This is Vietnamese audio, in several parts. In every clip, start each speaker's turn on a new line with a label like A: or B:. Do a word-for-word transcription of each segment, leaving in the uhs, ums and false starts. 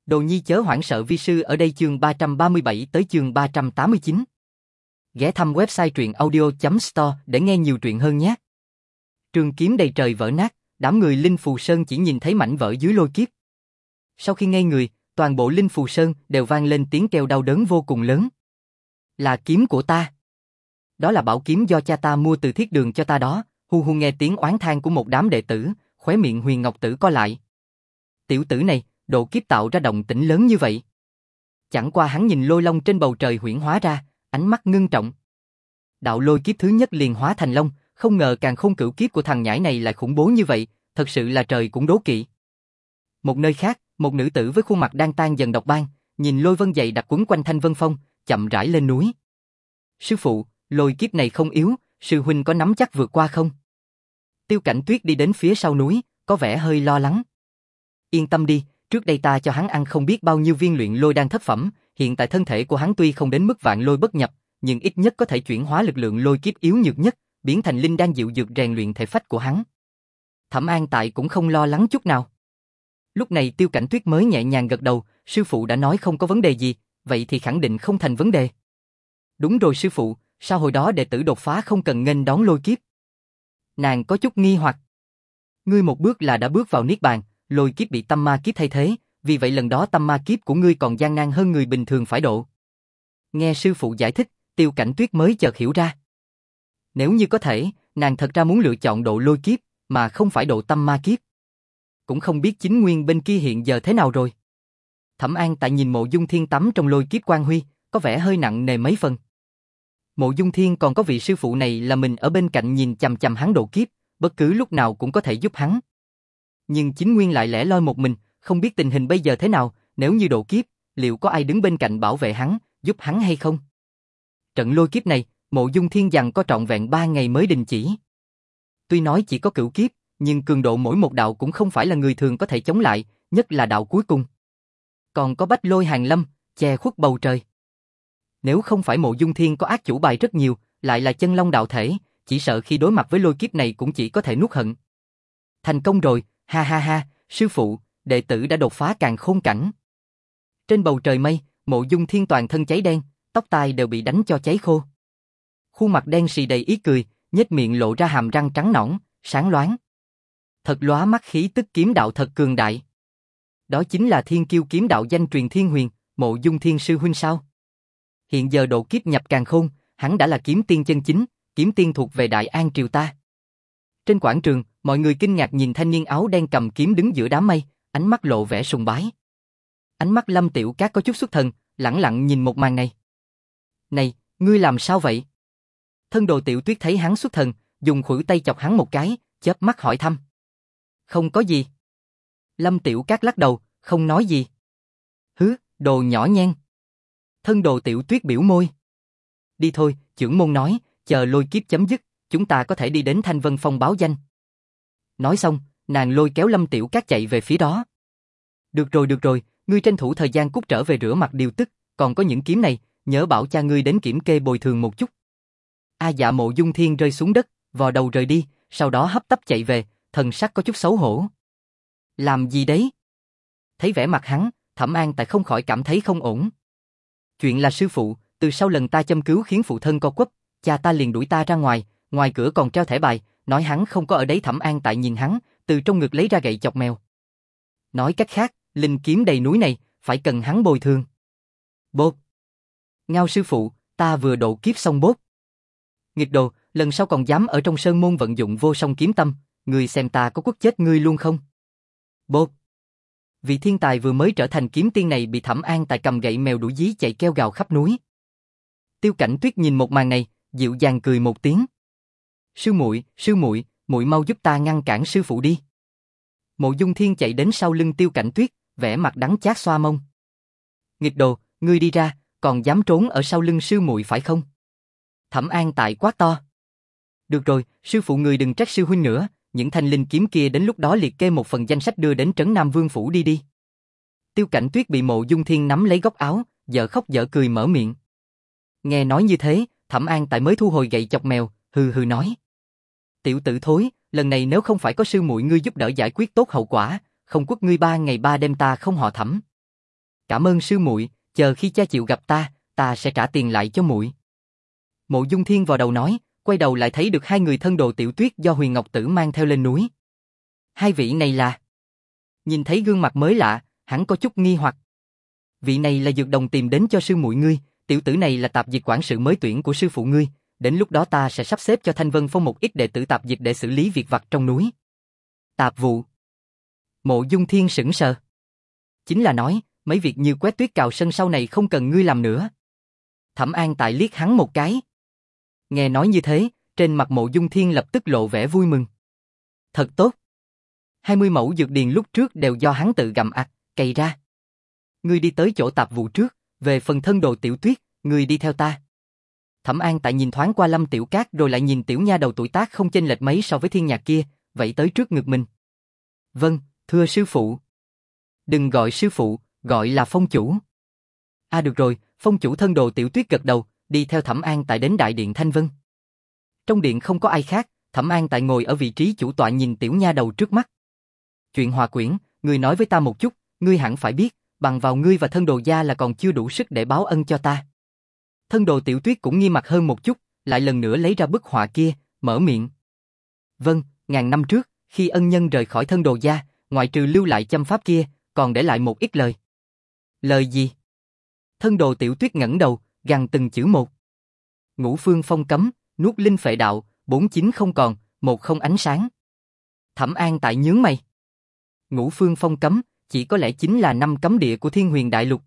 A: Đồ nhi chớ hoảng sợ, vi sư ở đây. Chương ba trăm ba mươi bảy tới chương ba trăm tám mươi chín. Ghé thăm website truyện audio chấm store để nghe nhiều truyện hơn nhé. Trường kiếm đầy trời vỡ nát, đám người Linh Phù Sơn chỉ nhìn thấy mảnh vỡ dưới lôi kiếp. Sau khi ngây người, toàn bộ Linh Phù Sơn đều vang lên tiếng kêu đau đớn vô cùng lớn. Là kiếm của ta. Đó là bảo kiếm do cha ta mua từ Thiết Đường cho ta đó. Hu hu, nghe tiếng oán than của một đám đệ tử, khóe miệng Huyền Ngọc Tử co lại. Tiểu tử này, độ kiếp tạo ra động tĩnh lớn như vậy. Chẳng qua hắn nhìn lôi long trên bầu trời huyễn hóa ra, ánh mắt ngưng trọng. Đạo lôi kiếp thứ nhất liền hóa thành long, không ngờ càng khôn cửu kiếp của thằng nhãi này lại khủng bố như vậy, thật sự là trời cũng đố kỵ. Một nơi khác, một nữ tử với khuôn mặt đang tan dần độc ban, nhìn lôi vân dày đặc quấn quanh Thanh Vân Phong, chậm rãi lên núi. Sư phụ, lôi kiếp này không yếu, sư huynh có nắm chắc vượt qua không? Tiêu Cảnh Tuyết đi đến phía sau núi, có vẻ hơi lo lắng. Yên tâm đi, trước đây ta cho hắn ăn không biết bao nhiêu viên luyện lôi đan thất phẩm, hiện tại thân thể của hắn tuy không đến mức vạn lôi bất nhập, nhưng ít nhất có thể chuyển hóa lực lượng lôi kiếp yếu nhược nhất, biến thành linh đan dịu dược rèn luyện thể phách của hắn. Thẩm An Tại cũng không lo lắng chút nào. Lúc này Tiêu Cảnh Tuyết mới nhẹ nhàng gật đầu, sư phụ đã nói không có vấn đề gì, vậy thì khẳng định không thành vấn đề. Đúng rồi sư phụ, sao hồi đó đệ tử đột phá không cần nghênh đón lôi kiếp? Nàng có chút nghi hoặc. Ngươi một bước là đã bước vào niết bàn, lôi kiếp bị tâm ma kiếp thay thế, vì vậy lần đó tâm ma kiếp của ngươi còn gian nan hơn người bình thường phải độ. Nghe sư phụ giải thích, Tiêu Cảnh Tuyết mới chợt hiểu ra. Nếu như có thể, nàng thật ra muốn lựa chọn độ lôi kiếp, mà không phải độ tâm ma kiếp. Cũng không biết chính nguyên bên kia hiện giờ thế nào rồi. Thẩm An Tại nhìn Mộ Dung Thiên tắm trong lôi kiếp quang huy, có vẻ hơi nặng nề mấy phần. Mộ Dung Thiên còn có vị sư phụ này là mình ở bên cạnh nhìn chằm chằm hắn độ kiếp, bất cứ lúc nào cũng có thể giúp hắn. Nhưng chính nguyên lại lẻ loi một mình, không biết tình hình bây giờ thế nào, nếu như độ kiếp, liệu có ai đứng bên cạnh bảo vệ hắn, giúp hắn hay không? Trận lôi kiếp này, Mộ Dung Thiên dằn có trọn vẹn ba ngày mới đình chỉ. Tuy nói chỉ có cửu kiếp, nhưng cường độ mỗi một đạo cũng không phải là người thường có thể chống lại, nhất là đạo cuối cùng. Còn có bách lôi hàng lâm, che khuất bầu trời. Nếu không phải Mộ Dung Thiên có ác chủ bài rất nhiều, lại là chân long đạo thể, chỉ sợ khi đối mặt với lôi kiếp này cũng chỉ có thể nuốt hận. Thành công rồi, ha ha ha, sư phụ, đệ tử đã đột phá càn khôn cảnh. Trên bầu trời mây, Mộ Dung Thiên toàn thân cháy đen, tóc tai đều bị đánh cho cháy khô. Khuôn mặt đen sì đầy ý cười, nhếch miệng lộ ra hàm răng trắng nõn, sáng loáng. Thật lóa mắt, khí tức kiếm đạo thật cường đại. Đó chính là thiên kiêu kiếm đạo danh truyền thiên huyền, Mộ Dung Thiên sư huynh sao? Hiện giờ độ kiếp nhập càn khôn, hắn đã là kiếm tiên chân chính, kiếm tiên thuộc về Đại An triều ta. Trên quảng trường, mọi người kinh ngạc nhìn thanh niên áo đen cầm kiếm đứng giữa đám mây, ánh mắt lộ vẻ sùng bái. Ánh mắt Lâm Tiểu Cát có chút xuất thần, lẳng lặng nhìn một màn này. Này, ngươi làm sao vậy? Thân Đồ Tiểu Tuyết thấy hắn xuất thần, dùng khuỷu tay chọc hắn một cái, chớp mắt hỏi thăm. Không có gì. Lâm Tiểu Cát lắc đầu, không nói gì. Hứ, đồ nhỏ nhen. Thân Đồ Tiểu Tuyết biểu môi. Đi thôi, trưởng môn nói, chờ lôi kiếp chấm dứt, chúng ta có thể đi đến Thanh Vân Phong báo danh. Nói xong, nàng lôi kéo Lâm Tiểu Cát chạy về phía đó. Được rồi được rồi, ngươi tranh thủ thời gian cút trở về rửa mặt điều tức, còn có những kiếm này, nhớ bảo cha ngươi đến kiểm kê bồi thường một chút. A dạ. Mộ Dung Thiên rơi xuống đất, vò đầu rời đi, sau đó hấp tấp chạy về, thần sắc có chút xấu hổ. Làm gì đấy? Thấy vẻ mặt hắn, Thẩm An Tại không khỏi cảm thấy không ổn. Chuyện là sư phụ, từ sau lần ta châm cứu khiến phụ thân co quắp, cha ta liền đuổi ta ra ngoài, ngoài cửa còn treo thẻ bài, nói hắn không có ở đấy. Thẩm An Tại nhìn hắn, từ trong ngực lấy ra gậy chọc mèo. Nói cách khác, linh kiếm đầy núi này, phải cần hắn bồi thường. Bốp. Ngao sư phụ, ta vừa độ kiếp xong bốp. Nghịch đồ, lần sau còn dám ở trong sơn môn vận dụng vô song kiếm tâm, ngươi xem ta có quất chết ngươi luôn không? Bốp. Vị thiên tài vừa mới trở thành kiếm tiên này bị Thẩm An Tại cầm gậy mèo đuổi dí chạy kêu gào khắp núi. Tiêu Cảnh Tuyết nhìn một màn này, dịu dàng cười một tiếng. Sư muội, sư muội, muội mau giúp ta ngăn cản sư phụ đi. Mộ Dung Thiên chạy đến sau lưng Tiêu Cảnh Tuyết, vẻ mặt đắng chát xoa mông. Nghịch đồ, ngươi đi ra, còn dám trốn ở sau lưng sư muội phải không? Thẩm An Tại quát to. Được rồi, sư phụ người đừng trách sư huynh nữa, những thanh linh kiếm kia đến lúc đó liệt kê một phần danh sách đưa đến Trấn Nam Vương phủ đi đi. Tiêu Cảnh Tuyết bị Mộ Dung Thiên nắm lấy góc áo, dở khóc dở cười mở miệng. Nghe nói như thế, Thẩm An Tại mới thu hồi gậy chọc mèo, hừ hừ nói. Tiểu tử thối, lần này nếu không phải có sư muội ngươi giúp đỡ giải quyết tốt hậu quả, không quất ngươi ba ngày ba đêm ta không họ Thẩm. Cảm ơn sư muội, chờ khi cha chịu gặp ta, ta sẽ trả tiền lại cho muội. Mộ Dung Thiên vào đầu nói, quay đầu lại thấy được hai người thân đồ Tiểu Tuyết do Huyền Ngọc Tử mang theo lên núi. Hai vị này là... Nhìn thấy gương mặt mới lạ, hắn có chút nghi hoặc. Vị này là dược đồng tìm đến cho sư muội ngươi, tiểu tử này là tạp dịch quản sự mới tuyển của sư phụ ngươi, đến lúc đó ta sẽ sắp xếp cho Thanh Vân Phong một ít đệ tử tạp dịch để xử lý việc vặt trong núi. Tạp vụ. Mộ Dung Thiên sững sờ. Chính là nói, mấy việc như quét tuyết cào sân sau này không cần ngươi làm nữa. Thẩm An Tại liếc hắn một cái. Nghe nói như thế, trên mặt Mộ Dung Thiên lập tức lộ vẻ vui mừng. Thật tốt. hai mươi mẫu dược điền lúc trước đều do hắn tự gặm ặt, cày ra. Ngươi đi tới chỗ tạp vụ trước, về phần thân đồ Tiểu Tuyết, ngươi đi theo ta. Thẩm An Tại nhìn thoáng qua Lâm Tiểu Cát rồi lại nhìn tiểu nha đầu tuổi tác không chênh lệch mấy so với thiên nhạc kia, vậy tới trước ngực mình. Vâng, thưa sư phụ. Đừng gọi sư phụ, gọi là phong chủ. À được rồi, phong chủ thân đồ Tiểu Tuyết gật đầu, đi theo Thẩm An Tại đến đại điện Thanh Vân. Trong điện không có ai khác, Thẩm An Tại ngồi ở vị trí chủ tọa nhìn tiểu nha đầu trước mắt. Chuyện hòa quyển, ngươi nói với ta một chút, ngươi hẳn phải biết, bằng vào ngươi và thân đồ gia là còn chưa đủ sức để báo ân cho ta. Thân đồ Tiểu Tuyết cũng nghi mặt hơn một chút, lại lần nữa lấy ra bức họa kia, mở miệng. Vâng, ngàn năm trước, khi ân nhân rời khỏi thân đồ gia, ngoại trừ lưu lại châm pháp kia, còn để lại một ít lời. Lời gì? Thân đồ Tiểu Tuyết ngẩng đầu, gằn từng chữ một. Ngũ phương phong cấm, nuốt linh phệ đạo, bốn chín không còn, một không ánh sáng. Thẩm An Tại nhướng mày. Ngũ phương phong cấm, chỉ có lẽ chính là năm cấm địa của Thiên Huyền Đại Lục.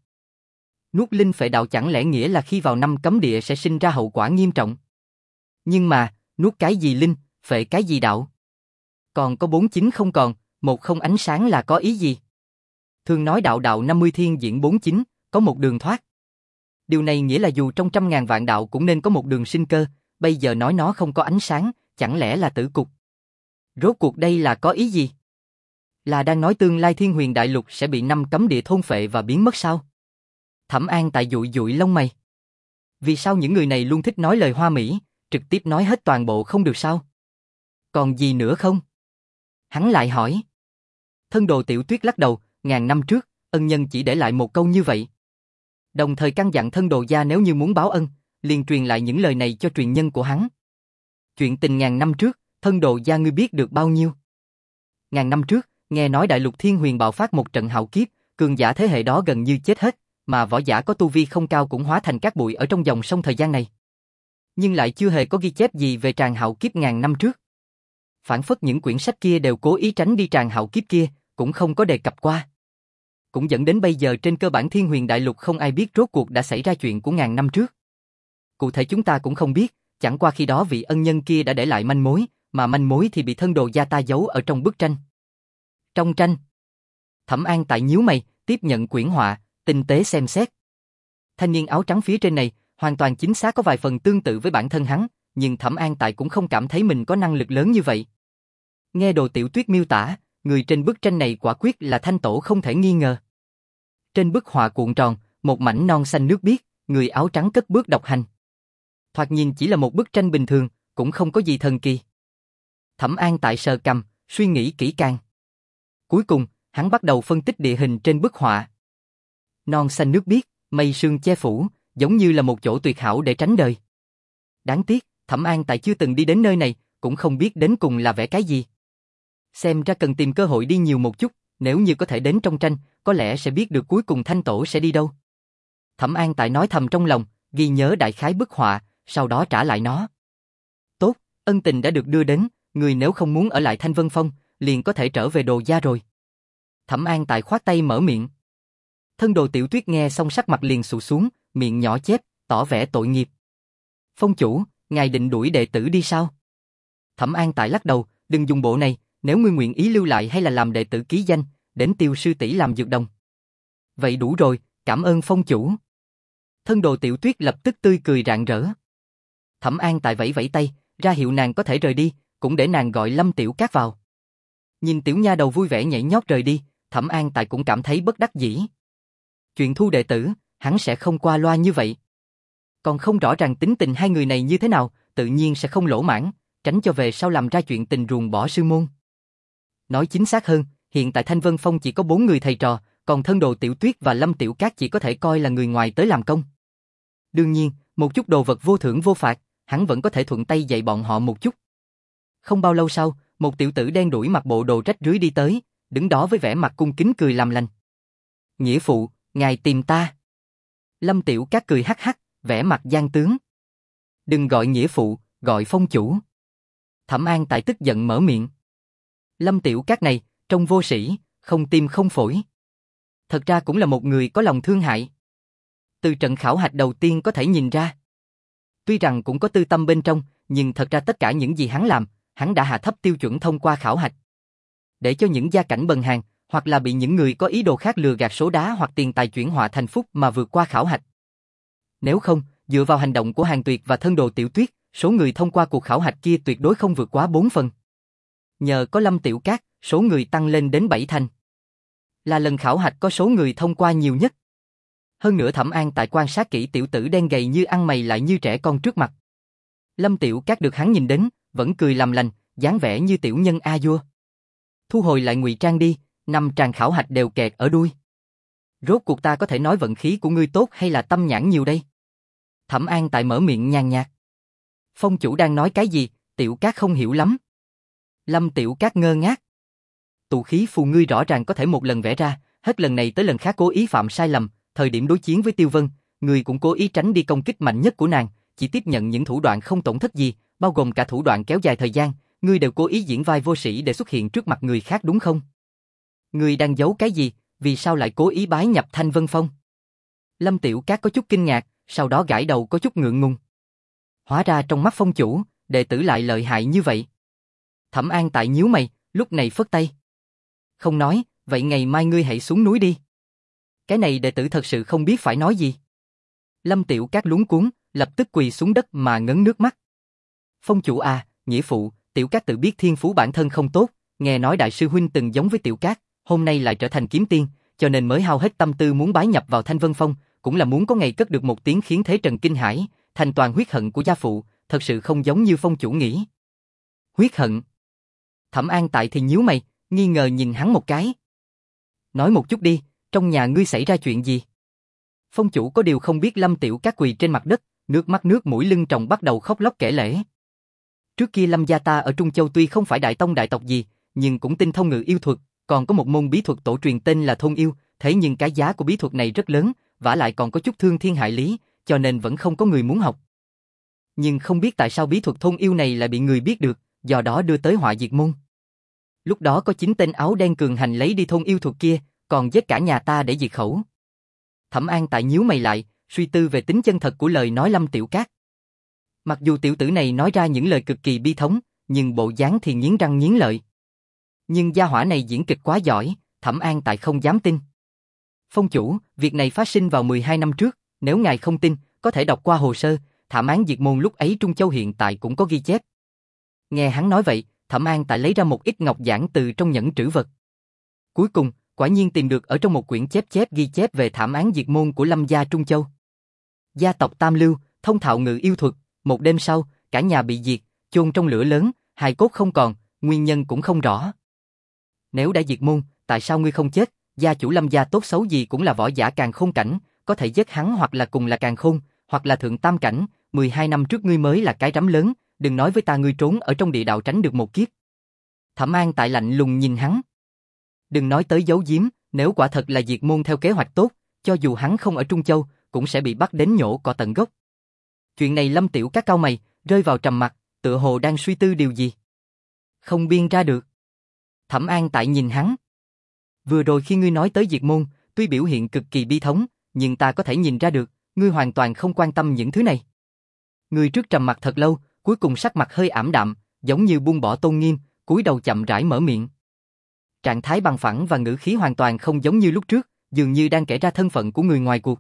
A: Nuốt linh phệ đạo chẳng lẽ nghĩa là khi vào năm cấm địa sẽ sinh ra hậu quả nghiêm trọng. Nhưng mà, nuốt cái gì linh, phệ cái gì đạo? Còn có bốn chín không còn, một không ánh sáng là có ý gì? Thường nói đạo đạo năm mươi thiên diễn bốn chín, có một đường thoát. Điều này nghĩa là dù trong trăm ngàn vạn đạo cũng nên có một đường sinh cơ, bây giờ nói nó không có ánh sáng, chẳng lẽ là tử cục? Rốt cuộc đây là có ý gì? Là đang nói tương lai Thiên Huyền Đại Lục sẽ bị năm cấm địa thôn phệ và biến mất sao? Thẩm An Tại dụi dụi lông mày. Vì sao những người này luôn thích nói lời hoa mỹ, trực tiếp nói hết toàn bộ không được sao? Còn gì nữa không? Hắn lại hỏi. Thân đồ Tiểu Tuyết lắc đầu, ngàn năm trước, ân nhân chỉ để lại một câu như vậy. Đồng thời căn dặn thân đồ gia nếu như muốn báo ân, liền truyền lại những lời này cho truyền nhân của hắn. Chuyện tình ngàn năm trước, thân đồ gia ngươi biết được bao nhiêu? Ngàn năm trước, nghe nói đại lục Thiên Huyền bạo phát một trận hạo kiếp, cường giả thế hệ đó gần như chết hết, mà võ giả có tu vi không cao cũng hóa thành cát bụi ở trong dòng sông thời gian này. Nhưng lại chưa hề có ghi chép gì về tràn hạo kiếp ngàn năm trước. Phản phất những quyển sách kia đều cố ý tránh đi tràn hạo kiếp kia, cũng không có đề cập qua. Cũng dẫn đến bây giờ trên cơ bản Thiên Huyền Đại Lục không ai biết rốt cuộc đã xảy ra chuyện của ngàn năm trước. Cụ thể chúng ta cũng không biết, chẳng qua khi đó vị ân nhân kia đã để lại manh mối, mà manh mối thì bị thân đồ gia ta giấu ở trong bức tranh. Trong tranh, Thẩm An Tại nhíu mày, tiếp nhận quyển họa, tinh tế xem xét. Thanh niên áo trắng phía trên này, hoàn toàn chính xác có vài phần tương tự với bản thân hắn, nhưng Thẩm An Tại cũng không cảm thấy mình có năng lực lớn như vậy. Nghe đồ Tiểu Tuyết miêu tả, người trên bức tranh này quả quyết là Thanh Tổ không thể nghi ngờ. Trên bức họa cuộn tròn, một mảnh non xanh nước biếc, người áo trắng cất bước độc hành. Thoạt nhìn chỉ là một bức tranh bình thường, cũng không có gì thần kỳ. Thẩm An Tại sờ cằm, suy nghĩ kỹ càng. Cuối cùng, hắn bắt đầu phân tích địa hình trên bức họa. Non xanh nước biếc, mây sương che phủ, giống như là một chỗ tuyệt hảo để tránh đời. Đáng tiếc, Thẩm An Tại chưa từng đi đến nơi này, cũng không biết đến cùng là vẽ cái gì. Xem ra cần tìm cơ hội đi nhiều một chút, nếu như có thể đến trong tranh, có lẽ sẽ biết được cuối cùng Thanh Tổ sẽ đi đâu. Thẩm An Tại nói thầm trong lòng, ghi nhớ đại khái bức họa, sau đó trả lại nó. Tốt, ân tình đã được đưa đến, người nếu không muốn ở lại Thanh Vân Phong, liền có thể trở về đồ gia rồi. Thẩm An Tại khoát tay mở miệng. Thân đồ Tiểu Tuyết nghe xong sắc mặt liền sụt xuống, miệng nhỏ chép, tỏ vẻ tội nghiệp. Phong chủ, ngài định đuổi đệ tử đi sao? Thẩm An Tại lắc đầu, đừng dùng bộ này, nếu ngươi nguyện ý lưu lại hay là làm đệ tử ký danh, đến Tiêu sư tỷ làm dược đồng. Vậy đủ rồi, cảm ơn phong chủ. Thân đồ Tiểu Tuyết lập tức tươi cười rạng rỡ. Thẩm An Tại vẫy vẫy tay, ra hiệu nàng có thể rời đi, cũng để nàng gọi Lâm Tiểu Cát vào. Nhìn tiểu nha đầu vui vẻ nhảy nhót rời đi, Thẩm An Tại cũng cảm thấy bất đắc dĩ. Chuyện thu đệ tử, hắn sẽ không qua loa như vậy. Còn không rõ ràng tính tình hai người này như thế nào, tự nhiên sẽ không lỗ mãn, tránh cho về sau làm ra chuyện tình ruồng bỏ sư môn. Nói chính xác hơn, hiện tại Thanh Vân Phong chỉ có bốn người thầy trò, còn thân đồ Tiểu Tuyết và Lâm Tiểu Cát chỉ có thể coi là người ngoài tới làm công. Đương nhiên, một chút đồ vật vô thưởng vô phạt, hắn vẫn có thể thuận tay dạy bọn họ một chút. Không bao lâu sau, một tiểu tử đen đuổi mặc bộ đồ rách rưới đi tới, đứng đó với vẻ mặt cung kính cười làm lành. Nghĩa phụ, ngài tìm ta. Lâm Tiểu Cát cười hắc hắc, vẻ mặt gian tướng. Đừng gọi nghĩa phụ, gọi phong chủ. Thẩm An Tại tức giận mở miệng. Lâm Tiểu Cát này, trông vô sĩ, không tim không phổi. Thật ra cũng là một người có lòng thương hại. Từ trận khảo hạch đầu tiên có thể nhìn ra. Tuy rằng cũng có tư tâm bên trong, nhưng thật ra tất cả những gì hắn làm, hắn đã hạ thấp tiêu chuẩn thông qua khảo hạch. Để cho những gia cảnh bần hàn, hoặc là bị những người có ý đồ khác lừa gạt số đá hoặc tiền tài chuyển họa thành phúc mà vượt qua khảo hạch. Nếu không, dựa vào hành động của Hàn Tuyệt và thân đồ Tiểu Tuyết, số người thông qua cuộc khảo hạch kia tuyệt đối không vượt quá bốn phần. Nhờ có Lâm Tiểu Cát, số người tăng lên đến bảy thành. Là lần khảo hạch có số người thông qua nhiều nhất. Hơn nữa Thẩm An Tại quan sát kỹ tiểu tử đen gầy như ăn mày lại như trẻ con trước mặt. Lâm Tiểu Cát được hắn nhìn đến, vẫn cười làm lành, dáng vẻ như tiểu nhân a vua. Thu hồi lại ngụy trang đi, năm tràng khảo hạch đều kẹt ở đuôi. Rốt cuộc ta có thể nói vận khí của ngươi tốt hay là tâm nhãn nhiều đây? Thẩm An Tại mở miệng nhàn nhạt. Phong chủ đang nói cái gì, Tiểu Cát không hiểu lắm. Lâm Tiểu Cát ngơ ngác. Tụ khí phù ngươi rõ ràng có thể một lần vẽ ra, hết lần này tới lần khác cố ý phạm sai lầm, thời điểm đối chiến với Tiêu Vân, ngươi cũng cố ý tránh đi công kích mạnh nhất của nàng, chỉ tiếp nhận những thủ đoạn không tổn thất gì, bao gồm cả thủ đoạn kéo dài thời gian, ngươi đều cố ý diễn vai vô sĩ để xuất hiện trước mặt người khác đúng không? Ngươi đang giấu cái gì, vì sao lại cố ý bái nhập Thanh Vân Phong? Lâm Tiểu Cát có chút kinh ngạc, sau đó gãi đầu có chút ngượng ngùng. Hóa ra trong mắt phong chủ, đệ tử lại lợi hại như vậy. Thẩm An Tại nhíu mày, lúc này phất tay. Không nói, vậy ngày mai ngươi hãy xuống núi đi. Cái này đệ tử thật sự không biết phải nói gì. Lâm Tiểu Cát luống cuống, lập tức quỳ xuống đất mà ngấn nước mắt. Phong chủ à, nghĩa phụ, Tiểu Cát tự biết thiên phú bản thân không tốt, nghe nói đại sư huynh từng giống với Tiểu Cát, hôm nay lại trở thành kiếm tiên, cho nên mới hao hết tâm tư muốn bái nhập vào Thanh Vân Phong, cũng là muốn có ngày cất được một tiếng khiến thế trần kinh hãi, thành toàn huyết hận của gia phụ, thật sự không giống như phong chủ nghĩ. Huyết hận? Thẩm An Tại thì nhíu mày, nghi ngờ nhìn hắn một cái. Nói một chút đi, trong nhà ngươi xảy ra chuyện gì? Phong chủ có điều không biết Lâm Tiểu Cát quỳ trên mặt đất, nước mắt nước mũi lưng tròng bắt đầu khóc lóc kể lể. Trước kia Lâm gia ta ở Trung Châu tuy không phải đại tông đại tộc gì, nhưng cũng tinh thông ngự yêu thuật, còn có một môn bí thuật tổ truyền tên là thôn yêu, thế nhưng cái giá của bí thuật này rất lớn, vả lại còn có chút thương thiên hại lý, cho nên vẫn không có người muốn học. Nhưng không biết tại sao bí thuật thôn yêu này lại bị người biết được, do đó đưa tới họa diệt môn. Lúc đó có chín tên áo đen cường hành lấy đi thôn yêu thuật kia, còn giết cả nhà ta để diệt khẩu. Thẩm An Tại nhíu mày lại, suy tư về tính chân thật của lời nói Lâm Tiểu Cát. Mặc dù tiểu tử này nói ra những lời cực kỳ bi thống, nhưng bộ dáng thì nghiến răng nghiến lợi. Nhưng gia hỏa này diễn kịch quá giỏi, Thẩm An Tại không dám tin. Phong chủ, việc này phát sinh vào mười hai năm trước, nếu ngài không tin, có thể đọc qua hồ sơ, thảm án diệt môn lúc ấy Trung Châu hiện tại cũng có ghi chép. Nghe hắn nói vậy, Thẩm An Tại lấy ra một ít ngọc giản từ trong nhẫn trữ vật. Cuối cùng, quả nhiên tìm được ở trong một quyển chép chép ghi chép về thảm án diệt môn của Lâm gia Trung Châu. Gia tộc Tam Lưu, thông thạo ngự yêu thuật, một đêm sau, cả nhà bị diệt, chôn trong lửa lớn, hài cốt không còn, nguyên nhân cũng không rõ. Nếu đã diệt môn, tại sao ngươi không chết? Gia chủ Lâm gia tốt xấu gì cũng là võ giả càn khôn cảnh, có thể giết hắn hoặc là cùng là càn khôn, hoặc là thượng tam cảnh, mười hai năm trước ngươi mới là cái rắm lớn, đừng nói với ta ngươi trốn ở trong địa đạo tránh được một kiếp. Thẩm An Tại lạnh lùng nhìn hắn. Đừng nói tới giấu giếm, nếu quả thật là diệt môn theo kế hoạch tốt, cho dù hắn không ở Trung Châu, cũng sẽ bị bắt đến nhổ cỏ tận gốc. Chuyện này Lâm Tiểu Cát cau mày, rơi vào trầm mặc, tựa hồ đang suy tư điều gì. Không biên ra được. Thẩm An Tại nhìn hắn. Vừa rồi khi ngươi nói tới diệt môn, tuy biểu hiện cực kỳ bi thống, nhưng ta có thể nhìn ra được, ngươi hoàn toàn không quan tâm những thứ này. Ngươi trước trầm mặc thật lâu, cuối cùng sắc mặt hơi ảm đạm, giống như buông bỏ tôn nghiêm, cúi đầu chậm rãi mở miệng. Trạng thái bằng phẳng và ngữ khí hoàn toàn không giống như lúc trước, dường như đang kể ra thân phận của người ngoài cuộc.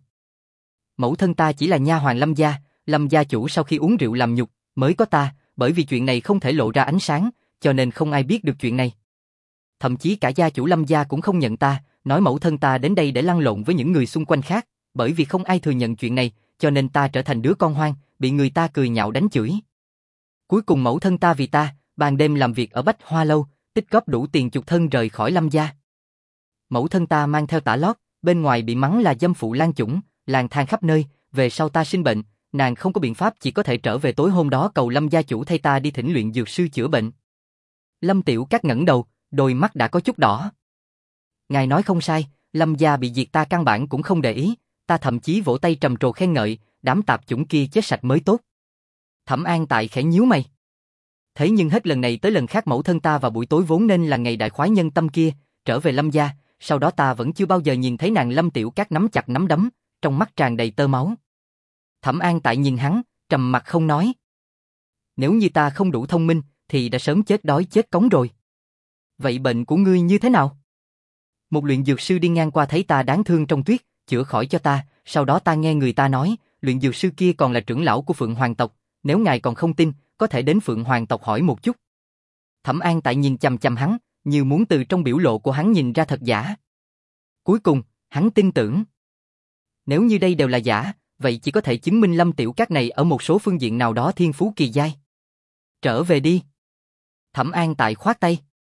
A: Mẫu thân ta chỉ là nha hoàn Lâm gia, Lâm gia chủ sau khi uống rượu làm nhục, mới có ta, bởi vì chuyện này không thể lộ ra ánh sáng, cho nên không ai biết được chuyện này. Thậm chí cả gia chủ Lâm gia cũng không nhận ta, nói mẫu thân ta đến đây để lăn lộn với những người xung quanh khác, bởi vì không ai thừa nhận chuyện này, cho nên ta trở thành đứa con hoang, bị người ta cười nhạo đánh chửi. Cuối cùng mẫu thân ta vì ta, ban đêm làm việc ở Bách Hoa Lâu, tích góp đủ tiền chuộc thân rời khỏi Lâm gia. mẫu thân ta mang theo tả lót, bên ngoài bị mắng là dâm phụ lang chủng, lang thang khắp nơi, về sau ta sinh bệnh, nàng không có biện pháp chỉ có thể trở về tối hôm đó cầu Lâm gia chủ thay ta đi thỉnh luyện dược sư chữa bệnh. Lâm Tiểu Cát ngẩng đầu, đôi mắt đã có chút đỏ. Ngài nói không sai, Lâm gia bị diệt ta căn bản cũng không để ý, ta thậm chí vỗ tay trầm trồ khen ngợi, đám tạp chủng kia chết sạch mới tốt. Thẩm An Tại khẽ nhíu mày. Thế nhưng hết lần này tới lần khác mẫu thân ta vào buổi tối vốn nên là ngày đại khoái nhân tâm kia, trở về Lâm gia, sau đó ta vẫn chưa bao giờ nhìn thấy nàng. Lâm Tiểu Cát nắm chặt nắm đấm, trong mắt tràn đầy tơ máu. Thẩm An Tại nhìn hắn, trầm mặt không nói. Nếu như ta không đủ thông minh, thì đã sớm chết đói chết cống rồi. Vậy bệnh của ngươi như thế nào? Một luyện dược sư đi ngang qua thấy ta đáng thương trong tuyết, chữa khỏi cho ta, sau đó ta nghe người ta nói, luyện dược sư kia còn là trưởng lão của Phượng Hoàng tộc, nếu ngài còn không tin, có thể đến Phượng Hoàng tộc hỏi một chút. Thẩm An Tại nhìn chằm chằm hắn, như muốn từ trong biểu lộ của hắn nhìn ra thật giả. Cuối cùng, hắn tin tưởng. Nếu như đây đều là giả, vậy chỉ có thể chứng minh Lâm Tiểu Cát này ở một số phương diện nào đó thiên phú kỳ giai. Trở về đi. Thẩm An Tại khoát tay.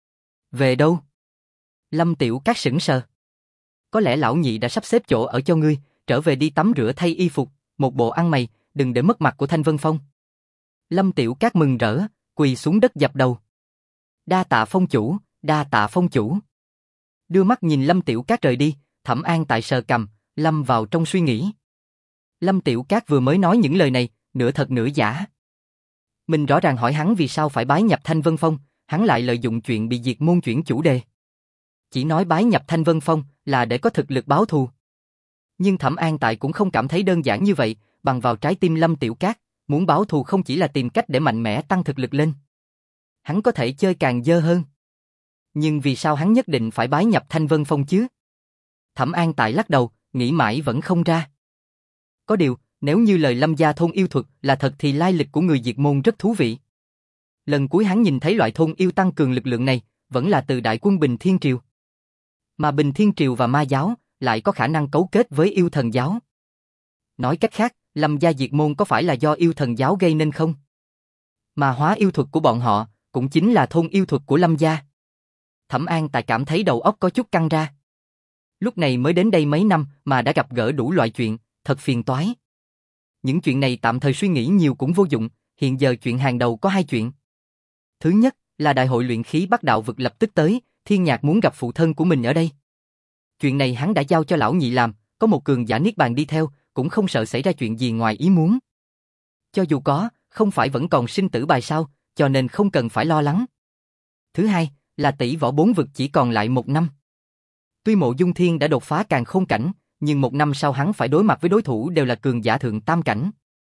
A: Về đâu? Lâm Tiểu Cát sững sờ. Có lẽ lão nhị đã sắp xếp chỗ ở cho ngươi, trở về đi tắm rửa thay y phục, một bộ ăn mày, đừng để mất mặt của Thanh Vân Phong. Lâm Tiểu Cát mừng rỡ, quỳ xuống đất dập đầu. Đa tạ phong chủ, đa tạ phong chủ. Đưa mắt nhìn Lâm Tiểu Cát rời đi, Thẩm An Tại sờ cằm, lâm vào trong suy nghĩ. Lâm Tiểu Cát vừa mới nói những lời này, nửa thật nửa giả. Mình rõ ràng hỏi hắn vì sao phải bái nhập Thanh Vân Phong, hắn lại lợi dụng chuyện bị diệt môn chuyển chủ đề. Chỉ nói bái nhập Thanh Vân Phong là để có thực lực báo thù. Nhưng Thẩm An Tại cũng không cảm thấy đơn giản như vậy, bằng vào trái tim Lâm Tiểu Cát, muốn báo thù không chỉ là tìm cách để mạnh mẽ tăng thực lực lên. Hắn có thể chơi càng dơ hơn. Nhưng vì sao hắn nhất định phải bái nhập Thanh Vân Phong chứ? Thẩm An Tại lắc đầu, nghĩ mãi vẫn không ra. Có điều, nếu như lời Lâm gia thôn yêu thuật là thật thì lai lịch của người diệt môn rất thú vị. Lần cuối hắn nhìn thấy loại thôn yêu tăng cường lực lượng này, vẫn là từ đại quân Bình Thiên Triều. Mà Bình Thiên Triều và ma giáo lại có khả năng cấu kết với yêu thần giáo. Nói cách khác, Lâm gia diệt môn có phải là do yêu thần giáo gây nên không? Mà hóa yêu thuật của bọn họ cũng chính là thôn yêu thuật của Lâm gia. Thẩm An Tại cảm thấy đầu óc có chút căng ra. Lúc này mới đến đây mấy năm mà đã gặp gỡ đủ loại chuyện, thật phiền toái. Những chuyện này tạm thời suy nghĩ nhiều cũng vô dụng, hiện giờ chuyện hàng đầu có hai chuyện. Thứ nhất là đại hội luyện khí Bắc Đạo vực lập tức tới, Thiên Nhạc muốn gặp phụ thân của mình ở đây. Chuyện này hắn đã giao cho lão nhị làm, có một cường giả niết bàn đi theo, cũng không sợ xảy ra chuyện gì ngoài ý muốn. Cho dù có, không phải vẫn còn sinh tử bài sao, cho nên không cần phải lo lắng. Thứ hai là tỷ võ bốn vực chỉ còn lại một năm. Tuy Mộ Dung Thiên đã đột phá càn khôn cảnh, nhưng một năm sau hắn phải đối mặt với đối thủ đều là cường giả thượng tam cảnh.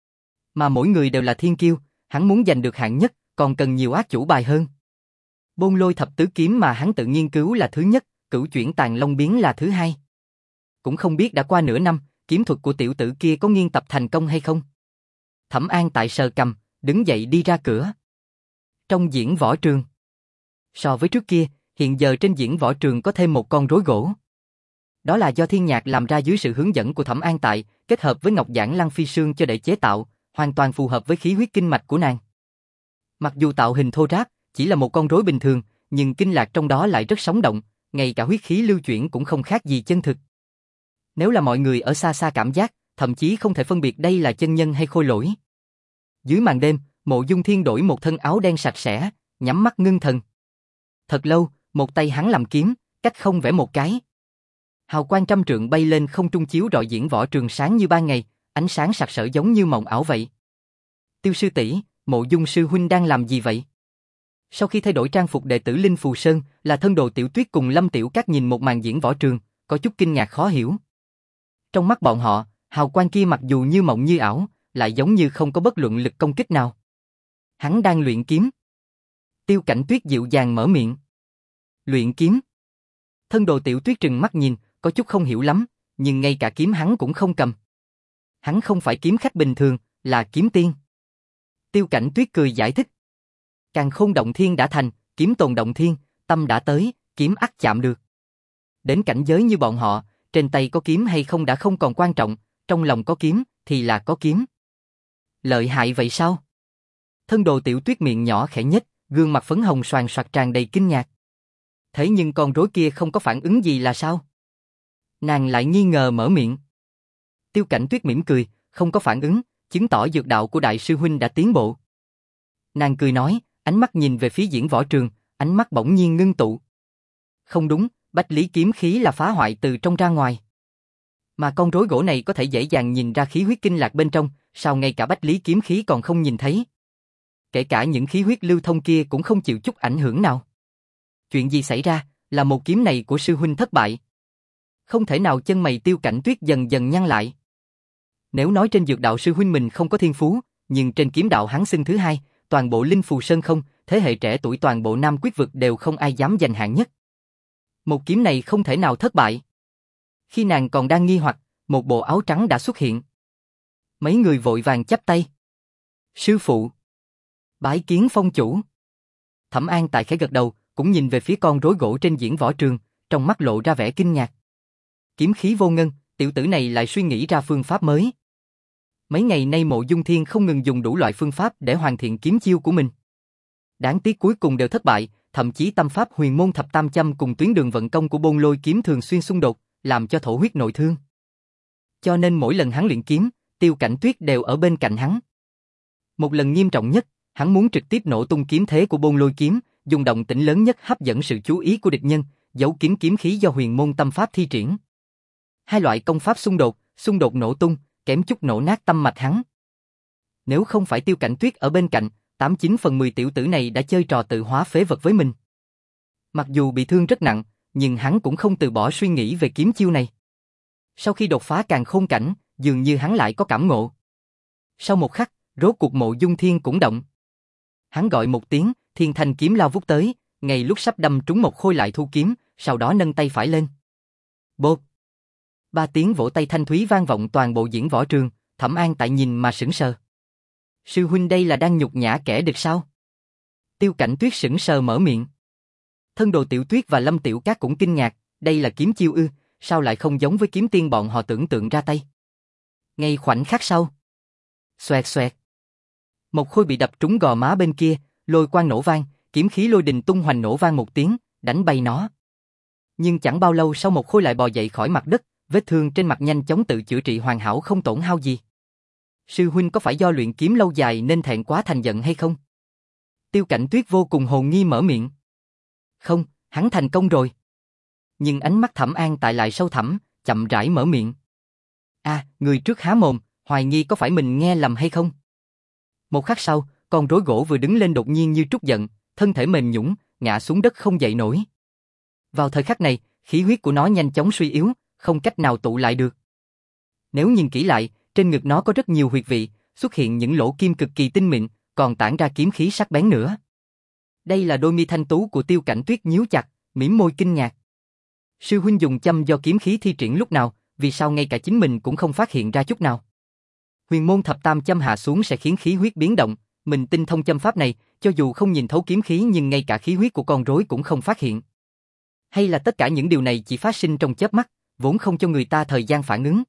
A: Mà mỗi người đều là thiên kiêu, hắn muốn giành được hạng nhất, còn cần nhiều ác chủ bài hơn. Bôn Lôi thập tứ kiếm mà hắn tự nghiên cứu là thứ nhất, cửu chuyển tàn long biến là thứ hai. Cũng không biết đã qua nửa năm, kiếm thuật của tiểu tử kia có nghiên tập thành công hay không. Thẩm An Tại sờ cằm, đứng dậy đi ra cửa. Trong diễn võ trường. So với trước kia, hiện giờ trên diễn võ trường có thêm một con rối gỗ. Đó là do Thiên Nhạc làm ra dưới sự hướng dẫn của Thẩm An Tại, kết hợp với Ngọc Giản Lăng Phi Sương cho để chế tạo, hoàn toàn phù hợp với khí huyết kinh mạch của nàng. Mặc dù tạo hình thô ráp, chỉ là một con rối bình thường, nhưng kinh lạc trong đó lại rất sống động, ngay cả huyết khí lưu chuyển cũng không khác gì chân thực. Nếu là mọi người ở xa xa cảm giác, thậm chí không thể phân biệt đây là chân nhân hay khôi lỗi. Dưới màn đêm, Mộ Dung Thiên đổi một thân áo đen sạch sẽ, nhắm mắt ngưng thần. Thật lâu, một tay hắn làm kiếm, cách không vẽ một cái. Hào quang trăm trượng bay lên không trung chiếu rọi diễn võ trường sáng như ban ngày, ánh sáng sặc sỡ giống như mộng ảo vậy. Tiêu sư tỷ, Mộ Dung sư huynh đang làm gì vậy? Sau khi thay đổi trang phục đệ tử Linh Phù Sơn, là thân đồ Tiểu Tuyết cùng Lâm Tiểu Cát nhìn một màn diễn võ trường, có chút kinh ngạc khó hiểu. Trong mắt bọn họ, hào quang kia mặc dù như mộng như ảo, lại giống như không có bất luận lực công kích nào. Hắn đang luyện kiếm. Tiêu Cảnh Tuyết dịu dàng mở miệng. Luyện kiếm. Thân đồ Tiểu Tuyết trừng mắt nhìn, có chút không hiểu lắm, nhưng ngay cả kiếm hắn cũng không cầm. Hắn không phải kiếm khách bình thường, là kiếm tiên. Tiêu Cảnh Tuyết cười giải thích. Càn khôn động thiên đã thành, kiếm tồn động thiên, tâm đã tới, kiếm ắt chạm được. Đến cảnh giới như bọn họ, trên tay có kiếm hay không đã không còn quan trọng, trong lòng có kiếm, thì là có kiếm. Lợi hại vậy sao? Thân đồ Tiểu Tuyết miệng nhỏ khẽ nhếch, gương mặt phấn hồng xoàn xoạc tràn đầy kinh ngạc. Thế nhưng con rối kia không có phản ứng gì là sao? Nàng lại nghi ngờ mở miệng. Tiêu Cảnh Tuyết mỉm cười, không có phản ứng, chứng tỏ dược đạo của đại sư huynh đã tiến bộ. Nàng cười nói, ánh mắt nhìn về phía diễn võ trường, ánh mắt bỗng nhiên ngưng tụ. Không đúng, bách lý kiếm khí là phá hoại từ trong ra ngoài. Mà con rối gỗ này có thể dễ dàng nhìn ra khí huyết kinh lạc bên trong, sao ngay cả bách lý kiếm khí còn không nhìn thấy? Kể cả những khí huyết lưu thông kia cũng không chịu chút ảnh hưởng nào. Chuyện gì xảy ra, là một kiếm này của sư huynh thất bại. Không thể nào. Chân mày Tiêu Cảnh Tuyết dần dần nhăn lại. Nếu nói trên dược đạo sư huynh mình không có thiên phú, nhưng trên kiếm đạo hắn xưng thứ hai, toàn bộ Linh Phù Sơn không, thế hệ trẻ tuổi toàn bộ Nam Quyết vực đều không ai dám giành hạng nhất. Một kiếm này không thể nào thất bại. Khi nàng còn đang nghi hoặc, một bộ áo trắng đã xuất hiện. Mấy người vội vàng chắp tay. Sư phụ. Bái kiến phong chủ. Thẩm An Tại khẽ gật đầu, cũng nhìn về phía con rối gỗ trên diễn võ trường, trong mắt lộ ra vẻ kinh ngạc. Kiếm khí vô ngân, tiểu tử này lại suy nghĩ ra phương pháp mới. Mấy ngày nay Mộ Dung Thiên không ngừng dùng đủ loại phương pháp để hoàn thiện kiếm chiêu của mình. Đáng tiếc cuối cùng đều thất bại, thậm chí tâm pháp huyền môn thập tam châm cùng tuyến đường vận công của Bôn Lôi kiếm thường xuyên xung đột, làm cho thổ huyết nội thương. Cho nên mỗi lần hắn luyện kiếm, Tiêu Cảnh Tuyết đều ở bên cạnh hắn. Một lần nghiêm trọng nhất, hắn muốn trực tiếp nổ tung kiếm thế của Bôn Lôi kiếm, dùng động tĩnh lớn nhất hấp dẫn sự chú ý của địch nhân, giấu kín kiếm khí do huyền môn tâm pháp thi triển. Hai loại công pháp xung đột, xung đột nổ tung, kém chút nổ nát tâm mạch hắn. Nếu không phải Tiêu Cảnh Tuyết ở bên cạnh, tám chín phần mười tiểu tử này đã chơi trò tự hóa phế vật với mình. Mặc dù bị thương rất nặng, nhưng hắn cũng không từ bỏ suy nghĩ về kiếm chiêu này. Sau khi đột phá càn khôn cảnh, dường như hắn lại có cảm ngộ. Sau một khắc, rốt cuộc Mộ Dung Thiên cũng động. Hắn gọi một tiếng, thiên thanh kiếm lao vút tới, ngay lúc sắp đâm trúng một khôi lại thu kiếm, sau đó nâng tay phải lên. Bộp! Ba tiếng vỗ tay thanh thúy vang vọng toàn bộ diễn võ trường, Thẩm An Tại nhìn mà sững sờ. Sư huynh đây là đang nhục nhã kẻ địch sao? Tiêu Cảnh Tuyết sững sờ mở miệng. Thân Đồ Tiểu Tuyết và Lâm Tiểu Cát cũng kinh ngạc, đây là kiếm chiêu ư, sao lại không giống với kiếm tiên bọn họ tưởng tượng ra tay. Ngay khoảnh khắc sau. Xoẹt xoẹt. Một khôi bị đập trúng gò má bên kia, lôi quang nổ vang, kiếm khí lôi đình tung hoành nổ vang một tiếng, đánh bay nó. Nhưng chẳng bao lâu sau một khôi lại bò dậy khỏi mặt đất, vết thương trên mặt nhanh chóng tự chữa trị hoàn hảo không tổn hao gì. Sư huynh có phải do luyện kiếm lâu dài nên thẹn quá thành giận hay không? Tiêu Cảnh Tuyết vô cùng hồ nghi mở miệng. Không, hắn thành công rồi. Nhưng ánh mắt Thẩm An Tại lại sâu thẳm, chậm rãi mở miệng. A, à, người trước há mồm, hoài nghi có phải mình nghe lầm hay không? Một khắc sau, con rối gỗ vừa đứng lên đột nhiên như trút giận, thân thể mềm nhũn, ngã xuống đất không dậy nổi. Vào thời khắc này, khí huyết của nó nhanh chóng suy yếu, không cách nào tụ lại được. Nếu nhìn kỹ lại, trên ngực nó có rất nhiều huyệt vị, xuất hiện những lỗ kim cực kỳ tinh mịn, còn tản ra kiếm khí sắc bén nữa. Đây là đôi mi thanh tú của Tiêu Cảnh Tuyết nhíu chặt, mỉm môi kinh ngạc. Sư huynh dùng châm do kiếm khí thi triển lúc nào, vì sao ngay cả chính mình cũng không phát hiện ra chút nào? Huyền môn thập tam châm hạ xuống sẽ khiến khí huyết biến động, mình tinh thông châm pháp này, cho dù không nhìn thấu kiếm khí nhưng ngay cả khí huyết của con rối cũng không phát hiện. Hay là tất cả những điều này chỉ phát sinh trong chớp mắt, vốn không cho người ta thời gian phản ứng.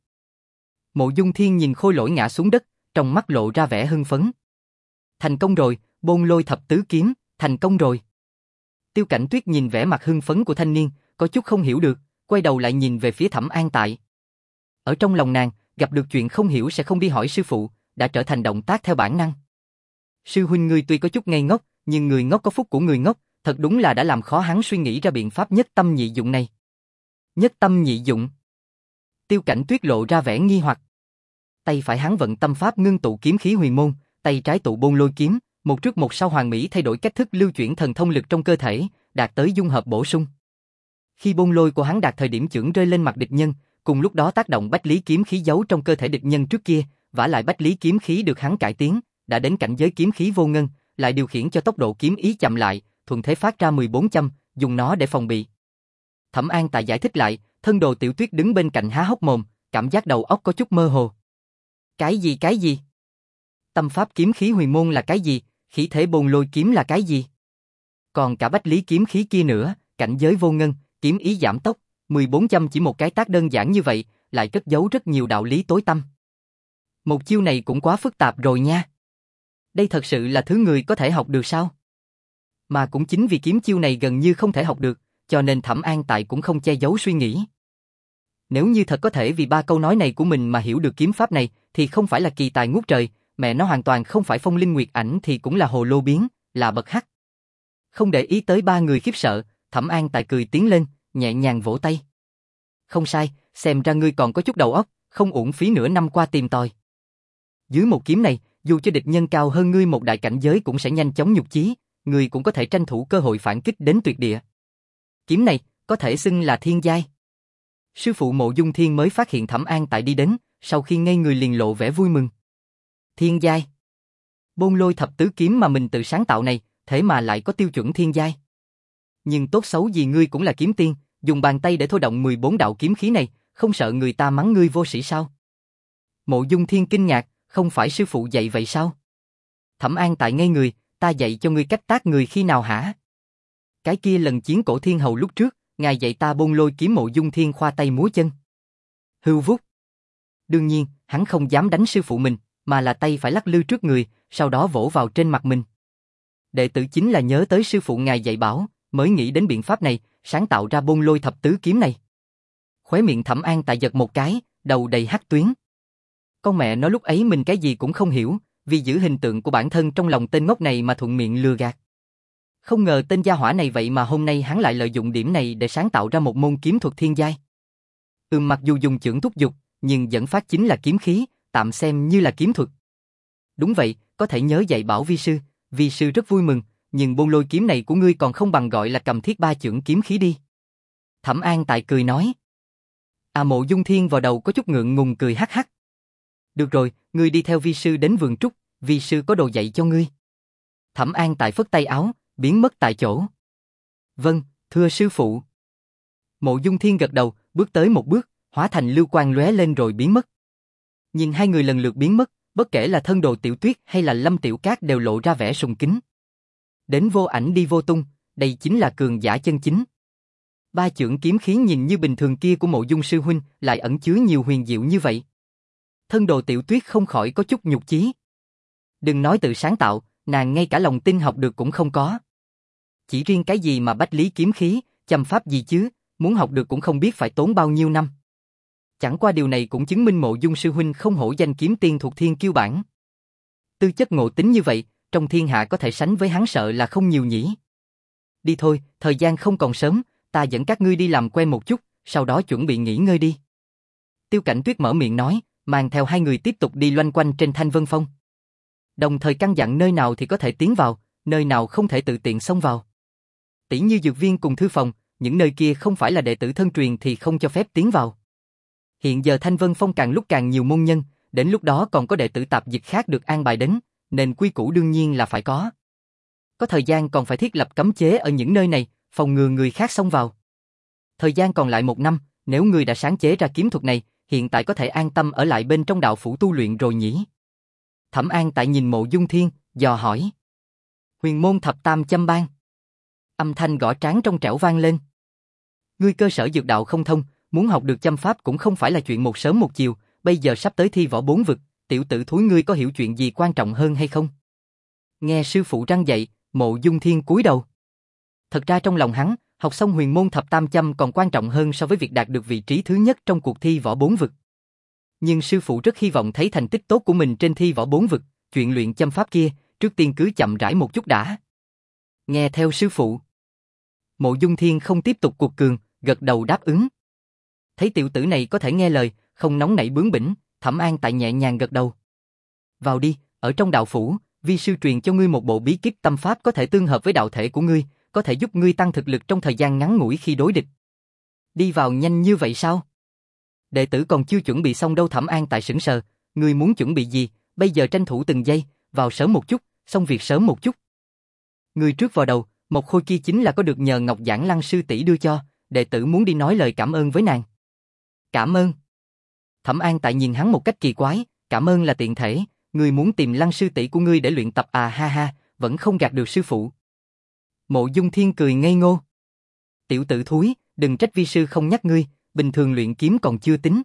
A: Mộ Dung Thiên nhìn khôi lỗi ngã xuống đất, trong mắt lộ ra vẻ hưng phấn. Thành công rồi, Bôn Lôi thập tứ kiếm, thành công rồi. Tiêu Cảnh Tuyết nhìn vẻ mặt hưng phấn của thanh niên, có chút không hiểu được, quay đầu lại nhìn về phía Thẩm An Tại. Ở trong lòng nàng, gặp được chuyện không hiểu sẽ không đi hỏi sư phụ, đã trở thành động tác theo bản năng. Sư huynh ngươi tuy có chút ngây ngốc, nhưng người ngốc có phúc của người ngốc, thật đúng là đã làm khó hắn suy nghĩ ra biện pháp nhất tâm nhị dụng này. Nhất tâm nhị dụng. Tiêu Cảnh Tuyết lộ ra vẻ nghi hoặc. Tay phải hắn vận tâm pháp ngưng tụ kiếm khí huyền môn, tay trái tụ Bôn Lôi kiếm, một trước một sau hoàn mỹ thay đổi cách thức lưu chuyển thần thông lực trong cơ thể, đạt tới dung hợp bổ sung. Khi Bôn Lôi của hắn đạt thời điểm chưởng rơi lên mặt địch nhân, cùng lúc đó tác động bách lý kiếm khí giấu trong cơ thể địch nhân trước kia, vả lại bách lý kiếm khí được hắn cải tiến, đã đến cảnh giới kiếm khí vô ngân, lại điều khiển cho tốc độ kiếm ý chậm lại, thuận thế phát ra mười bốn châm, dùng nó để phòng bị. Thẩm An Tại giải thích lại, Thân Đồ Tiểu Tuyết đứng bên cạnh há hốc mồm, cảm giác đầu óc có chút mơ hồ. Cái gì cái gì? Tâm pháp kiếm khí huyền môn là cái gì? Khí thể Bôn Lôi kiếm là cái gì? Còn cả bách lý kiếm khí kia nữa, cảnh giới vô ngân, kiếm ý giảm tốc, mười bốn châm chỉ một cái tác đơn giản như vậy, lại cất giấu rất nhiều đạo lý tối tăm. Một chiêu này cũng quá phức tạp rồi nha. Đây thật sự là thứ người có thể học được sao? Mà cũng chính vì kiếm chiêu này gần như không thể học được, cho nên Thẩm An Tại cũng không che giấu suy nghĩ. Nếu như thật có thể vì ba câu nói này của mình mà hiểu được kiếm pháp này, thì không phải là kỳ tài ngút trời, mẹ nó hoàn toàn không phải Phong Linh Nguyệt Ảnh thì cũng là hồ lô biến, là bậc hắc. Không để ý tới ba người khiếp sợ, Thẩm An Tại cười tiến lên, nhẹ nhàng vỗ tay. Không sai, xem ra ngươi còn có chút đầu óc, không uổng phí nửa năm qua tìm tòi. Dưới một kiếm này, dù cho địch nhân cao hơn ngươi một đại cảnh giới cũng sẽ nhanh chóng nhục chí, ngươi cũng có thể tranh thủ cơ hội phản kích đến tuyệt địa. Kiếm này, có thể xưng là thiên giai. Sư phụ Mộ Dung Thiên mới phát hiện Thẩm An Tại đi đến, sau khi ngây người liền lộ vẻ vui mừng. Thiên giai. Bôn Lôi thập tứ kiếm mà mình tự sáng tạo này, thế mà lại có tiêu chuẩn thiên giai. Nhưng tốt xấu gì ngươi cũng là kiếm tiên, dùng bàn tay để thôi động mười bốn đạo kiếm khí này, không sợ người ta mắng ngươi vô sĩ sao? Mộ Dung Thiên kinh ngạc, không phải sư phụ dạy vậy sao? Thẩm An Tại ngây người, ta dạy cho ngươi cách tác người khi nào hả? Cái kia lần chiến cổ thiên hầu lúc trước, ngài dạy ta Bôn Lôi kiếm. Mộ Dung Thiên khoa tay múa chân. Hưu vút. Đương nhiên, hắn không dám đánh sư phụ mình, mà là tay phải lắc lư trước người, sau đó vỗ vào trên mặt mình. Đệ tử chính là nhớ tới sư phụ ngài dạy bảo, mới nghĩ đến biện pháp này, sáng tạo ra Bôn Lôi thập tứ kiếm này. Khóe miệng Thẩm An Tại giật một cái, đầu đầy hắc tuyến. Con mẹ nó lúc ấy mình cái gì cũng không hiểu, vì giữ hình tượng của bản thân trong lòng tên ngốc này mà thuận miệng lừa gạt. Không ngờ tên gia hỏa này vậy mà hôm nay hắn lại lợi dụng điểm này để sáng tạo ra một môn kiếm thuật thiên giai. Ừm, mặc dù dùng chưởng thúc dục, nhưng dẫn phát chính là kiếm khí, tạm xem như là kiếm thuật. Đúng vậy, có thể nhớ dạy bảo vi sư, vi sư rất vui mừng, nhưng Bôn Lôi kiếm này của ngươi còn không bằng gọi là cầm thiết ba chưởng kiếm khí đi. Thẩm An Tại cười nói. À, Mộ Dung Thiên vào đầu có chút ngượng ngùng cười hắc hắc. Được rồi, ngươi đi theo vi sư đến vườn trúc, vi sư có đồ dạy cho ngươi. Thẩm An Tại phất tay áo, biến mất tại chỗ. Vâng, thưa sư phụ. Mộ Dung Thiên gật đầu, bước tới một bước, hóa thành lưu quang lóe lên rồi biến mất. Nhìn hai người lần lượt biến mất, bất kể là Thân Đồ Tiểu Tuyết hay là Lâm Tiểu Cát đều lộ ra vẻ sùng kính. Đến vô ảnh đi vô tung, đây chính là cường giả chân chính. Ba chưởng kiếm khí nhìn như bình thường kia của Mộ Dung sư huynh lại ẩn chứa nhiều huyền diệu như vậy. Thân Đồ Tiểu Tuyết không khỏi có chút nhục chí. Đừng nói tự sáng tạo, nàng ngay cả lòng tin học được cũng không có. Chỉ riêng cái gì mà bách lý kiếm khí, châm pháp gì chứ, muốn học được cũng không biết phải tốn bao nhiêu năm. Chẳng qua điều này cũng chứng minh Mộ Dung sư huynh không hổ danh kiếm tiên thuộc thiên kiêu bảng. Tư chất ngộ tính như vậy, trong thiên hạ có thể sánh với hắn sợ là không nhiều nhỉ. Đi thôi, thời gian không còn sớm, ta dẫn các ngươi đi làm quen một chút, sau đó chuẩn bị nghỉ ngơi đi. Tiêu Cảnh Tuyết mở miệng nói, mang theo hai người tiếp tục đi loanh quanh trên Thanh Vân Phong. Đồng thời căn dặn nơi nào thì có thể tiến vào, nơi nào không thể tự tiện xông vào. Tỷ như dược viên cùng thư phòng, những nơi kia không phải là đệ tử thân truyền thì không cho phép tiến vào. Hiện giờ Thanh Vân Phong càng lúc càng nhiều môn nhân, đến lúc đó còn có đệ tử tạp dịch khác được an bài đến, nên quy củ đương nhiên là phải có. Có thời gian còn phải thiết lập cấm chế ở những nơi này, phòng ngừa người khác xông vào. Thời gian còn lại một năm, nếu người đã sáng chế ra kiếm thuật này, hiện tại có thể an tâm ở lại bên trong đạo phủ tu luyện rồi nhỉ? Thẩm An Tại nhìn Mộ Dung Thiên, dò hỏi. Huyền môn thập tam châm ban. Âm thanh gõ trán trong trẻo vang lên. Ngươi cơ sở dược đạo không thông, muốn học được châm pháp cũng không phải là chuyện một sớm một chiều, bây giờ sắp tới thi võ bốn vực, tiểu tử thúi ngươi có hiểu chuyện gì quan trọng hơn hay không? Nghe sư phụ răng dạy, Mộ Dung Thiên cúi đầu. Thật ra trong lòng hắn, học xong huyền môn thập tam châm còn quan trọng hơn so với việc đạt được vị trí thứ nhất trong cuộc thi võ bốn vực. Nhưng sư phụ rất hy vọng thấy thành tích tốt của mình trên thi võ bốn vực, chuyện luyện châm pháp kia, trước tiên cứ chậm rãi một chút đã. Nghe theo sư phụ. Mộ Dung Thiên không tiếp tục cuộc cường, gật đầu đáp ứng. Thấy tiểu tử này có thể nghe lời, không nóng nảy bướng bỉnh, Thẩm An Tại nhẹ nhàng gật đầu. Vào đi, ở trong đạo phủ, vi sư truyền cho ngươi một bộ bí kíp tâm pháp có thể tương hợp với đạo thể của ngươi, có thể giúp ngươi tăng thực lực trong thời gian ngắn ngủi khi đối địch. Đi vào nhanh như vậy sao? Đệ tử còn chưa chuẩn bị xong đâu. Thẩm An Tại sững sờ, ngươi muốn chuẩn bị gì, bây giờ tranh thủ từng giây, vào sớm một chút, xong việc sớm một chút. Ngươi trước vào đầu, một khôi kia chính là có được nhờ Ngọc Giảng Lăng sư tỷ đưa cho, đệ tử muốn đi nói lời cảm ơn với nàng. Cảm ơn. Thẩm An Tại nhìn hắn một cách kỳ quái, cảm ơn là tiện thể, ngươi muốn tìm Lăng sư tỷ của ngươi để luyện tập à ha ha, vẫn không gạt được sư phụ. Mộ Dung Thiên cười ngây ngô. Tiểu tử thúi, đừng trách vi sư không nhắc ngươi, bình thường luyện kiếm còn chưa tính.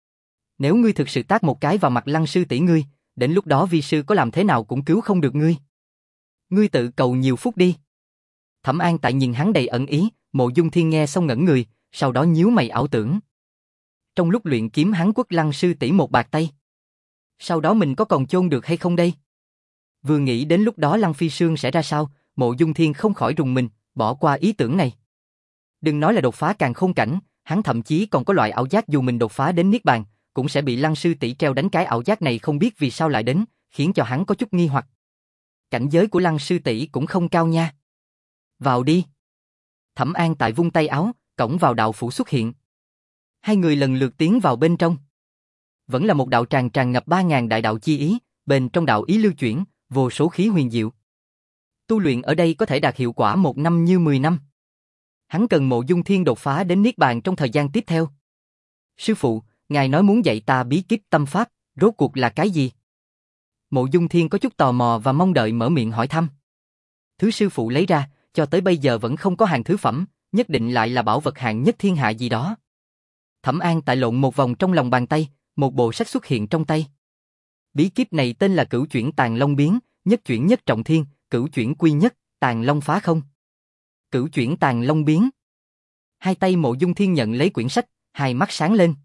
A: Nếu ngươi thực sự tát một cái vào mặt Lăng sư tỷ ngươi, đến lúc đó vi sư có làm thế nào cũng cứu không được ngươi. Ngươi tự cầu nhiều phúc đi. Thẩm An Tại nhìn hắn đầy ẩn ý, Mộ Dung Thiên nghe xong ngẩn người, sau đó nhíu mày ảo tưởng. Trong lúc luyện kiếm hắn quất Lăng sư tỷ một bạt tay. Sau đó mình có còn chôn được hay không đây? Vừa nghĩ đến lúc đó Lăng Phi Sương sẽ ra sao, Mộ Dung Thiên không khỏi rùng mình, bỏ qua ý tưởng này. Đừng nói là đột phá càn khôn cảnh, hắn thậm chí còn có loại ảo giác dù mình đột phá đến niết bàn, cũng sẽ bị Lăng sư tỷ treo đánh. Cái ảo giác này không biết vì sao lại đến, khiến cho hắn có chút nghi hoặc. Cảnh giới của Lăng sư tỷ cũng không cao nha. Vào đi. Thẩm An Tại vung tay áo, cổng vào đạo phủ xuất hiện. Hai người lần lượt tiến vào bên trong. Vẫn là một đạo tràng tràn ngập ba ngàn đại đạo chi ý, bên trong đạo ý lưu chuyển, vô số khí huyền diệu. Tu luyện ở đây có thể đạt hiệu quả một năm như mười năm. Hắn cần Mộ Dung Thiên đột phá đến niết bàn trong thời gian tiếp theo. Sư phụ, ngài nói muốn dạy ta bí kíp tâm pháp, rốt cuộc là cái gì? Mộ Dung Thiên có chút tò mò và mong đợi mở miệng hỏi thăm. Thứ sư phụ lấy ra, cho tới bây giờ vẫn không có hàng thứ phẩm, nhất định lại là bảo vật hạng nhất thiên hạ gì đó. Thẩm An Tại lộn một vòng trong lòng bàn tay, một bộ sách xuất hiện trong tay. Bí kíp này tên là Cửu Chuyển Tàn Long Biến, nhất chuyển nhất trọng thiên, cửu chuyển quy nhất, tàn long phá không. Cửu Chuyển Tàn Long Biến. Hai tay Mộ Dung Thiên nhận lấy quyển sách, hai mắt sáng lên.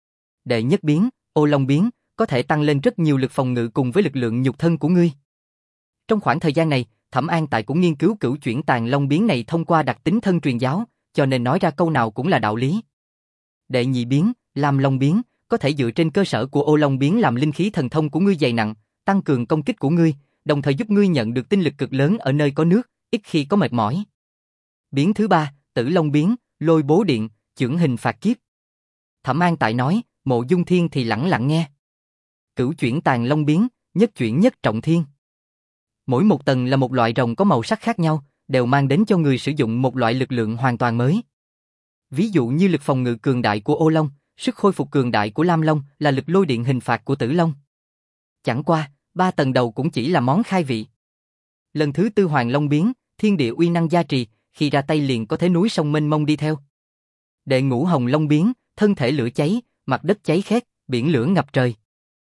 A: Đệ nhất biến, Ô Long Biến, có thể tăng lên rất nhiều lực phòng ngự cùng với lực lượng nhục thân của ngươi. Trong khoảng thời gian này, Thẩm An Tại cũng nghiên cứu Cửu Chuyển Tàn Long Biến này thông qua đặc tính thân truyền giáo, cho nên nói ra câu nào cũng là đạo lý. Đệ nhị biến, Lam Long Biến, có thể dựa trên cơ sở của Ô Long Biến làm linh khí thần thông của ngươi dày nặng, tăng cường công kích của ngươi, đồng thời giúp ngươi nhận được tinh lực cực lớn ở nơi có nước, ít khi có mệt mỏi. Biến thứ ba, Tử Long Biến, Lôi Bố Điện, chưởng hình phạt kiếp. Thẩm An Tại nói, Mộ Dung Thiên thì lẳng lặng nghe. Cửu Chuyển Tàn Long Biến, nhất chuyển nhất trọng thiên. Mỗi một tầng là một loại rồng có màu sắc khác nhau, đều mang đến cho người sử dụng một loại lực lượng hoàn toàn mới. Ví dụ như lực phòng ngự cường đại của Ô Long, sức khôi phục cường đại của Lam Long là lực lôi điện hình phạt của Tử Long. Chẳng qua, ba tầng đầu cũng chỉ là món khai vị. Lần thứ tư Hoàng Long Biến, thiên địa uy năng gia trì, khi ra tay liền có thế núi sông mênh mông đi theo. Đệ ngũ Hồng Long Biến, thân thể lửa cháy, mặt đất cháy khét, biển lửa ngập trời.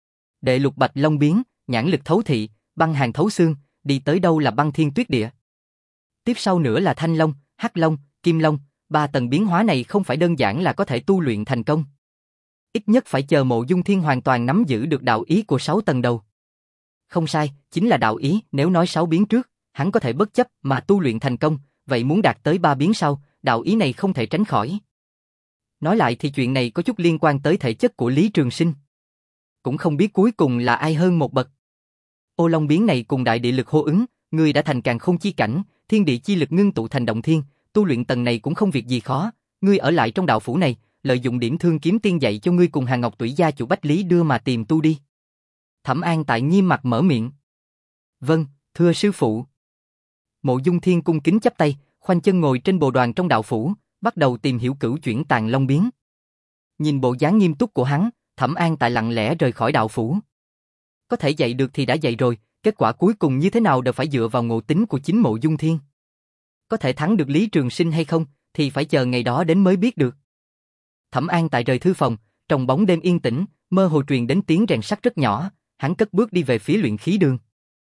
A: Đệ lục Bạch Long Biến, nhãn lực thấu thị, băng hàn thấu xương, đi tới đâu là băng thiên tuyết địa. Tiếp sau nữa là Thanh Long, Hắc Long, Kim Long, ba tầng biến hóa này không phải đơn giản là có thể tu luyện thành công. Ít nhất phải chờ Mộ Dung Thiên hoàn toàn nắm giữ được đạo ý của sáu tầng đầu. Không sai, chính là đạo ý, nếu nói sáu biến trước, hắn có thể bất chấp mà tu luyện thành công, vậy muốn đạt tới ba biến sau, đạo ý này không thể tránh khỏi. Nói lại thì chuyện này có chút liên quan tới thể chất của Lý Trường Sinh. Cũng không biết cuối cùng là ai hơn một bậc. Ô Long Biến này cùng đại địa lực hô ứng, người đã thành càn khôn chi cảnh, thiên địa chi lực ngưng tụ thành động thiên, tu luyện tầng này cũng không việc gì khó, ngươi ở lại trong đạo phủ này, lợi dụng điểm thương kiếm tiên dạy cho ngươi cùng Hàng Ngọc Tủy gia chủ Bách Lý đưa mà tìm tu đi. Thẩm An Tại nghiêm mặt mở miệng. Vâng, thưa sư phụ. Mộ Dung Thiên cung kính chắp tay, khoanh chân ngồi trên bồ đoàn trong đạo phủ, bắt đầu tìm hiểu Cửu Chuyển Tàn Long Biến. Nhìn bộ dáng nghiêm túc của hắn, Thẩm An Tại lặng lẽ rời khỏi đạo phủ. Có thể dạy được thì đã dạy rồi, kết quả cuối cùng như thế nào đều phải dựa vào ngộ tính của chính Mộ Dung Thiên. Có thể thắng được Lý Trường Sinh hay không, thì phải chờ ngày đó đến mới biết được. Thẩm An Tại rời thư phòng, trong bóng đêm yên tĩnh, mơ hồ truyền đến tiếng rèn sắt rất nhỏ, hắn cất bước đi về phía luyện khí đường.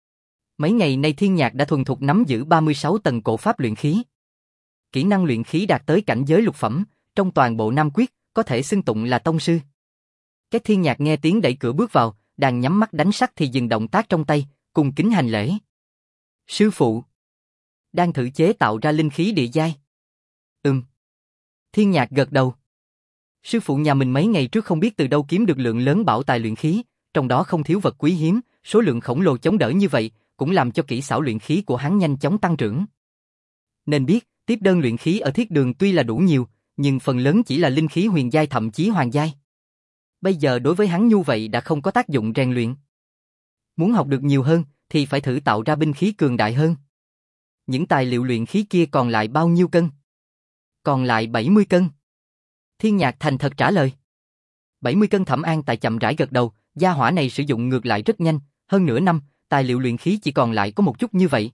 A: Mấy ngày nay Thiên Nhạc đã thuần thục nắm giữ ba mươi sáu tầng cổ pháp luyện khí. Kỹ năng luyện khí đạt tới cảnh giới lục phẩm, trong toàn bộ Nam Quyết, có thể xưng tụng là tông sư. Cái Thiên Nhạc nghe tiếng đẩy cửa bước vào, đang nhắm mắt đánh sắt thì dừng động tác trong tay, cùng kính hành lễ. Sư phụ, đang thử chế tạo ra linh khí địa giai. Ừm. Thiên Nhạc gật đầu. Sư phụ nhà mình mấy ngày trước không biết từ đâu kiếm được lượng lớn bảo tài luyện khí, trong đó không thiếu vật quý hiếm, số lượng khổng lồ chống đỡ như vậy, cũng làm cho kỹ xảo luyện khí của hắn nhanh chóng tăng trưởng. Nên biết, tiếp đơn luyện khí ở thiết đường tuy là đủ nhiều, nhưng phần lớn chỉ là linh khí huyền giai thậm chí hoàng giai. Bây giờ đối với hắn như vậy đã không có tác dụng rèn luyện. Muốn học được nhiều hơn, thì phải thử tạo ra binh khí cường đại hơn. Những tài liệu luyện khí kia còn lại bao nhiêu cân? Còn lại bảy mươi cân. Thiên Nhạc thành thật trả lời. bảy mươi cân. Thẩm An Tại chậm rãi gật đầu, gia hỏa này sử dụng ngược lại rất nhanh, hơn nửa năm, tài liệu luyện khí chỉ còn lại có một chút như vậy.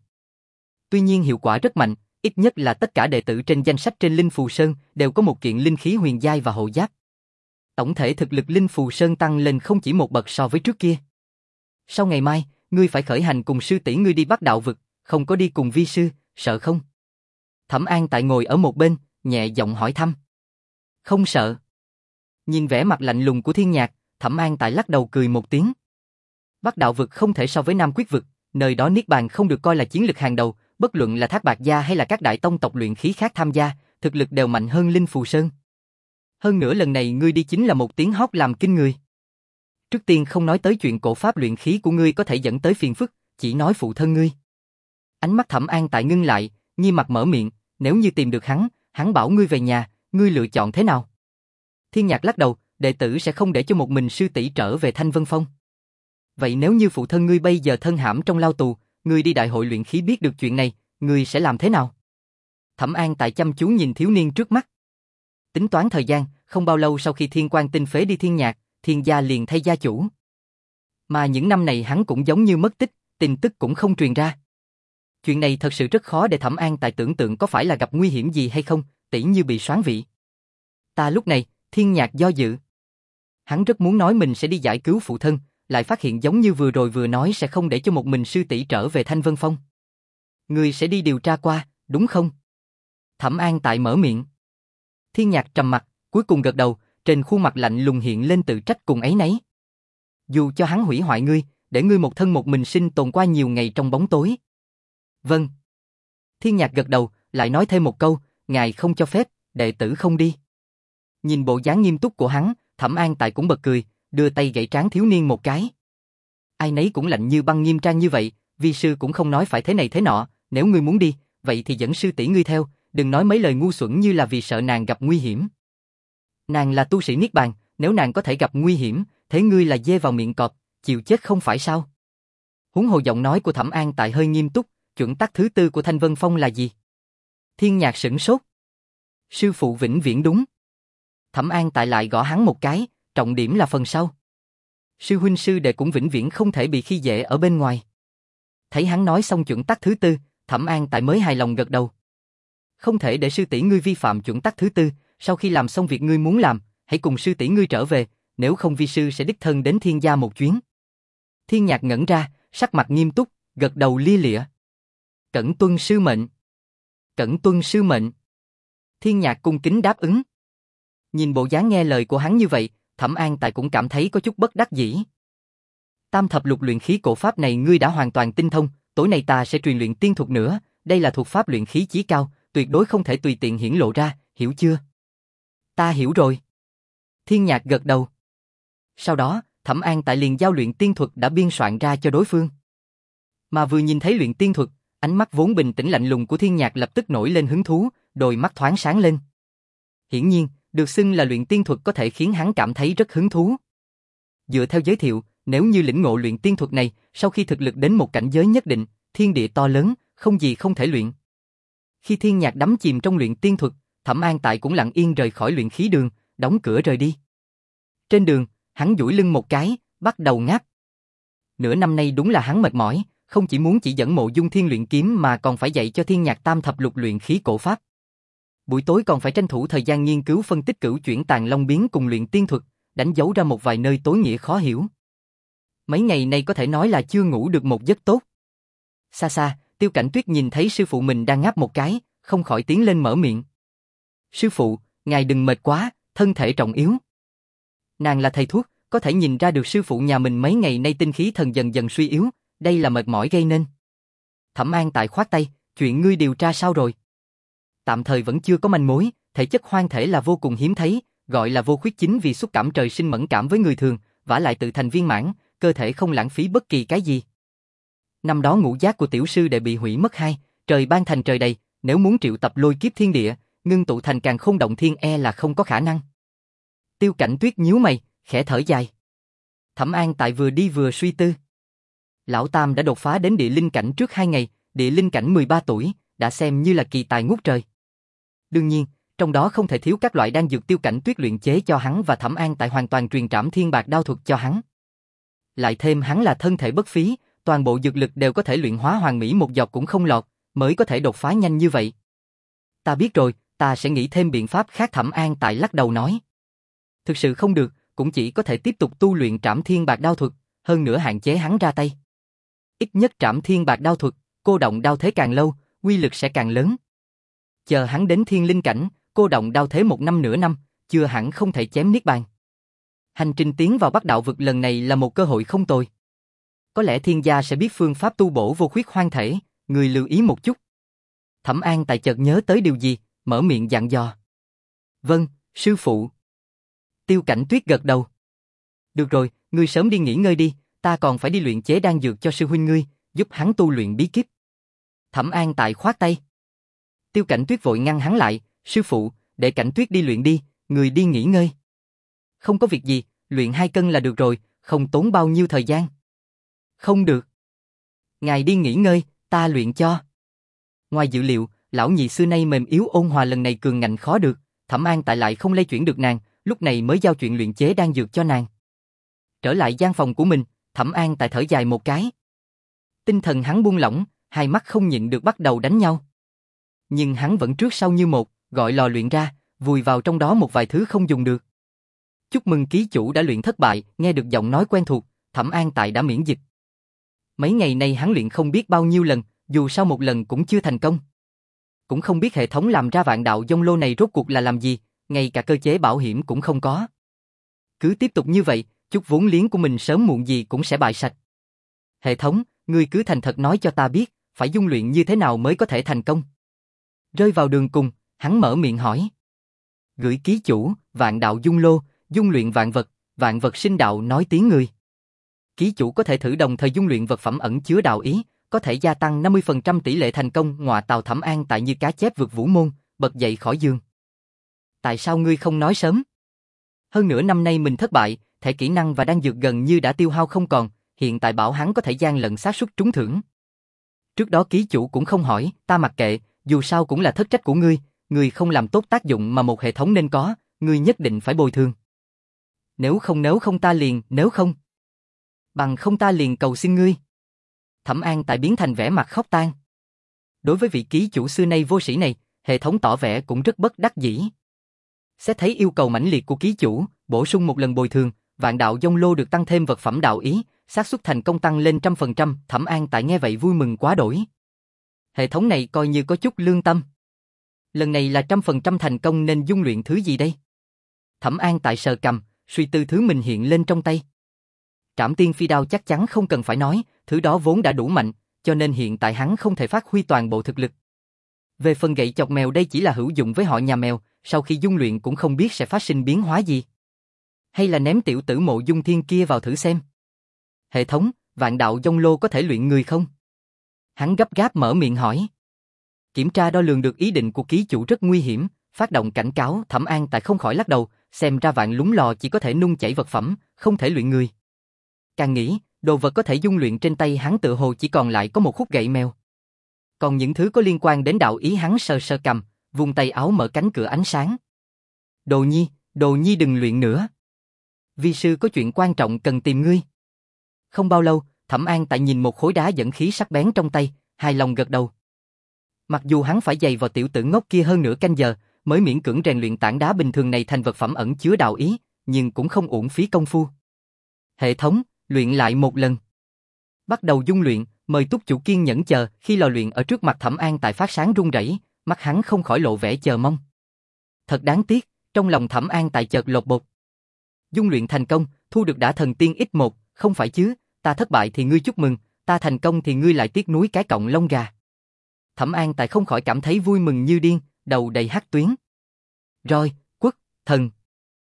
A: Tuy nhiên hiệu quả rất mạnh, ít nhất là tất cả đệ tử trên danh sách trên Linh Phù Sơn đều có một kiện linh khí huyền giai và hộ giáp. Tổng thể thực lực Linh Phù Sơn tăng lên không chỉ một bậc so với trước kia. Sau ngày mai, ngươi phải khởi hành cùng sư tỷ ngươi đi Bắc Đạo vực, không có đi cùng vi sư, sợ không? Thẩm An Tại ngồi ở một bên, nhẹ giọng hỏi thăm. Không sợ. Nhìn vẻ mặt lạnh lùng của Thiên Nhạc, Thẩm An Tại lắc đầu cười một tiếng. Bắc đạo vực không thể so với Nam Quyết vực, nơi đó Niết Bàn không được coi là chiến lực hàng đầu, bất luận là Thác Bạt Gia hay là các đại tông tộc luyện khí khác tham gia, thực lực đều mạnh hơn Linh Phù Sơn. Hơn nữa lần này ngươi đi chính là một tiếng hót làm kinh người. Trước tiên không nói tới chuyện cổ pháp luyện khí của ngươi có thể dẫn tới phiền phức, chỉ nói phụ thân ngươi. Ánh mắt Thẩm An Tại ngưng lại, nghiêm mặt mở miệng, nếu như tìm được hắn, hắn bảo ngươi về nhà, ngươi lựa chọn thế nào? Thiên Nhạc lắc đầu, đệ tử sẽ không để cho một mình sư tỷ trở về Thanh Vân Phong. Vậy nếu như phụ thân ngươi bây giờ thân hãm trong lao tù, ngươi đi đại hội luyện khí biết được chuyện này, ngươi sẽ làm thế nào? Thẩm An Tại chăm chú nhìn thiếu niên trước mắt. Tính toán thời gian, không bao lâu sau khi Thiên Quang Tinh phế đi Thiên Nhạc, Thiên gia liền thay gia chủ. Mà những năm này hắn cũng giống như mất tích, tin tức cũng không truyền ra. Chuyện này thật sự rất khó để Thẩm An Tại tưởng tượng có phải là gặp nguy hiểm gì hay không, tỉ như bị soán vị. Ta lúc này, Thiên Nhạc do dự. Hắn rất muốn nói mình sẽ đi giải cứu phụ thân, lại phát hiện giống như vừa rồi vừa nói sẽ không để cho một mình sư tỷ trở về Thanh Vân Phong. Ngươi sẽ đi điều tra qua, đúng không? Thẩm An Tại mở miệng. Thiên Nhạc trầm mặt, cuối cùng gật đầu, trên khuôn mặt lạnh lùng hiện lên tự trách cùng áy náy. Dù cho hắn hủy hoại ngươi, để ngươi một thân một mình sinh tồn qua nhiều ngày trong bóng tối. Vâng. Thiên Nhạc gật đầu, lại nói thêm một câu, ngài không cho phép, đệ tử không đi. Nhìn bộ dáng nghiêm túc của hắn, Thẩm An Tại cũng bật cười, đưa tay gãy trán thiếu niên một cái. Ai nấy cũng lạnh như băng nghiêm trang như vậy, vi sư cũng không nói phải thế này thế nọ, nếu ngươi muốn đi, vậy thì dẫn sư tỷ ngươi theo, đừng nói mấy lời ngu xuẩn như là vì sợ nàng gặp nguy hiểm. Nàng là tu sĩ Niết Bàn, nếu nàng có thể gặp nguy hiểm, thế ngươi là dê vào miệng cọp, chịu chết không phải sao? Huống hồ giọng nói của Thẩm An Tại hơi nghiêm túc, chuẩn tắc thứ tư của Thanh Vân Phong là gì? Thiên Nhạc sửng sốt. Sư phụ vĩnh viễn đúng. Thẩm An Tại lại gõ hắn một cái, trọng điểm là phần sau. Sư huynh sư đệ cũng vĩnh viễn không thể bị khi dễ ở bên ngoài. Thấy hắn nói xong chuẩn tắc thứ tư, Thẩm An Tại mới hài lòng gật đầu. Không thể để sư tỷ ngươi vi phạm chuẩn tắc thứ tư, sau khi làm xong việc ngươi muốn làm, hãy cùng sư tỷ ngươi trở về, nếu không vi sư sẽ đích thân đến Thiên gia một chuyến. Thiên Nhạc ngẩn ra, sắc mặt nghiêm túc, gật đầu lia lịa. Cẩn tuân sư mệnh. Cẩn tuân sư mệnh. Thiên Nhạc cung kính đáp ứng. Nhìn bộ dáng nghe lời của hắn như vậy, Thẩm An Tại cũng cảm thấy có chút bất đắc dĩ. Tam thập lục luyện khí cổ pháp này ngươi đã hoàn toàn tinh thông, tối nay ta sẽ truyền luyện tiên thuật nữa, đây là thuộc pháp luyện khí chí cao, tuyệt đối không thể tùy tiện hiển lộ ra, hiểu chưa? Ta hiểu rồi. Thiên Nhạc gật đầu. Sau đó, Thẩm An Tại liền giao luyện tiên thuật đã biên soạn ra cho đối phương. Mà vừa nhìn thấy luyện tiên thuật, ánh mắt vốn bình tĩnh lạnh lùng của Thiên Nhạc lập tức nổi lên hứng thú, đôi mắt thoáng sáng lên. Hiển nhiên, được xưng là luyện tiên thuật có thể khiến hắn cảm thấy rất hứng thú. Dựa theo giới thiệu, nếu như lĩnh ngộ luyện tiên thuật này, sau khi thực lực đến một cảnh giới nhất định, thiên địa to lớn, không gì không thể luyện. Khi Thiên Nhạc đắm chìm trong luyện tiên thuật, Thẩm An Tại cũng lặng yên rời khỏi luyện khí đường, đóng cửa rời đi. Trên đường, hắn duỗi lưng một cái, bắt đầu ngáp. Nửa năm nay đúng là hắn mệt mỏi, không chỉ muốn chỉ dẫn Mộ Dung Thiên luyện kiếm mà còn phải dạy cho Thiên Nhạc tam thập lục luyện khí cổ pháp. Buổi tối còn phải tranh thủ thời gian nghiên cứu phân tích cửu chuyển tàn long biến cùng luyện tiên thuật, đánh dấu ra một vài nơi tối nghĩa khó hiểu. Mấy ngày nay có thể nói là chưa ngủ được một giấc tốt. Xa xa, Tiêu Cảnh Tuyết nhìn thấy sư phụ mình đang ngáp một cái, không khỏi tiến lên mở miệng. Sư phụ, ngài đừng mệt quá, thân thể trọng yếu. Nàng là thầy thuốc, có thể nhìn ra được sư phụ nhà mình mấy ngày nay tinh khí thần dần dần suy yếu, đây là mệt mỏi gây nên. Thẩm An Tại khoát tay, chuyện ngươi điều tra sao rồi? Tạm thời vẫn chưa có manh mối, thể chất hoang thể là vô cùng hiếm thấy, gọi là vô khuyết chính vì xúc cảm trời sinh mẫn cảm với người thường, vả lại tự thành viên mãn, cơ thể không lãng phí bất kỳ cái gì. Năm đó ngũ giác của tiểu sư đệ bị hủy mất hai, trời ban thành trời đầy, nếu muốn triệu tập lôi kiếp thiên địa, ngưng tụ thành càn khôn động thiên e là không có khả năng. Tiêu Cảnh Tuyết nhíu mày, khẽ thở dài. Thẩm An Tại vừa đi vừa suy tư. Lão Tam đã đột phá đến địa linh cảnh trước hai ngày, địa linh cảnh mười ba tuổi, đã xem như là kỳ tài ngút trời. Đương nhiên, trong đó không thể thiếu các loại đan dược Tiêu Cảnh Tuyết luyện chế cho hắn và Thẩm An Tại hoàn toàn truyền trảm thiên bạc đao thuật cho hắn. Lại thêm hắn là thân thể bất phí, toàn bộ dược lực đều có thể luyện hóa hoàn mỹ một giọt cũng không lọt, mới có thể đột phá nhanh như vậy. Ta biết rồi, ta sẽ nghĩ thêm biện pháp khác. Thẩm An Tại lắc đầu nói. Thực sự không được, cũng chỉ có thể tiếp tục tu luyện trảm thiên bạc đao thuật, hơn nữa hạn chế hắn ra tay. Ít nhất trảm thiên bạc đao thuật, cô động đao thế càng lâu, uy lực sẽ càng lớn. Chờ hắn đến thiên linh cảnh, cô động đao thế một năm nửa năm, chưa hẳn không thể chém niết bàn. Hành trình tiến vào Bắc Đạo vực lần này là một cơ hội không tồi. Có lẽ thiên gia sẽ biết phương pháp tu bổ vô khuyết hoang thể, người lưu ý một chút. Thẩm An tại chợt nhớ tới điều gì, mở miệng dặn dò. Vâng, sư phụ. Tiêu Cảnh Tuyết gật đầu. Được rồi, ngươi sớm đi nghỉ ngơi đi, ta còn phải đi luyện chế đan dược cho sư huynh ngươi, giúp hắn tu luyện bí kíp. Thẩm An tại khoát tay. Tiêu Cảnh Tuyết vội ngăn hắn lại, sư phụ, để Cảnh Tuyết đi luyện đi, người đi nghỉ ngơi. Không có việc gì, luyện hai cân là được rồi, không tốn bao nhiêu thời gian. Không được. Ngài đi nghỉ ngơi, ta luyện cho. Ngoài dự liệu, lão nhị xưa nay mềm yếu ôn hòa lần này cường ngạnh khó được, Thẩm An tại lại không lay chuyển được nàng, lúc này mới giao chuyện luyện chế đan dược cho nàng. Trở lại gian phòng của mình, Thẩm An tại thở dài một cái. Tinh thần hắn buông lỏng, hai mắt không nhịn được bắt đầu đánh nhau. Nhưng hắn vẫn trước sau như một, gọi lò luyện ra, vùi vào trong đó một vài thứ không dùng được. Chúc mừng ký chủ đã luyện thất bại, nghe được giọng nói quen thuộc, Thẩm An tại đã miễn dịch. Mấy ngày nay hắn luyện không biết bao nhiêu lần, dù sao một lần cũng chưa thành công. Cũng không biết hệ thống làm ra vạn đạo dông lô này rốt cuộc là làm gì, ngay cả cơ chế bảo hiểm cũng không có. Cứ tiếp tục như vậy, chút vốn liếng của mình sớm muộn gì cũng sẽ bại sạch. Hệ thống, ngươi cứ thành thật nói cho ta biết, phải dung luyện như thế nào mới có thể thành công. Rơi vào đường cùng, hắn mở miệng hỏi. Gửi ký chủ, vạn đạo dung lô, dung luyện vạn vật, vạn vật sinh đạo nói tiếng người. Ký chủ có thể thử đồng thời dung luyện vật phẩm ẩn chứa đạo ý, có thể gia tăng năm mươi phần trăm tỷ lệ thành công. Ngọa tào Thẩm An tại như cá chép vượt vũ môn, bật dậy khỏi giường. Tại sao ngươi không nói sớm? Hơn nửa năm nay mình thất bại, thể kỹ năng và đan dược gần như đã tiêu hao không còn, hiện tại bảo hắn có thể gian lận xác suất trúng thưởng. Trước đó ký chủ cũng không hỏi, ta mặc kệ, dù sao cũng là thất trách của ngươi, ngươi không làm tốt tác dụng mà một hệ thống nên có, ngươi nhất định phải bồi thường. Nếu không nếu không ta liền, nếu không. Bằng không ta liền cầu xin ngươi. Thẩm An tại biến thành vẻ mặt khóc tang. Đối với vị ký chủ xưa nay vô sĩ này, hệ thống tỏ vẻ cũng rất bất đắc dĩ. Xét thấy yêu cầu mãnh liệt của ký chủ, bổ sung một lần bồi thường, vạn đạo dông lô được tăng thêm vật phẩm đạo ý, xác suất thành công tăng lên trăm phần trăm. Thẩm An tại nghe vậy vui mừng quá đỗi. Hệ thống này coi như có chút lương tâm. Lần này là trăm phần trăm thành công nên dung luyện thứ gì đây? Thẩm An tại sờ cầm, suy tư thứ mình hiện lên trong tay. Trảm Tiên Phi Đao chắc chắn không cần phải nói, thứ đó vốn đã đủ mạnh, cho nên hiện tại hắn không thể phát huy toàn bộ thực lực. Về phần gậy chọc mèo đây chỉ là hữu dụng với họ nhà mèo, sau khi dung luyện cũng không biết sẽ phát sinh biến hóa gì. Hay là ném tiểu tử Mộ Dung Thiên kia vào thử xem. Hệ thống, vạn đạo dông lô có thể luyện người không? Hắn gấp gáp mở miệng hỏi. Kiểm tra đo lường được ý định của ký chủ rất nguy hiểm, phát động cảnh cáo. Thẩm An tại không khỏi lắc đầu, xem ra vạn lúng lò chỉ có thể nung chảy vật phẩm, không thể luyện người. Càng nghĩ, đồ vật có thể dung luyện trên tay hắn tự hồ chỉ còn lại có một khúc gậy mèo. Còn những thứ có liên quan đến đạo ý hắn sờ sờ cầm, vung tay áo mở cánh cửa ánh sáng. Đồ Nhi, Đồ Nhi đừng luyện nữa. Vi sư có chuyện quan trọng cần tìm ngươi. Không bao lâu, Thẩm An tại nhìn một khối đá dẫn khí sắc bén trong tay, hài lòng gật đầu. Mặc dù hắn phải dày vào tiểu tử ngốc kia hơn nửa canh giờ, mới miễn cưỡng rèn luyện tảng đá bình thường này thành vật phẩm ẩn chứa đạo ý, nhưng cũng không uổng phí công phu. Hệ thống, luyện lại một lần. Bắt đầu dung luyện, mời túc chủ kiên nhẫn chờ. Khi lò luyện ở trước mặt Thẩm An tại phát sáng run rẩy, mắt hắn không khỏi lộ vẻ chờ mong. Thật đáng tiếc, trong lòng Thẩm An tại chợt lột bột. Dung luyện thành công, thu được đả thần tiên ít một, không phải chứ, ta thất bại thì ngươi chúc mừng, ta thành công thì ngươi lại tiếc nuối cái cọng lông gà. Thẩm An tại không khỏi cảm thấy vui mừng như điên, đầu đầy hắc tuyến. Roi, quất, thần.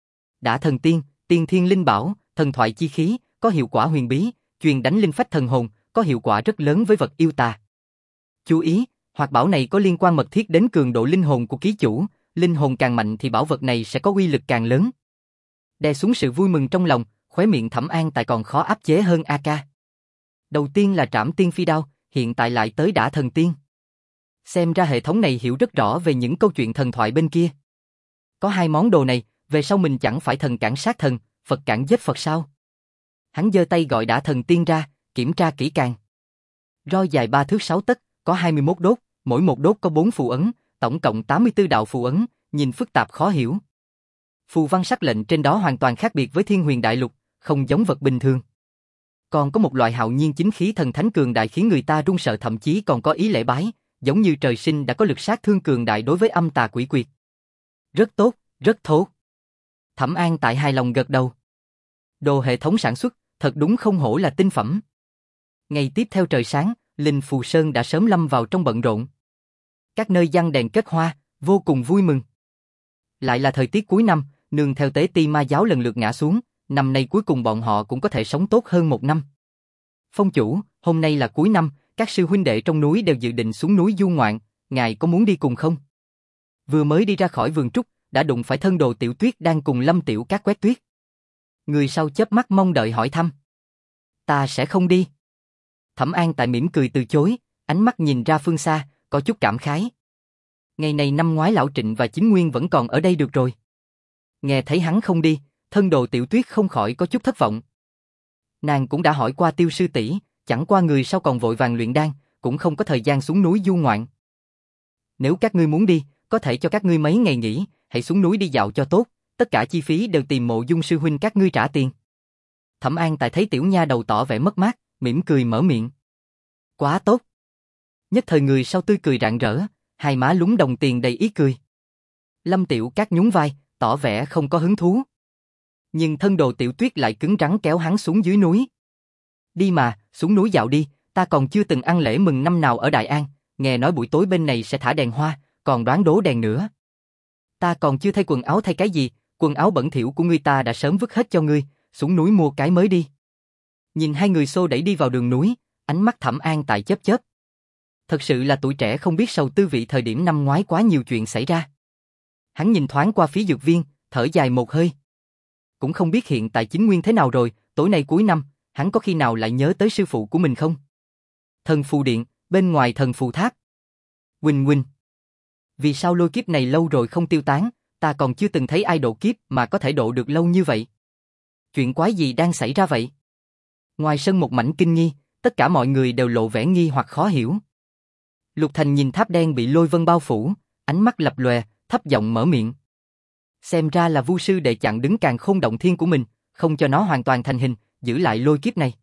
A: Đả thần tiên, tiên thiên linh bảo, thần thoại chi khí, có hiệu quả huyền bí, truyền đánh linh phách thần hồn, có hiệu quả rất lớn với vật yêu tà. Chú ý, hoạt bảo này có liên quan mật thiết đến cường độ linh hồn của ký chủ, linh hồn càng mạnh thì bảo vật này sẽ có uy lực càng lớn. Đè xuống sự vui mừng trong lòng, khóe miệng Thẩm An tại còn khó áp chế hơn a ca. Đầu tiên là Trảm Tiên Phi Đao, hiện tại lại tới Đả Thần Tiên. Xem ra hệ thống này hiểu rất rõ về những câu chuyện thần thoại bên kia. Có hai món đồ này, về sau mình chẳng phải thần cản sát thần, Phật cản giết Phật sao? Hắn giơ tay gọi Đả Thần Tiên ra, kiểm tra kỹ càng. Roi dài ba thước sáu tấc, có hai mươi mốt đốt, mỗi một đốt có bốn phù ấn, tổng cộng tám mươi tư đạo phù ấn, nhìn phức tạp khó hiểu. Phù văn sắc lệnh trên đó hoàn toàn khác biệt với Thiên Huyền Đại Lục, không giống vật bình thường. Còn có một loại hạo nhiên chính khí thần thánh cường đại khiến người ta run sợ, thậm chí còn có ý lễ bái, giống như trời sinh đã có lực sát thương cường đại đối với âm tà quỷ quyệt. Rất tốt, rất tốt. Thẩm An Tại hài lòng gật đầu. Đồ hệ thống sản xuất, thật đúng không hổ là tinh phẩm. Ngày tiếp theo trời sáng, Linh Phù Sơn đã sớm lâm vào trong bận rộn. Các nơi giăng đèn kết hoa, vô cùng vui mừng. Lại là thời tiết cuối năm, nương theo tế ti ma giáo lần lượt ngã xuống, năm nay cuối cùng bọn họ cũng có thể sống tốt hơn một năm. Phong chủ, hôm nay là cuối năm, các sư huynh đệ trong núi đều dự định xuống núi du ngoạn, ngài có muốn đi cùng không? Vừa mới đi ra khỏi vườn trúc, đã đụng phải thân đồ Tiểu Tuyết đang cùng Lâm Tiểu Cát quét tuyết. Người sau chớp mắt mong đợi hỏi thăm. Ta sẽ không đi. Thẩm An Tại mỉm cười từ chối, ánh mắt nhìn ra phương xa, có chút cảm khái. Ngày này năm ngoái lão Trịnh và Chính Nguyên vẫn còn ở đây được rồi. Nghe thấy hắn không đi, thân đồ Tiểu Tuyết không khỏi có chút thất vọng. Nàng cũng đã hỏi qua Tiêu sư tỷ, chẳng qua người sau còn vội vàng luyện đan, cũng không có thời gian xuống núi du ngoạn. Nếu các ngươi muốn đi, có thể cho các ngươi mấy ngày nghỉ, hãy xuống núi đi dạo cho tốt, tất cả chi phí đều tìm Mộ Dung sư huynh các ngươi trả tiền. Thẩm An Tại thấy tiểu nha đầu tỏ vẻ mất mát, mỉm cười mở miệng. Quá tốt. Nhất thời người sau tươi cười rạng rỡ, hai má lúng đồng tiền đầy ý cười. Lâm Tiểu Cát nhún vai, tỏ vẻ không có hứng thú. Nhưng thân đồ Tiểu Tuyết lại cứng rắn kéo hắn xuống dưới núi. Đi mà, xuống núi dạo đi, ta còn chưa từng ăn lễ mừng năm nào ở Đại An, nghe nói buổi tối bên này sẽ thả đèn hoa, còn đoán đố đèn nữa. Ta còn chưa thay quần áo thay cái gì, quần áo bẩn thỉu của ngươi ta đã sớm vứt hết cho ngươi, xuống núi mua cái mới đi. Nhìn hai người xô đẩy đi vào đường núi, ánh mắt Thẩm An Tại chớp chớp. Thật sự là tuổi trẻ không biết sầu tư vị thời điểm năm ngoái quá nhiều chuyện xảy ra. Hắn nhìn thoáng qua phía dược viên, thở dài một hơi. Cũng không biết hiện tại Chính Nguyên thế nào rồi, tối nay cuối năm, hắn có khi nào lại nhớ tới sư phụ của mình không? Thần phù điện, bên ngoài thần phù tháp. Huỳnh huỳnh. Vì sao lôi kiếp này lâu rồi không tiêu tán, ta còn chưa từng thấy ai độ kiếp mà có thể độ được lâu như vậy. Chuyện quái gì đang xảy ra vậy? Ngoài sân một mảnh kinh nghi, tất cả mọi người đều lộ vẻ nghi hoặc khó hiểu. Lục Thành nhìn tháp đen bị lôi vân bao phủ, ánh mắt lập lòe, thấp giọng mở miệng. Xem ra là Vu sư đệ chặn đứng càn khôn động thiên của mình, không cho nó hoàn toàn thành hình, giữ lại lôi kiếp này.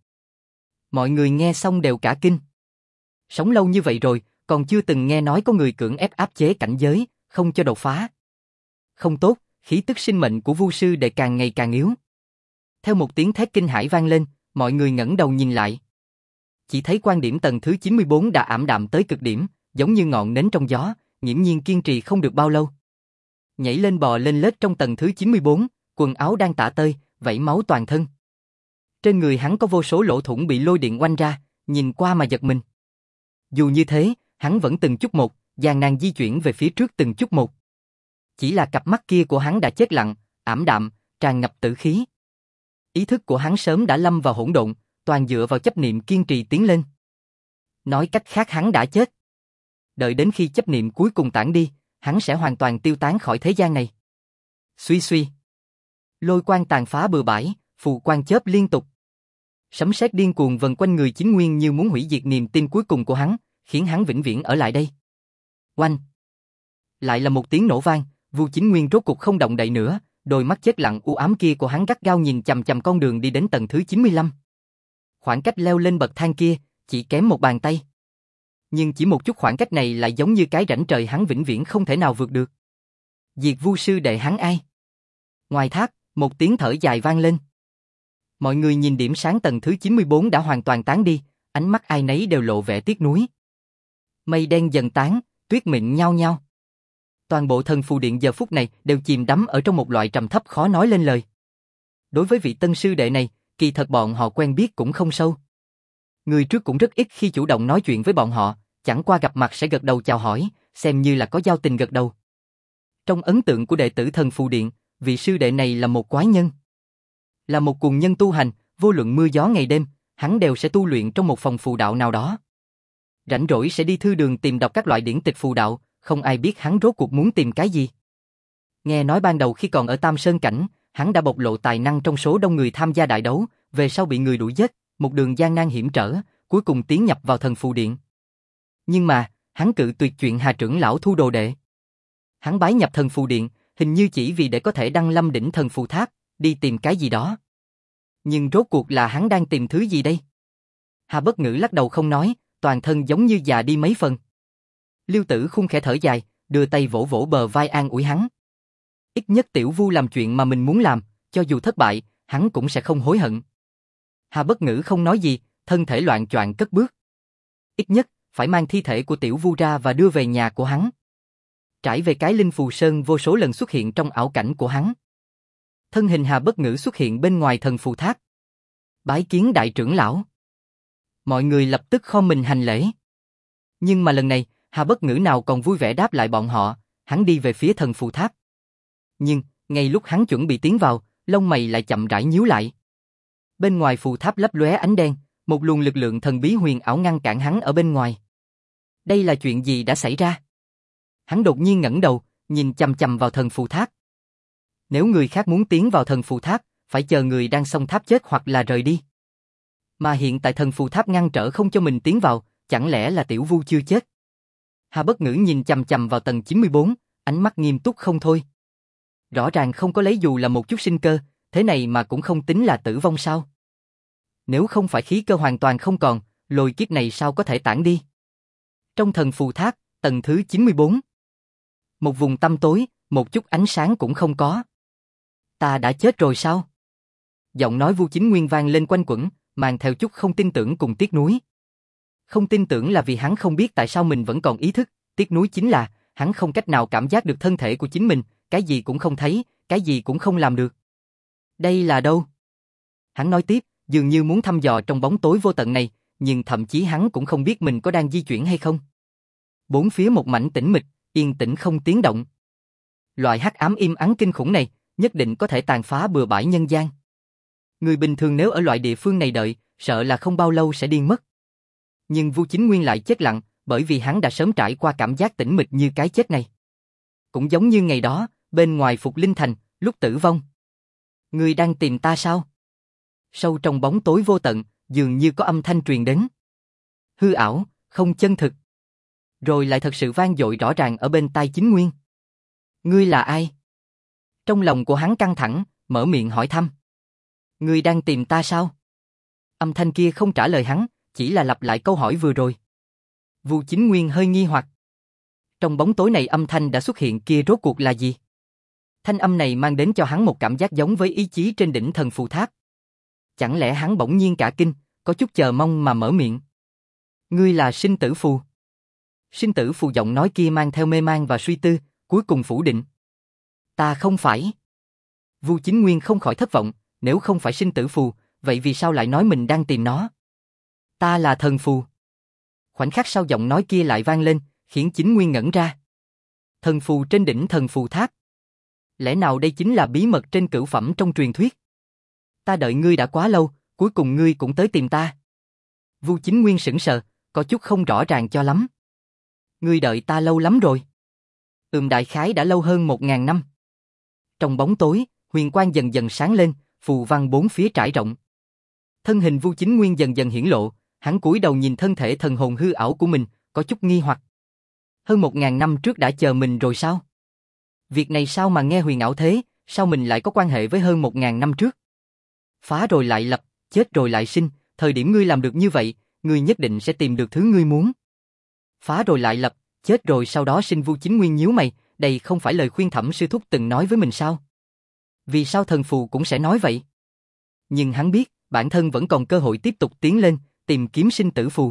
A: Mọi người nghe xong đều cả kinh. Sống lâu như vậy rồi, còn chưa từng nghe nói có người cưỡng ép áp chế cảnh giới, không cho đột phá. Không tốt, khí tức sinh mệnh của Vu sư đệ càng ngày càng yếu. Theo một tiếng thét kinh hãi vang lên, mọi người ngẩng đầu nhìn lại. Chỉ thấy quan điểm tầng thứ chín mươi bốn đã ảm đạm tới cực điểm, giống như ngọn nến trong gió, nghiễm nhiên kiên trì không được bao lâu. Nhảy lên bò lên lết trong tầng thứ chín mươi bốn, quần áo đang tả tơi, vẩy máu toàn thân. Trên người hắn có vô số lỗ thủng bị lôi điện oanh ra, nhìn qua mà giật mình. Dù như thế, hắn vẫn từng chút một, gian nan di chuyển về phía trước từng chút một. Chỉ là cặp mắt kia của hắn đã chết lặng, ảm đạm, tràn ngập tử khí. Ý thức của hắn sớm đã lâm vào hỗn độn, toàn dựa vào chấp niệm kiên trì tiến lên. Nói cách khác hắn đã chết. Đợi đến khi chấp niệm cuối cùng tản đi, hắn sẽ hoàn toàn tiêu tán khỏi thế gian này. Suy suy. Lôi quang tàn phá bừa bãi, phù quang chớp liên tục. Sấm sét điên cuồng vần quanh người Chính Nguyên như muốn hủy diệt niềm tin cuối cùng của hắn, khiến hắn vĩnh viễn ở lại đây. Oanh! Lại là một tiếng nổ vang, Vu Chính Nguyên rốt cục không động đậy nữa, đôi mắt chết lặng u ám kia của hắn gắt gao nhìn chằm chằm con đường đi đến tầng thứ chín mươi lăm. Khoảng cách leo lên bậc thang kia, chỉ kém một bàn tay. Nhưng chỉ một chút khoảng cách này lại giống như cái rãnh trời hắn vĩnh viễn không thể nào vượt được. Diệt Vu sư đệ hắn ai? Ngoài tháp, một tiếng thở dài vang lên. Mọi người nhìn điểm sáng tầng thứ chín mươi bốn đã hoàn toàn tán đi, ánh mắt ai nấy đều lộ vẻ tiếc nuối. Mây đen dần tán, tuyết mịn nhao nhao. Toàn bộ thần phù điện giờ phút này đều chìm đắm ở trong một loại trầm thấp khó nói lên lời. Đối với vị tân sư đệ này, kỳ thật bọn họ quen biết cũng không sâu. Người trước cũng rất ít khi chủ động nói chuyện với bọn họ, chẳng qua gặp mặt sẽ gật đầu chào hỏi, xem như là có giao tình gật đầu. Trong ấn tượng của đệ tử thần phù điện, vị sư đệ này là một quái nhân. Là một cuồng nhân tu hành, vô luận mưa gió ngày đêm, hắn đều sẽ tu luyện trong một phòng phù đạo nào đó. Rảnh rỗi sẽ đi thư đường tìm đọc các loại điển tịch phù đạo, không ai biết hắn rốt cuộc muốn tìm cái gì. Nghe nói ban đầu khi còn ở Tam Sơn Cảnh, hắn đã bộc lộ tài năng trong số đông người tham gia đại đấu, về sau bị người đuổi giết, một đường gian nan hiểm trở, cuối cùng tiến nhập vào thần phù điện. Nhưng mà, hắn cự tuyệt chuyện Hà trưởng lão thu đồ đệ. Hắn bái nhập thần phù điện, hình như chỉ vì để có thể đăng lâm đỉnh thần phù tháp, đi tìm cái gì đó. Nhưng rốt cuộc là hắn đang tìm thứ gì đây? Hà Bất Ngữ lắc đầu không nói, toàn thân giống như già đi mấy phần. Liêu Tử Khung khẽ thở dài, đưa tay vỗ vỗ bờ vai an ủi hắn. Ít nhất Tiểu Vu làm chuyện mà mình muốn làm, cho dù thất bại, hắn cũng sẽ không hối hận. Hà Bất Ngữ không nói gì, thân thể loạng choạng cất bước. Ít nhất, phải mang thi thể của Tiểu Vu ra và đưa về nhà của hắn. Trải về cái linh phù sơn vô số lần xuất hiện trong ảo cảnh của hắn. Thân hình Hà Bất Ngữ xuất hiện bên ngoài thần phù tháp. Bái kiến đại trưởng lão. Mọi người lập tức khom mình hành lễ. Nhưng mà lần này, Hà Bất Ngữ nào còn vui vẻ đáp lại bọn họ, hắn đi về phía thần phù tháp. Nhưng, ngay lúc hắn chuẩn bị tiến vào, lông mày lại chậm rãi nhíu lại. Bên ngoài phù tháp lấp lóe ánh đen, một luồng lực lượng thần bí huyền ảo ngăn cản hắn ở bên ngoài. Đây là chuyện gì đã xảy ra? Hắn đột nhiên ngẩng đầu, nhìn chằm chằm vào thần phù tháp. Nếu người khác muốn tiến vào thần phù tháp, phải chờ người đang xông tháp chết hoặc là rời đi. Mà hiện tại thần phù tháp ngăn trở không cho mình tiến vào, chẳng lẽ là Tiểu Vu chưa chết? Hà Bất Ngữ nhìn chằm chằm vào tầng chín mươi bốn, ánh mắt nghiêm túc không thôi. Rõ ràng không có lấy dù là một chút sinh cơ, thế này mà cũng không tính là tử vong sao? Nếu không phải khí cơ hoàn toàn không còn, lôi kiếp này sao có thể tản đi? Trong thần phù tháp, tầng thứ chín mươi bốn. Một vùng tăm tối, một chút ánh sáng cũng không có. Ta đã chết rồi sao? Giọng nói Vu Chính Nguyên vang lên quanh quẩn, mang theo chút không tin tưởng cùng tiếc nuối. Không tin tưởng là vì hắn không biết tại sao mình vẫn còn ý thức, tiếc nuối chính là hắn không cách nào cảm giác được thân thể của chính mình, cái gì cũng không thấy, cái gì cũng không làm được. Đây là đâu? Hắn nói tiếp, dường như muốn thăm dò trong bóng tối vô tận này, nhưng thậm chí hắn cũng không biết mình có đang di chuyển hay không. Bốn phía một mảnh tĩnh mịch, yên tĩnh không tiếng động. Loại hắc ám im ắng kinh khủng này, nhất định có thể tàn phá bừa bãi nhân gian. Người bình thường nếu ở loại địa phương này đợi, sợ là không bao lâu sẽ điên mất. Nhưng Vu Chính Nguyên lại chết lặng, bởi vì hắn đã sớm trải qua cảm giác tĩnh mịch như cái chết này. Cũng giống như ngày đó, bên ngoài Phục Linh Thành, lúc tử vong. Ngươi đang tìm ta sao? Sâu trong bóng tối vô tận, dường như có âm thanh truyền đến. Hư ảo, không chân thực. Rồi lại thật sự vang dội rõ ràng ở bên tai Chính Nguyên. Ngươi là ai? Trong lòng của hắn căng thẳng, mở miệng hỏi thăm. Ngươi đang tìm ta sao? Âm thanh kia không trả lời hắn, chỉ là lặp lại câu hỏi vừa rồi. Vu Chính Nguyên hơi nghi hoặc. Trong bóng tối này âm thanh đã xuất hiện kia rốt cuộc là gì? Thanh âm này mang đến cho hắn một cảm giác giống với ý chí trên đỉnh thần phù tháp. Chẳng lẽ hắn bỗng nhiên cả kinh, có chút chờ mong mà mở miệng. Ngươi là Sinh Tử Phù. Sinh Tử Phù giọng nói kia mang theo mê man và suy tư, cuối cùng phủ định. Ta không phải. Vu Chính Nguyên không khỏi thất vọng, nếu không phải Sinh Tử Phù, vậy vì sao lại nói mình đang tìm nó? Ta là thần phù. Khoảnh khắc sau giọng nói kia lại vang lên, khiến Chính Nguyên ngẩn ra. Thần phù trên đỉnh thần phù tháp. Lẽ nào đây chính là bí mật trên cửu phẩm trong truyền thuyết? Ta đợi ngươi đã quá lâu, cuối cùng ngươi cũng tới tìm ta. Vu Chính Nguyên sững sờ, có chút không rõ ràng cho lắm. Ngươi đợi ta lâu lắm rồi. Ừm, đại khái đã lâu hơn một ngàn năm. Trong bóng tối, huyền quang dần dần sáng lên, phù văn bốn phía trải rộng. Thân hình Vu Chính Nguyên dần dần hiển lộ, hắn cúi đầu nhìn thân thể thần hồn hư ảo của mình, có chút nghi hoặc. Hơn một ngàn năm trước đã chờ mình rồi sao? Việc này sao mà nghe huyền ảo thế, sao mình lại có quan hệ với hơn một ngàn năm trước? Phá rồi lại lập, chết rồi lại sinh, thời điểm ngươi làm được như vậy, ngươi nhất định sẽ tìm được thứ ngươi muốn. Phá rồi lại lập, chết rồi sau đó sinh. Vu Chính Nguyên nhíu mày, đây không phải lời khuyên Thẩm sư thúc từng nói với mình sao? Vì sao thần phù cũng sẽ nói vậy? Nhưng hắn biết, bản thân vẫn còn cơ hội tiếp tục tiến lên, tìm kiếm Sinh Tử Phù.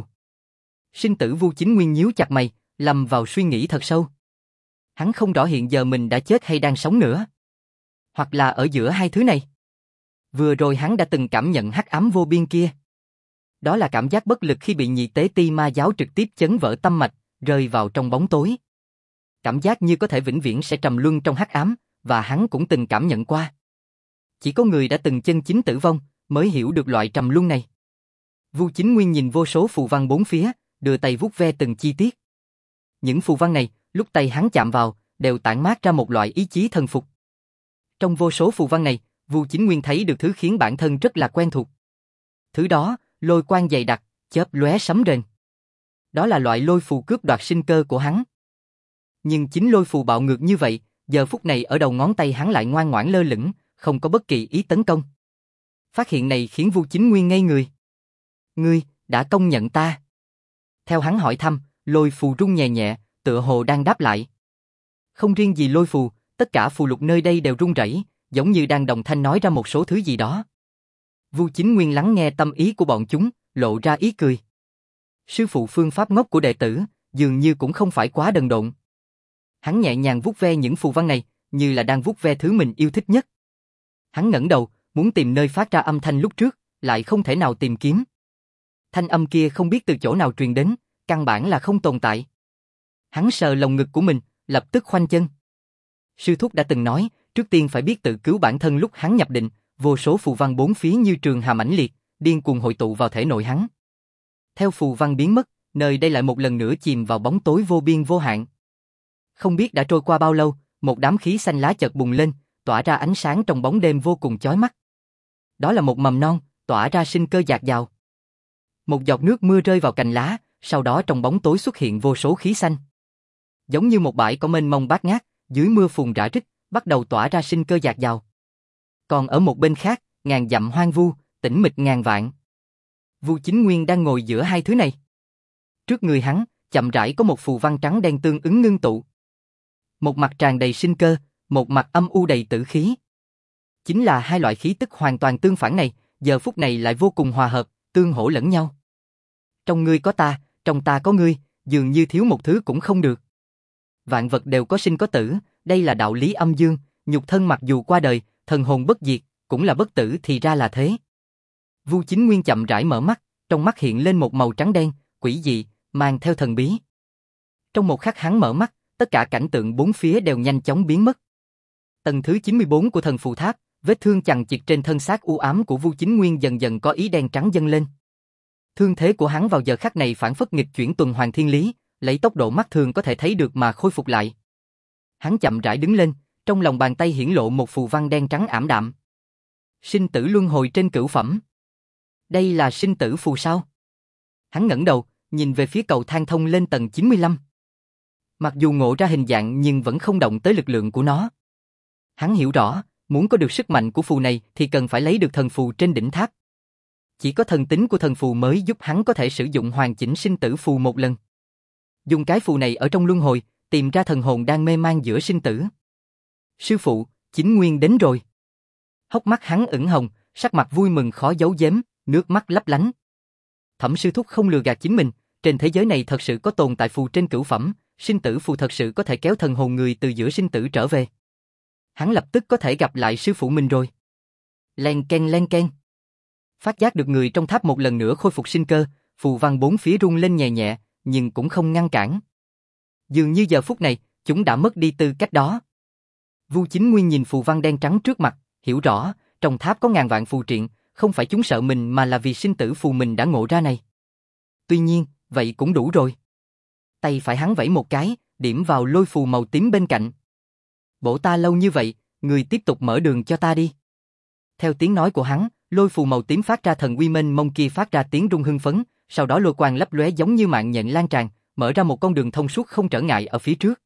A: Sinh tử Vu Chính Nguyên nhíu chặt mày, lầm vào suy nghĩ thật sâu. Hắn không rõ hiện giờ mình đã chết hay đang sống nữa. Hoặc là ở giữa hai thứ này. Vừa rồi hắn đã từng cảm nhận hắc ám vô biên kia. Đó là cảm giác bất lực khi bị nhị tế ti ma giáo trực tiếp chấn vỡ tâm mạch, rơi vào trong bóng tối. Cảm giác như có thể vĩnh viễn sẽ trầm luân trong hắc ám, và hắn cũng từng cảm nhận qua. Chỉ có người đã từng chân chính tử vong, mới hiểu được loại trầm luân này. Vu Chính Nguyên nhìn vô số phù văn bốn phía, đưa tay vuốt ve từng chi tiết. Những phù văn này, lúc tay hắn chạm vào, đều tản mát ra một loại ý chí thần phục. Trong vô số phù văn này, Vu Chính Nguyên thấy được thứ khiến bản thân rất là quen thuộc. Thứ đó, lôi quang dày đặc, chớp lóe sấm rền. Đó là loại lôi phù cướp đoạt sinh cơ của hắn. Nhưng chính lôi phù bạo ngược như vậy, giờ phút này ở đầu ngón tay hắn lại ngoan ngoãn lơ lửng, không có bất kỳ ý tấn công. Phát hiện này khiến Vu Chính Nguyên ngây người. Ngươi, đã công nhận ta. Theo hắn hỏi thăm, lôi phù rung nhẹ nhẹ, tựa hồ đang đáp lại. Không riêng gì lôi phù, tất cả phù lục nơi đây đều rung rẩy, giống như đang đồng thanh nói ra một số thứ gì đó. Vu Chính Nguyên lắng nghe tâm ý của bọn chúng, lộ ra ý cười. Sư phụ phương pháp ngốc của đệ tử, dường như cũng không phải quá đần độn. Hắn nhẹ nhàng vuốt ve những phù văn này, như là đang vuốt ve thứ mình yêu thích nhất. Hắn ngẩng đầu, muốn tìm nơi phát ra âm thanh lúc trước, lại không thể nào tìm kiếm. Thanh âm kia không biết từ chỗ nào truyền đến, căn bản là không tồn tại. Hắn sờ lồng ngực của mình, lập tức khoanh chân. Sư thúc đã từng nói, trước tiên phải biết tự cứu bản thân lúc hắn nhập định, vô số phù văn bốn phía như trường hà mãnh liệt, điên cuồng hội tụ vào thể nội hắn. Theo phù văn biến mất, nơi đây lại một lần nữa chìm vào bóng tối vô biên vô hạn. Không biết đã trôi qua bao lâu, một đám khí xanh lá chợt bùng lên, tỏa ra ánh sáng trong bóng đêm vô cùng chói mắt. Đó là một mầm non, tỏa ra sinh cơ dạt dào. Một giọt nước mưa rơi vào cành lá, sau đó trong bóng tối xuất hiện vô số khí xanh. Giống như một bãi cỏ mênh mông bát ngát, dưới mưa phùn rã rích, bắt đầu tỏa ra sinh cơ dạt dào. Còn ở một bên khác, ngàn dặm hoang vu, tĩnh mịch ngàn vạn. Vu Chính Nguyên đang ngồi giữa hai thứ này. Trước người hắn, chậm rãi có một phù văn trắng đen tương ứng ngưng tụ. Một mặt tràn đầy sinh cơ, một mặt âm u đầy tử khí. Chính là hai loại khí tức hoàn toàn tương phản này, giờ phút này lại vô cùng hòa hợp, tương hỗ lẫn nhau. Trong ngươi có ta, trong ta có ngươi, dường như thiếu một thứ cũng không được. Vạn vật đều có sinh có tử, đây là đạo lý âm dương, nhục thân mặc dù qua đời, thần hồn bất diệt, cũng là bất tử thì ra là thế. Vu Chính Nguyên chậm rãi mở mắt, trong mắt hiện lên một màu trắng đen, quỷ dị, mang theo thần bí. Trong một khắc hắn mở mắt, tất cả cảnh tượng bốn phía đều nhanh chóng biến mất. Tầng thứ chín mươi bốn của thần phù tháp, vết thương chằng chịt trên thân xác u ám của Vu Chính Nguyên dần dần có ý đen trắng dâng lên. Thương thế của hắn vào giờ khắc này phản phất nghịch chuyển tuần hoàn thiên lý, lấy tốc độ mắt thường có thể thấy được mà khôi phục lại. Hắn chậm rãi đứng lên, trong lòng bàn tay hiển lộ một phù văn đen trắng ảm đạm. Sinh tử luân hồi trên cửu phẩm. Đây là sinh tử phù sao? Hắn ngẩng đầu, nhìn về phía cầu thang thông lên tầng chín mươi lăm. Mặc dù ngộ ra hình dạng nhưng vẫn không động tới lực lượng của nó. Hắn hiểu rõ, muốn có được sức mạnh của phù này thì cần phải lấy được thần phù trên đỉnh tháp. Chỉ có thần tính của thần phù mới giúp hắn có thể sử dụng hoàn chỉnh sinh tử phù một lần. Dùng cái phù này ở trong luân hồi, tìm ra thần hồn đang mê man giữa sinh tử. Sư phụ, Chính Nguyên đến rồi. Hốc mắt hắn ửng hồng, sắc mặt vui mừng khó giấu giếm, nước mắt lấp lánh. Thẩm sư thúc không lừa gạt chính mình, trên thế giới này thật sự có tồn tại phù trên cửu phẩm, sinh tử phù thật sự có thể kéo thần hồn người từ giữa sinh tử trở về. Hắn lập tức có thể gặp lại sư phụ mình rồi. Len ken len ken. Phát giác được người trong tháp một lần nữa khôi phục sinh cơ, phù văn bốn phía rung lên nhẹ nhẹ, nhưng cũng không ngăn cản. Dường như giờ phút này, chúng đã mất đi tư cách đó. Vu Chính Nguyên nhìn phù văn đen trắng trước mặt, hiểu rõ, trong tháp có ngàn vạn phù triện, không phải chúng sợ mình mà là vì sinh tử phù mình đã ngộ ra này. Tuy nhiên, vậy cũng đủ rồi. Tay phải hắn vẫy một cái, điểm vào lôi phù màu tím bên cạnh. Bổ ta lâu như vậy, người tiếp tục mở đường cho ta đi. Theo tiếng nói của hắn, lôi phù màu tím phát ra thần uy mênh mông kia phát ra tiếng rung hưng phấn, sau đó lôi quang lấp lóe giống như mạng nhện lan tràn, mở ra một con đường thông suốt không trở ngại ở phía trước.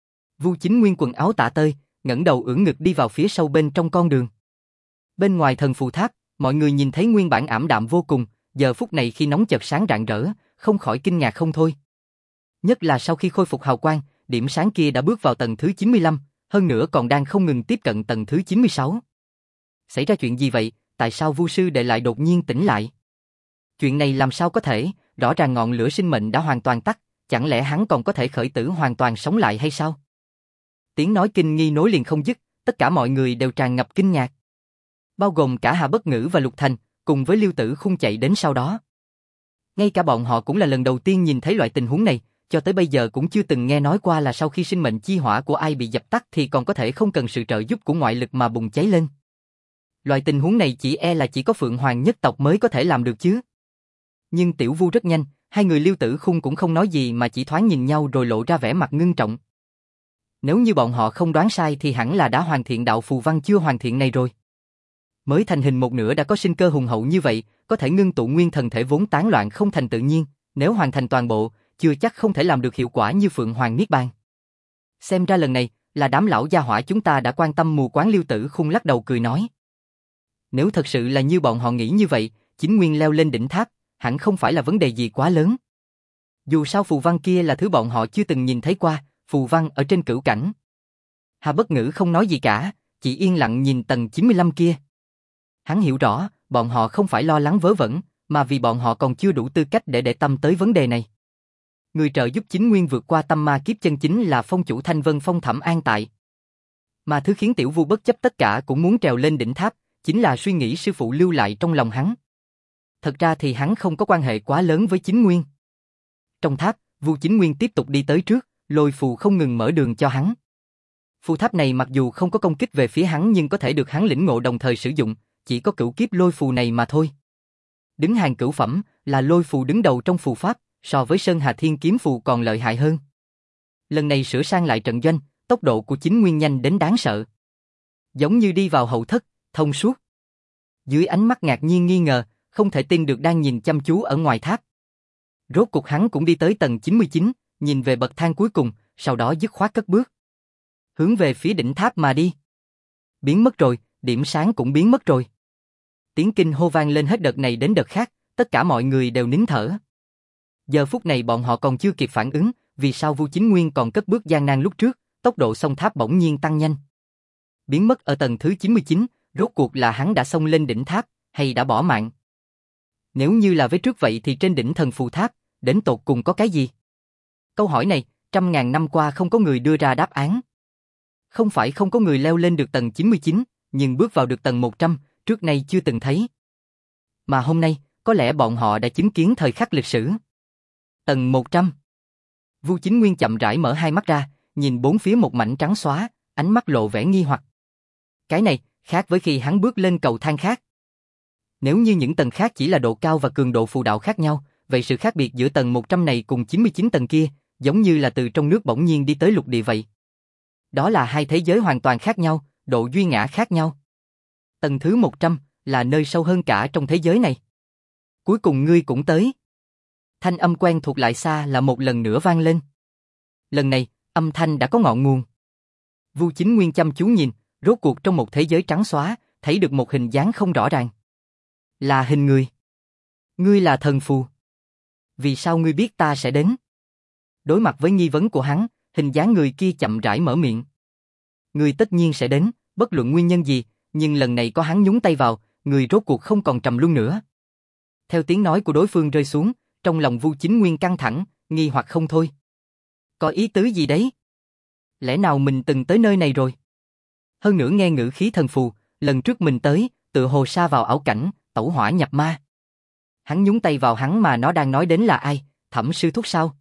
A: Vu Chính Nguyên quần áo tả tơi, ngẩng đầu ưỡn ngực đi vào phía sâu bên trong con đường. Bên ngoài thần phù tháp, mọi người nhìn thấy nguyên bản ảm đạm vô cùng, giờ phút này khi nóng chợt sáng rạng rỡ, không khỏi kinh ngạc không thôi. Nhất là sau khi khôi phục hào quang, điểm sáng kia đã bước vào tầng thứ chín mươi lăm, hơn nữa còn đang không ngừng tiếp cận tầng thứ chín mươi sáu. Xảy ra chuyện gì vậy? Tại sao Vu sư đệ lại đột nhiên tỉnh lại? Chuyện này làm sao có thể? Rõ ràng ngọn lửa sinh mệnh đã hoàn toàn tắt, chẳng lẽ hắn còn có thể khởi tử hoàn toàn sống lại hay sao? Tiếng nói kinh nghi nối liền không dứt, tất cả mọi người đều tràn ngập kinh ngạc. Bao gồm cả Hà Bất Ngữ và Lục Thành, cùng với Lưu Tử Khung chạy đến sau đó. Ngay cả bọn họ cũng là lần đầu tiên nhìn thấy loại tình huống này, cho tới bây giờ cũng chưa từng nghe nói qua là sau khi sinh mệnh chi hỏa của ai bị dập tắt thì còn có thể không cần sự trợ giúp của ngoại lực mà bùng cháy lên. Loại tình huống này chỉ e là chỉ có Phượng Hoàng nhất tộc mới có thể làm được chứ. Nhưng Tiểu Vu rất nhanh, hai người Lưu Tử Khung cũng không nói gì mà chỉ thoáng nhìn nhau rồi lộ ra vẻ mặt ngưng trọng. Nếu như bọn họ không đoán sai thì hẳn là đã hoàn thiện đạo phù văn chưa hoàn thiện này rồi. Mới thành hình một nửa đã có sinh cơ hùng hậu như vậy, có thể ngưng tụ nguyên thần thể vốn tán loạn không thành tự nhiên, nếu hoàn thành toàn bộ, chưa chắc không thể làm được hiệu quả như Phượng Hoàng Niết Bàn. Xem ra lần này, là đám lão gia hỏa chúng ta đã quan tâm mù quáng. Lưu Tử Khung lắc đầu cười nói. Nếu thật sự là như bọn họ nghĩ như vậy, Chính Nguyên leo lên đỉnh tháp, hẳn không phải là vấn đề gì quá lớn. Dù sao phù văn kia là thứ bọn họ chưa từng nhìn thấy qua, phù văn ở trên cửu cảnh. Hà Bất Ngữ không nói gì cả, chỉ yên lặng nhìn tầng chín mươi lăm kia. Hắn hiểu rõ, bọn họ không phải lo lắng vớ vẩn, mà vì bọn họ còn chưa đủ tư cách để để tâm tới vấn đề này. Người trợ giúp Chính Nguyên vượt qua tâm ma kiếp chân chính là phong chủ Thanh Vân Phong Thẩm An Tại. Mà thứ khiến Tiểu Vu bất chấp tất cả cũng muốn trèo lên đỉnh tháp, chính là suy nghĩ sư phụ lưu lại trong lòng hắn. Thật ra thì hắn không có quan hệ quá lớn với Chính Nguyên. Trong tháp, Vu Chính Nguyên tiếp tục đi tới trước, lôi phù không ngừng mở đường cho hắn. Phù tháp này mặc dù không có công kích về phía hắn nhưng có thể được hắn lĩnh ngộ đồng thời sử dụng, chỉ có cửu kiếp lôi phù này mà thôi. Đứng hàng cửu phẩm là lôi phù đứng đầu trong phù pháp, so với Sơn Hà Thiên Kiếm phù còn lợi hại hơn. Lần này sửa sang lại trận doanh, tốc độ của Chính Nguyên nhanh đến đáng sợ. Giống như đi vào hậu thất, thông suốt. Dưới ánh mắt ngạc nhiên nghi ngờ, không thể tin được đang nhìn chăm chú ở ngoài tháp. Rốt cuộc hắn cũng đi tới tầng chín mươi chín, nhìn về bậc thang cuối cùng, sau đó dứt khoát cất bước. Hướng về phía đỉnh tháp mà đi. Biến mất rồi, điểm sáng cũng biến mất rồi. Tiếng kinh hô vang lên hết đợt này đến đợt khác, tất cả mọi người đều nín thở. Giờ phút này bọn họ còn chưa kịp phản ứng, vì sao Vu Chính Nguyên còn cất bước gian nan lúc trước, tốc độ xông tháp bỗng nhiên tăng nhanh. Biến mất ở tầng thứ chín mươi chín, rốt cuộc là hắn đã xông lên đỉnh tháp, hay đã bỏ mạng? Nếu như là với trước vậy thì trên đỉnh thần phù tháp, đến tột cùng có cái gì? Câu hỏi này, trăm ngàn năm qua không có người đưa ra đáp án. Không phải không có người leo lên được tầng chín mươi chín, nhưng bước vào được tầng một trăm, trước nay chưa từng thấy. Mà hôm nay, có lẽ bọn họ đã chứng kiến thời khắc lịch sử. Tầng một trăm. Vu Chính Nguyên chậm rãi mở hai mắt ra, nhìn bốn phía một mảnh trắng xóa, ánh mắt lộ vẻ nghi hoặc. Cái này, khác với khi hắn bước lên cầu thang khác. Nếu như những tầng khác chỉ là độ cao và cường độ phù đạo khác nhau, vậy sự khác biệt giữa tầng một trăm này cùng chín mươi chín tầng kia, giống như là từ trong nước bỗng nhiên đi tới lục địa vậy. Đó là hai thế giới hoàn toàn khác nhau, độ duy ngã khác nhau. Tầng thứ một trăm là nơi sâu hơn cả trong thế giới này. Cuối cùng ngươi cũng tới. Thanh âm quen thuộc lại xa là một lần nữa vang lên. Lần này, âm thanh đã có ngọn nguồn. Vu Chính Nguyên chăm chú nhìn, rốt cuộc trong một thế giới trắng xóa, thấy được một hình dáng không rõ ràng. Là hình người. Ngươi là thần phù. Vì sao ngươi biết ta sẽ đến? Đối mặt với nghi vấn của hắn, hình dáng người kia chậm rãi mở miệng. Ngươi tất nhiên sẽ đến, bất luận nguyên nhân gì, nhưng lần này có hắn nhúng tay vào, người rốt cuộc không còn trầm luân nữa. Theo tiếng nói của đối phương rơi xuống, trong lòng Vu Chính Nguyên căng thẳng, nghi hoặc không thôi. Có ý tứ gì đấy? Lẽ nào mình từng tới nơi này rồi? Hơn nữa nghe ngữ khí thần phù, lần trước mình tới, tựa hồ sa vào ảo cảnh, tẩu hỏa nhập ma. Hắn nhúng tay vào hắn mà nó đang nói đến là ai, Thẩm sư thúc sao?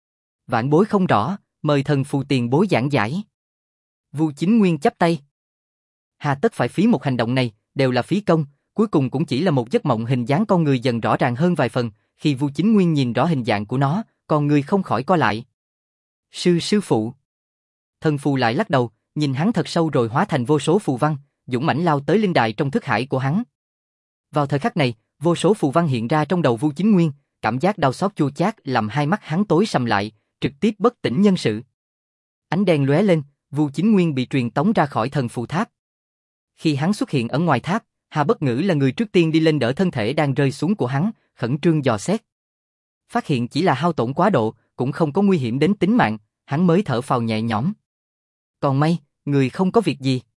A: Vạn bối không rõ, mời thần phù tiền bối giảng giải. Vu Chính Nguyên chắp tay. Hà tất phải phí một hành động này, đều là phí công, cuối cùng cũng chỉ là một giấc mộng. Hình dáng con người dần rõ ràng hơn vài phần, khi Vu Chính Nguyên nhìn rõ hình dạng của nó, con người không khỏi co lại. Sư sư phụ. Thần phù lại lắc đầu, nhìn hắn thật sâu rồi hóa thành vô số phù văn, dũng mãnh lao tới linh đài trong thức hải của hắn. Vào thời khắc này, vô số phù văn hiện ra trong đầu Vu Chính Nguyên, cảm giác đau xót chua chát làm hai mắt hắn tối sầm lại, trực tiếp bất tỉnh nhân sự. Ánh đen lóe lên, Vu Chính Nguyên bị truyền tống ra khỏi thần phù tháp. Khi hắn xuất hiện ở ngoài tháp, Hà Bất Ngữ là người trước tiên đi lên đỡ thân thể đang rơi xuống của hắn, khẩn trương dò xét. Phát hiện chỉ là hao tổn quá độ, cũng không có nguy hiểm đến tính mạng, hắn mới thở phào nhẹ nhõm. Còn may, người không có việc gì.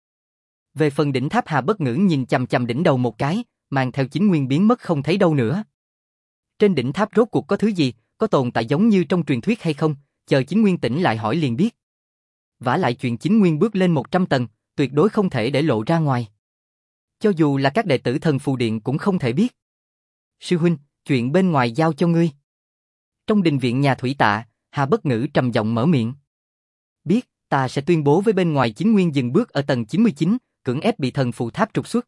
A: Về phần đỉnh tháp, Hà Bất Ngữ nhìn chằm chằm đỉnh đầu một cái, mang theo Chính Nguyên biến mất không thấy đâu nữa. Trên đỉnh tháp rốt cuộc có thứ gì, có tồn tại giống như trong truyền thuyết hay không, chờ Chính Nguyên tỉnh lại hỏi liền biết. Vả lại chuyện Chính Nguyên bước lên một trăm tầng, tuyệt đối không thể để lộ ra ngoài. Cho dù là các đệ tử thần phù điện cũng không thể biết. Sư huynh, chuyện bên ngoài giao cho ngươi. Trong đình viện nhà Thủy Tạ, Hà Bất Ngữ trầm giọng mở miệng. Biết, ta sẽ tuyên bố với bên ngoài Chính Nguyên dừng bước ở tầng chín mươi chín, cưỡng ép bị thần phù tháp trục xuất.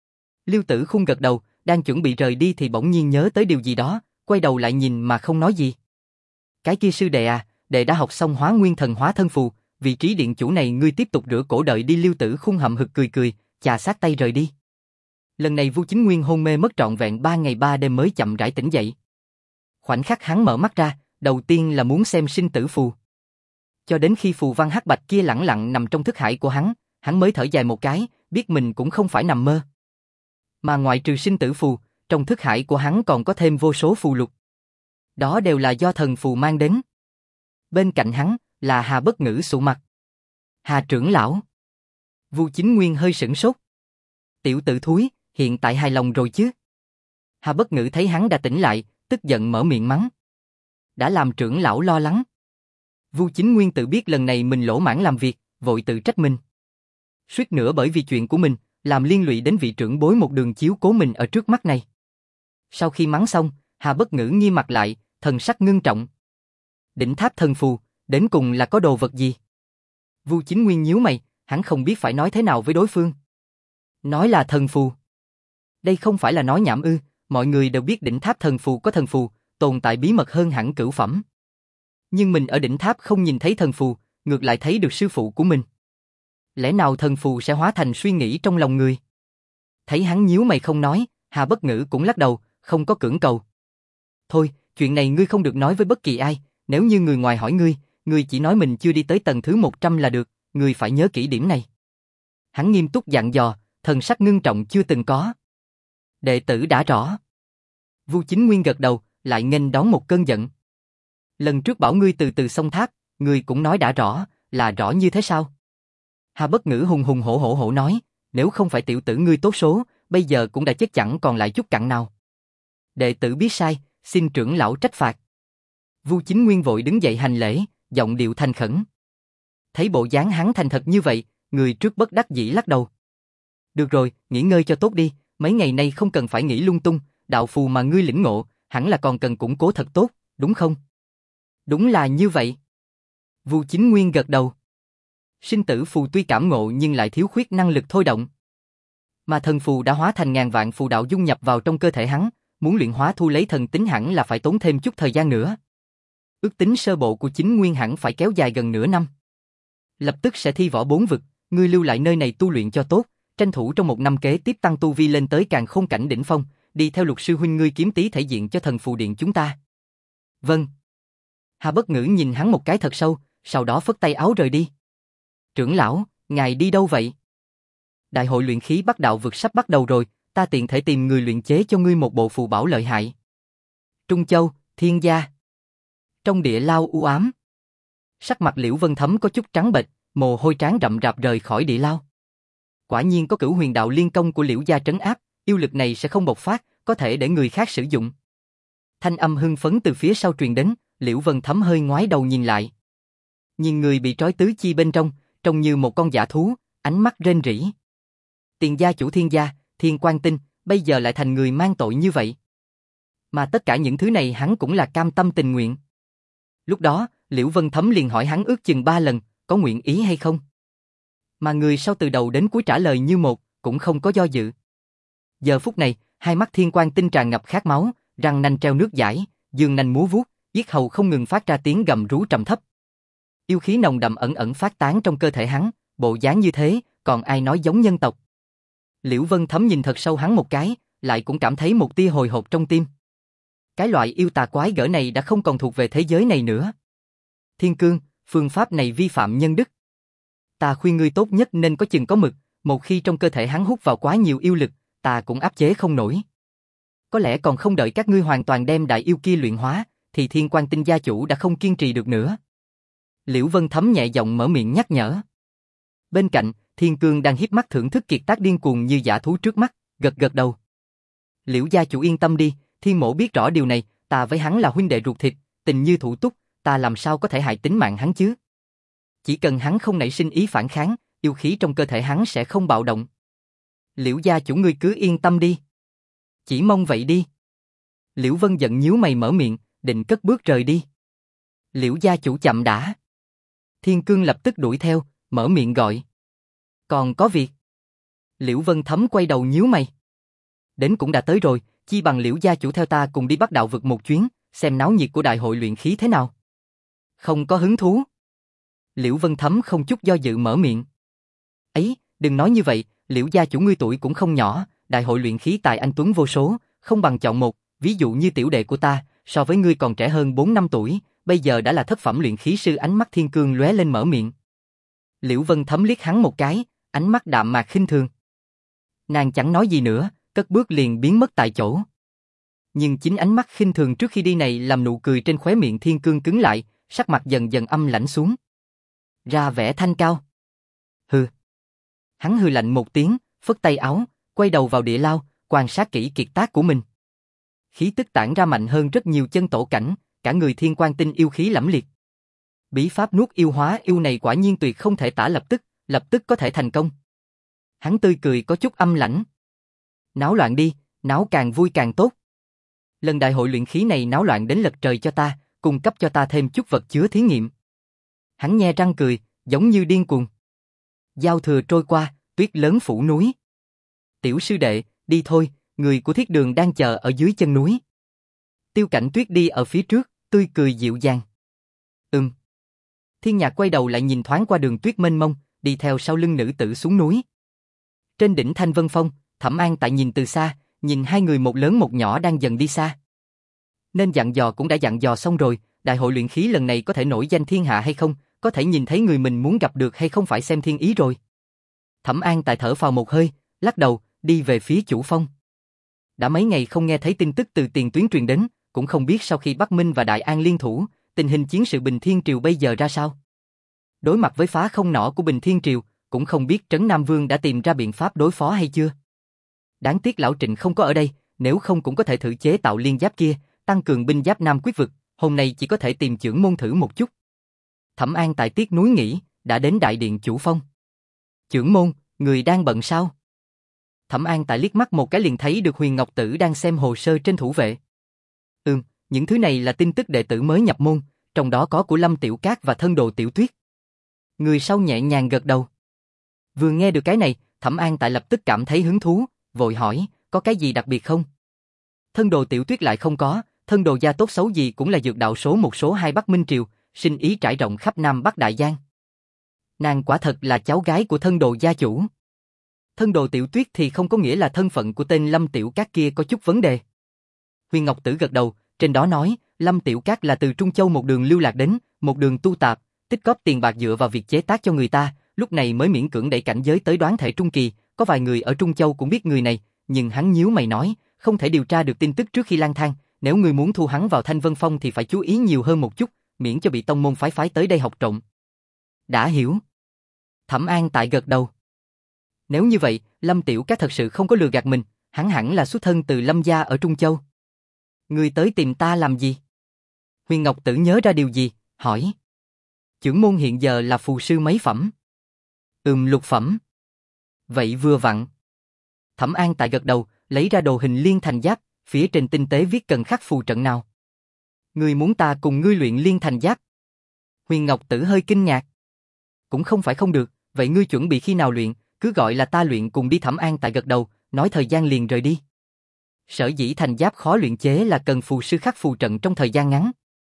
A: Lưu Tử Khung gật đầu, đang chuẩn bị rời đi thì bỗng nhiên nhớ tới điều gì đó, quay đầu lại nhìn mà không nói gì. Cái kia sư đệ à, đệ đã học xong Hóa Nguyên Thần Hóa Thân Phù, vị trí điện chủ này ngươi tiếp tục rửa cổ đợi đi. Lưu Tử Khung hậm hực cười cười, chà sát tay rời đi. Lần này Vu Chính Nguyên hôn mê mất trọn vẹn ba ngày ba đêm mới chậm rãi tỉnh dậy. Khoảnh khắc hắn mở mắt ra, đầu tiên là muốn xem sinh tử phù. Cho đến khi phù văn hắc bạch kia lẳng lặng nằm trong thức hải của hắn, hắn mới thở dài một cái, biết mình cũng không phải nằm mơ. Mà ngoại trừ sinh tử phù, trong thức hải của hắn còn có thêm vô số phù lục. Đó đều là do thần phù mang đến. Bên cạnh hắn là Hà Bất Ngữ sụ mặt. Hà trưởng lão. Vu Chính Nguyên hơi sửng sốt. Tiểu tử thúi, hiện tại hài lòng rồi chứ? Hà Bất Ngữ thấy hắn đã tỉnh lại, tức giận mở miệng mắng. Đã làm trưởng lão lo lắng. Vu Chính Nguyên tự biết lần này mình lỗ mãng làm việc, vội tự trách mình. Suýt nữa bởi vì chuyện của mình, làm liên lụy đến vị trưởng bối một đường chiếu cố mình ở trước mắt này. Sau khi mắng xong, Hà Bất Ngữ nghiêm mặt lại, thần sắc ngưng trọng. Đỉnh tháp thần phù, đến cùng là có đồ vật gì? Vu Chính Nguyên nhíu mày, hắn không biết phải nói thế nào với đối phương. Nói là thần phù. Đây không phải là nói nhảm ư, mọi người đều biết đỉnh tháp thần phù có thần phù, tồn tại bí mật hơn hẳn cửu phẩm. Nhưng mình ở đỉnh tháp không nhìn thấy thần phù, ngược lại thấy được sư phụ của mình. Lẽ nào thần phù sẽ hóa thành suy nghĩ trong lòng người? Thấy hắn nhíu mày không nói, Hà Bất Ngữ cũng lắc đầu, không có cưỡng cầu. Thôi, chuyện này ngươi không được nói với bất kỳ ai, nếu như người ngoài hỏi ngươi, ngươi chỉ nói mình chưa đi tới tầng thứ một trăm là được, ngươi phải nhớ kỹ điểm này. Hắn nghiêm túc dặn dò, thần sắc ngưng trọng chưa từng có. Đệ tử đã rõ. Vu Chính Nguyên gật đầu, lại nghênh đón một cơn giận. Lần trước bảo ngươi từ từ xông tháp, ngươi cũng nói đã rõ, là rõ như thế sao? Hà Bất Ngữ hùng hùng hổ hổ hổ nói, nếu không phải tiểu tử ngươi tốt số, bây giờ cũng đã chết chẳng còn lại chút cặn nào. Đệ tử biết sai, xin trưởng lão trách phạt. Vu Chính Nguyên vội đứng dậy hành lễ, giọng điệu thành khẩn. Thấy bộ dáng hắn thành thật như vậy, người trước bất đắc dĩ lắc đầu. Được rồi, nghỉ ngơi cho tốt đi, mấy ngày nay không cần phải nghĩ lung tung, đạo phù mà ngươi lĩnh ngộ, hẳn là còn cần củng cố thật tốt, đúng không? Đúng là như vậy. Vu Chính Nguyên gật đầu. Sinh tử phù tuy cảm ngộ nhưng lại thiếu khuyết năng lực thôi động. Mà thần phù đã hóa thành ngàn vạn phù đạo dung nhập vào trong cơ thể hắn, muốn luyện hóa thu lấy thần tính hẳn là phải tốn thêm chút thời gian nữa. Ước tính sơ bộ của Chính Nguyên hẳn phải kéo dài gần nửa năm. Lập tức sẽ thi võ bốn vực, ngươi lưu lại nơi này tu luyện cho tốt, tranh thủ trong một năm kế tiếp tăng tu vi lên tới càn khôn cảnh đỉnh phong, đi theo Lục sư huynh ngươi kiếm tí thể diện cho thần phù điện chúng ta. Vâng. Hà Bất Ngữ nhìn hắn một cái thật sâu, sau đó phất tay áo rời đi. Trưởng lão, ngài đi đâu vậy? Đại hội luyện khí Bắc Đạo vực sắp bắt đầu rồi, ta tiện thể tìm người luyện chế cho ngươi một bộ phù bảo lợi hại. Trung Châu, Thiên Gia. Trong địa lao u ám, sắc mặt Liễu Vân Thấm có chút trắng bệch, mồ hôi trán rậm rạp rời khỏi địa lao. Quả nhiên có Cửu Huyền Đạo Liên Công của Liễu gia trấn áp, yêu lực này sẽ không bộc phát, có thể để người khác sử dụng. Thanh âm hưng phấn từ phía sau truyền đến, Liễu Vân Thấm hơi ngoái đầu nhìn lại. Nhìn người bị trói tứ chi bên trong, trông như một con dã thú, ánh mắt rên rỉ. Tiền gia chủ Thiên gia, Thiên Quang Tinh, bây giờ lại thành người mang tội như vậy. Mà tất cả những thứ này hắn cũng là cam tâm tình nguyện. Lúc đó, Liễu Vân Thấm liền hỏi hắn ước chừng ba lần, có nguyện ý hay không. Mà người sau từ đầu đến cuối trả lời như một, cũng không có do dự. Giờ phút này, hai mắt Thiên Quang Tinh tràn ngập khát máu, răng nanh treo nước dãi, dương nanh múa vuốt, yết hầu không ngừng phát ra tiếng gầm rú trầm thấp. Yêu khí nồng đậm ẩn ẩn phát tán trong cơ thể hắn, bộ dáng như thế, còn ai nói giống nhân tộc. Liễu Vân Thấm nhìn thật sâu hắn một cái, lại cũng cảm thấy một tia hồi hộp trong tim. Cái loại yêu tà quái gở này đã không còn thuộc về thế giới này nữa. Thiên Cương, phương pháp này vi phạm nhân đức. Ta khuyên ngươi tốt nhất nên có chừng có mực, một khi trong cơ thể hắn hút vào quá nhiều yêu lực, ta cũng áp chế không nổi. Có lẽ còn không đợi các ngươi hoàn toàn đem đại yêu kia luyện hóa, thì Thiên Quang Tinh gia chủ đã không kiên trì được nữa. Liễu Vân Thấm nhẹ giọng mở miệng nhắc nhở. Bên cạnh, Thiên Cương đang híp mắt thưởng thức kiệt tác điên cuồng như dã thú trước mắt, gật gật đầu. Liễu gia chủ yên tâm đi, Thiên mỗ biết rõ điều này, ta với hắn là huynh đệ ruột thịt, tình như thủ túc, ta làm sao có thể hại tính mạng hắn chứ? Chỉ cần hắn không nảy sinh ý phản kháng, yêu khí trong cơ thể hắn sẽ không bạo động. Liễu gia chủ ngươi cứ yên tâm đi. Chỉ mong vậy đi. Liễu Vân giận nhíu mày mở miệng, định cất bước rời đi. Liễu gia chủ chậm đã. Thiên Cương lập tức đuổi theo, mở miệng gọi. Còn có việc. Liễu Vân Thấm quay đầu nhíu mày. Đến cũng đã tới rồi, chi bằng Liễu gia chủ theo ta cùng đi Bắc Đạo vực một chuyến, xem náo nhiệt của đại hội luyện khí thế nào. Không có hứng thú. Liễu Vân Thấm không chút do dự mở miệng. Ấy, đừng nói như vậy, Liễu gia chủ ngươi tuổi cũng không nhỏ, đại hội luyện khí tài anh tuấn vô số, không bằng chọn một, ví dụ như tiểu đệ của ta, so với ngươi còn trẻ hơn bốn năm tuổi, bây giờ đã là thất phẩm luyện khí sư. Ánh mắt Thiên Cương lóe lên mở miệng. Liễu Vân Thấm liếc hắn một cái, ánh mắt đạm mạc khinh thường. Nàng chẳng nói gì nữa, cất bước liền biến mất tại chỗ. Nhưng chính ánh mắt khinh thường trước khi đi này làm nụ cười trên khóe miệng Thiên Cương cứng lại, sắc mặt dần dần âm lãnh xuống. Ra vẻ thanh cao. Hừ. Hắn hừ lạnh một tiếng, phất tay áo, quay đầu vào địa lao, quan sát kỹ kiệt tác của mình. Khí tức tản ra mạnh hơn rất nhiều chân tổ cảnh, cả người thiên quan tinh yêu khí lẫm liệt. Bí pháp nuốt yêu hóa yêu này quả nhiên tuyệt không thể tả lập tức, lập tức có thể thành công. Hắn tươi cười có chút âm lãnh. Náo loạn đi, náo càng vui càng tốt. Lần đại hội luyện khí này náo loạn đến lật trời cho ta, cung cấp cho ta thêm chút vật chứa thí nghiệm. Hắn nhe răng cười, giống như điên cuồng. Giao thừa trôi qua, tuyết lớn phủ núi. Tiểu sư đệ, đi thôi, người của thiết đường đang chờ ở dưới chân núi. Tiêu Cảnh Tuyết đi ở phía trước, tươi cười dịu dàng. Ừm. Thiên Nhạc quay đầu lại nhìn thoáng qua đường tuyết mênh mông, đi theo sau lưng nữ tử xuống núi. Trên đỉnh Thanh Vân Phong, Thẩm An tại nhìn từ xa, nhìn hai người một lớn một nhỏ đang dần đi xa. Nên dặn dò cũng đã dặn dò xong rồi, đại hội luyện khí lần này có thể nổi danh thiên hạ hay không, có thể nhìn thấy người mình muốn gặp được hay không phải xem thiên ý rồi. Thẩm An tại thở phào một hơi, lắc đầu, đi về phía chủ phong. Đã mấy ngày không nghe thấy tin tức từ tiền tuyến truyền đến, cũng không biết sau khi Bắc Minh và Đại An liên thủ, tình hình chiến sự Bình Thiên Triều bây giờ ra sao. Đối mặt với phá không nỏ của Bình Thiên Triều, cũng không biết Trấn Nam Vương đã tìm ra biện pháp đối phó hay chưa. Đáng tiếc lão Trịnh không có ở đây, nếu không cũng có thể thử chế tạo liên giáp kia, tăng cường binh giáp Nam Quyết vực, hôm nay chỉ có thể tìm chưởng môn thử một chút. Thẩm An tại tiếc núi nghĩ, đã đến đại điện chủ phong. Chưởng môn, người đang bận sao? Thẩm An tại liếc mắt một cái liền thấy được Huyền Ngọc Tử đang xem hồ sơ trên thủ vệ. Ừm, những thứ này là tin tức đệ tử mới nhập môn, trong đó có của Lâm Tiểu Cát và thân đồ Tiểu Tuyết. Người sau nhẹ nhàng gật đầu. Vừa nghe được cái này, Thẩm An tại lập tức cảm thấy hứng thú, vội hỏi, có cái gì đặc biệt không? Thân đồ Tiểu Tuyết lại không có, thân đồ gia tốt xấu gì cũng là dược đạo số một số hai Bắc Minh Triều, sinh ý trải rộng khắp Nam Bắc Đại Giang. Nàng quả thật là cháu gái của thân đồ gia chủ. Thân đồ Tiểu Tuyết thì không có nghĩa là thân phận của tên Lâm Tiểu Cát kia có chút vấn đề. Huyền Ngọc Tử gật đầu, trên đó nói, Lâm Tiểu Cát là từ Trung Châu một đường lưu lạc đến, một đường tu tạp, tích góp tiền bạc dựa vào việc chế tác cho người ta, lúc này mới miễn cưỡng đẩy cảnh giới tới đoán thể trung kỳ, có vài người ở Trung Châu cũng biết người này, nhưng hắn nhíu mày nói, không thể điều tra được tin tức trước khi lang thang, nếu người muốn thu hắn vào Thanh Vân Phong thì phải chú ý nhiều hơn một chút, miễn cho bị tông môn phái phái tới đây học trộm. Đã hiểu. Thẩm An tại gật đầu. Nếu như vậy, Lâm Tiểu Cát thật sự không có lừa gạt mình, hắn hẳn là xuất thân từ Lâm gia ở Trung Châu. Người tới tìm ta làm gì? Huyền Ngọc Tử nhớ ra điều gì, hỏi. Chưởng môn hiện giờ là phù sư mấy phẩm? Ừm, lục phẩm. Vậy vừa vặn. Thẩm An tại gật đầu, lấy ra đồ hình liên thành giáp, phía trên tinh tế viết cần khắc phù trận nào. Ngươi muốn ta cùng ngươi luyện liên thành giáp? Huyền Ngọc Tử hơi kinh ngạc. Cũng không phải không được, vậy ngươi chuẩn bị khi nào luyện, cứ gọi là ta luyện cùng đi. Thẩm An tại gật đầu, nói thời gian liền rời đi. Sở dĩ thành giáp khó luyện chế là cần phù sư khắc phù trận trong thời gian ngắn.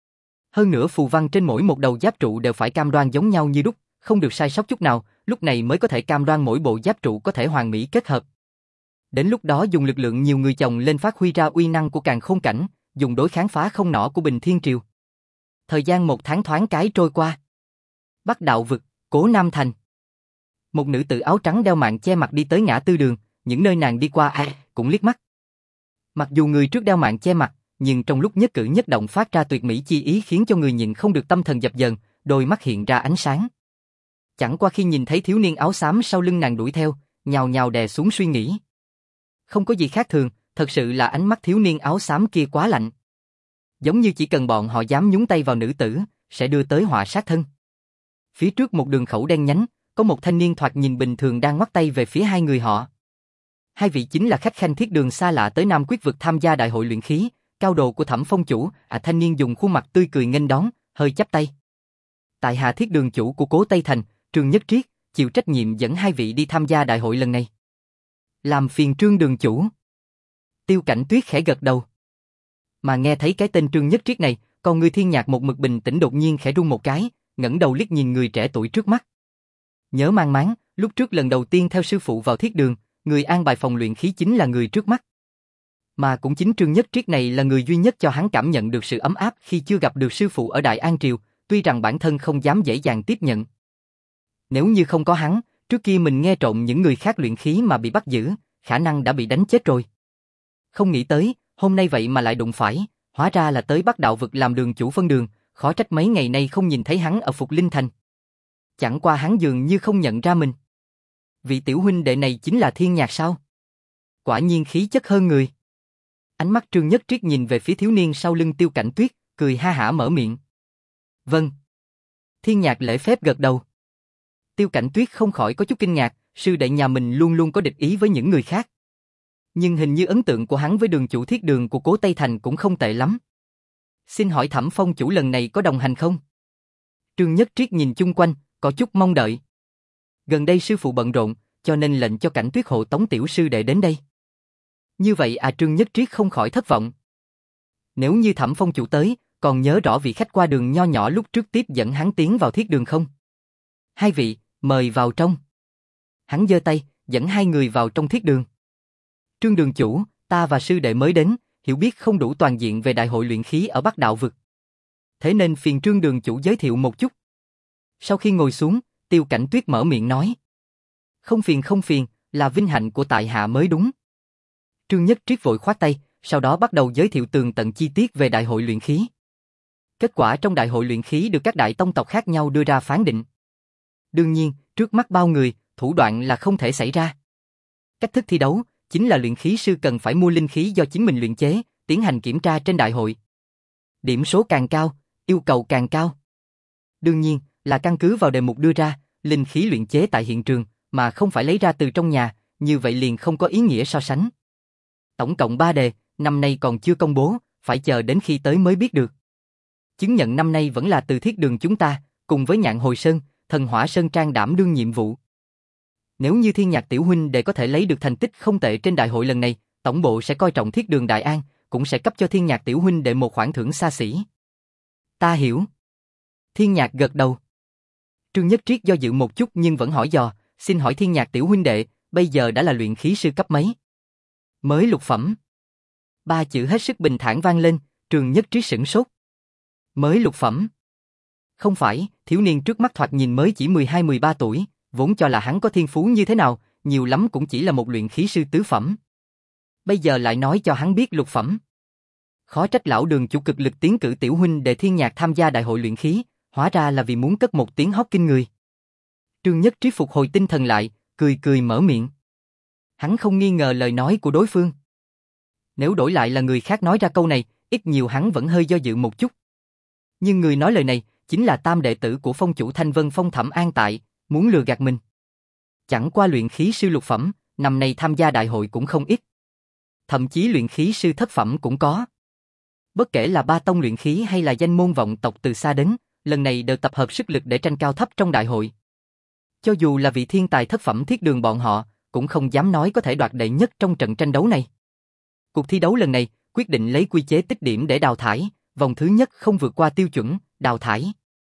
A: Hơn nữa phù văn trên mỗi một đầu giáp trụ đều phải cam đoan giống nhau như đúc, không được sai sót chút nào, lúc này mới có thể cam đoan mỗi bộ giáp trụ có thể hoàn mỹ kết hợp. Đến lúc đó dùng lực lượng nhiều người chồng lên phát huy ra uy năng của càn khôn cảnh, dùng đối kháng phá không nỏ của Bình Thiên Triều. Thời gian một tháng thoáng cái trôi qua. Bắc Đạo vực, Cố Nam Thành. Một nữ tử áo trắng đeo mạng che mặt đi tới ngã tư đường, những nơi nàng đi qua ai cũng liếc mắt. Mặc dù người trước đeo mạng che mặt, nhưng trong lúc nhất cử nhất động phát ra tuyệt mỹ chi ý khiến cho người nhìn không được tâm thần dập dờn, đôi mắt hiện ra ánh sáng. Chẳng qua khi nhìn thấy thiếu niên áo xám sau lưng nàng đuổi theo, nhào nhào đè xuống suy nghĩ. Không có gì khác thường, thật sự là ánh mắt thiếu niên áo xám kia quá lạnh. Giống như chỉ cần bọn họ dám nhúng tay vào nữ tử, sẽ đưa tới họa sát thân. Phía trước một đường khẩu đen nhánh, có một thanh niên thoạt nhìn bình thường đang ngoắc tay về phía hai người họ. Hai vị chính là khách khanh thiết đường xa lạ tới Nam Quyết vực tham gia đại hội luyện khí, cao đồ của Thẩm Phong chủ. À, thanh niên dùng khuôn mặt tươi cười nghênh đón, hơi chắp tay. Tại hạ thiết đường chủ của Cố Tây Thành, Trương Nhất Triết, chịu trách nhiệm dẫn hai vị đi tham gia đại hội lần này. Làm phiền Trương đường chủ. Tiêu Cảnh Tuyết khẽ gật đầu. Mà nghe thấy cái tên Trương Nhất Triết này, con người Thiên Nhạc một mực bình tĩnh đột nhiên khẽ rung một cái, ngẩng đầu liếc nhìn người trẻ tuổi trước mắt. Nhớ mang máng, lúc trước lần đầu tiên theo sư phụ vào thiết đường, người an bài phòng luyện khí chính là người trước mắt. Mà cũng chính Trương Nhất Triết này là người duy nhất cho hắn cảm nhận được sự ấm áp khi chưa gặp được sư phụ ở Đại An Triều, tuy rằng bản thân không dám dễ dàng tiếp nhận. Nếu như không có hắn, trước kia mình nghe trộm những người khác luyện khí mà bị bắt giữ, khả năng đã bị đánh chết rồi. Không nghĩ tới, hôm nay vậy mà lại đụng phải, hóa ra là tới Bắc Đạo vực làm đường chủ phân đường, khó trách mấy ngày nay không nhìn thấy hắn ở Phục Linh Thành. Chẳng qua hắn dường như không nhận ra mình. vị tiểu huynh đệ này chính là Thiên Nhạc sao? Quả nhiên khí chất hơn người. Ánh mắt Trương Nhất Triết nhìn về phía thiếu niên sau lưng Tiêu Cảnh Tuyết, cười ha hả mở miệng. Vâng. Thiên Nhạc lễ phép gật đầu. Tiêu Cảnh Tuyết không khỏi có chút kinh ngạc, sư đệ nhà mình luôn luôn có địch ý với những người khác. Nhưng hình như ấn tượng của hắn với đường chủ Thiết Đường của Cố Tây Thành cũng không tệ lắm. Xin hỏi Thẩm Phong chủ lần này có đồng hành không? Trương Nhất Triết nhìn chung quanh, có chút mong đợi. Gần đây sư phụ bận rộn, cho nên lệnh cho Cảnh Tuyết hộ tống tiểu sư đệ đến đây. Như vậy à, Trương Nhất Triết không khỏi thất vọng. Nếu như Thẩm Phong chủ tới, còn nhớ rõ vị khách qua đường nho nhỏ lúc trước tiếp dẫn hắn tiến vào Thiết Đường không? Hai vị, mời vào trong. Hắn giơ tay, dẫn hai người vào trong Thiết Đường. Trương đường chủ, ta và sư đệ mới đến, hiểu biết không đủ toàn diện về đại hội luyện khí ở Bắc Đạo Vực. Thế nên phiền Trương đường chủ giới thiệu một chút. Sau khi ngồi xuống, Tiêu Cảnh Tuyết mở miệng nói. Không phiền không phiền, là vinh hạnh của tại hạ mới đúng. Trương Nhất Triết vội khoát tay, sau đó bắt đầu giới thiệu tường tận chi tiết về đại hội luyện khí. Kết quả trong đại hội luyện khí được các đại tông tộc khác nhau đưa ra phán định. Đương nhiên, trước mắt bao người, thủ đoạn là không thể xảy ra. Cách thức thi đấu chính là luyện khí sư cần phải mua linh khí do chính mình luyện chế, tiến hành kiểm tra trên đại hội. Điểm số càng cao, yêu cầu càng cao. Đương nhiên, là căn cứ vào đề mục đưa ra, linh khí luyện chế tại hiện trường, mà không phải lấy ra từ trong nhà, như vậy liền không có ý nghĩa so sánh. Tổng cộng ba đề, năm nay còn chưa công bố, phải chờ đến khi tới mới biết được. Chứng nhận năm nay vẫn là từ Thiết Đường chúng ta, cùng với Nhạn Hồi Sơn, Thần Hỏa Sơn Trang đảm đương nhiệm vụ. Nếu như Thiên Nhạc tiểu huynh đệ có thể lấy được thành tích không tệ trên đại hội lần này, tổng bộ sẽ coi trọng Thiết Đường Đại An, cũng sẽ cấp cho Thiên Nhạc tiểu huynh đệ một khoản thưởng xa xỉ. Ta hiểu. Thiên Nhạc gật đầu. Trương Nhất Triết do dự một chút nhưng vẫn hỏi dò, xin hỏi Thiên Nhạc tiểu huynh đệ, bây giờ đã là luyện khí sư cấp mấy? Mới lục phẩm. Ba chữ hết sức bình thản vang lên, Trương Nhất Triết sửng sốt. Mới lục phẩm. Không phải, thiếu niên trước mắt thoạt nhìn mới chỉ mười hai mười ba tuổi, vốn cho là hắn có thiên phú như thế nào, nhiều lắm cũng chỉ là một luyện khí sư tứ phẩm. Bây giờ lại nói cho hắn biết lục phẩm. Khó trách lão đường chủ cực lực tiến cử tiểu huynh đệ Thiên Nhạc tham gia đại hội luyện khí, hóa ra là vì muốn cất một tiếng hót kinh người. Trương Nhất Triết phục hồi tinh thần lại, cười cười mở miệng. Hắn không nghi ngờ lời nói của đối phương. Nếu đổi lại là người khác nói ra câu này, ít nhiều hắn vẫn hơi do dự một chút. Nhưng người nói lời này, chính là tam đệ tử của phong chủ Thanh Vân Phong Thẩm An Tại, muốn lừa gạt mình. Chẳng qua luyện khí sư lục phẩm, năm nay tham gia đại hội cũng không ít. Thậm chí luyện khí sư thất phẩm cũng có. Bất kể là ba tông luyện khí hay là danh môn vọng tộc từ xa đến, lần này đều tập hợp sức lực để tranh cao thấp trong đại hội. Cho dù là vị thiên tài thất phẩm Thiết Đường bọn họ, cũng không dám nói có thể đoạt đệ nhất trong trận tranh đấu này. Cuộc thi đấu lần này, quyết định lấy quy chế tích điểm để đào thải, vòng thứ nhất không vượt qua tiêu chuẩn, đào thải.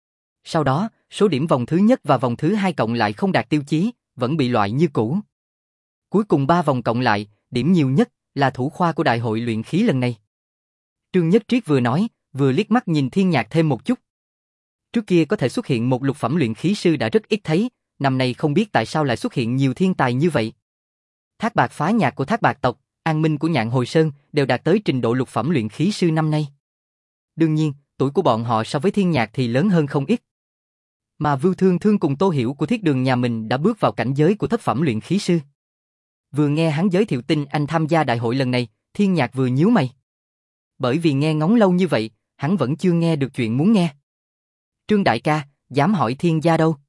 A: Sau đó, số điểm vòng thứ nhất và vòng thứ hai cộng lại không đạt tiêu chí, vẫn bị loại như cũ. Cuối cùng ba vòng cộng lại, điểm nhiều nhất là thủ khoa của đại hội luyện khí lần này. Trương Nhất Triết vừa nói, vừa liếc mắt nhìn Thiên Nhạc thêm một chút. Trước kia có thể xuất hiện một lục phẩm luyện khí sư đã rất ít thấy, năm nay không biết tại sao lại xuất hiện nhiều thiên tài như vậy. Thác Bạc Phá Nhạc của Thác Bạc tộc, An Minh của Nhạn Hồi Sơn đều đạt tới trình độ lục phẩm luyện khí sư năm nay. Đương nhiên, tuổi của bọn họ so với Thiên Nhạc thì lớn hơn không ít. Mà Vưu Thương Thương cùng Tô Hiểu của Thiết Đường nhà mình đã bước vào cảnh giới của thất phẩm luyện khí sư. Vừa nghe hắn giới thiệu tin anh tham gia đại hội lần này, Thiên Nhạc vừa nhíu mày. Bởi vì nghe ngóng lâu như vậy, hắn vẫn chưa nghe được chuyện muốn nghe. Trương đại ca, dám hỏi Thiên gia đâu?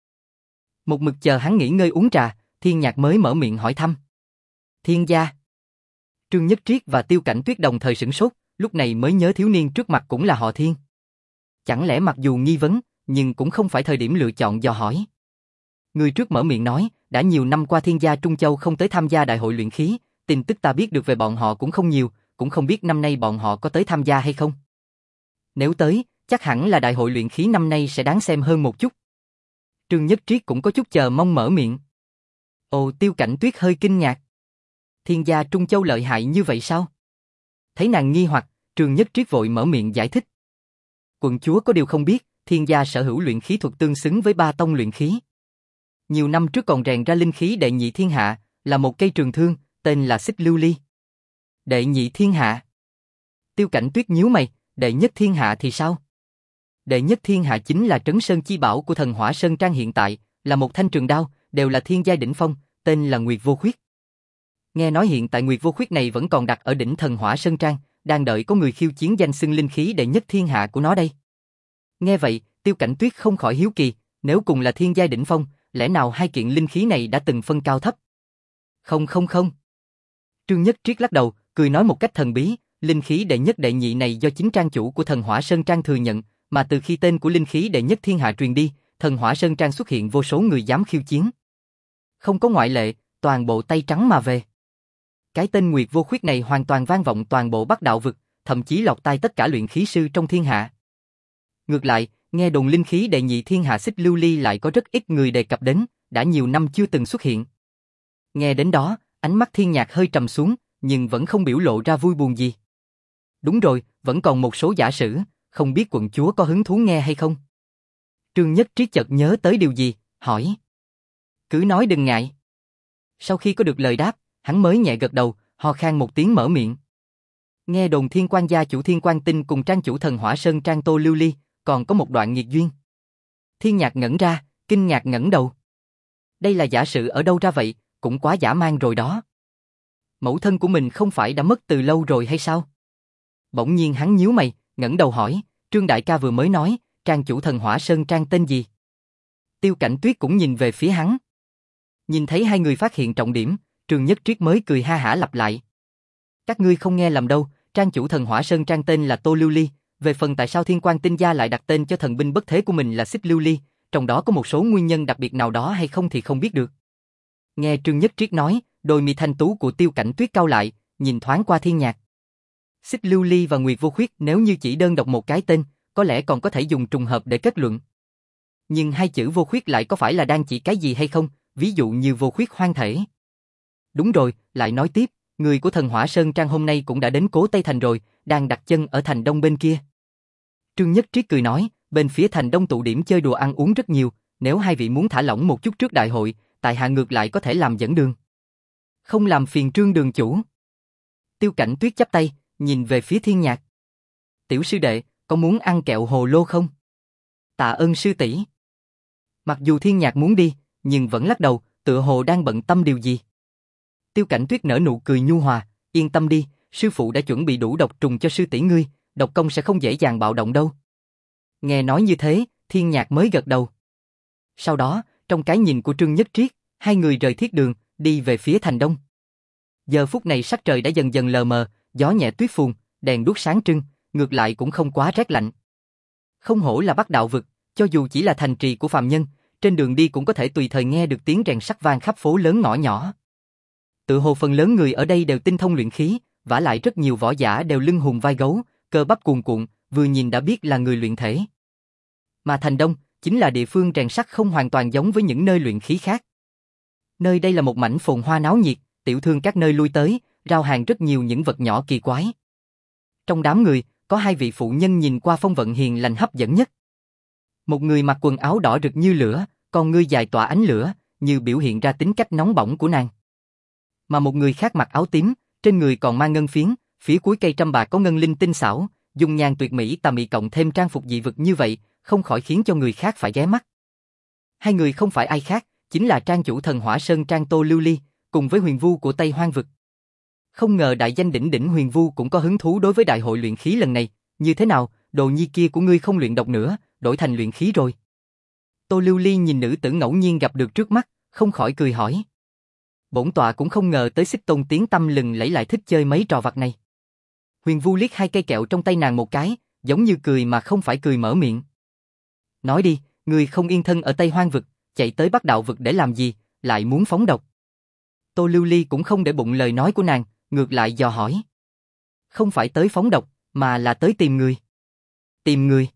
A: Một mực chờ hắn nghỉ ngơi uống trà, Thiên Nhạc mới mở miệng hỏi thăm. Thiên gia. Trương Nhất Triết và Tiêu Cảnh Tuyết đồng thời sửng sốt, lúc này mới nhớ thiếu niên trước mặt cũng là họ Thiên. Chẳng lẽ mặc dù nghi vấn, nhưng cũng không phải thời điểm lựa chọn dò hỏi. Người trước mở miệng nói, đã nhiều năm qua Thiên gia Trung Châu không tới tham gia đại hội luyện khí, tin tức ta biết được về bọn họ cũng không nhiều, cũng không biết năm nay bọn họ có tới tham gia hay không. Nếu tới, chắc hẳn là đại hội luyện khí năm nay sẽ đáng xem hơn một chút. Trương Nhất Triết cũng có chút chờ mong mở miệng. Ồ, Tiêu Cảnh Tuyết hơi kinh ngạc. Thiên gia Trung Châu lợi hại như vậy sao? Thấy nàng nghi hoặc, Trương Nhất Triết vội mở miệng giải thích. Quận chúa có điều không biết, Thiên gia sở hữu luyện khí thuật tương xứng với ba tông luyện khí. Nhiều năm trước còn rèn ra linh khí đệ nhị thiên hạ, là một cây trường thương, tên là Xích Lưu Ly. Đệ nhị thiên hạ. Tiêu Cảnh Tuyết nhíu mày, đệ nhất thiên hạ thì sao? Đệ nhất thiên hạ chính là Trấn Sơn chi bảo của Thần Hỏa Sơn Trang hiện tại, là một thanh trường đao, đều là thiên giai đỉnh phong, tên là Nguyệt Vô Khuyết. Nghe nói hiện tại Nguyệt Vô Khuyết này vẫn còn đặt ở đỉnh Thần Hỏa Sơn Trang, đang đợi có người khiêu chiến danh xưng linh khí đệ nhất thiên hạ của nó đây. Nghe vậy, Tiêu Cảnh Tuyết không khỏi hiếu kỳ, nếu cùng là thiên giai đỉnh phong, lẽ nào hai kiện linh khí này đã từng phân cao thấp? Không không không. Trương Nhất Triết lắc đầu, cười nói một cách thần bí, linh khí đệ nhất đệ nhị này do chính trang chủ của Thần Hỏa Sơn Trang thừa nhận, mà từ khi tên của linh khí đệ nhất thiên hạ truyền đi, Thần Hỏa Sơn Trang xuất hiện vô số người dám khiêu chiến. Không có ngoại lệ, toàn bộ tay trắng mà về. Cái tên Nguyệt Vô Khuyết này hoàn toàn vang vọng toàn bộ Bắc Đạo vực, thậm chí lọt tai tất cả luyện khí sư trong thiên hạ. Ngược lại, nghe đồn linh khí đệ nhị thiên hạ Xích Lưu Ly lại có rất ít người đề cập đến, đã nhiều năm chưa từng xuất hiện. Nghe đến đó, ánh mắt Thiên Nhạc hơi trầm xuống, nhưng vẫn không biểu lộ ra vui buồn gì. Đúng rồi, vẫn còn một số giả sử, không biết quận chúa có hứng thú nghe hay không? Trương Nhất Triết chợt nhớ tới điều gì, hỏi. Cứ nói đừng ngại. Sau khi có được lời đáp, hắn mới nhẹ gật đầu, ho khan một tiếng mở miệng. Nghe đồn Thiên Quan gia chủ Thiên Quan Tinh cùng trang chủ Thần Hỏa Sơn Trang Tô Lưu Ly, còn có một đoạn nghiệt duyên. Thiên Nhạc ngẩn ra, kinh ngạc ngẩng đầu. Đây là giả sử ở đâu ra vậy, cũng quá dã man rồi đó. Mẫu thân của mình không phải đã mất từ lâu rồi hay sao? Bỗng nhiên hắn nhíu mày, ngẩng đầu hỏi, Trương đại ca vừa mới nói, trang chủ Thần Hỏa Sơn Trang tên gì? Tiêu Cảnh Tuyết cũng nhìn về phía hắn. Nhìn thấy hai người phát hiện trọng điểm, Trương Nhất Triết mới cười ha hả lặp lại. Các ngươi không nghe lầm đâu, trang chủ Thần Hỏa Sơn Trang tên là Tô Lưu Ly, về phần tại sao Thiên Quan Tinh gia lại đặt tên cho thần binh bất thế của mình là Xích Lưu Ly, trong đó có một số nguyên nhân đặc biệt nào đó hay không thì không biết được. Nghe Trương Nhất Triết nói, đôi mi thanh tú của Tiêu Cảnh Tuyết cau lại, nhìn thoáng qua Thiên Nhạc. Xích Lưu Ly và Nguyệt Vô Khuyết nếu như chỉ đơn độc một cái tên, có lẽ còn có thể dùng trùng hợp để kết luận. Nhưng hai chữ Vô Khuyết lại có phải là đang chỉ cái gì hay không, ví dụ như Vô Khuyết hoang thể. Đúng rồi, lại nói tiếp, người của Thần Hỏa Sơn Trang hôm nay cũng đã đến Cố Tây Thành rồi, đang đặt chân ở thành đông bên kia. Trương Nhất Triết cười nói, bên phía thành đông tụ điểm chơi đùa ăn uống rất nhiều, nếu hai vị muốn thả lỏng một chút trước đại hội, tại hạ ngược lại có thể làm dẫn đường. Không làm phiền Trương đường chủ. Tiêu Cảnh Tuyết chắp tay, nhìn về phía Thiên Nhạc. Tiểu sư đệ, có muốn ăn kẹo hồ lô không? Tạ ơn sư tỷ. Mặc dù Thiên Nhạc muốn đi, nhưng vẫn lắc đầu, tựa hồ đang bận tâm điều gì. Tiêu Cảnh Tuyết nở nụ cười nhu hòa, yên tâm đi, sư phụ đã chuẩn bị đủ độc trùng cho sư tỷ ngươi, độc công sẽ không dễ dàng bạo động đâu. Nghe nói như thế, Thiên Nhạc mới gật đầu. Sau đó, trong cái nhìn của Trương Nhất Triết, hai người rời thiết đường, đi về phía thành đông. Giờ phút này sắc trời đã dần dần lờ mờ, gió nhẹ tuyết phùn, đèn đuốc sáng trưng, ngược lại cũng không quá rét lạnh. Không hổ là Bắc Đạo vực, cho dù chỉ là thành trì của phàm nhân, trên đường đi cũng có thể tùy thời nghe được tiếng rèn sắt vang khắp phố lớn ngõ nhỏ. Tự hồ phần lớn người ở đây đều tinh thông luyện khí, vả lại rất nhiều võ giả đều lưng hùm vai gấu, cơ bắp cuồn cuộn, vừa nhìn đã biết là người luyện thể. Mà thành đông chính là địa phương rèn sắt không hoàn toàn giống với những nơi luyện khí khác. Nơi đây là một mảnh phồn hoa náo nhiệt, tiểu thương các nơi lui tới, rao hàng rất nhiều những vật nhỏ kỳ quái. Trong đám người, có hai vị phụ nhân nhìn qua phong vận hiền lành hấp dẫn nhất. Một người mặc quần áo đỏ rực như lửa, con ngươi dài tỏa ánh lửa, như biểu hiện ra tính cách nóng bỏng của nàng. Mà một người khác mặc áo tím, trên người còn mang ngân phiến, phía cuối cây trăm bạc có ngân linh tinh xảo, dung nhan tuyệt mỹ tà mị cộng thêm trang phục dị vực như vậy, không khỏi khiến cho người khác phải ghé mắt. Hai người không phải ai khác, chính là trang chủ Thần Hỏa Sơn Trang Tô Lưu Ly, cùng với huyền vu của Tây Hoang vực. Không ngờ đại danh đỉnh đỉnh huyền vu cũng có hứng thú đối với đại hội luyện khí lần này, như thế nào, đồ nhi kia của ngươi không luyện độc nữa, đổi thành luyện khí rồi. Tô Lưu Ly nhìn nữ tử ngẫu nhiên gặp được trước mắt, không khỏi cười hỏi. Bổn tọa cũng không ngờ tới Xích Tôn tiếng tăm lừng lẫy lại thích chơi mấy trò vặt này. Huyền vu liếc hai cây kẹo trong tay nàng một cái, giống như cười mà không phải cười mở miệng. Nói đi, ngươi không yên thân ở Tây Hoang vực, chạy tới Bắc Đạo vực để làm gì, lại muốn phóng độc. Tô Lưu Ly cũng không để bụng lời nói của nàng, ngược lại dò hỏi. Không phải tới phóng độc, mà là tới tìm người. Tìm người.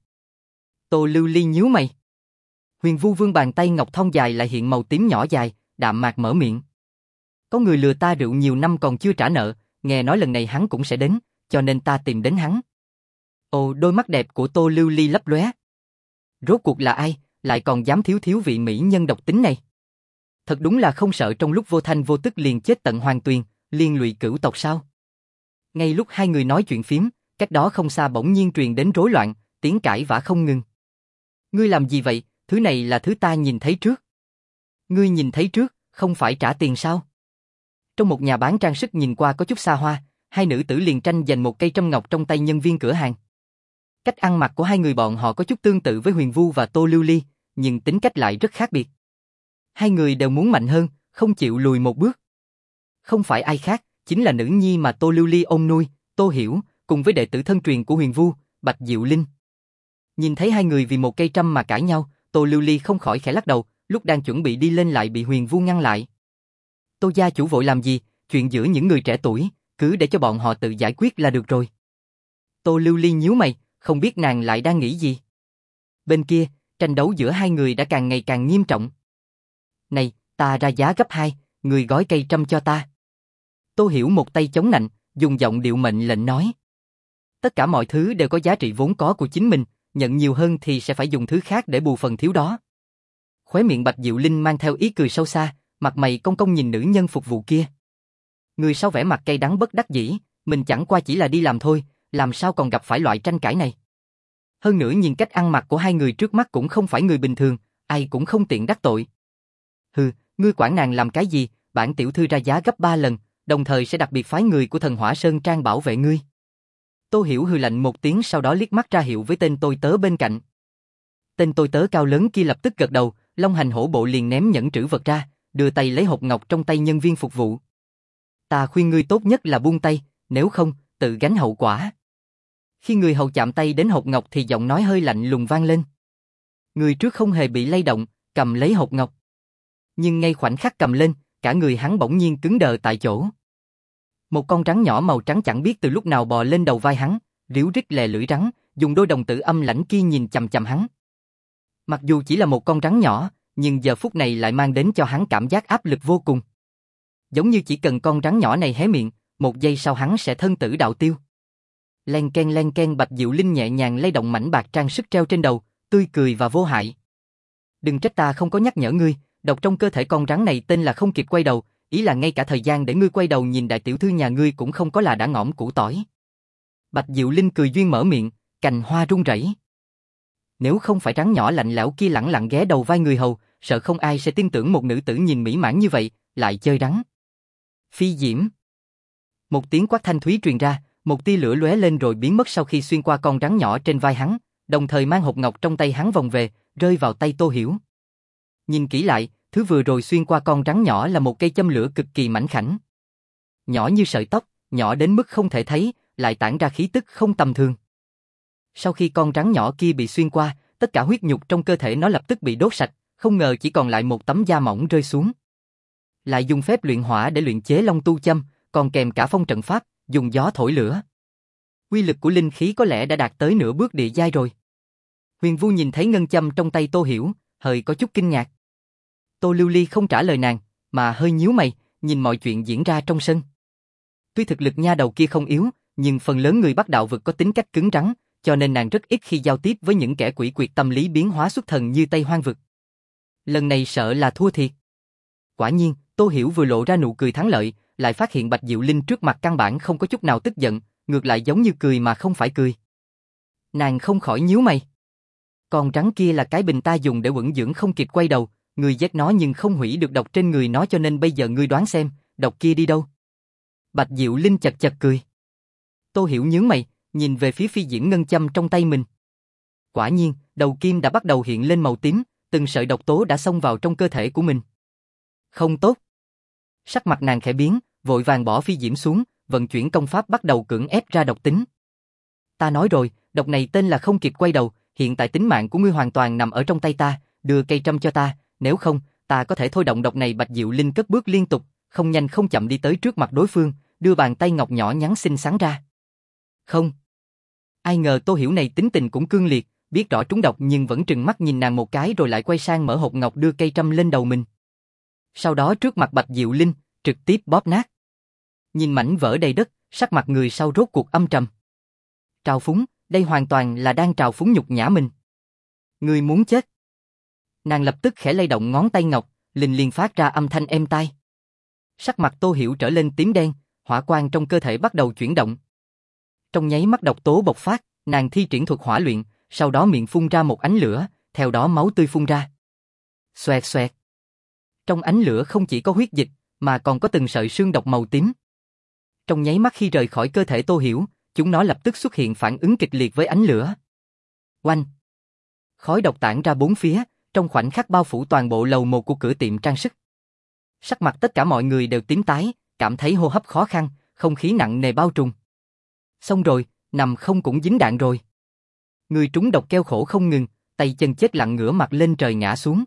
A: Tô Lưu Ly nhíu mày. Huyền vu vương bàn tay ngọc thon dài lại hiện màu tím nhỏ dài, đạm mạc mở miệng. Có người lừa ta rượu nhiều năm còn chưa trả nợ, nghe nói lần này hắn cũng sẽ đến, cho nên ta tìm đến hắn. Ồ, đôi mắt đẹp của Tô Lưu Ly lấp lóe. Rốt cuộc là ai, lại còn dám thiếu thiếu vị mỹ nhân độc tính này? Thật đúng là không sợ trong lúc vô thanh vô tức liền chết tận hoàng tuyền, liên lụy cửu tộc sao? Ngay lúc hai người nói chuyện phím, cách đó không xa bỗng nhiên truyền đến rối loạn, tiếng cãi vã không ngừng. Ngươi làm gì vậy, thứ này là thứ ta nhìn thấy trước. Ngươi nhìn thấy trước, Không phải trả tiền sao? Trong một nhà bán trang sức nhìn qua có chút xa hoa, hai nữ tử liền tranh giành một cây trâm ngọc trong tay nhân viên cửa hàng. Cách ăn mặc của hai người bọn họ có chút tương tự với Huyền Vu và Tô Lưu Ly, nhưng tính cách lại rất khác biệt. Hai người đều muốn mạnh hơn, không chịu lùi một bước. Không phải ai khác, chính là nữ nhi mà Tô Lưu Ly ôm nuôi, Tô Hiểu, cùng với đệ tử thân truyền của Huyền Vu, Bạch Diệu Linh. Nhìn thấy hai người vì một cây trâm mà cãi nhau, Tô Lưu Ly không khỏi khẽ lắc đầu, lúc đang chuẩn bị đi lên lại bị Huyền Vu ngăn lại. Tô gia chủ vội làm gì, chuyện giữa những người trẻ tuổi, cứ để cho bọn họ tự giải quyết là được rồi. Tô Lưu Ly nhíu mày, không biết nàng lại đang nghĩ gì. Bên kia, tranh đấu giữa hai người đã càng ngày càng nghiêm trọng. Này, ta ra giá gấp hai, người gói cây trâm cho ta. Tô Hiểu một tay chống nạnh, dùng giọng điệu mệnh lệnh nói. Tất cả mọi thứ đều có giá trị vốn có của chính mình, nhận nhiều hơn thì sẽ phải dùng thứ khác để bù phần thiếu đó. Khóe miệng Bạch Diệu Linh mang theo ý cười sâu xa, mặt mày cong cong nhìn nữ nhân phục vụ kia. Người sau vẻ mặt cay đắng bất đắc dĩ, mình chẳng qua chỉ là đi làm thôi, làm sao còn gặp phải loại tranh cãi này. Hơn nữa nhìn cách ăn mặc của hai người trước mắt cũng không phải người bình thường, ai cũng không tiện đắc tội. Hừ, ngươi quản nàng làm cái gì, bản tiểu thư ra giá gấp ba lần, đồng thời sẽ đặc biệt phái người của Thần Hỏa Sơn Trang bảo vệ ngươi. Tô Hiểu hừ lạnh một tiếng, sau đó liếc mắt ra hiệu với tên tôi tớ bên cạnh. Tên tôi tớ cao lớn kia lập tức gật đầu, Long Hành Hổ Bộ liền ném nhẫn trữ vật ra, đưa tay lấy hộp ngọc trong tay nhân viên phục vụ. Ta khuyên ngươi tốt nhất là buông tay, nếu không, tự gánh hậu quả. Khi người hầu chạm tay đến hộp ngọc thì giọng nói hơi lạnh lùng vang lên. Người trước không hề bị lay động, cầm lấy hộp ngọc. Nhưng ngay khoảnh khắc cầm lên, cả người hắn bỗng nhiên cứng đờ tại chỗ. Một con rắn nhỏ màu trắng chẳng biết từ lúc nào bò lên đầu vai hắn, ríu rít lè lưỡi rắn, dùng đôi đồng tử âm lãnh kia nhìn chằm chằm hắn. Mặc dù chỉ là một con rắn nhỏ, nhưng giờ phút này lại mang đến cho hắn cảm giác áp lực vô cùng. Giống như chỉ cần con rắn nhỏ này hé miệng, một giây sau hắn sẽ thân tử đạo tiêu. Len ken len ken, Bạch Diệu Linh nhẹ nhàng lay động mảnh bạc trang sức treo trên đầu, tươi cười và vô hại. Đừng trách ta không có nhắc nhở ngươi, độc trong cơ thể con rắn này tên là không kịp quay đầu, ý là ngay cả thời gian để ngươi quay đầu nhìn đại tiểu thư nhà ngươi cũng không có là đã ngõm củ tỏi. Bạch Diệu Linh cười duyên mở miệng, cành hoa rung rẩy. Nếu không phải rắn nhỏ lạnh lẽo kia lẳng lặng ghé đầu vai người hầu, sợ không ai sẽ tin tưởng một nữ tử nhìn mỹ mãn như vậy, lại chơi rắn. Phi diễm. Một tiếng quát thanh thúy truyền ra, một tia lửa lóe lên rồi biến mất sau khi xuyên qua con rắn nhỏ trên vai hắn, đồng thời mang hộp ngọc trong tay hắn vòng về, rơi vào tay Tô Hiểu. Nhìn kỹ lại, thứ vừa rồi xuyên qua con rắn nhỏ là một cây châm lửa cực kỳ mảnh khảnh. Nhỏ như sợi tóc, nhỏ đến mức không thể thấy, lại tản ra khí tức không tầm thường. Sau khi con rắn nhỏ kia bị xuyên qua, tất cả huyết nhục trong cơ thể nó lập tức bị đốt sạch, không ngờ chỉ còn lại một tấm da mỏng rơi xuống. Lại dùng phép luyện hỏa để luyện chế Long Tu Châm, còn kèm cả phong trận pháp, dùng gió thổi lửa. Uy lực của linh khí có lẽ đã đạt tới nửa bước địa giai rồi. Huyền Vu nhìn thấy ngân châm trong tay Tô Hiểu, hơi có chút kinh ngạc. Tô Lưu Ly không trả lời nàng, mà hơi nhíu mày, nhìn mọi chuyện diễn ra trong sân. Tuy thực lực nha đầu kia không yếu, nhưng phần lớn người Bắc Đạo vực có tính cách cứng rắn, cho nên nàng rất ít khi giao tiếp với những kẻ quỷ quyệt tâm lý biến hóa xuất thần như Tây Hoang vực. Lần này sợ là thua thiệt. Quả nhiên, Tô Hiểu vừa lộ ra nụ cười thắng lợi, lại phát hiện Bạch Diệu Linh trước mặt căn bản không có chút nào tức giận, ngược lại giống như cười mà không phải cười. Nàng không khỏi nhíu mày. Con rắn kia là cái bình ta dùng để quẩn dưỡng không kịp quay đầu, người giết nó nhưng không hủy được độc trên người nó, cho nên bây giờ ngươi đoán xem, độc kia đi đâu? Bạch Diệu Linh chật chật cười. Tô Hiểu nhướng mày, nhìn về phía phi diễm ngân châm trong tay mình. Quả nhiên, đầu kim đã bắt đầu hiện lên màu tím, từng sợi độc tố đã xông vào trong cơ thể của mình. Không tốt. Sắc mặt nàng khẽ biến, vội vàng bỏ phi diễm xuống, vận chuyển công pháp bắt đầu cưỡng ép ra độc tính. Ta nói rồi, độc này tên là không kịp quay đầu, hiện tại tính mạng của ngươi hoàn toàn nằm ở trong tay ta, đưa cây trâm cho ta, nếu không, ta có thể thôi động độc này. Bạch Diệu Linh cất bước liên tục, không nhanh không chậm đi tới trước mặt đối phương, đưa bàn tay ngọc nhỏ nhắn xinh xắn ra. Không. Ai ngờ Tô Hiểu này tính tình cũng cương liệt, biết rõ trúng độc nhưng vẫn trừng mắt nhìn nàng một cái rồi lại quay sang mở hộp ngọc đưa cây trâm lên đầu mình. Sau đó trước mặt Bạch Diệu Linh, trực tiếp bóp nát. Nhìn mảnh vỡ đầy đất, sắc mặt người sau rốt cuộc âm trầm. Trào phúng, đây hoàn toàn là đang trào phúng nhục nhã mình. Người muốn chết. Nàng lập tức khẽ lay động ngón tay ngọc, linh liền phát ra âm thanh êm tai. Sắc mặt Tô Hiểu trở lên tím đen, hỏa quang trong cơ thể bắt đầu chuyển động. Trong nháy mắt độc tố bộc phát, nàng thi triển thuật hỏa luyện, sau đó miệng phun ra một ánh lửa, theo đó máu tươi phun ra. Xoẹt xoẹt. Trong ánh lửa không chỉ có huyết dịch, mà còn có từng sợi xương độc màu tím. Trong nháy mắt khi rời khỏi cơ thể Tô Hiểu, chúng nó lập tức xuất hiện phản ứng kịch liệt với ánh lửa. Oanh! Khói độc tản ra bốn phía, trong khoảnh khắc bao phủ toàn bộ lầu một của cửa tiệm trang sức. Sắc mặt tất cả mọi người đều tím tái, cảm thấy hô hấp khó khăn, không khí nặng nề bao trùm. Xong rồi, nằm không cũng dính đạn rồi. Người trúng độc kêu khổ không ngừng, tay chân chết lặng ngửa mặt lên trời ngã xuống.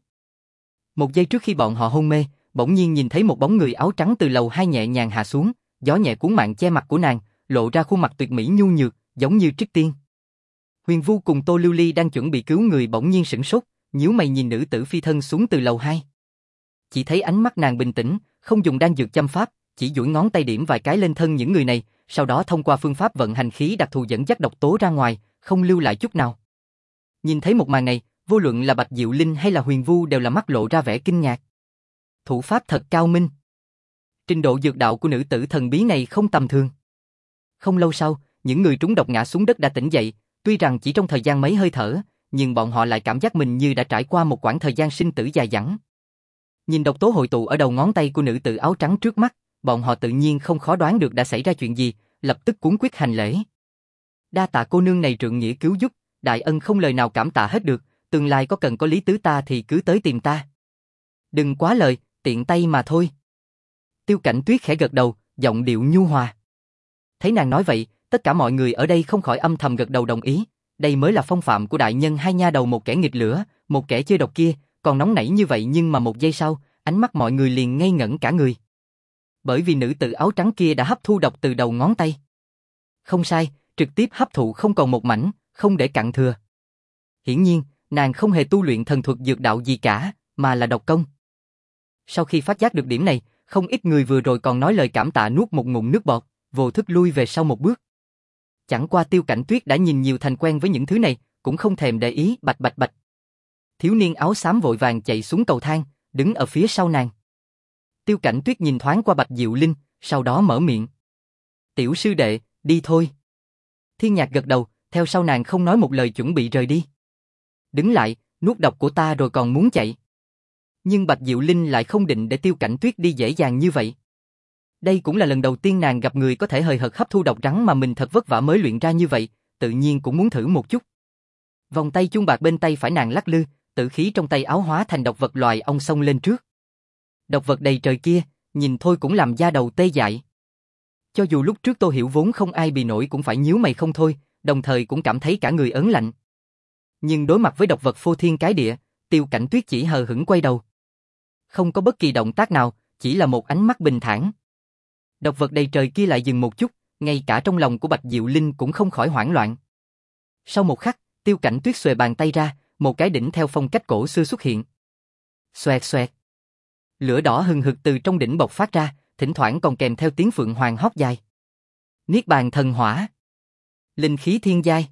A: Một giây trước khi bọn họ hôn mê, bỗng nhiên nhìn thấy một bóng người áo trắng từ lầu hai nhẹ nhàng hạ xuống, gió nhẹ cuốn mạng che mặt của nàng, lộ ra khuôn mặt tuyệt mỹ nhu nhược, giống như trích tiên. Huyền Vu cùng Tô Lưu Ly đang chuẩn bị cứu người bỗng nhiên sửng sốt, nhíu mày nhìn nữ tử phi thân xuống từ lầu hai. Chỉ thấy ánh mắt nàng bình tĩnh, không dùng đan dược châm pháp, chỉ duỗi ngón tay điểm vài cái lên thân những người này, sau đó thông qua phương pháp vận hành khí đặc thù dẫn dắt độc tố ra ngoài, không lưu lại chút nào. Nhìn thấy một màn này, vô luận là Bạch Diệu Linh hay là Huyền Vu đều là mắt lộ ra vẻ kinh ngạc. Thủ pháp thật cao minh. Trình độ dược đạo của nữ tử thần bí này không tầm thường. Không lâu sau, những người trúng độc ngã xuống đất đã tỉnh dậy, tuy rằng chỉ trong thời gian mấy hơi thở, nhưng bọn họ lại cảm giác mình như đã trải qua một quãng thời gian sinh tử dài dẳng. Nhìn độc tố hội tụ ở đầu ngón tay của nữ tử áo trắng trước mắt, bọn họ tự nhiên không khó đoán được đã xảy ra chuyện gì, lập tức cuống quyết hành lễ. Đa tạ cô nương này trượng nghĩa cứu giúp, đại ân không lời nào cảm tạ hết được, tương lai có cần có lý tứ ta thì cứ tới tìm ta. Đừng quá lời, tiện tay mà thôi. Tiêu Cảnh Tuyết khẽ gật đầu, giọng điệu nhu hòa. Thấy nàng nói vậy, tất cả mọi người ở đây không khỏi âm thầm gật đầu đồng ý, đây mới là phong phạm của đại nhân hai nha đầu, một kẻ nghịch lửa, một kẻ chơi độc kia, còn nóng nảy như vậy nhưng mà một giây sau, ánh mắt mọi người liền ngây ngẩn cả người. Bởi vì nữ tử áo trắng kia đã hấp thu độc từ đầu ngón tay. Không sai, trực tiếp hấp thụ không còn một mảnh, không để cặn thừa. Hiển nhiên, nàng không hề tu luyện thần thuật dược đạo gì cả, mà là độc công. Sau khi phát giác được điểm này, không ít người vừa rồi còn nói lời cảm tạ nuốt một ngụm nước bọt, vô thức lui về sau một bước. Chẳng qua Tiêu Cảnh Tuyết đã nhìn nhiều thành quen với những thứ này, cũng không thèm để ý. Bạch bạch bạch. Thiếu niên áo xám vội vàng chạy xuống cầu thang, đứng ở phía sau nàng. Tiêu Cảnh Tuyết nhìn thoáng qua Bạch Diệu Linh, sau đó mở miệng. Tiểu sư đệ, đi thôi. Thiên Nhạc gật đầu, theo sau nàng không nói một lời chuẩn bị rời đi. Đứng lại, nuốt độc của ta rồi còn muốn chạy. Nhưng Bạch Diệu Linh lại không định để Tiêu Cảnh Tuyết đi dễ dàng như vậy. Đây cũng là lần đầu tiên nàng gặp người có thể hời hợt hấp thu độc rắn mà mình thật vất vả mới luyện ra như vậy, tự nhiên cũng muốn thử một chút. Vòng tay chuông bạc bên tay phải nàng lắc lư, tử khí trong tay áo hóa thành độc vật loài ong xông lên trước. Độc vật đầy trời kia, nhìn thôi cũng làm da đầu tê dại. Cho dù lúc trước Tô Hiểu vốn không ai bị nổi cũng phải nhíu mày không thôi, đồng thời cũng cảm thấy cả người ớn lạnh. Nhưng đối mặt với độc vật phô thiên cái địa, Tiêu Cảnh Tuyết chỉ hờ hững quay đầu. Không có bất kỳ động tác nào, chỉ là một ánh mắt bình thản. Độc vật đầy trời kia lại dừng một chút, ngay cả trong lòng của Bạch Diệu Linh cũng không khỏi hoảng loạn. Sau một khắc, Tiêu Cảnh Tuyết xuề bàn tay ra, một cái đỉnh theo phong cách cổ xưa xuất hiện. Xoẹt xoẹt. Lửa đỏ hừng hực từ trong đỉnh bộc phát ra, thỉnh thoảng còn kèm theo tiếng phượng hoàng hót dài. Niết bàn thần hỏa. Linh khí thiên giai.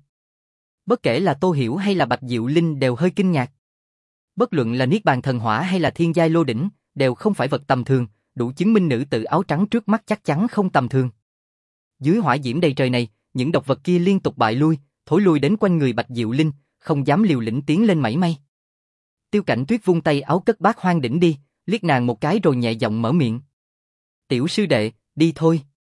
A: Bất kể là Tô Hiểu hay là Bạch Diệu Linh đều hơi kinh ngạc. Bất luận là Niết bàn thần hỏa hay là thiên giai lô đỉnh, đều không phải vật tầm thường, đủ chứng minh nữ tử áo trắng trước mắt chắc chắn không tầm thường. Dưới hỏa diễm đầy trời này, những độc vật kia liên tục bại lui, thối lui đến quanh người Bạch Diệu Linh, không dám liều lĩnh tiến lên mảy may. Tiêu Cảnh Tuyết vung tay áo cất bát hoang đỉnh đi, liếc nàng một cái rồi nhẹ giọng mở miệng. Tiểu sư đệ, đi thôi.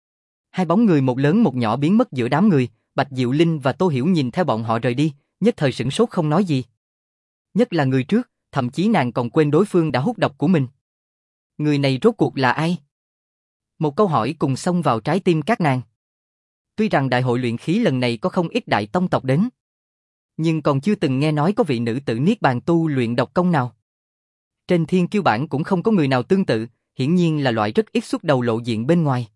A: Hai bóng người một lớn một nhỏ biến mất giữa đám người, Bạch Diệu Linh và Tô Hiểu nhìn theo bọn họ rời đi, nhất thời sửng sốt không nói gì. Nhất là người trước, thậm chí nàng còn quên đối phương đã hút độc của mình. Người này rốt cuộc là ai? Một câu hỏi cùng xông vào trái tim các nàng. Tuy rằng đại hội luyện khí lần này có không ít đại tông tộc đến, nhưng còn chưa từng nghe nói có vị nữ tử niết bàn tu luyện độc công nào. Trên thiên kiêu bản cũng không có người nào tương tự, hiển nhiên là loại rất ít xuất đầu lộ diện bên ngoài.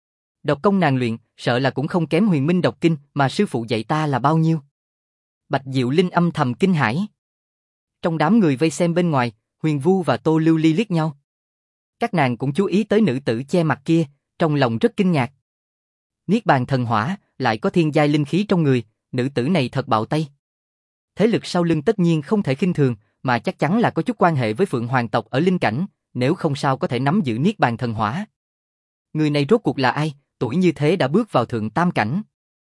A: Độc công nàng luyện, sợ là cũng không kém Huyền Minh độc kinh mà sư phụ dạy ta là bao nhiêu. Bạch Diệu Linh âm thầm kinh hãi. Trong đám người vây xem bên ngoài, Huyền Vu và Tô Lưu Ly liếc nhau. Các nàng cũng chú ý tới nữ tử che mặt kia, trong lòng rất kinh ngạc. Niết bàn thần hỏa, lại có thiên giai linh khí trong người, nữ tử này thật bạo tay. Thế lực sau lưng tất nhiên không thể khinh thường, mà chắc chắn là có chút quan hệ với Phượng Hoàng tộc ở linh cảnh, nếu không sao có thể nắm giữ Niết bàn thần hỏa. Người này rốt cuộc là ai, tuổi như thế đã bước vào thượng tam cảnh.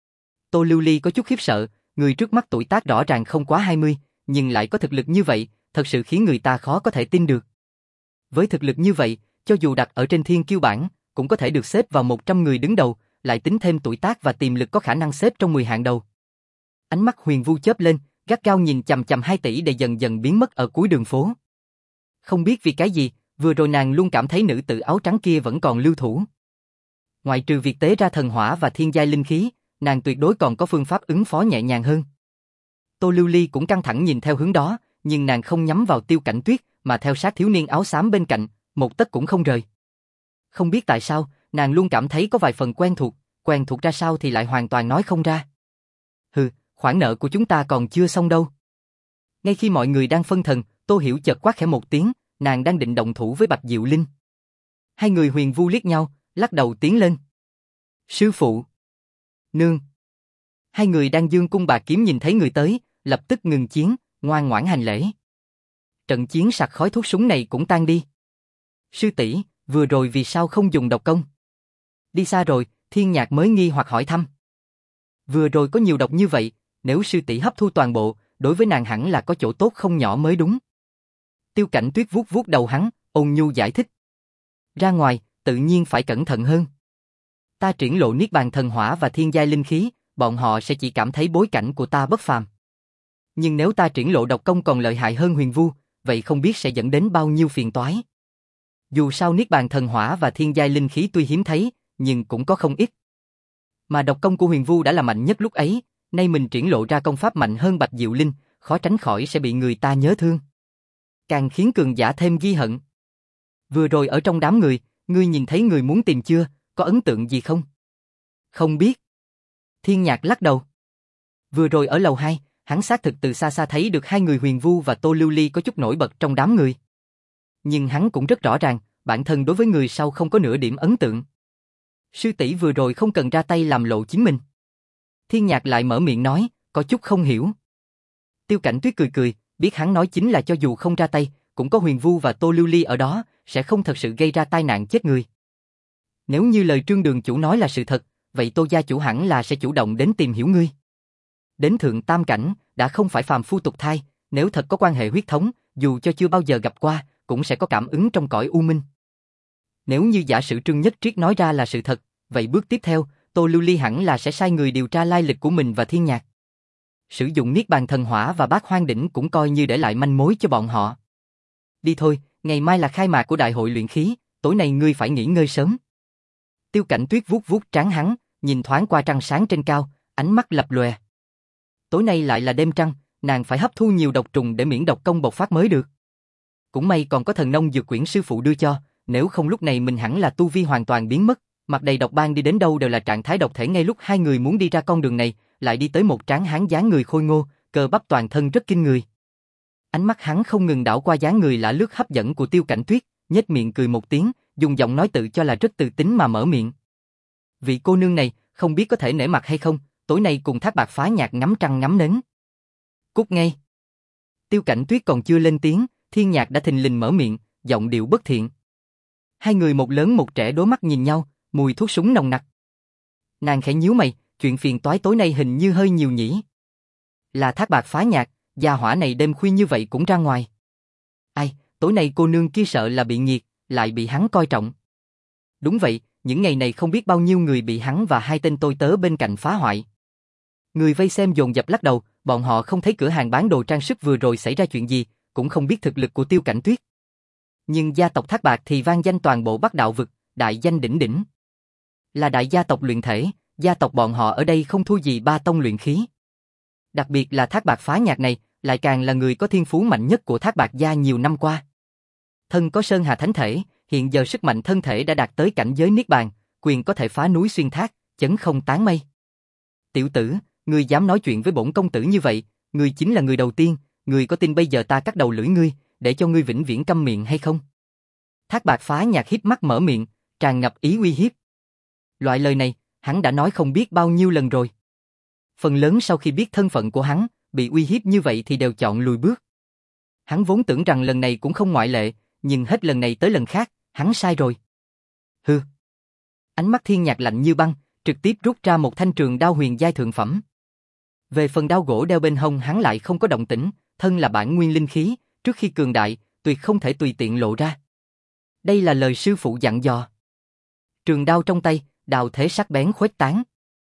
A: Tô Lưu Ly có chút khiếp sợ, người trước mắt tuổi tác rõ ràng không quá hai mươi, nhưng lại có thực lực như vậy, thật sự khiến người ta khó có thể tin được. Với thực lực như vậy, cho dù đặt ở trên thiên kiêu bảng, cũng có thể được xếp vào một trăm người đứng đầu, lại tính thêm tuổi tác và tiềm lực có khả năng xếp trong mười hạng đầu. Ánh mắt Huyền Vu chớp lên, gắt gao nhìn chằm chằm hai tỷ để dần dần biến mất ở cuối đường phố. Không biết vì cái gì, vừa rồi nàng luôn cảm thấy nữ tử áo trắng kia vẫn còn lưu thủ. Ngoại trừ việc tế ra thần hỏa và thiên giai linh khí, nàng tuyệt đối còn có phương pháp ứng phó nhẹ nhàng hơn. Tô Lưu Ly cũng căng thẳng nhìn theo hướng đó, nhưng nàng không nhắm vào Tiêu Cảnh Tuyết, mà theo sát thiếu niên áo xám bên cạnh, một tấc cũng không rời. Không biết tại sao, nàng luôn cảm thấy có vài phần quen thuộc, quen thuộc ra sao thì lại hoàn toàn nói không ra. Hừ, khoản nợ của chúng ta còn chưa xong đâu. Ngay khi mọi người đang phân thần, Tô Hiểu chợt quát khẽ một tiếng, nàng đang định động thủ với Bạch Diệu Linh. Hai người Huyền Vu liếc nhau, lắc đầu tiến lên. Sư phụ. Nương. Hai người đang giương cung bạc kiếm nhìn thấy người tới, lập tức ngừng chiến, ngoan ngoãn hành lễ. Trận chiến sặc khói thuốc súng này cũng tan đi. Sư tỷ, vừa rồi vì sao không dùng độc công? Đi xa rồi, Thiên Nhạc mới nghi hoặc hỏi thăm. Vừa rồi có nhiều độc như vậy, nếu sư tỷ hấp thu toàn bộ, đối với nàng hẳn là có chỗ tốt không nhỏ mới đúng. Tiêu Cảnh Tuyết vuốt vuốt đầu hắn, ôn nhu giải thích. Ra ngoài, tự nhiên phải cẩn thận hơn. Ta triển lộ niết bàn thần hỏa và thiên giai linh khí, bọn họ sẽ chỉ cảm thấy bối cảnh của ta bất phàm. Nhưng nếu ta triển lộ độc công còn lợi hại hơn Huyền Vu, vậy không biết sẽ dẫn đến bao nhiêu phiền toái. Dù sao niết bàn thần hỏa và thiên giai linh khí tuy hiếm thấy, nhưng cũng có không ít. Mà độc công của Huyền Vu đã là mạnh nhất lúc ấy, nay mình triển lộ ra công pháp mạnh hơn Bạch Diệu Linh, khó tránh khỏi sẽ bị người ta nhớ thương. Càng khiến cường giả thêm ghi hận. Vừa rồi ở trong đám người, ngươi nhìn thấy người muốn tìm chưa, có ấn tượng gì không? Không biết. Thiên Nhạc lắc đầu. Vừa rồi ở lầu hai, hắn xác thực từ xa xa thấy được hai người Huyền Vu và Tô Lưu Ly có chút nổi bật trong đám người. Nhưng hắn cũng rất rõ ràng, bản thân đối với người sau không có nửa điểm ấn tượng. Sư tỷ vừa rồi không cần ra tay làm lộ chính mình. Thiên Nhạc lại mở miệng nói, có chút không hiểu. Tiêu Cảnh Tuyết cười cười, biết hắn nói chính là cho dù không ra tay, cũng có Huyền Vu và Tô Lưu Ly ở đó, sẽ không thật sự gây ra tai nạn chết người. Nếu như lời Trương Đường chủ nói là sự thật, vậy Tô gia chủ hẳn là sẽ chủ động đến tìm hiểu ngươi. Đến thượng tam cảnh, đã không phải phàm phu tục thai, nếu thật có quan hệ huyết thống, dù cho chưa bao giờ gặp qua, cũng sẽ có cảm ứng trong cõi u minh. Nếu như giả sử Trương Nhất Triết nói ra là sự thật, vậy bước tiếp theo, Tô Lưu Ly hẳn là sẽ sai người điều tra lai lịch của mình và Thiên Nhạc. Sử dụng niết bàn thần hỏa và bát hoang đỉnh cũng coi như để lại manh mối cho bọn họ. Đi thôi, ngày mai là khai mạc của đại hội luyện khí, tối nay ngươi phải nghỉ ngơi sớm. Tiêu Cảnh Tuyết vuốt vuốt trán hắn, nhìn thoáng qua trăng sáng trên cao, ánh mắt lập lòe. Tối nay lại là đêm trăng, nàng phải hấp thu nhiều độc trùng để miễn độc công bộc phát mới được. Cũng may còn có thần nông dược quyển sư phụ đưa cho, nếu không lúc này mình hẳn là tu vi hoàn toàn biến mất, mặt đầy độc ban đi đến đâu đều là trạng thái độc thể. Ngay lúc hai người muốn đi ra con đường này, lại đi tới một tráng hán dáng người khôi ngô, cơ bắp toàn thân rất kinh người. Ánh mắt hắn không ngừng đảo qua dáng người lạ lướt hấp dẫn của Tiêu Cảnh Tuyết, nhếch miệng cười một tiếng, dùng giọng nói tự cho là rất tự tín mà mở miệng. Vị cô nương này, không biết có thể nể mặt hay không, tối nay cùng Thác Bạt Phá Nhạc ngắm trăng ngắm nến. Cút ngay. Tiêu Cảnh Tuyết còn chưa lên tiếng, Thiên Nhạc đã thình lình mở miệng, giọng điệu bất thiện. Hai người một lớn một trẻ đối mắt nhìn nhau, mùi thuốc súng nồng nặc. Nàng khẽ nhíu mày, chuyện phiền toái tối nay hình như hơi nhiều nhỉ. Là Thác Bạt Phá Nhạc, gia hỏa này đêm khuya như vậy cũng ra ngoài. Ai, tối nay cô nương kia sợ là bị nghiệt, lại bị hắn coi trọng. Đúng vậy, những ngày này không biết bao nhiêu người bị hắn và hai tên tôi tớ bên cạnh phá hoại. Người vây xem dồn dập lắc đầu, bọn họ không thấy cửa hàng bán đồ trang sức vừa rồi xảy ra chuyện gì, cũng không biết thực lực của Tiêu Cảnh Tuyết. Nhưng gia tộc Thác Bạt thì vang danh toàn bộ Bắc Đạo vực, đại danh đỉnh đỉnh. Là đại gia tộc luyện thể, gia tộc bọn họ ở đây không thua gì ba tông luyện khí. Đặc biệt là Thác Bạt Phá Nhạc này, lại càng là người có thiên phú mạnh nhất của Thác Bạt gia nhiều năm qua. Thân có Sơn Hà Thánh Thể, hiện giờ sức mạnh thân thể đã đạt tới cảnh giới niết bàn, quyền có thể phá núi xuyên thác, chấn không tán mây. Tiểu tử, ngươi dám nói chuyện với bổn công tử như vậy, ngươi chính là người đầu tiên, ngươi có tin bây giờ ta cắt đầu lưỡi ngươi, để cho ngươi vĩnh viễn câm miệng hay không? Thác Bạt Phá Nhạc híp mắt mở miệng, tràn ngập ý uy hiếp. Loại lời này, hắn đã nói không biết bao nhiêu lần rồi. Phần lớn sau khi biết thân phận của hắn, bị uy hiếp như vậy thì đều chọn lùi bước. Hắn vốn tưởng rằng lần này cũng không ngoại lệ, nhưng hết lần này tới lần khác, hắn sai rồi. Hừ. Ánh mắt Thiên Nhạc lạnh như băng, trực tiếp rút ra một thanh trường đao huyền giai thượng phẩm. Về phần đao gỗ đeo bên hông hắn lại không có động tĩnh, thân là bản nguyên linh khí, trước khi cường đại, tuyệt không thể tùy tiện lộ ra. Đây là lời sư phụ dặn dò. Trường đao trong tay, đao thế sắc bén khuếch tán.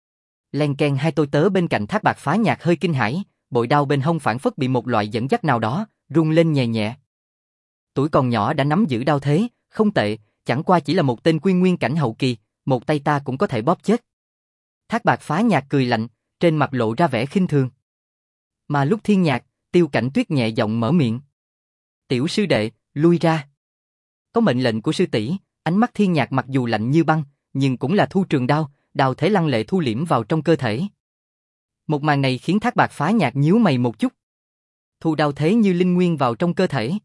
A: Len keng, hai tôi tớ bên cạnh Thác Bạt Phá Nhạc hơi kinh hãi, bội đao bên hông phảng phất bị một loại dẫn dắt nào đó, rung lên nhẹ nhẹ. Tuổi còn nhỏ đã nắm giữ đao thế, không tệ, chẳng qua chỉ là một tên quy nguyên cảnh hậu kỳ, một tay ta cũng có thể bóp chết. Thác Bạt Phá Nhạc cười lạnh, trên mặt lộ ra vẻ khinh thường. Mà lúc Thiên Nhạc, Tiêu Cảnh Tuyết nhẹ giọng mở miệng. Tiểu sư đệ, lui ra. Có mệnh lệnh của sư tỷ, ánh mắt Thiên Nhạc mặc dù lạnh như băng, nhưng cũng là thu trường đao, đao thế lăng lệ thu liễm vào trong cơ thể. Một màn này khiến Thác Bạt Phá Nhạc nhíu mày một chút. Thu đao thế như linh nguyên vào trong cơ thể.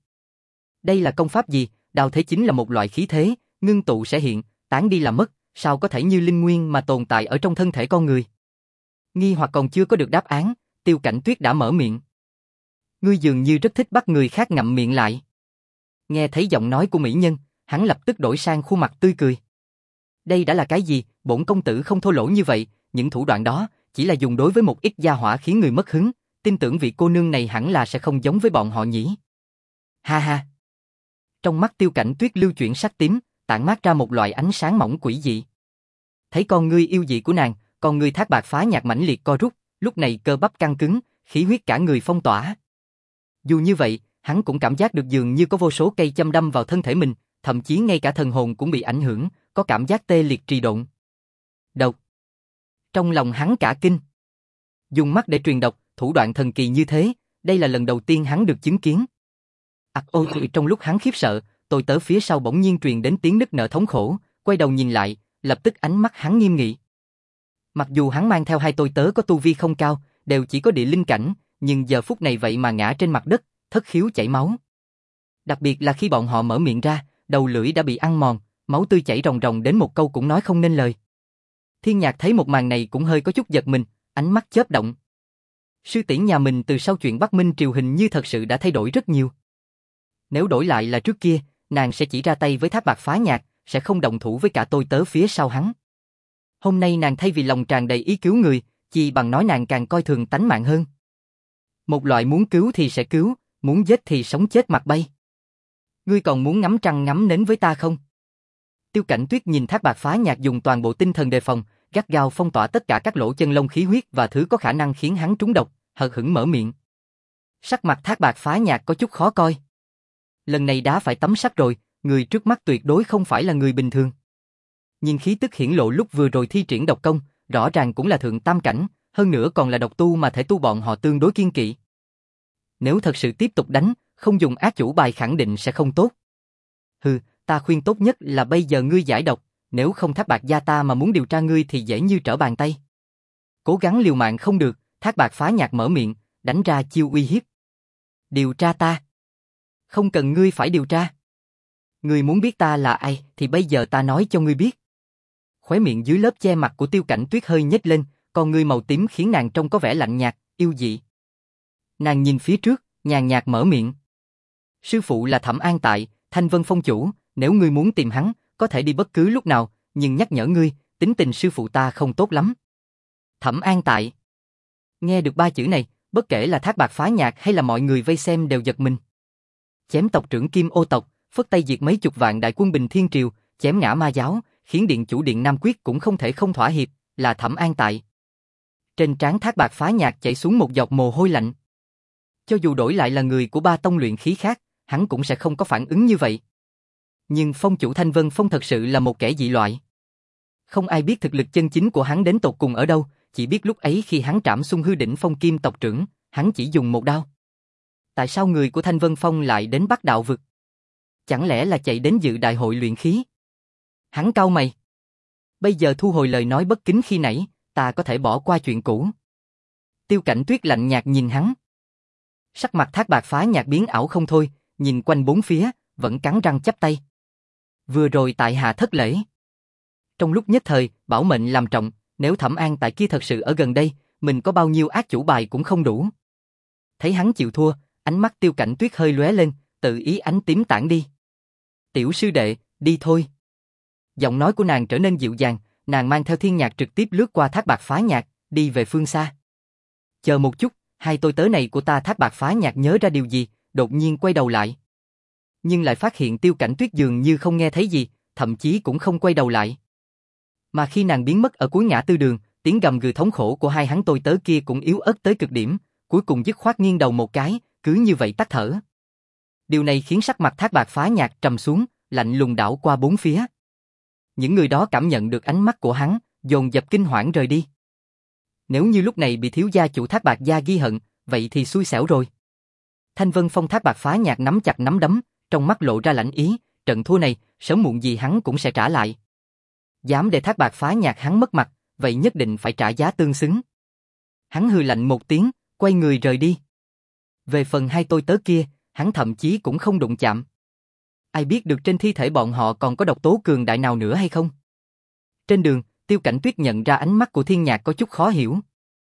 A: Đây là công pháp gì? Đao thế chính là một loại khí thế, ngưng tụ sẽ hiện, tán đi là mất, sao có thể như linh nguyên mà tồn tại ở trong thân thể con người? Nghi hoặc còn chưa có được đáp án, Tiêu Cảnh Tuyết đã mở miệng. Ngươi dường như rất thích bắt người khác ngậm miệng lại. Nghe thấy giọng nói của mỹ nhân, hắn lập tức đổi sang khuôn mặt tươi cười. Đây đã là cái gì? Bổn công tử không thô lỗ như vậy, những thủ đoạn đó chỉ là dùng đối với một ít gia hỏa khiến người mất hứng, tin tưởng vị cô nương này hẳn là sẽ không giống với bọn họ nhỉ. Ha ha. Trong mắt Tiêu Cảnh Tuyết lưu chuyển sắc tím, tản mát ra một loại ánh sáng mỏng quỷ dị. Thấy con ngươi yêu dị của nàng, con ngươi Thác Bạt Phá Nhạc mãnh liệt co rút, lúc này cơ bắp căng cứng, khí huyết cả người phong tỏa. Dù như vậy, hắn cũng cảm giác được dường như có vô số cây châm đâm vào thân thể mình, thậm chí ngay cả thần hồn cũng bị ảnh hưởng, có cảm giác tê liệt trì độn. Độc. Trong lòng hắn cả kinh. Dùng mắt để truyền độc, thủ đoạn thần kỳ như thế, đây là lần đầu tiên hắn được chứng kiến. Ặc ô, trong lúc hắn khiếp sợ, tôi tớ phía sau bỗng nhiên truyền đến tiếng nức nở thống khổ, quay đầu nhìn lại, lập tức ánh mắt hắn nghiêm nghị. Mặc dù hắn mang theo hai tôi tớ có tu vi không cao, đều chỉ có địa linh cảnh, nhưng giờ phút này vậy mà ngã trên mặt đất, thất khiếu chảy máu. Đặc biệt là khi bọn họ mở miệng ra, đầu lưỡi đã bị ăn mòn, máu tươi chảy ròng ròng đến một câu cũng nói không nên lời. Thiên Nhạc thấy một màn này cũng hơi có chút giật mình, ánh mắt chớp động. Sư tỷ nhà mình từ sau chuyện Bắc Minh triều hình như thật sự đã thay đổi rất nhiều. Nếu đổi lại là trước kia, nàng sẽ chỉ ra tay với Thác Bạt Phá Nhạc, sẽ không động thủ với cả tôi tớ phía sau hắn. Hôm nay nàng thay vì lòng tràn đầy ý cứu người, chỉ bằng nói nàng càng coi thường tánh mạng hơn. Một loại muốn cứu thì sẽ cứu, muốn giết thì sống chết mặt bay. Ngươi còn muốn ngắm trăng ngắm nến với ta không? Tiêu Cảnh Tuyết nhìn Thác Bạt Phá Nhạc dùng toàn bộ tinh thần đề phòng, gắt gao phong tỏa tất cả các lỗ chân lông khí huyết và thứ có khả năng khiến hắn trúng độc, hờ hững mở miệng. Sắc mặt Thác Bạt Phá Nhạc có chút khó coi. Lần này đã phải tấm sắt rồi, người trước mắt tuyệt đối không phải là người bình thường. Nhưng khí tức hiển lộ lúc vừa rồi thi triển độc công, rõ ràng cũng là thượng tam cảnh, hơn nữa còn là độc tu mà thể tu bọn họ tương đối kiên kỵ. Nếu thật sự tiếp tục đánh, không dùng ác chủ bài khẳng định sẽ không tốt. Hừ, ta khuyên tốt nhất là bây giờ ngươi giải độc, nếu không Thác Bạt gia ta mà muốn điều tra ngươi thì dễ như trở bàn tay. Cố gắng liều mạng không được, Thác Bạt Phá Nhạc mở miệng, đánh ra chiêu uy hiếp. Điều tra ta? Không cần ngươi phải điều tra. Ngươi muốn biết ta là ai thì bây giờ ta nói cho ngươi biết. Khóe miệng dưới lớp che mặt của Tiêu Cảnh Tuyết hơi nhếch lên, con ngươi màu tím khiến nàng trông có vẻ lạnh nhạt, yêu dị. Nàng nhìn phía trước, nhàn nhạt mở miệng. Sư phụ là Thẩm An Tại, Thanh Vân Phong chủ, nếu ngươi muốn tìm hắn, có thể đi bất cứ lúc nào, nhưng nhắc nhở ngươi, tính tình sư phụ ta không tốt lắm. Thẩm An Tại. Nghe được ba chữ này, bất kể là Thác Bạt Phá Nhạc hay là mọi người vây xem đều giật mình. Chém tộc trưởng Kim Ô tộc, phất tay diệt mấy chục vạn đại quân Bình Thiên Triều, chém ngã ma giáo, khiến điện chủ điện Nam Quyết cũng không thể không thỏa hiệp, là Thẩm An Tại. Trên trán Thác Bạt Phá Nhạc chảy xuống một giọt mồ hôi lạnh. Cho dù đổi lại là người của ba tông luyện khí khác, hắn cũng sẽ không có phản ứng như vậy. Nhưng phong chủ Thanh Vân Phong thật sự là một kẻ dị loại. Không ai biết thực lực chân chính của hắn đến tột cùng ở đâu, chỉ biết lúc ấy khi hắn trảm xung hư đỉnh phong kim tộc trưởng, hắn chỉ dùng một đao. Tại sao người của Thanh Vân Phong lại đến Bắc Đạo vực? Chẳng lẽ là chạy đến dự đại hội luyện khí? Hắn cau mày. Bây giờ thu hồi lời nói bất kính khi nãy, ta có thể bỏ qua chuyện cũ. Tiêu Cảnh Tuyết lạnh nhạt nhìn hắn. Sắc mặt Thác Bạt Phá Nhạc biến ảo không thôi, nhìn quanh bốn phía, vẫn cắn răng chắp tay. Vừa rồi tại hạ thất lễ. Trong lúc nhất thời, bảo mệnh làm trọng, nếu Thẩm An Tại kia thật sự ở gần đây, mình có bao nhiêu ác chủ bài cũng không đủ. Thấy hắn chịu thua, ánh mắt Tiêu Cảnh Tuyết hơi lóe lên, tự ý ánh tím tản đi. Tiểu sư đệ, đi thôi. Giọng nói của nàng trở nên dịu dàng, nàng mang theo Thiên Nhạc trực tiếp lướt qua Thác Bạt Phá Nhạc, đi về phương xa. Chờ một chút, hai tôi tớ này của ta Thác Bạt Phá Nhạc nhớ ra điều gì, đột nhiên quay đầu lại. nhưng lại phát hiện Tiêu Cảnh Tuyết dường như không nghe thấy gì, thậm chí cũng không quay đầu lại. Mà khi nàng biến mất ở cuối ngã tư đường, tiếng gầm gừ thống khổ của hai hắn tôi tớ kia cũng yếu ớt tới cực điểm, cuối cùng dứt khoát nghiêng đầu một cái, cứ như vậy tắt thở. Điều này khiến sắc mặt Thác Bạt Phá Nhạc trầm xuống, lạnh lùng đảo qua bốn phía. Những người đó cảm nhận được ánh mắt của hắn, dồn dập kinh hoảng rời đi. Nếu như lúc này bị thiếu gia chủ Thác Bạt gia ghi hận, vậy thì xui xẻo rồi. Thanh Vân Phong Thác Bạt Phá Nhạc nắm chặt nắm đấm, trong mắt lộ ra lãnh ý, trận thua này, sớm muộn gì hắn cũng sẽ trả lại. Dám để Thác Bạt Phá Nhạc hắn mất mặt, vậy nhất định phải trả giá tương xứng. Hắn hừ lạnh một tiếng, quay người rời đi. Về phần hai tôi tớ kia, hắn thậm chí cũng không đụng chạm. Ai biết được trên thi thể bọn họ còn có độc tố cường đại nào nữa hay không? Trên đường, Tiêu Cảnh Tuyết nhận ra ánh mắt của Thiên Nhạc có chút khó hiểu.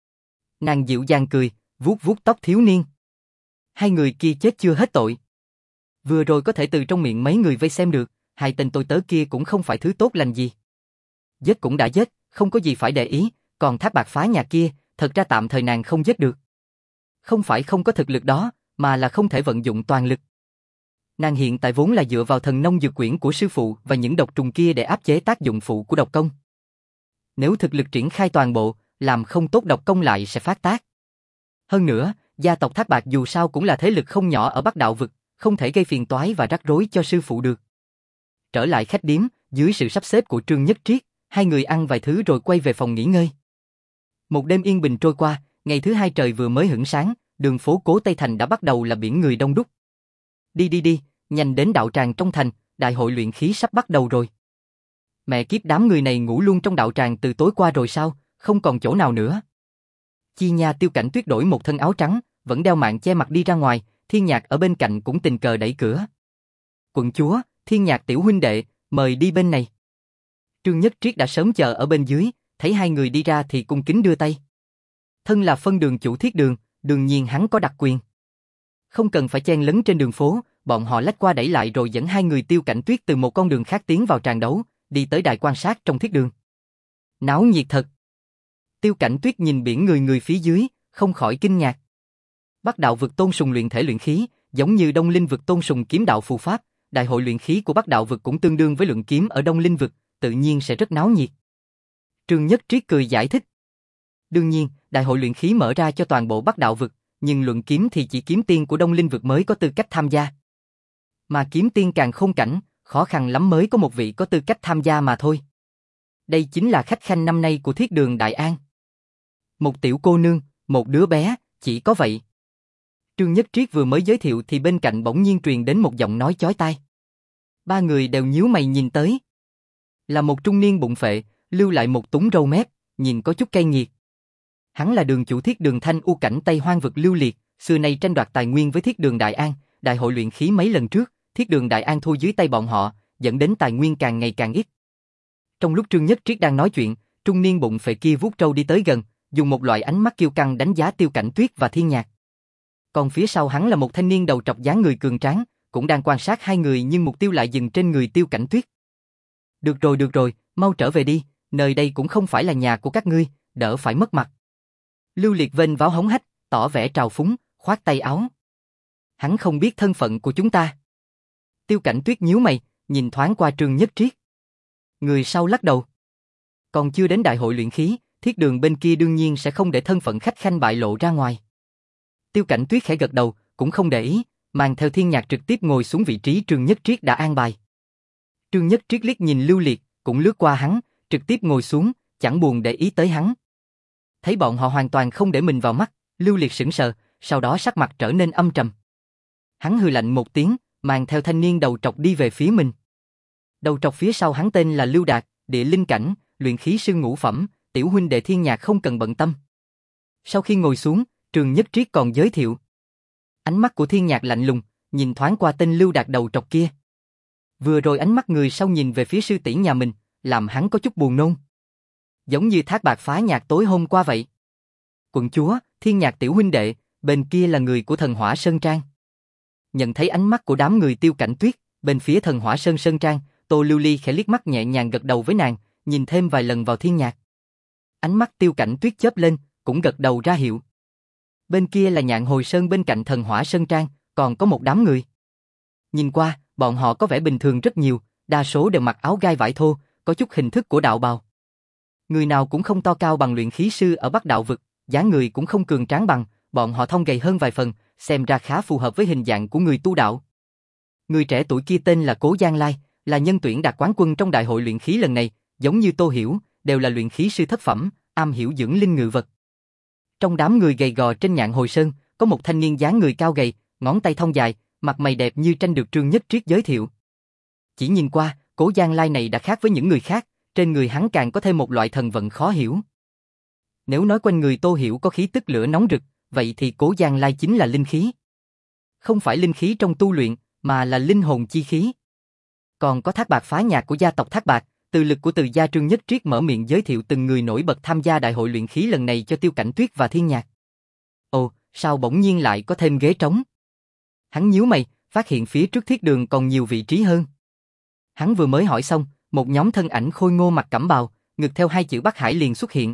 A: Nàng dịu dàng cười, vuốt vuốt tóc thiếu niên. Hai người kia chết chưa hết tội. Vừa rồi có thể từ trong miệng mấy người vây xem được, hai tên tôi tớ kia cũng không phải thứ tốt lành gì. Giết cũng đã giết, không có gì phải để ý, còn Thác Bạt Phá Nhạc kia, thật ra tạm thời nàng không giết được. Không phải không có thực lực đó, mà là không thể vận dụng toàn lực. Nàng hiện tại vốn là dựa vào thần nông dược quyển của sư phụ và những độc trùng kia để áp chế tác dụng phụ của độc công. Nếu thực lực triển khai toàn bộ, làm không tốt độc công lại sẽ phát tác. Hơn nữa, gia tộc Thác Bạt dù sao cũng là thế lực không nhỏ ở Bắc Đạo vực, không thể gây phiền toái và rắc rối cho sư phụ được. Trở lại khách điếm, dưới sự sắp xếp của Trương Nhất Triết, hai người ăn vài thứ rồi quay về phòng nghỉ ngơi. Một đêm yên bình trôi qua, ngày thứ hai trời vừa mới hửng sáng, đường phố Cố Tây Thành đã bắt đầu là biển người đông đúc. Đi đi đi, nhanh đến đạo tràng trong thành, đại hội luyện khí sắp bắt đầu rồi. Mẹ kiếp, đám người này ngủ luôn trong đạo tràng từ tối qua rồi sao, không còn chỗ nào nữa. Chi nha. Tiêu Cảnh Tuyết đổi một thân áo trắng, vẫn đeo mạng che mặt đi ra ngoài, Thiên Nhạc ở bên cạnh cũng tình cờ đẩy cửa. Quận chúa, Thiên Nhạc tiểu huynh đệ, mời đi bên này. Trương Nhất Triết đã sớm chờ ở bên dưới, thấy hai người đi ra thì cung kính đưa tay. Thân là phân đường chủ Thiết Đường, đương nhiên hắn có đặc quyền. Không cần phải chen lấn trên đường phố, bọn họ lách qua đẩy lại rồi dẫn hai người Tiêu Cảnh Tuyết từ một con đường khác tiến vào tràng đấu, đi tới đài quan sát trong Thiết Đường. Náo nhiệt thật. Tiêu Cảnh Tuyết nhìn biển người người phía dưới, không khỏi kinh ngạc. Bắc Đạo vực tôn sùng luyện thể luyện khí, giống như Đông Linh vực tôn sùng kiếm đạo phù pháp, đại hội luyện khí của Bắc Đạo vực cũng tương đương với luận kiếm ở Đông Linh vực, tự nhiên sẽ rất náo nhiệt. Trương Nhất Triết cười giải thích. Đương nhiên, đại hội luyện khí mở ra cho toàn bộ Bắc Đạo vực, nhưng luận kiếm thì chỉ kiếm tiên của Đông Linh vực mới có tư cách tham gia. Mà kiếm tiên càng khôn cảnh, khó khăn lắm mới có một vị có tư cách tham gia mà thôi. Đây chính là khách khanh năm nay của Thiết Đường Đại An. Một tiểu cô nương, một đứa bé, chỉ có vậy. Trương Nhất Triết vừa mới giới thiệu thì bên cạnh bỗng nhiên truyền đến một giọng nói chói tai. Ba người đều nhíu mày nhìn tới. Là một trung niên bụng phệ, lưu lại một túng râu mép, nhìn có chút cay nghiệt. Hắn là đường chủ Thiết Đường Thanh U cảnh Tây Hoang vực lưu liệt, xưa nay tranh đoạt tài nguyên với Thiết Đường Đại An, đại hội luyện khí mấy lần trước, Thiết Đường Đại An thua dưới tay bọn họ, dẫn đến tài nguyên càng ngày càng ít. Trong lúc Trương Nhất Triết đang nói chuyện, trung niên bụng phệ kia vuốt râu đi tới gần, dùng một loại ánh mắt kiêu căng đánh giá Tiêu Cảnh Tuyết và Thiên Nhạc. Còn phía sau hắn là một thanh niên đầu trọc dáng người cường tráng, cũng đang quan sát hai người nhưng mục tiêu lại dừng trên người Tiêu Cảnh Tuyết. Được rồi được rồi, mau trở về đi, nơi đây cũng không phải là nhà của các ngươi, đỡ phải mất mặt. Lưu Liệt vênh váo hống hách, tỏ vẻ trào phúng, khoát tay áo. Hắn không biết thân phận của chúng ta. Tiêu Cảnh Tuyết nhíu mày, nhìn thoáng qua Trương Nhất Triết. Người sau lắc đầu. Còn chưa đến đại hội luyện khí, Thiết Đường bên kia đương nhiên sẽ không để thân phận khách khanh bại lộ ra ngoài. Tiêu Cảnh Tuyết khẽ gật đầu, cũng không để ý, mang theo Thiên Nhạc trực tiếp ngồi xuống vị trí Trương Nhất Triết đã an bài. Trương Nhất Triết liếc nhìn Lưu Liệt, cũng lướt qua hắn, trực tiếp ngồi xuống, chẳng buồn để ý tới hắn. Thấy bọn họ hoàn toàn không để mình vào mắt, Lưu Liệt sững sờ, sau đó sắc mặt trở nên âm trầm. Hắn hừ lạnh một tiếng, mang theo thanh niên đầu trọc đi về phía mình. Đầu trọc phía sau hắn tên là Lưu Đạt, địa linh cảnh, luyện khí sư ngũ phẩm, tiểu huynh đệ Thiên Nhạc không cần bận tâm. Sau khi ngồi xuống, Trương Nhất Triết còn giới thiệu. Ánh mắt của Thiên Nhạc lạnh lùng, nhìn thoáng qua tên Lưu Đạt đầu trọc kia. Vừa rồi ánh mắt người sau nhìn về phía sư tỷ nhà mình, làm hắn có chút buồn nôn. Giống như Thác Bạt Phá Nhạc tối hôm qua vậy. Quận chúa, Thiên Nhạc tiểu huynh đệ, bên kia là người của Thần Hỏa Sơn Trang. Nhận thấy ánh mắt của đám người Tiêu Cảnh Tuyết, bên phía Thần Hỏa Sơn Sơn Trang, Tô Lưu Ly khẽ liếc mắt nhẹ nhàng gật đầu với nàng, nhìn thêm vài lần vào Thiên Nhạc. Ánh mắt Tiêu Cảnh Tuyết chớp lên, cũng gật đầu ra hiệu. Bên kia là Nhạn Hồi Sơn bên cạnh Thần Hỏa Sơn Trang, còn có một đám người. Nhìn qua, bọn họ có vẻ bình thường rất nhiều, đa số đều mặc áo gai vải thô, có chút hình thức của đạo bào. Người nào cũng không to cao bằng luyện khí sư ở Bắc Đạo vực, dáng người cũng không cường tráng bằng, bọn họ thon gầy hơn vài phần, xem ra khá phù hợp với hình dạng của người tu đạo. Người trẻ tuổi kia tên là Cố Giang Lai, là nhân tuyển đạt quán quân trong đại hội luyện khí lần này, giống như Tô Hiểu, đều là luyện khí sư thất phẩm, am hiểu dưỡng linh ngự vật. Trong đám người gầy gò trên Nhạn Hồi Sơn, có một thanh niên dáng người cao gầy, ngón tay thon dài, mặt mày đẹp như tranh được Trương Nhất Triết giới thiệu. Chỉ nhìn qua, Cố Giang Lai này đã khác với những người khác, trên người hắn càng có thêm một loại thần vận khó hiểu. Nếu nói quanh người Tô Hiểu có khí tức lửa nóng rực, vậy thì Cố Giang Lai chính là linh khí. Không phải linh khí trong tu luyện, mà là linh hồn chi khí. Còn có Thác Bạt phá nhạc của gia tộc Thác Bạt, từ lực của từ gia Trương Nhất Triết mở miệng giới thiệu từng người nổi bật tham gia đại hội luyện khí lần này cho Tiêu Cảnh Tuyết và Thiên Nhạc. Ồ, sao bỗng nhiên lại có thêm ghế trống? Hắn nhíu mày, phát hiện phía trước thiết đường còn nhiều vị trí hơn. Hắn vừa mới hỏi xong, một nhóm thân ảnh khôi ngô mặc cẩm bào, ngực theo hai chữ Bắc Hải liền xuất hiện.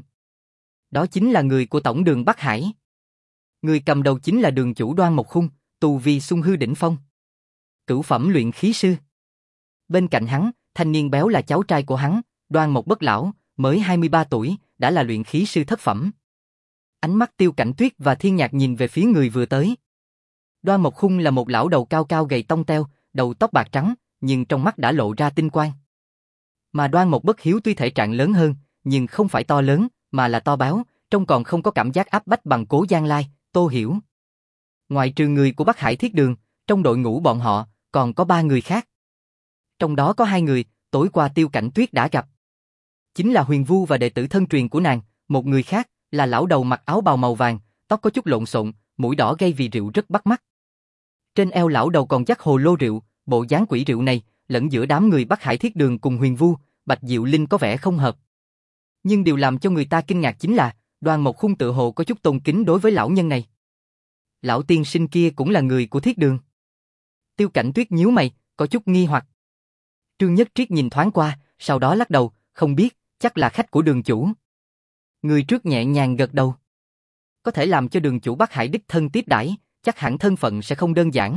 A: Đó chính là người của tổng đường Bắc Hải. Người cầm đầu chính là đường chủ Đoan Mộc Khung, tu vi Xuân Hư đỉnh phong. Cửu phẩm luyện khí sư. Bên cạnh hắn, thanh niên béo là cháu trai của hắn, Đoan Mộc Bất Lão, mới hai mươi ba tuổi, đã là luyện khí sư thất phẩm. Ánh mắt Tiêu Cảnh Tuyết và Thiên Nhạc nhìn về phía người vừa tới. Đoan Mộc Khung là một lão đầu cao cao gầy tông teo, đầu tóc bạc trắng, nhưng trong mắt đã lộ ra tinh quang. Mà Đoan Mộc Bất Hiếu tuy thể trạng lớn hơn, nhưng không phải to lớn, mà là to béo, trông còn không có cảm giác áp bách bằng Cố Giang Lai, Tô Hiểu. Ngoại trừ người của Bắc Hải Thiết Đường, trong đội ngũ bọn họ, còn có ba người khác. Trong đó có hai người, tối qua Tiêu Cảnh Tuyết đã gặp. Chính là Huyền Vu và đệ tử thân truyền của nàng, một người khác là lão đầu mặc áo bào màu vàng, tóc có chút lộn xộn, mũi đỏ gây vì rượu rất bắt mắt. Trên eo lão đầu còn dắt hồ lô rượu, bộ dáng quỷ rượu này, lẫn giữa đám người Bắc Hải Thiết Đường cùng Huyền Vu, Bạch Diệu Linh có vẻ không hợp. Nhưng điều làm cho người ta kinh ngạc chính là, Đoan Mộc Khung tự hồ có chút tôn kính đối với lão nhân này. Lão tiên sinh kia cũng là người của Thiết Đường. Tiêu Cảnh Tuyết nhíu mày, có chút nghi hoặc. Trương Nhất Triết nhìn thoáng qua, sau đó lắc đầu, không biết, chắc là khách của đường chủ. Người trước nhẹ nhàng gật đầu. Có thể làm cho đường chủ Bắc Hải đích thân tiếp đãi, chắc hẳn thân phận sẽ không đơn giản.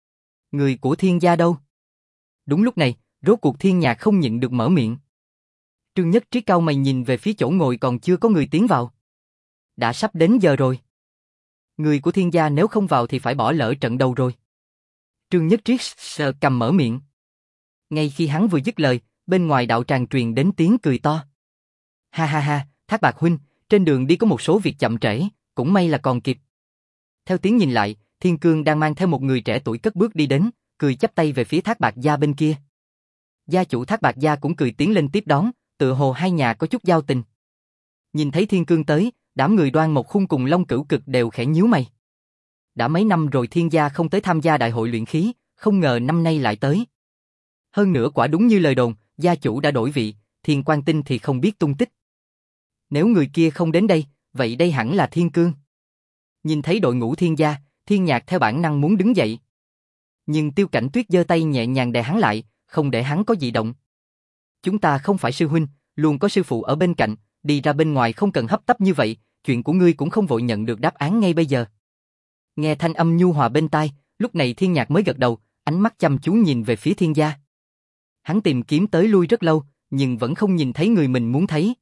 A: Người của Thiên gia đâu? Đúng lúc này, rốt cuộc Thiên Nhạc không nhịn được mở miệng. Trương Nhất Triết cau mày nhìn về phía chỗ ngồi còn chưa có người tiến vào. Đã sắp đến giờ rồi. Người của Thiên gia nếu không vào thì phải bỏ lỡ trận đầu rồi. Trương Nhất Triết sờ cầm mở miệng. Ngay khi hắn vừa dứt lời, bên ngoài đạo tràng truyền đến tiếng cười to. Ha ha ha, Thác Bạt huynh, trên đường đi có một số việc chậm trễ, cũng may là còn kịp. Theo tiếng nhìn lại, Thiên Cương đang mang theo một người trẻ tuổi cất bước đi đến, cười chắp tay về phía Thác Bạt gia bên kia. Gia chủ Thác Bạt gia cũng cười tiến lên tiếp đón, tựa hồ hai nhà có chút giao tình. Nhìn thấy Thiên Cương tới, đám người Đoan Mộc Khung cùng Long Cửu Cực đều khẽ nhíu mày. Đã mấy năm rồi Thiên gia không tới tham gia đại hội luyện khí, không ngờ năm nay lại tới. Hơn nữa quả đúng như lời đồn, gia chủ đã đổi vị, Thiên Quang Tinh thì không biết tung tích. Nếu người kia không đến đây, vậy đây hẳn là Thiên Cương. Nhìn thấy đội ngũ Thiên gia, Thiên Nhạc theo bản năng muốn đứng dậy. Nhưng Tiêu Cảnh Tuyết giơ tay nhẹ nhàng đè hắn lại, không để hắn có dị động. Chúng ta không phải sư huynh, luôn có sư phụ ở bên cạnh, đi ra bên ngoài không cần hấp tấp như vậy, chuyện của ngươi cũng không vội nhận được đáp án ngay bây giờ. Nghe thanh âm nhu hòa bên tai, lúc này Thiên Nhạc mới gật đầu, ánh mắt chăm chú nhìn về phía Thiên gia. Hắn tìm kiếm tới lui rất lâu, nhưng vẫn không nhìn thấy người mình muốn thấy.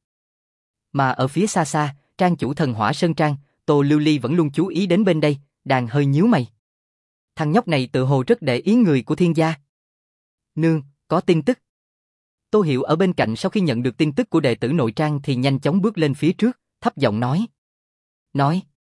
A: Mà ở phía xa xa, trang chủ Thần Hỏa Sơn Trang, Tô Lưu Ly vẫn luôn chú ý đến bên đây, đang hơi nhíu mày. Thằng nhóc này tự hồ rất để ý người của Thiên gia. Nương, có tin tức. Tô Hiểu ở bên cạnh sau khi nhận được tin tức của đệ tử nội trang thì nhanh chóng bước lên phía trước, thấp giọng nói. Nói.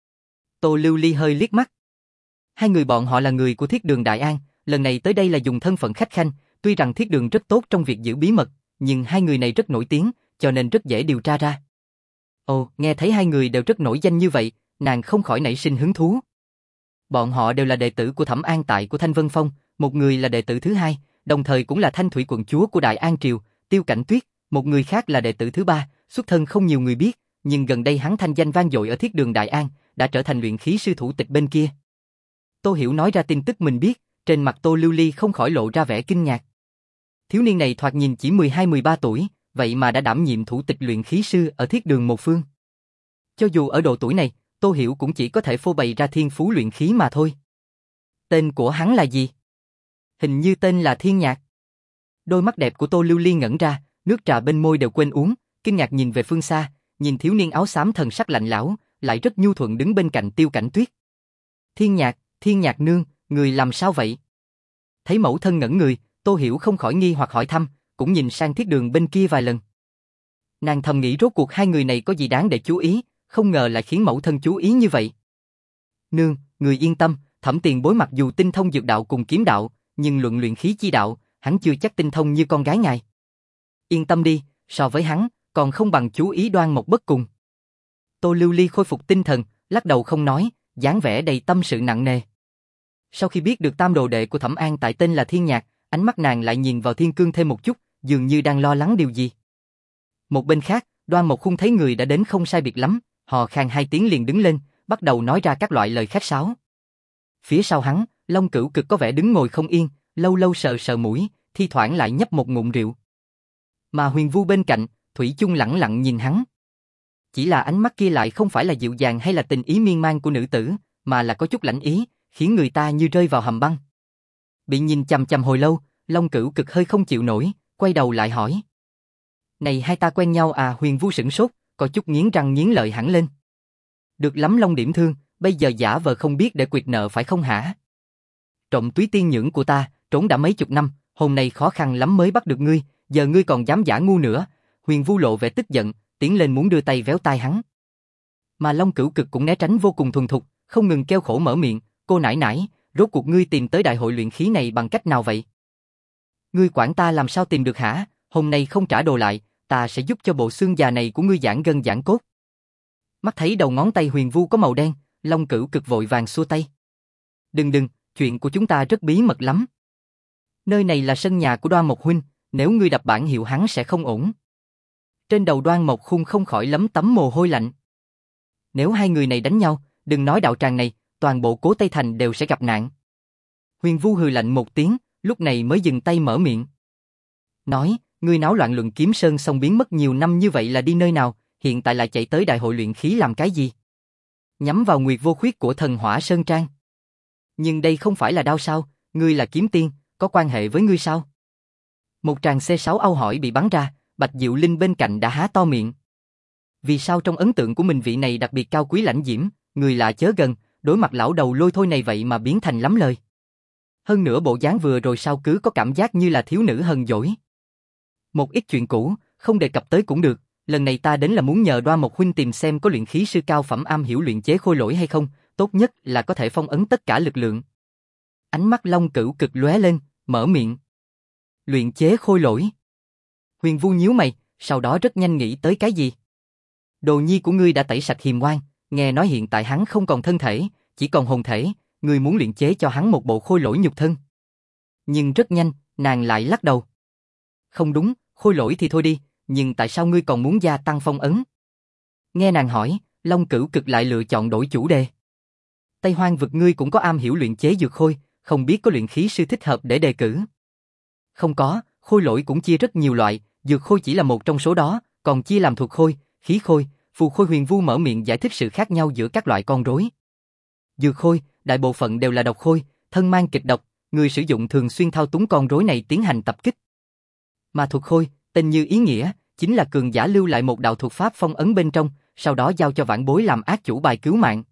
A: Tô Lưu Ly hơi liếc mắt. Hai người bọn họ là người của Thiết Đường Đại An, lần này tới đây là dùng thân phận khách khanh, tuy rằng Thiết Đường rất tốt trong việc giữ bí mật, nhưng hai người này rất nổi tiếng, cho nên rất dễ điều tra ra. Ồ, nghe thấy hai người đều rất nổi danh như vậy, nàng không khỏi nảy sinh hứng thú. Bọn họ đều là đệ tử của Thẩm An Tại của Thanh Vân Phong, một người là đệ tử thứ hai, đồng thời cũng là Thanh Thủy quận chúa của Đại An Triều, Tiêu Cảnh Tuyết, một người khác là đệ tử thứ ba, xuất thân không nhiều người biết, nhưng gần đây hắn thanh danh vang dội ở Thiết Đường Đại An, đã trở thành luyện khí sư thủ tịch bên kia. Tô Hiểu nói ra tin tức mình biết, trên mặt Tô Lưu Ly không khỏi lộ ra vẻ kinh ngạc. Thiếu niên này thoạt nhìn chỉ mười hai mười ba tuổi, vậy mà đã đảm nhiệm thủ tịch luyện khí sư ở Thiết Đường một phương. Cho dù ở độ tuổi này, Tô Hiểu cũng chỉ có thể phô bày ra thiên phú luyện khí mà thôi. Tên của hắn là gì? Hình như tên là Thiên Nhạc. Đôi mắt đẹp của Tô Lưu Ly ngẩn ra, nước trà bên môi đều quên uống, kinh ngạc nhìn về phương xa, nhìn thiếu niên áo xám thần sắc lạnh lẽo, lại rất nhu thuận đứng bên cạnh Tiêu Cảnh Tuyết. Thiên Nhạc, Thiên Nhạc nương, người làm sao vậy? Thấy mẫu thân ngẩn người, Tô Hiểu không khỏi nghi hoặc hỏi thăm, cũng nhìn sang Thiết Đường bên kia vài lần. Nàng thầm nghĩ rốt cuộc hai người này có gì đáng để chú ý, không ngờ lại khiến mẫu thân chú ý như vậy. Nương, người yên tâm, Thẩm Tiền Bối mặc dù tinh thông dược đạo cùng kiếm đạo, nhưng luận luyện khí chi đạo, hắn chưa chắc tinh thông như con gái ngài. Yên tâm đi, so với hắn, còn không bằng chú ý Đoan Mộc Bất Cùng. Tô Lưu Ly khôi phục tinh thần, lắc đầu không nói, dáng vẻ đầy tâm sự nặng nề. Sau khi biết được tam đồ đệ của Thẩm An tại tên là Thiên Nhạc, ánh mắt nàng lại nhìn vào Thiên Cương thêm một chút, dường như đang lo lắng điều gì. Một bên khác, Đoan Mộc Khung thấy người đã đến không sai biệt lắm, hò khan hai tiếng liền đứng lên, bắt đầu nói ra các loại lời khách sáo. Phía sau hắn, Long Cửu Cực có vẻ đứng ngồi không yên, lâu lâu sờ sờ mũi, thi thoảng lại nhấp một ngụm rượu. Mà Huyền Vu bên cạnh, thủy chung lẳng lặng nhìn hắn. Chỉ là ánh mắt kia lại không phải là dịu dàng hay là tình ý miên man của nữ tử, mà là có chút lãnh ý, khiến người ta như rơi vào hầm băng. Bị nhìn chằm chằm hồi lâu, Long Cửu Cực hơi không chịu nổi, quay đầu lại hỏi. Này hai ta quen nhau à? Huyền Vu sửng sốt, có chút nghiến răng nghiến lợi hẳn lên. Được lắm Long Điểm Thương, bây giờ giả vờ không biết để quyệt nợ phải không hả? Trộm túy tiên nhưỡng của ta, trốn đã mấy chục năm, hôm nay khó khăn lắm mới bắt được ngươi, giờ ngươi còn dám giả ngu nữa. Huyền Vu lộ vẻ tức giận, tiến lên muốn đưa tay véo tai hắn. Mà Long Cửu Cực cũng né tránh vô cùng thuần thục, không ngừng kêu khổ mở miệng, cô nãi nãi, rốt cuộc ngươi tìm tới đại hội luyện khí này bằng cách nào vậy? Ngươi quản ta làm sao tìm được hả? Hôm nay không trả đồ lại, ta sẽ giúp cho bộ xương già này của ngươi giãn gân giãn cốt. Mắt thấy đầu ngón tay Huyền Vu có màu đen, Long Cửu Cực vội vàng xua tay. Đừng đừng, chuyện của chúng ta rất bí mật lắm. Nơi này là sân nhà của Đoan Mộc huynh, nếu ngươi đập bản hiệu hắn sẽ không ổn. Trên đầu Đoan Mộc Khung không khỏi lấm tấm mồ hôi lạnh. Nếu hai người này đánh nhau, đừng nói đạo tràng này, toàn bộ Cố Tây Thành đều sẽ gặp nạn. Huyền Vu hừ lạnh một tiếng, lúc này mới dừng tay mở miệng. Nói, ngươi náo loạn Luận Kiếm Sơn xong biến mất nhiều năm như vậy là đi nơi nào, hiện tại lại chạy tới đại hội luyện khí làm cái gì? Nhắm vào Nguyệt Vô Khuyết của Thần Hỏa Sơn Trang. Nhưng đây không phải là đao sao, ngươi là kiếm tiên, có quan hệ với ngươi sao? Một tràng xê sáu âu hỏi bị bắn ra, Bạch Diệu Linh bên cạnh đã há to miệng. Vì sao trong ấn tượng của mình vị này đặc biệt cao quý lãnh diễm, người lạ chớ gần, đối mặt lão đầu lôi thôi này vậy mà biến thành lắm lời. Hơn nữa bộ dáng vừa rồi sao cứ có cảm giác như là thiếu nữ hờn dỗi. Một ít chuyện cũ, không đề cập tới cũng được, lần này ta đến là muốn nhờ Đoan Mộc huynh tìm xem có luyện khí sư cao phẩm am hiểu luyện chế khôi lỗi hay không, tốt nhất là có thể phong ấn tất cả lực lượng. Ánh mắt Long Cửu Cực lóe lên, mở miệng. Luyện chế khôi lỗi. Huyền Vu nhíu mày, sau đó rất nhanh nghĩ tới cái gì. Đồ nhi của ngươi đã tẩy sạch hiềm ngoan, nghe nói hiện tại hắn không còn thân thể, chỉ còn hồn thể, ngươi muốn luyện chế cho hắn một bộ khôi lỗi nhục thân. Nhưng rất nhanh, nàng lại lắc đầu. Không đúng, khôi lỗi thì thôi đi, nhưng tại sao ngươi còn muốn gia tăng phong ấn? Nghe nàng hỏi, Long Cửu Cực lại lựa chọn đổi chủ đề. Tây Hoang vực ngươi cũng có am hiểu luyện chế dược khôi, không biết có luyện khí sư thích hợp để đề cử. Không có, khôi lỗi cũng chia rất nhiều loại, dược khôi chỉ là một trong số đó, còn chia làm thuộc khôi, khí khôi, phù khôi. Huyền Vu mở miệng giải thích sự khác nhau giữa các loại con rối. Dược khôi, đại bộ phận đều là độc khôi, thân mang kịch độc, người sử dụng thường xuyên thao túng con rối này tiến hành tập kích. Mà thuộc khôi, tên như ý nghĩa, chính là cường giả lưu lại một đạo thuật pháp phong ấn bên trong, sau đó giao cho vãn bối làm ác chủ bài cứu mạng.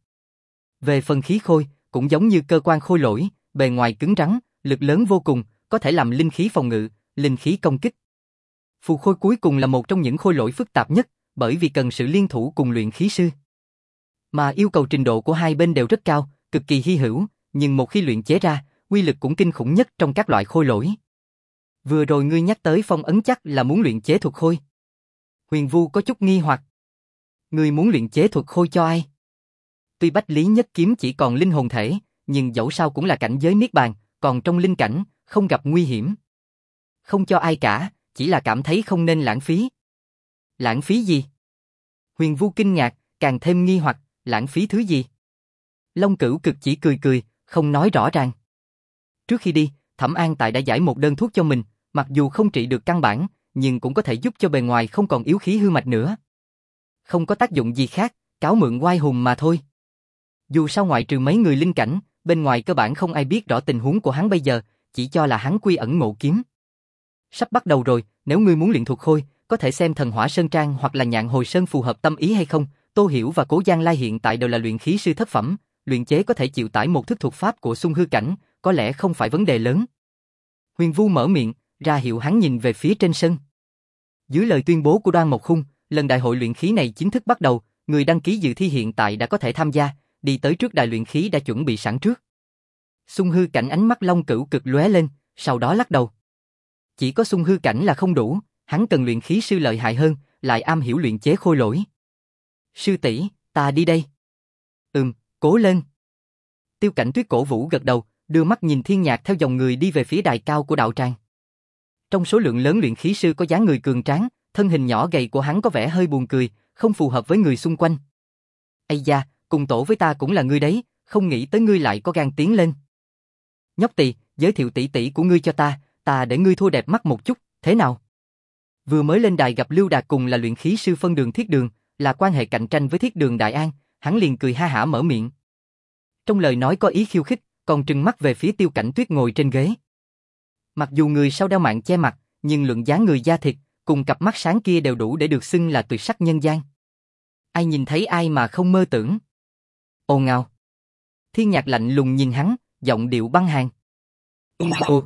A: Về phần khí khôi, cũng giống như cơ quan khôi lỗi, bề ngoài cứng rắn, lực lớn vô cùng, có thể làm linh khí phòng ngự, linh khí công kích. Phù khôi cuối cùng là một trong những khôi lỗi phức tạp nhất, bởi vì cần sự liên thủ cùng luyện khí sư. Mà yêu cầu trình độ của hai bên đều rất cao, cực kỳ hy hữu, nhưng một khi luyện chế ra, uy lực cũng kinh khủng nhất trong các loại khôi lỗi. Vừa rồi ngươi nhắc tới phong ấn chắc là muốn luyện chế thuật khôi. Huyền Vu có chút nghi hoặc. Ngươi muốn luyện chế thuật khôi cho ai? Tuy Bách Lý Nhất Kiếm chỉ còn linh hồn thể, nhưng dẫu sao cũng là cảnh giới niết bàn, còn trong linh cảnh, không gặp nguy hiểm. Không cho ai cả, chỉ là cảm thấy không nên lãng phí. Lãng phí gì? Huyền Vu kinh ngạc, càng thêm nghi hoặc, lãng phí thứ gì? Long Cửu Cực chỉ cười cười, không nói rõ ràng. Trước khi đi, Thẩm An Tại đã giải một đơn thuốc cho mình, mặc dù không trị được căn bản, nhưng cũng có thể giúp cho bề ngoài không còn yếu khí hư mạch nữa. Không có tác dụng gì khác, cáo mượn oai hùng mà thôi. Dù sao ngoại trừ mấy người linh cảnh, bên ngoài cơ bản không ai biết rõ tình huống của hắn bây giờ, chỉ cho là hắn quy ẩn ngộ kiếm. Sắp bắt đầu rồi, nếu ngươi muốn luyện thuộc khôi, có thể xem Thần Hỏa Sơn Trang hoặc là Nhạn Hồi Sơn phù hợp tâm ý hay không. Tô Hiểu và Cố Giang Lai hiện tại đều là luyện khí sư thất phẩm, luyện chế có thể chịu tải một thức thuộc pháp của Xung Hư Cảnh, có lẽ không phải vấn đề lớn. Huyền Vu mở miệng, ra hiệu hắn nhìn về phía trên sân. Dưới lời tuyên bố của Đoan Mộc Khung, lần đại hội luyện khí này chính thức bắt đầu, người đăng ký dự thi hiện tại đã có thể tham gia, đi tới trước đài luyện khí đã chuẩn bị sẵn trước. Xung Hư Cảnh ánh mắt Long Cửu Cực lóe lên, sau đó lắc đầu. Chỉ có Xung Hư Cảnh là không đủ, hắn cần luyện khí sư lợi hại hơn, lại am hiểu luyện chế khôi lỗi. Sư tỷ, ta đi đây. Ừm, cố lên. Tiêu Cảnh Tuyết cổ vũ gật đầu, đưa mắt nhìn Thiên Nhạc theo dòng người đi về phía đài cao của đạo tràng. Trong số lượng lớn luyện khí sư có dáng người cường tráng, thân hình nhỏ gầy của hắn có vẻ hơi buồn cười, không phù hợp với người xung quanh. Ây da, cùng tổ với ta cũng là ngươi đấy, không nghĩ tới ngươi lại có gan tiến lên. Nhóc tỳ, giới thiệu tỷ tỷ của ngươi cho ta, ta để ngươi thua đẹp mắt một chút, thế nào? Vừa mới lên đài gặp Lưu Đạt cùng là luyện khí sư phân đường Thiết Đường, là quan hệ cạnh tranh với Thiết Đường Đại An, hắn liền cười ha hả mở miệng. Trong lời nói có ý khiêu khích, còn trừng mắt về phía Tiêu Cảnh Tuyết ngồi trên ghế. Mặc dù người sau đeo mạng che mặt, nhưng luận dáng người da thịt, cùng cặp mắt sáng kia đều đủ để được xưng là tuyệt sắc nhân gian. Ai nhìn thấy ai mà không mơ tưởng. Ồn ào. Thiên Nhạc lạnh lùng nhìn hắn, giọng điệu băng hàn. Ồ.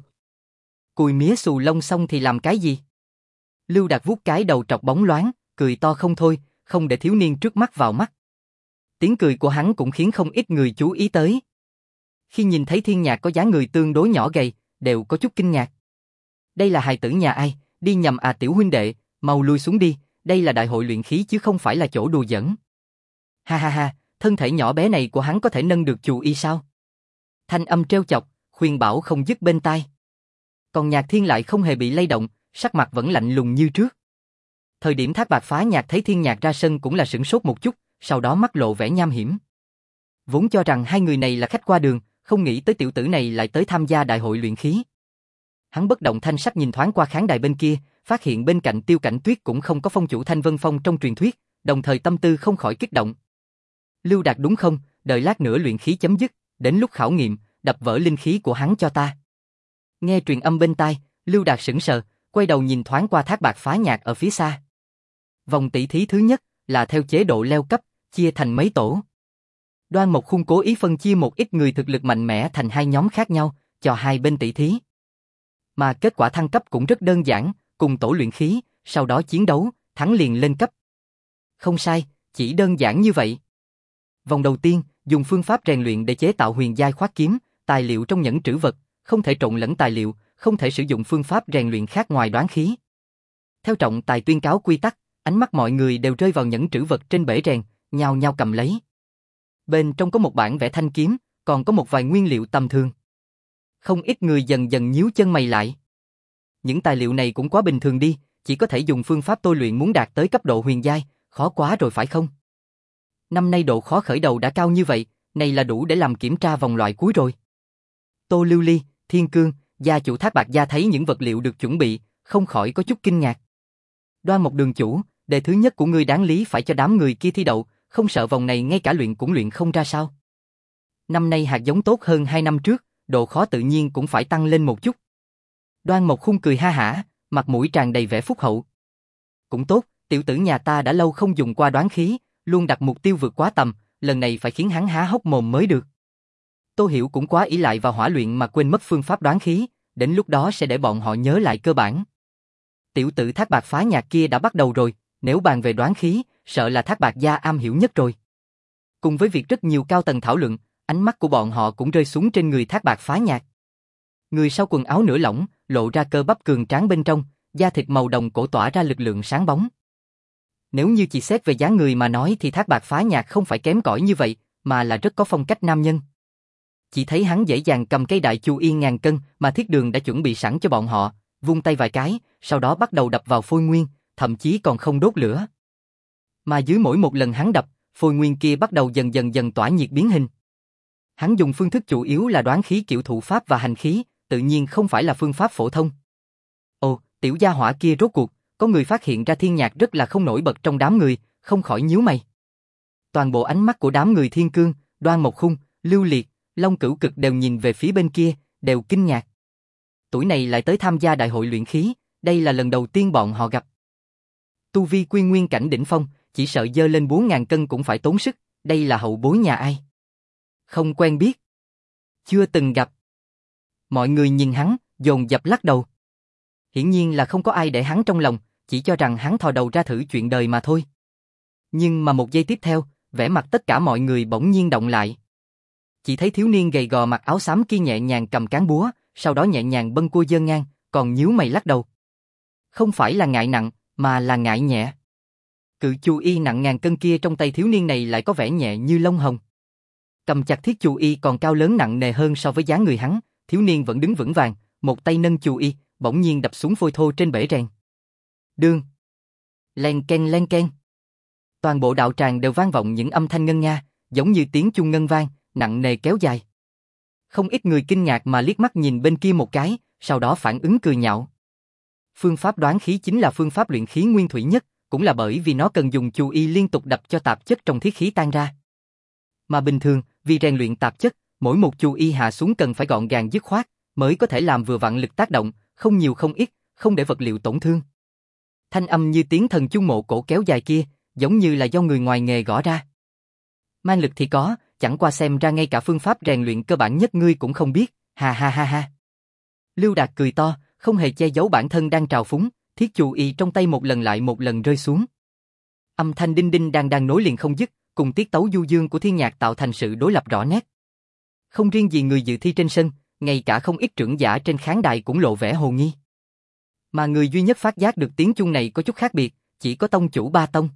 A: Cùi mía xù lông xong thì làm cái gì? Lưu Đạt vuốt cái đầu trọc bóng loáng, cười to không thôi, không để thiếu niên trước mắt vào mắt. Tiếng cười của hắn cũng khiến không ít người chú ý tới. Khi nhìn thấy Thiên Nhạc có dáng người tương đối nhỏ gầy, đều có chút kinh ngạc. Đây là hài tử nhà ai, đi nhầm à tiểu huynh đệ, mau lui xuống đi, đây là đại hội luyện khí chứ không phải là chỗ đùa giỡn. Ha ha ha, thân thể nhỏ bé này của hắn có thể nâng được chù y sao? Thanh âm trêu chọc, khuyên bảo không dứt bên tai. Còn Nhạc Thiên lại không hề bị lay động, sắc mặt vẫn lạnh lùng như trước. Thời điểm Thác Bạt Phá Nhạc thấy Thiên Nhạc ra sân cũng là sửng sốt một chút, sau đó mắt lộ vẻ nham hiểm. Vốn cho rằng hai người này là khách qua đường, không nghĩ tới tiểu tử này lại tới tham gia đại hội luyện khí. Hắn bất động thanh sắc nhìn thoáng qua khán đài bên kia, phát hiện bên cạnh Tiêu Cảnh Tuyết cũng không có phong chủ Thanh Vân Phong trong truyền thuyết, đồng thời tâm tư không khỏi kích động. Lưu Đạt đúng không, đợi lát nữa luyện khí chấm dứt, đến lúc khảo nghiệm, đập vỡ linh khí của hắn cho ta. Nghe truyền âm bên tai, Lưu Đạt sững sờ, quay đầu nhìn thoáng qua Thác Bạt Phá Nhạc ở phía xa. Vòng tỷ thí thứ nhất là theo chế độ leo cấp, chia thành mấy tổ. Đoan Mộc Khung cố ý phân chia một ít người thực lực mạnh mẽ thành hai nhóm khác nhau, cho hai bên tỷ thí. Mà kết quả thăng cấp cũng rất đơn giản, cùng tổ luyện khí, sau đó chiến đấu, thắng liền lên cấp. Không sai, chỉ đơn giản như vậy. Vòng đầu tiên, dùng phương pháp rèn luyện để chế tạo huyền giai khoát kiếm, tài liệu trong nhẫn trữ vật, không thể trộn lẫn tài liệu, không thể sử dụng phương pháp rèn luyện khác ngoài đoán khí. Theo trọng tài tuyên cáo quy tắc, ánh mắt mọi người đều rơi vào nhẫn trữ vật trên bể rèn, nhao nhao cầm lấy. Bên trong có một bản vẽ thanh kiếm, còn có một vài nguyên liệu tầm thường. Không ít người dần dần nhíu chân mày lại. Những tài liệu này cũng quá bình thường đi, chỉ có thể dùng phương pháp tôi luyện muốn đạt tới cấp độ huyền giai, khó quá rồi phải không? Năm nay độ khó khởi đầu đã cao như vậy, này là đủ để làm kiểm tra vòng loại cuối rồi. Tô Lưu Ly, Thiên Cương, gia chủ Thác Bạt gia thấy những vật liệu được chuẩn bị, không khỏi có chút kinh ngạc. Đoan Mộc đường chủ, đề thứ nhất của ngươi đáng lý phải cho đám người kia thi đậu, không sợ vòng này ngay cả luyện cũng luyện không ra sao? Năm nay hạt giống tốt hơn hai năm trước, độ khó tự nhiên cũng phải tăng lên một chút. Đoan Mộc Khung cười ha hả, mặt mũi tràn đầy vẻ phúc hậu. Cũng tốt, tiểu tử nhà ta đã lâu không dùng qua đoán khí, luôn đặt mục tiêu vượt quá tầm, lần này phải khiến hắn há hốc mồm mới được. Tô Hiểu cũng quá ỷ lại vào hỏa luyện mà quên mất phương pháp đoán khí, đến lúc đó sẽ để bọn họ nhớ lại cơ bản. Tiểu tử Thác Bạt Phá Nhạc kia đã bắt đầu rồi, nếu bàn về đoán khí, sợ là Thác Bạt gia am hiểu nhất rồi. Cùng với việc rất nhiều cao tầng thảo luận, ánh mắt của bọn họ cũng rơi xuống trên người Thác Bạt Phá Nhạc. Người sau quần áo nửa lỏng, lộ ra cơ bắp cường tráng bên trong, da thịt màu đồng cổ tỏa ra lực lượng sáng bóng. Nếu như chỉ xét về dáng người mà nói thì Thác Bạt Phá Nhạc không phải kém cỏi như vậy, mà là rất có phong cách nam nhân. Chỉ thấy hắn dễ dàng cầm cây đại chu yên ngàn cân mà Thiết Đường đã chuẩn bị sẵn cho bọn họ, vung tay vài cái, sau đó bắt đầu đập vào phôi nguyên, thậm chí còn không đốt lửa. Mà dưới mỗi một lần hắn đập, phôi nguyên kia bắt đầu dần dần dần tỏa nhiệt biến hình. Hắn dùng phương thức chủ yếu là đoán khí kiểu thủ pháp và hành khí, tự nhiên không phải là phương pháp phổ thông. Ồ, tiểu gia hỏa kia rốt cuộc, có người phát hiện ra Thiên Nhạc rất là không nổi bật trong đám người, không khỏi nhíu mày. Toàn bộ ánh mắt của đám người Thiên Cương, Đoan Mộc Khung, Lưu Liệt, Long Cửu Cực đều nhìn về phía bên kia, đều kinh ngạc. tuổi này lại tới tham gia đại hội luyện khí, đây là lần đầu tiên bọn họ gặp. Tu vi quy nguyên cảnh đỉnh phong, chỉ sợ dơ lên bốn ngàn cân cũng phải tốn sức, đây là hậu bối nhà ai? Không quen biết. Chưa từng gặp. Mọi người nhìn hắn, dồn dập lắc đầu. Hiển nhiên là không có ai để hắn trong lòng, chỉ cho rằng hắn thò đầu ra thử chuyện đời mà thôi. Nhưng mà một giây tiếp theo, vẻ mặt tất cả mọi người bỗng nhiên động lại. Chỉ thấy thiếu niên gầy gò mặc áo xám kia nhẹ nhàng cầm cán búa, sau đó nhẹ nhàng bâng cua giơ ngang, còn nhíu mày lắc đầu. Không phải là ngại nặng, mà là ngại nhẹ. Cự chù y nặng ngàn cân kia trong tay thiếu niên này lại có vẻ nhẹ như lông hồng. Cầm chặt thiết chù y còn cao lớn nặng nề hơn so với dáng người hắn, thiếu niên vẫn đứng vững vàng, một tay nâng chù y, bỗng nhiên đập xuống phôi thô trên bể rèn. Đương. Len ken len ken. Toàn bộ đạo tràng đều vang vọng những âm thanh ngân nga, giống như tiếng chuông ngân vang, nặng nề kéo dài. Không ít người kinh ngạc mà liếc mắt nhìn bên kia một cái, sau đó phản ứng cười nhạo. Phương pháp đoán khí chính là phương pháp luyện khí nguyên thủy nhất, cũng là bởi vì nó cần dùng chù y liên tục đập cho tạp chất trong thiết khí tan ra. Mà bình thường, vì rèn luyện tạp chất, mỗi một chù y hạ xuống cần phải gọn gàng dứt khoát, mới có thể làm vừa vặn lực tác động, không nhiều không ít, không để vật liệu tổn thương. Thanh âm như tiếng thần chung mộ cổ kéo dài kia, giống như là do người ngoài nghề gõ ra. Mang lực thì có, chẳng qua xem ra ngay cả phương pháp rèn luyện cơ bản nhất ngươi cũng không biết, ha ha ha ha. Lưu Đạt cười to, không hề che giấu bản thân đang trào phúng, thiết chù y trong tay một lần lại một lần rơi xuống. Âm thanh đinh đinh đang đang nối liền không dứt, cùng tiết tấu du dương của thiên nhạc tạo thành sự đối lập rõ nét. Không riêng gì người dự thi trên sân, ngay cả không ít trưởng giả trên khán đài cũng lộ vẻ hồ nghi. Mà người duy nhất phát giác được tiếng chuông này có chút khác biệt, chỉ có tông chủ ba tông.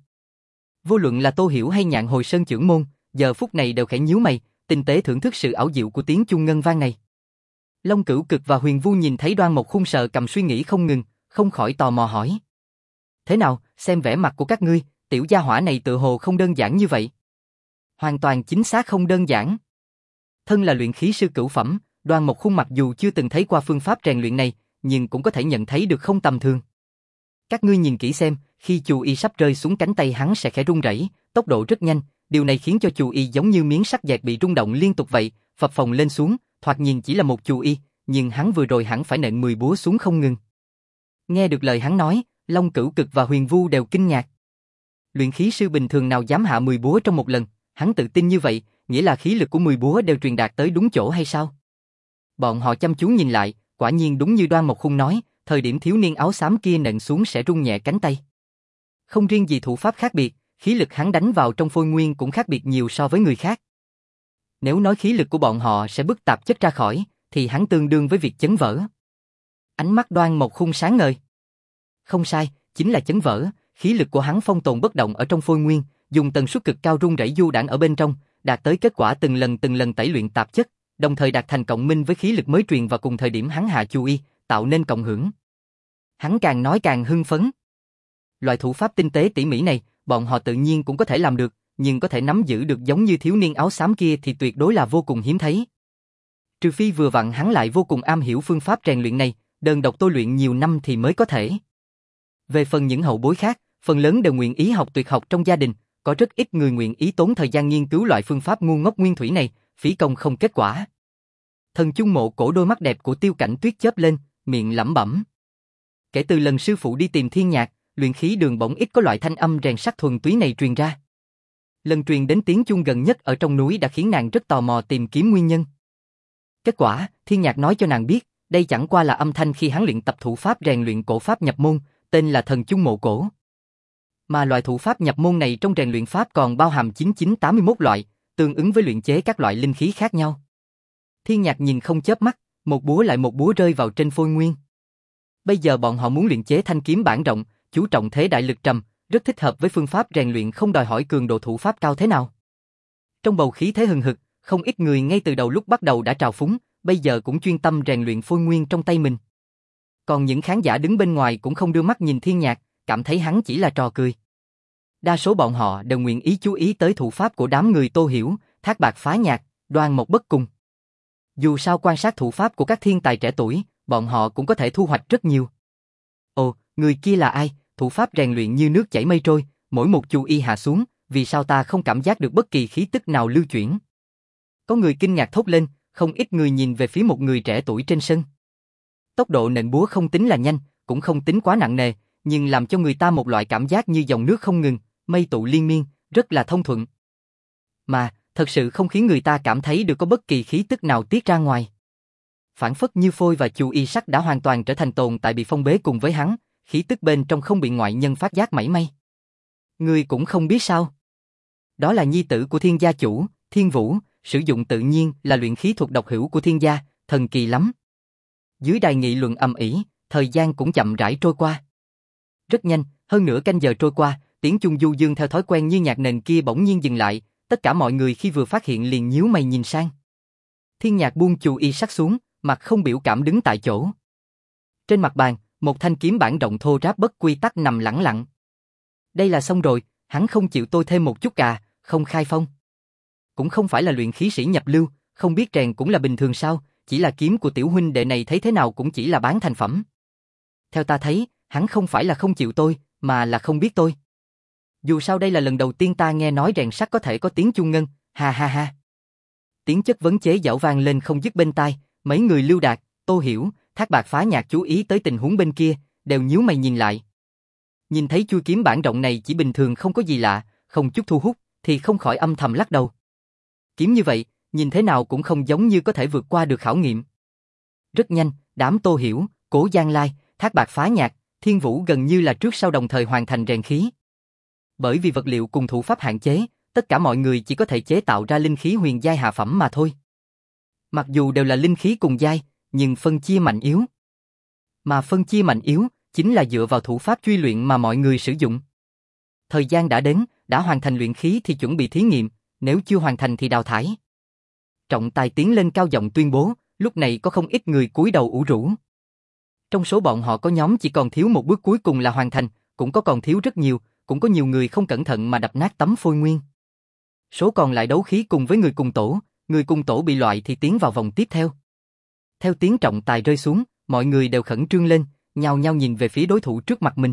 A: Vô luận là Tô Hiểu hay Nhạn Hồi Sơn trưởng môn, giờ phút này đều khẽ nhíu mày, tinh tế thưởng thức sự ảo diệu của tiếng chuông ngân vang này. Long Cửu Cực và Huyền Vu nhìn thấy Đoan Mộc Khung sờ cầm suy nghĩ không ngừng, không khỏi tò mò hỏi. Thế nào, xem vẻ mặt của các ngươi, tiểu gia hỏa này tự hồ không đơn giản như vậy. Hoàn toàn chính xác không đơn giản. Thân là luyện khí sư cửu phẩm, Đoan Mộc Khung mặc dù chưa từng thấy qua phương pháp rèn luyện này, nhưng cũng có thể nhận thấy được không tầm thường. Các ngươi nhìn kỹ xem, khi chù y sắp rơi xuống cánh tay hắn sẽ khẽ rung rẩy, tốc độ rất nhanh, điều này khiến cho chù y giống như miếng sắt dẹt bị rung động liên tục vậy, phập phồng lên xuống, thoạt nhìn chỉ là một chù y, nhưng hắn vừa rồi hẳn phải nện mười búa xuống không ngừng. Nghe được lời hắn nói, Long Cửu Cực và Huyền Vu đều kinh ngạc. Luyện khí sư bình thường nào dám hạ mười búa trong một lần, hắn tự tin như vậy, nghĩa là khí lực của mười búa đều truyền đạt tới đúng chỗ hay sao? Bọn họ chăm chú nhìn lại, quả nhiên đúng như Đoan Mộc Khung nói, thời điểm thiếu niên áo xám kia nện xuống sẽ rung nhẹ cánh tay. Không riêng gì thủ pháp khác biệt, khí lực hắn đánh vào trong phôi nguyên cũng khác biệt nhiều so với người khác. Nếu nói khí lực của bọn họ sẽ bức tạp chất ra khỏi, thì hắn tương đương với việc chấn vỡ. Ánh mắt Đoan Mộc Khung sáng ngời. Không sai, chính là chấn vỡ, khí lực của hắn phong tồn bất động ở trong phôi nguyên, dùng tần suất cực cao rung rẩy du đãng ở bên trong, đạt tới kết quả từng lần từng lần tẩy luyện tạp chất, đồng thời đạt thành cộng minh với khí lực mới truyền vào cùng thời điểm hắn hạ chu y, tạo nên cộng hưởng. Hắn càng nói càng hưng phấn. Loại thủ pháp tinh tế tỉ mỉ này, bọn họ tự nhiên cũng có thể làm được, nhưng có thể nắm giữ được giống như thiếu niên áo xám kia thì tuyệt đối là vô cùng hiếm thấy. Trừ phi vừa vặn hắn lại vô cùng am hiểu phương pháp rèn luyện này, đơn độc tôi luyện nhiều năm thì mới có thể. Về phần những hậu bối khác, phần lớn đều nguyện ý học tuyệt học trong gia đình, có rất ít người nguyện ý tốn thời gian nghiên cứu loại phương pháp ngu ngốc nguyên thủy này, phí công không kết quả. Thần Chung Mộ Cổ đôi mắt đẹp của Tiêu Cảnh Tuyết chớp lên, miệng lẩm bẩm. Kể từ lần sư phụ đi tìm Thiên Nhạc, luyện khí đường bỗng ít có loại thanh âm rèn sắt thuần túy này truyền ra. Lần truyền đến tiếng chuông gần nhất ở trong núi đã khiến nàng rất tò mò tìm kiếm nguyên nhân. Kết quả, Thiên Nhạc nói cho nàng biết, đây chẳng qua là âm thanh khi hắn luyện tập thủ pháp rèn luyện cổ pháp nhập môn, tên là Thần Chung Mộ Cổ. Mà loại thủ pháp nhập môn này trong rèn luyện pháp còn bao hàm chín chín tám mươi mốt loại, tương ứng với luyện chế các loại linh khí khác nhau. Thiên Nhạc nhìn không chớp mắt, một búa lại một búa rơi vào trên phôi nguyên. Bây giờ bọn họ muốn luyện chế thanh kiếm bản rộng, chú trọng thế đại lực trầm, rất thích hợp với phương pháp rèn luyện không đòi hỏi cường độ thủ pháp cao thế nào. Trong bầu khí thế hừng hực, không ít người ngay từ đầu lúc bắt đầu đã trào phúng, bây giờ cũng chuyên tâm rèn luyện phôi nguyên trong tay mình. Còn những khán giả đứng bên ngoài cũng không đưa mắt nhìn Thiên Nhạc, cảm thấy hắn chỉ là trò cười. Đa số bọn họ đều nguyện ý chú ý tới thủ pháp của đám người Tô Hiểu, Thác Bạt Phá Nhạc, Đoan Mộc Bất Cùng. Dù sao quan sát thủ pháp của các thiên tài trẻ tuổi, bọn họ cũng có thể thu hoạch rất nhiều. Ồ, người kia là ai? Thủ pháp rèn luyện như nước chảy mây trôi, mỗi một chu y hạ xuống, vì sao ta không cảm giác được bất kỳ khí tức nào lưu chuyển? Có người kinh ngạc thốt lên, không ít người nhìn về phía một người trẻ tuổi trên sân. Tốc độ nện búa không tính là nhanh, cũng không tính quá nặng nề, nhưng làm cho người ta một loại cảm giác như dòng nước không ngừng, mây tụ liên miên, rất là thông thuận. Mà, thật sự không khiến người ta cảm thấy được có bất kỳ khí tức nào tiết ra ngoài. Phản phất như Phôi và Chu Y Sắc đã hoàn toàn trở thành tồn tại bị phong bế cùng với hắn, khí tức bên trong không bị ngoại nhân phát giác mảy may. Ngươi cũng không biết sao? Đó là nhi tử của Thiên gia chủ, Thiên Vũ, sử dụng tự nhiên là luyện khí thuật độc hữu của Thiên gia, thần kỳ lắm. Dưới đài nghị luận ầm ĩ, thời gian cũng chậm rãi trôi qua. Rất nhanh, hơn nửa canh giờ trôi qua, tiếng chuông du dương theo thói quen như nhạc nền kia bỗng nhiên dừng lại, tất cả mọi người khi vừa phát hiện liền nhíu mày nhìn sang. Thiên Nhạc buông Chu Y Sắc xuống, mặt không biểu cảm đứng tại chỗ. Trên mặt bàn, một thanh kiếm bản rộng thô ráp bất quy tắc nằm lẳng lặng. Đây là xong rồi, hắn không chịu tôi thêm một chút à, không khai phong. Cũng không phải là luyện khí sĩ nhập lưu, không biết rèn cũng là bình thường sao, chỉ là kiếm của tiểu huynh đệ này thấy thế nào cũng chỉ là bán thành phẩm. Theo ta thấy, hắn không phải là không chịu tôi, mà là không biết tôi. Dù sao đây là lần đầu tiên ta nghe nói rèn sắt có thể có tiếng chuông ngân, ha ha ha. Tiếng chất vấn chế giễu vang lên không dứt bên tai, mấy người Lưu Đạt, Tô Hiểu, Thác Bạt Phá Nhạc chú ý tới tình huống bên kia, đều nhíu mày nhìn lại. Nhìn thấy chui kiếm bản rộng này chỉ bình thường không có gì lạ, không chút thu hút, thì không khỏi âm thầm lắc đầu. Kiếm như vậy, nhìn thế nào cũng không giống như có thể vượt qua được khảo nghiệm. Rất nhanh, đám Tô Hiểu, Cố Giang Lai, Thác Bạt Phá Nhạc, Thiên Vũ gần như là trước sau đồng thời hoàn thành rèn khí. Bởi vì vật liệu cùng thủ pháp hạn chế, tất cả mọi người chỉ có thể chế tạo ra linh khí huyền giai hạ phẩm mà thôi. Mặc dù đều là linh khí cùng giai, nhưng phân chia mạnh yếu. Mà phân chia mạnh yếu, chính là dựa vào thủ pháp truy luyện mà mọi người sử dụng. Thời gian đã đến, đã hoàn thành luyện khí thì chuẩn bị thí nghiệm, nếu chưa hoàn thành thì đào thải. Trọng tài tiến lên cao giọng tuyên bố, lúc này có không ít người cúi đầu ủ rũ. Trong số bọn họ có nhóm chỉ còn thiếu một bước cuối cùng là hoàn thành, cũng có còn thiếu rất nhiều, cũng có nhiều người không cẩn thận mà đập nát tấm phôi nguyên. Số còn lại đấu khí cùng với người cùng tổ, người cùng tổ bị loại thì tiến vào vòng tiếp theo. Theo tiếng trọng tài rơi xuống, mọi người đều khẩn trương lên, nhao nhao nhìn về phía đối thủ trước mặt mình.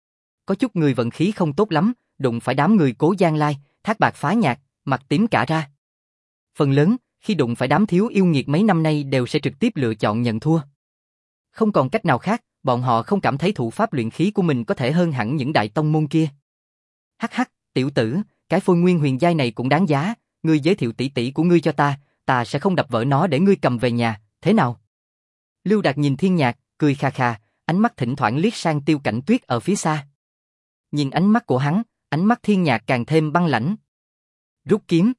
A: Có chút người vận khí không tốt lắm, đụng phải đám người Cố Giang Lai, Thác Bạt Phá Nhạc, mặt tím cả ra. Phần lớn, khi đụng phải đám thiếu yêu nghiệt mấy năm nay đều sẽ trực tiếp lựa chọn nhận thua. Không còn cách nào khác, bọn họ không cảm thấy thủ pháp luyện khí của mình có thể hơn hẳn những đại tông môn kia. Hắc hắc, tiểu tử, cái phôi nguyên huyền giai này cũng đáng giá, ngươi giới thiệu tỷ tỷ của ngươi cho ta, ta sẽ không đập vỡ nó để ngươi cầm về nhà, thế nào? Lưu Đạt nhìn Thiên Nhạc, cười kha kha, ánh mắt thỉnh thoảng liếc sang Tiêu Cảnh Tuyết ở phía xa. Nhìn ánh mắt của hắn, ánh mắt Thiên Nhạc càng thêm băng lãnh. Rút kiếm.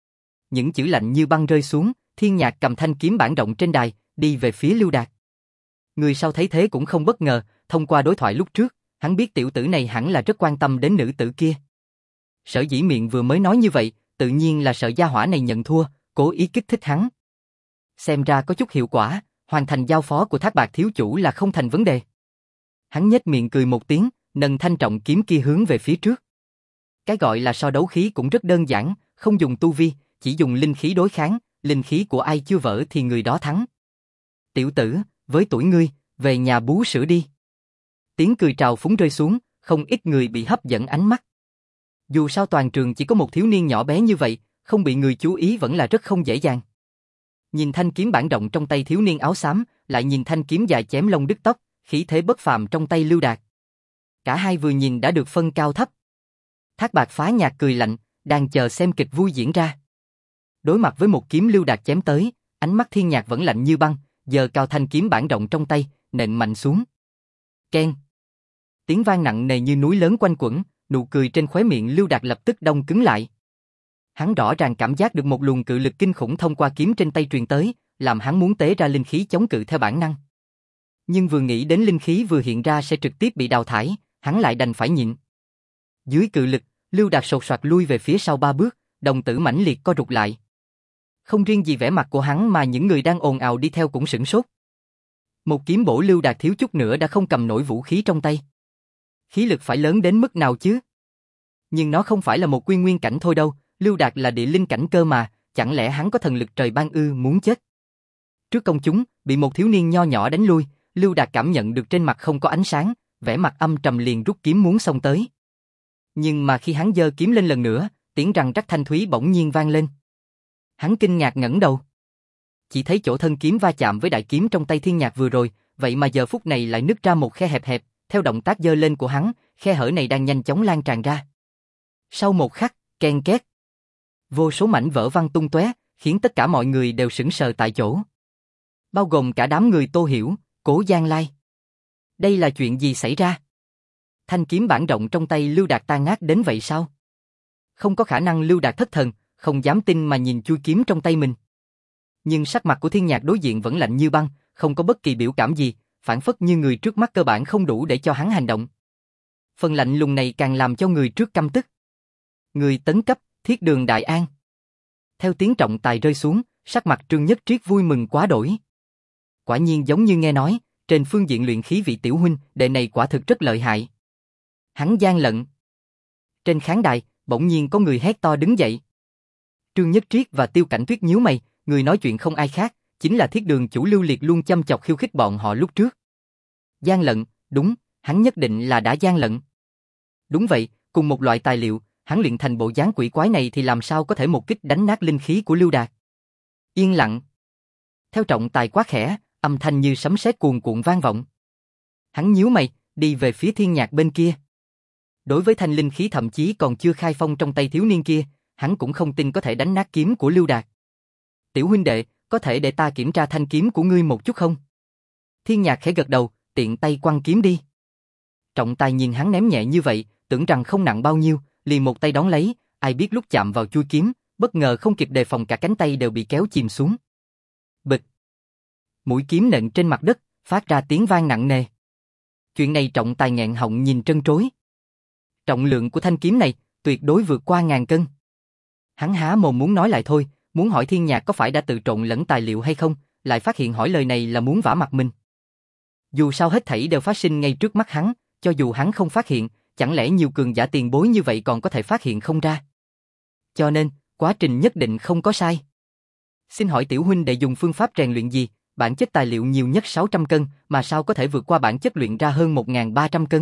A: Những chữ lạnh như băng rơi xuống, Thiên Nhạc cầm thanh kiếm bản rộng trên đài, đi về phía Lưu Đạt. Người sau thấy thế cũng không bất ngờ, thông qua đối thoại lúc trước, hắn biết tiểu tử này hẳn là rất quan tâm đến nữ tử kia. Sở dĩ miệng vừa mới nói như vậy, tự nhiên là sợ gia hỏa này nhận thua, cố ý kích thích hắn. Xem ra có chút hiệu quả, hoàn thành giao phó của Thác Bạt thiếu chủ là không thành vấn đề. Hắn nhếch miệng cười một tiếng, nâng thanh trọng kiếm kia hướng về phía trước. Cái gọi là so đấu khí cũng rất đơn giản, không dùng tu vi, chỉ dùng linh khí đối kháng, linh khí của ai chưa vỡ thì người đó thắng. Tiểu tử, với tuổi ngươi, về nhà bú sữa đi. Tiếng cười trào phúng rơi xuống, không ít người bị hấp dẫn ánh mắt. Dù sao toàn trường chỉ có một thiếu niên nhỏ bé như vậy, không bị người chú ý vẫn là rất không dễ dàng. Nhìn thanh kiếm bản rộng trong tay thiếu niên áo xám, lại nhìn thanh kiếm dài chém lông đứt tóc, khí thế bất phàm trong tay Lưu Đạt. Cả hai vừa nhìn đã được phân cao thấp. Thác Bạt Phá Nhạc cười lạnh, đang chờ xem kịch vui diễn ra. Đối mặt với một kiếm Lưu Đạt chém tới, ánh mắt Thiên Nhạc vẫn lạnh như băng, giơ cao thanh kiếm bản rộng trong tay, nện mạnh xuống. Keng. Tiếng vang nặng nề như núi lớn quanh quẩn, nụ cười trên khóe miệng Lưu Đạt lập tức đông cứng lại. Hắn rõ ràng cảm giác được một luồng cự lực kinh khủng thông qua kiếm trên tay truyền tới, làm hắn muốn tế ra linh khí chống cự theo bản năng. Nhưng vừa nghĩ đến linh khí vừa hiện ra sẽ trực tiếp bị đào thải, hắn lại đành phải nhịn. Dưới cự lực, Lưu Đạt sột soạt lui về phía sau ba bước, đồng tử mãnh liệt co rụt lại. Không riêng gì vẻ mặt của hắn mà những người đang ồn ào đi theo cũng sửng sốt. Một kiếm bổ Lưu Đạt thiếu chút nữa đã không cầm nổi vũ khí trong tay. Khí lực phải lớn đến mức nào chứ? Nhưng nó không phải là một quy nguyên cảnh thôi đâu, Lưu Đạt là địa linh cảnh cơ mà, chẳng lẽ hắn có thần lực trời ban ư muốn chết? Trước công chúng, bị một thiếu niên nho nhỏ đánh lui, Lưu Đạt cảm nhận được trên mặt không có ánh sáng, vẻ mặt âm trầm liền rút kiếm muốn xông tới. Nhưng mà khi hắn giơ kiếm lên lần nữa, tiếng răng rắc thanh thúy bỗng nhiên vang lên. Hắn kinh ngạc ngẩng đầu. Chỉ thấy chỗ thân kiếm va chạm với đại kiếm trong tay Thiên Nhạc vừa rồi, vậy mà giờ phút này lại nứt ra một khe hẹp hẹp, theo động tác giơ lên của hắn, khe hở này đang nhanh chóng lan tràn ra. Sau một khắc, ken két, vô số mảnh vỡ văng tung tóe, khiến tất cả mọi người đều sững sờ tại chỗ. Bao gồm cả đám người Tô Hiểu, Cố Giang Lai. Đây là chuyện gì xảy ra? Thanh kiếm bản rộng trong tay Lưu Đạt tan nát đến vậy sao? Không có khả năng. Lưu Đạt thất thần, không dám tin mà nhìn chui kiếm trong tay mình. Nhưng sắc mặt của Thiên Nhạc đối diện vẫn lạnh như băng, không có bất kỳ biểu cảm gì, phản phất như người trước mắt cơ bản không đủ để cho hắn hành động. Phần lạnh lùng này càng làm cho người trước căm tức. Người tấn cấp, Thiết Đường Đại An. Theo tiếng trọng tài rơi xuống, sắc mặt Trương Nhất Triết vui mừng quá đổi. Quả nhiên giống như nghe nói, trên phương diện luyện khí vị tiểu huynh, đệ này quả thực rất lợi hại. Hắn gian lận. Trên khán đài, bỗng nhiên có người hét to đứng dậy. Trương Nhất Triết và Tiêu Cảnh Tuyết nhíu mày, người nói chuyện không ai khác, chính là Thiết Đường chủ Lưu Liệt luôn châm chọc khiêu khích bọn họ lúc trước. Gian lận, đúng, hắn nhất định là đã gian lận. Đúng vậy, cùng một loại tài liệu, hắn luyện thành bộ dáng quỷ quái này thì làm sao có thể một kích đánh nát linh khí của Lưu Đạt. Yên lặng. Theo trọng tài quát khẽ, âm thanh như sấm sét cuồn cuộn vang vọng. Hắn nhíu mày, đi về phía Thiên Nhạc bên kia. Đối với thanh linh khí thậm chí còn chưa khai phong trong tay thiếu niên kia, hắn cũng không tin có thể đánh nát kiếm của Lưu Đạt. Tiểu huynh đệ, có thể để ta kiểm tra thanh kiếm của ngươi một chút không? Thiên Nhạc khẽ gật đầu, tiện tay quăng kiếm đi. Trọng tài nhìn hắn ném nhẹ như vậy, tưởng rằng không nặng bao nhiêu, liền một tay đón lấy, ai biết lúc chạm vào chui kiếm, bất ngờ không kịp đề phòng cả cánh tay đều bị kéo chìm xuống. Bịch. Mũi kiếm nện trên mặt đất, phát ra tiếng vang nặng nề. Chuyện này trọng tài nghẹn họng nhìn trân trối. Trọng lượng của thanh kiếm này, tuyệt đối vượt qua ngàn cân. Hắn há mồm muốn nói lại thôi, muốn hỏi Thiên Nhạc có phải đã tự trộn lẫn tài liệu hay không, lại phát hiện hỏi lời này là muốn vả mặt mình. Dù sao hết thảy đều phát sinh ngay trước mắt hắn, cho dù hắn không phát hiện, chẳng lẽ nhiều cường giả tiền bối như vậy còn có thể phát hiện không ra. Cho nên, quá trình nhất định không có sai. Xin hỏi tiểu huynh đệ dùng phương pháp rèn luyện gì, bản chất tài liệu nhiều nhất sáu trăm cân, mà sao có thể vượt qua bản chất luyện ra hơn một nghìn ba trăm cân?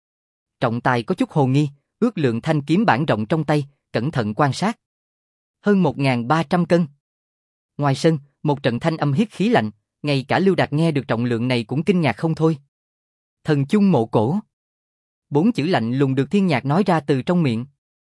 A: Trọng tài có chút hồ nghi, ước lượng thanh kiếm bản rộng trong tay, cẩn thận quan sát. Hơn một nghìn ba trăm cân. Ngoài sân, một trận thanh âm hít khí lạnh, ngay cả Lưu Đạt nghe được trọng lượng này cũng kinh ngạc không thôi. Thần chung mộ cổ. Bốn chữ lạnh lùng được Thiên Nhạc nói ra từ trong miệng.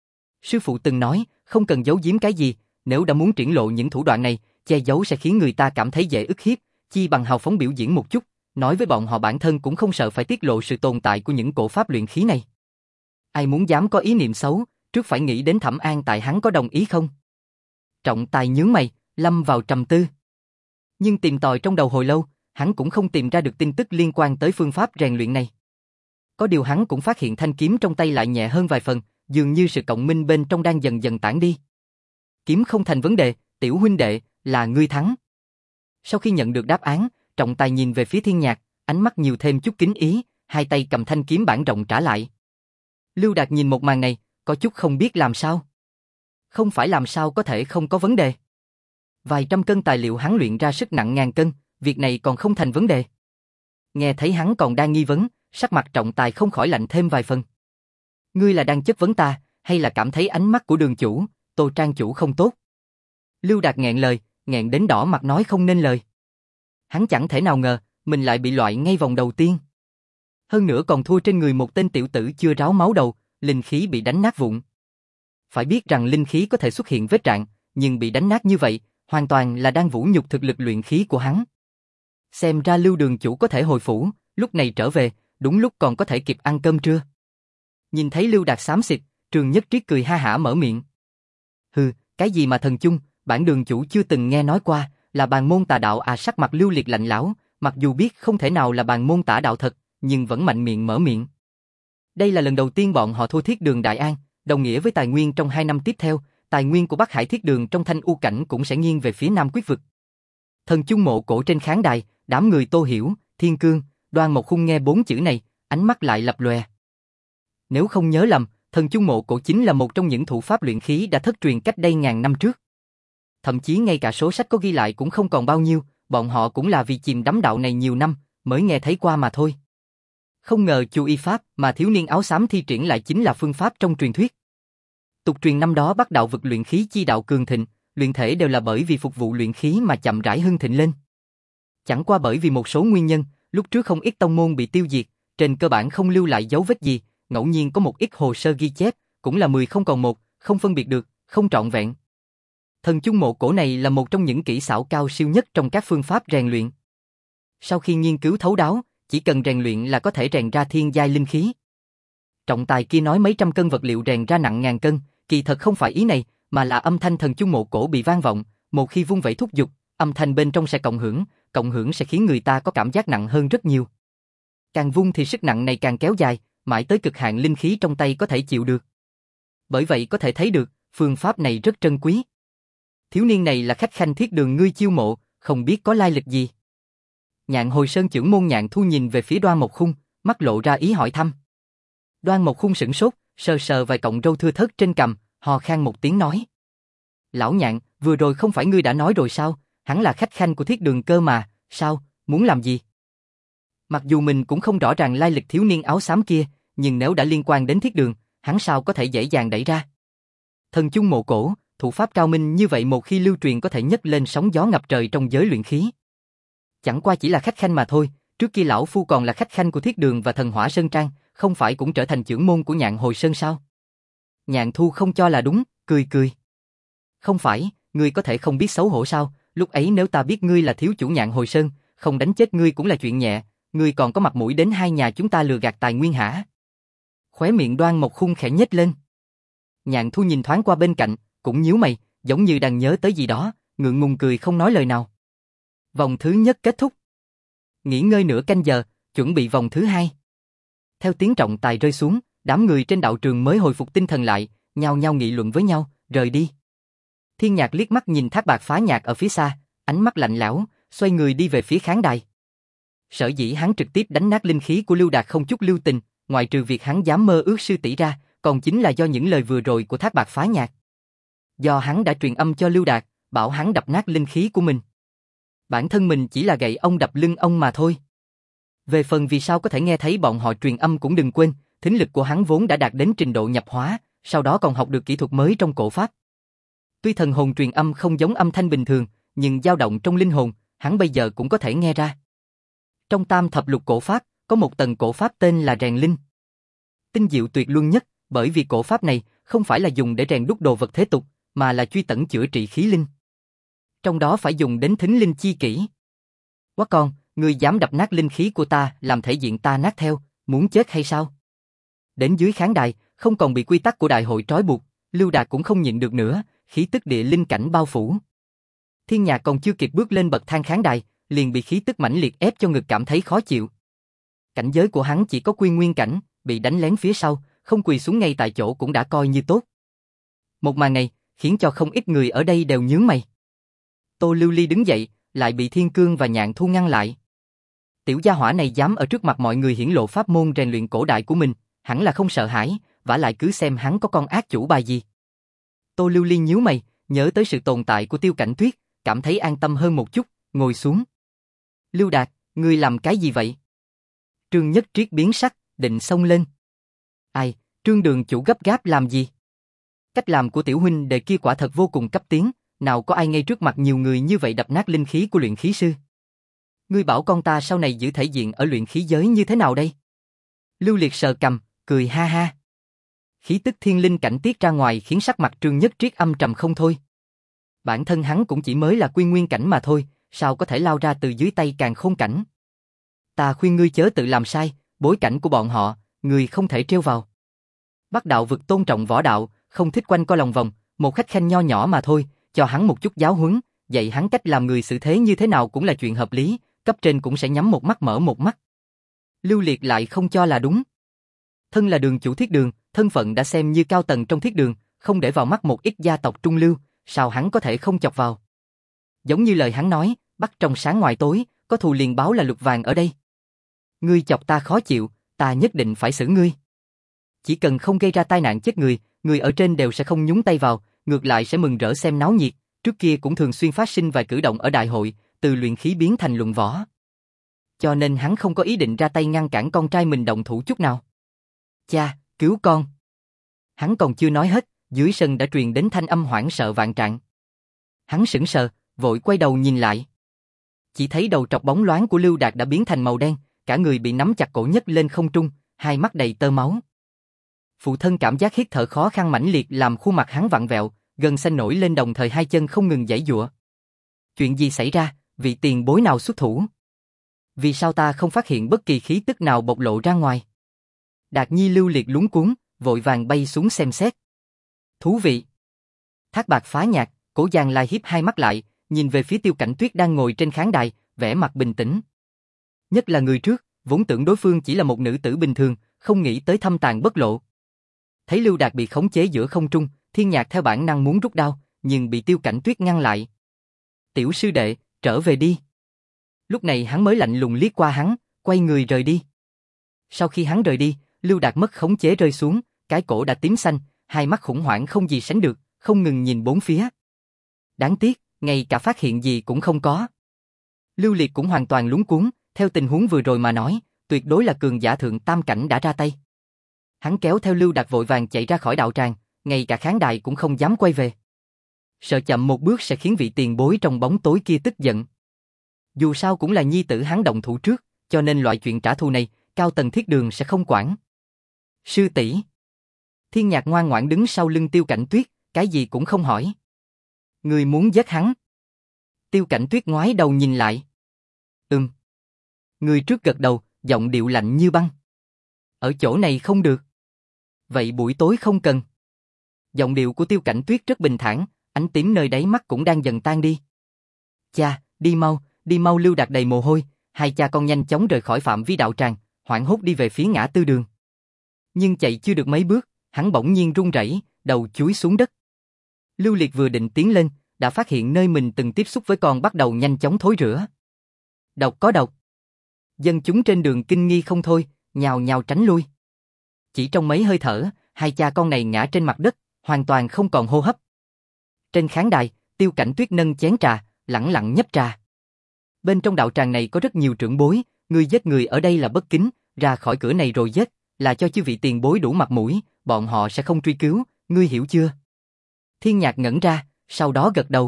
A: Sư phụ từng nói, không cần giấu giếm cái gì, nếu đã muốn triển lộ những thủ đoạn này, che giấu sẽ khiến người ta cảm thấy dễ ức hiếp, chi bằng hào phóng biểu diễn một chút, nói với bọn họ bản thân cũng không sợ phải tiết lộ sự tồn tại của những cổ pháp luyện khí này. Ai muốn dám có ý niệm xấu, trước phải nghĩ đến Thẩm An tại hắn có đồng ý không? Trọng tài nhướng mày, lâm vào trầm tư. Nhưng tìm tòi trong đầu hồi lâu, hắn cũng không tìm ra được tin tức liên quan tới phương pháp rèn luyện này. Có điều hắn cũng phát hiện thanh kiếm trong tay lại nhẹ hơn vài phần, dường như sự cộng minh bên trong đang dần dần tản đi. Kiếm không thành vấn đề, tiểu huynh đệ, là ngươi thắng. Sau khi nhận được đáp án, trọng tài nhìn về phía Thiên Nhạc, ánh mắt nhiều thêm chút kính ý, hai tay cầm thanh kiếm bản rộng trả lại. Lưu Đạt nhìn một màn này, có chút không biết làm sao. Không phải làm sao có thể không có vấn đề. Vài trăm cân tài liệu hắn luyện ra sức nặng ngàn cân, việc này còn không thành vấn đề. Nghe thấy hắn còn đang nghi vấn, sắc mặt trọng tài không khỏi lạnh thêm vài phần. Ngươi là đang chất vấn ta, hay là cảm thấy ánh mắt của Đường chủ, Tô Trang chủ không tốt? Lưu Đạt nghẹn lời, nghẹn đến đỏ mặt nói không nên lời. Hắn chẳng thể nào ngờ, mình lại bị loại ngay vòng đầu tiên. Hơn nữa còn thua trên người một tên tiểu tử chưa ráo máu đầu, linh khí bị đánh nát vụn. Phải biết rằng linh khí có thể xuất hiện vết rạn, nhưng bị đánh nát như vậy, hoàn toàn là đang vũ nhục thực lực luyện khí của hắn. Xem ra Lưu Đường chủ có thể hồi phủ, lúc này trở về, đúng lúc còn có thể kịp ăn cơm trưa. Nhìn thấy Lưu Đạt xám xịt, Trương Nhất Triết cười ha hả mở miệng. Hừ, cái gì mà thần chung, bản đường chủ chưa từng nghe nói qua, là bàn môn tà đạo à? Sắc mặt Lưu Liệt lạnh lẽo, mặc dù biết không thể nào là bàn môn tà đạo thật, nhưng vẫn mạnh miệng mở miệng. Đây là lần đầu tiên bọn họ thua Thiết Đường Đại An, đồng nghĩa với tài nguyên trong hai năm tiếp theo, tài nguyên của Bắc Hải Thiết Đường trong Thanh U cảnh cũng sẽ nghiêng về phía Nam Quyết vực. Thần chung mộ cổ trên khán đài, đám người Tô Hiểu, Thiên Cương, Đoan Mộc Khung nghe bốn chữ này, ánh mắt lại lập lòe. Nếu không nhớ lầm, thần chung mộ cổ chính là một trong những thủ pháp luyện khí đã thất truyền cách đây ngàn năm trước. Thậm chí ngay cả số sách có ghi lại cũng không còn bao nhiêu, bọn họ cũng là vì chìm đắm đạo này nhiều năm, mới nghe thấy qua mà thôi. Không ngờ chu y pháp mà thiếu niên áo xám thi triển lại chính là phương pháp trong truyền thuyết. Tục truyền năm đó Bắc đạo vực luyện khí chi đạo cường thịnh, luyện thể đều là bởi vì phục vụ luyện khí mà chậm rãi hưng thịnh lên. Chẳng qua bởi vì một số nguyên nhân, lúc trước không ít tông môn bị tiêu diệt, trên cơ bản không lưu lại dấu vết gì, ngẫu nhiên có một ít hồ sơ ghi chép, cũng là mười không còn một, không phân biệt được, không trọn vẹn. Thần chung mộ cổ này là một trong những kỹ xảo cao siêu nhất trong các phương pháp rèn luyện. Sau khi nghiên cứu thấu đáo, chỉ cần rèn luyện là có thể rèn ra thiên giai linh khí. Trọng tài kia nói mấy trăm cân vật liệu rèn ra nặng ngàn cân, kỳ thật không phải ý này, mà là âm thanh thần chung mộ cổ bị vang vọng, một khi vung vẩy thúc giục, âm thanh bên trong sẽ cộng hưởng, cộng hưởng sẽ khiến người ta có cảm giác nặng hơn rất nhiều. Càng vung thì sức nặng này càng kéo dài, mãi tới cực hạn linh khí trong tay có thể chịu được. Bởi vậy có thể thấy được, phương pháp này rất trân quý. Thiếu niên này là khách khanh Thiết Đường ngươi chiêu mộ, không biết có lai lịch gì. Nhạn Hồi Sơn trưởng môn Nhạn Thu nhìn về phía Đoan Mộc Khung, mắt lộ ra ý hỏi thăm. Đoan Mộc Khung sửng sốt, sờ sờ vài cọng râu thưa thớt trên cằm, hò khan một tiếng nói. Lão Nhạn, vừa rồi không phải ngươi đã nói rồi sao, hắn là khách khanh của Thiết Đường cơ mà, sao, muốn làm gì? Mặc dù mình cũng không rõ ràng lai lịch thiếu niên áo xám kia, nhưng nếu đã liên quan đến Thiết Đường, hắn sao có thể dễ dàng đẩy ra. Thần chung mộ cổ, thủ pháp cao minh như vậy một khi lưu truyền có thể nhấc lên sóng gió ngập trời trong giới luyện khí. Chẳng qua chỉ là khách khanh mà thôi, trước kia lão phu còn là khách khanh của Thiết Đường và Thần Hỏa Sơn Trang, không phải cũng trở thành trưởng môn của Nhạn Hồi Sơn sao? Nhạn Thu không cho là đúng, cười cười. Không phải, ngươi có thể không biết xấu hổ sao, lúc ấy nếu ta biết ngươi là thiếu chủ Nhạn Hồi Sơn, không đánh chết ngươi cũng là chuyện nhẹ, ngươi còn có mặt mũi đến hai nhà chúng ta lừa gạt tài nguyên hả? Khóe miệng Đoan Mộc Khung khẽ nhếch lên. Nhạn Thu nhìn thoáng qua bên cạnh, cũng nhíu mày, giống như đang nhớ tới gì đó, ngượng ngùng cười không nói lời nào. Vòng thứ nhất kết thúc. Nghỉ ngơi nửa canh giờ, chuẩn bị vòng thứ hai. Theo tiếng trọng tài rơi xuống, đám người trên đạo trường mới hồi phục tinh thần lại, nhao nhao nghị luận với nhau, rời đi. Thiên Nhạc liếc mắt nhìn Thác Bạc Phá Nhạc ở phía xa, ánh mắt lạnh lẽo, xoay người đi về phía khán đài. Sở dĩ hắn trực tiếp đánh nát linh khí của Lưu Đạt không chút lưu tình, ngoại trừ việc hắn dám mơ ước sư tỷ ra, còn chính là do những lời vừa rồi của Thác Bạc Phá Nhạc. Do hắn đã truyền âm cho Lưu Đạt, bảo hắn đập nát linh khí của mình. Bản thân mình chỉ là gậy ông đập lưng ông mà thôi. Về phần vì sao có thể nghe thấy bọn họ truyền âm cũng đừng quên, thính lực của hắn vốn đã đạt đến trình độ nhập hóa, sau đó còn học được kỹ thuật mới trong cổ pháp. Tuy thần hồn truyền âm không giống âm thanh bình thường, nhưng dao động trong linh hồn, hắn bây giờ cũng có thể nghe ra. Trong tam thập lục cổ pháp, có một tầng cổ pháp tên là rèn linh. Tinh diệu tuyệt luân nhất, bởi vì cổ pháp này không phải là dùng để rèn đúc đồ vật thế tục, mà là truy tẩn chữa trị khí linh. Trong đó phải dùng đến thính linh chi kỹ. Quá con, ngươi dám đập nát linh khí của ta, làm thể diện ta nát theo, muốn chết hay sao? Đến dưới khán đài, không còn bị quy tắc của đại hội trói buộc, Lưu Đạt cũng không nhịn được nữa, khí tức địa linh cảnh bao phủ. Thiên Nhạc còn chưa kịp bước lên bậc thang khán đài, liền bị khí tức mãnh liệt ép cho ngực cảm thấy khó chịu. Cảnh giới của hắn chỉ có quy nguyên cảnh, bị đánh lén phía sau, không quỳ xuống ngay tại chỗ cũng đã coi như tốt. Một màn này, khiến cho không ít người ở đây đều nhướng mày. Tô Lưu Ly đứng dậy, lại bị Thiên Cương và Nhạn Thu ngăn lại. Tiểu gia hỏa này dám ở trước mặt mọi người hiển lộ pháp môn rèn luyện cổ đại của mình, hẳn là không sợ hãi, vả lại cứ xem hắn có con ác chủ bài gì. Tô Lưu Ly nhíu mày, nhớ tới sự tồn tại của Tiêu Cảnh Tuyết, cảm thấy an tâm hơn một chút, ngồi xuống. Lưu Đạt, ngươi làm cái gì vậy? Trương Nhất Triết biến sắc, định xông lên. Ai, Trương đường chủ gấp gáp làm gì? Cách làm của tiểu huynh đệ kia quả thật vô cùng cấp tiến, nào có ai ngay trước mặt nhiều người như vậy đập nát linh khí của luyện khí sư. Ngươi bảo con ta sau này giữ thể diện ở luyện khí giới như thế nào đây? Lưu Liệt sờ cằm, cười ha ha. Khí tức thiên linh cảnh tiết ra ngoài khiến sắc mặt Trương Nhất Triết âm trầm không thôi. Bản thân hắn cũng chỉ mới là quy nguyên cảnh mà thôi, sao có thể lao ra từ dưới tay càn khôn cảnh? Ta khuyên ngươi chớ tự làm sai, bối cảnh của bọn họ, ngươi không thể trêu vào. Bắc đạo vực tôn trọng võ đạo, không thích quanh co lòng vòng, một khách khanh nho nhỏ mà thôi, cho hắn một chút giáo huấn, dạy hắn cách làm người xử thế như thế nào cũng là chuyện hợp lý, cấp trên cũng sẽ nhắm một mắt mở một mắt. Lưu Liệt lại không cho là đúng. Thân là đường chủ Thiết Đường, thân phận đã xem như cao tầng trong Thiết Đường, không để vào mắt một ít gia tộc trung lưu, sao hắn có thể không chọc vào? Giống như lời hắn nói, bắt trong sáng ngoài tối, có thù liền báo là lục vàng ở đây. Ngươi chọc ta khó chịu, ta nhất định phải xử ngươi. Chỉ cần không gây ra tai nạn chết người, người ở trên đều sẽ không nhúng tay vào, ngược lại sẽ mừng rỡ xem náo nhiệt, trước kia cũng thường xuyên phát sinh vài cử động ở đại hội, từ luyện khí biến thành luận võ. Cho nên hắn không có ý định ra tay ngăn cản con trai mình động thủ chút nào. Cha, cứu con. Hắn còn chưa nói hết, dưới sân đã truyền đến thanh âm hoảng sợ vạn trạng. Hắn sững sờ, vội quay đầu nhìn lại. Chỉ thấy đầu trọc bóng loáng của Lưu Đạt đã biến thành màu đen, cả người bị nắm chặt cổ nhấc lên không trung, hai mắt đầy tơ máu. Phụ thân cảm giác hít thở khó khăn mãnh liệt làm khuôn mặt hắn vặn vẹo, gân xanh nổi lên đồng thời hai chân không ngừng giãy giụa. Chuyện gì xảy ra, vị tiền bối nào xuất thủ? Vì sao ta không phát hiện bất kỳ khí tức nào bộc lộ ra ngoài? Đạt Nhi Lưu Liệt luống cuống, vội vàng bay xuống xem xét. Thú vị. Thác Bạt phá nhạc, Cổ Giang Lai hiếp hai mắt lại, nhìn về phía Tiêu Cảnh Tuyết đang ngồi trên khán đài, vẻ mặt bình tĩnh. Nhất là người trước, vốn tưởng đối phương chỉ là một nữ tử bình thường, không nghĩ tới thâm tàn bất lộ. Thấy Lưu Đạt bị khống chế giữa không trung, Thiên Nhạc theo bản năng muốn rút đao, nhưng bị Tiêu Cảnh Tuyết ngăn lại. Tiểu sư đệ, trở về đi. Lúc này hắn mới lạnh lùng liếc qua hắn, quay người rời đi. Sau khi hắn rời đi, Lưu Đạt mất khống chế rơi xuống, cái cổ đã tím xanh, hai mắt khủng hoảng không gì sánh được, không ngừng nhìn bốn phía. Đáng tiếc, ngay cả phát hiện gì cũng không có. Lưu Liệt cũng hoàn toàn luống cuống, theo tình huống vừa rồi mà nói, tuyệt đối là cường giả thượng tam cảnh đã ra tay. Hắn kéo theo Lưu Đạt vội vàng chạy ra khỏi đạo tràng, ngay cả khán đài cũng không dám quay về. Sợ chậm một bước sẽ khiến vị tiền bối trong bóng tối kia tức giận. Dù sao cũng là nhi tử hắn động thủ trước, cho nên loại chuyện trả thù này, Cao Tần Thiết Đường sẽ không quản. Sư tỷ. Thiên Nhạc ngoan ngoãn đứng sau lưng Tiêu Cảnh Tuyết, cái gì cũng không hỏi. Người muốn giết hắn? Tiêu Cảnh Tuyết ngoái đầu nhìn lại. Ừm. Người trước gật đầu, giọng điệu lạnh như băng. Ở chỗ này không được. Vậy buổi tối không cần. Giọng điệu của Tiêu Cảnh Tuyết rất bình thản, ánh tím nơi đáy mắt cũng đang dần tan đi. Cha, đi mau, đi mau. Lưu Đạt đầy mồ hôi, hai cha con nhanh chóng rời khỏi phạm vi đạo tràng, hoảng hốt đi về phía ngã tư đường. Nhưng chạy chưa được mấy bước, hắn bỗng nhiên run rẩy, đầu chúi xuống đất. Lưu Liệt vừa định tiến lên, đã phát hiện nơi mình từng tiếp xúc với con bắt đầu nhanh chóng thối rữa. Độc có độc. Dân chúng trên đường kinh nghi không thôi, nhào nhào tránh lui. Chỉ trong mấy hơi thở, hai cha con này ngã trên mặt đất, hoàn toàn không còn hô hấp. Trên khán đài, Tiêu Cảnh Tuyết nâng chén trà, lẳng lặng nhấp trà. Bên trong đạo tràng này có rất nhiều trưởng bối, người giết người ở đây là bất kính, ra khỏi cửa này rồi giết, là cho chư vị tiền bối đủ mặt mũi, bọn họ sẽ không truy cứu, ngươi hiểu chưa? Thiên Nhạc ngẩn ra, sau đó gật đầu.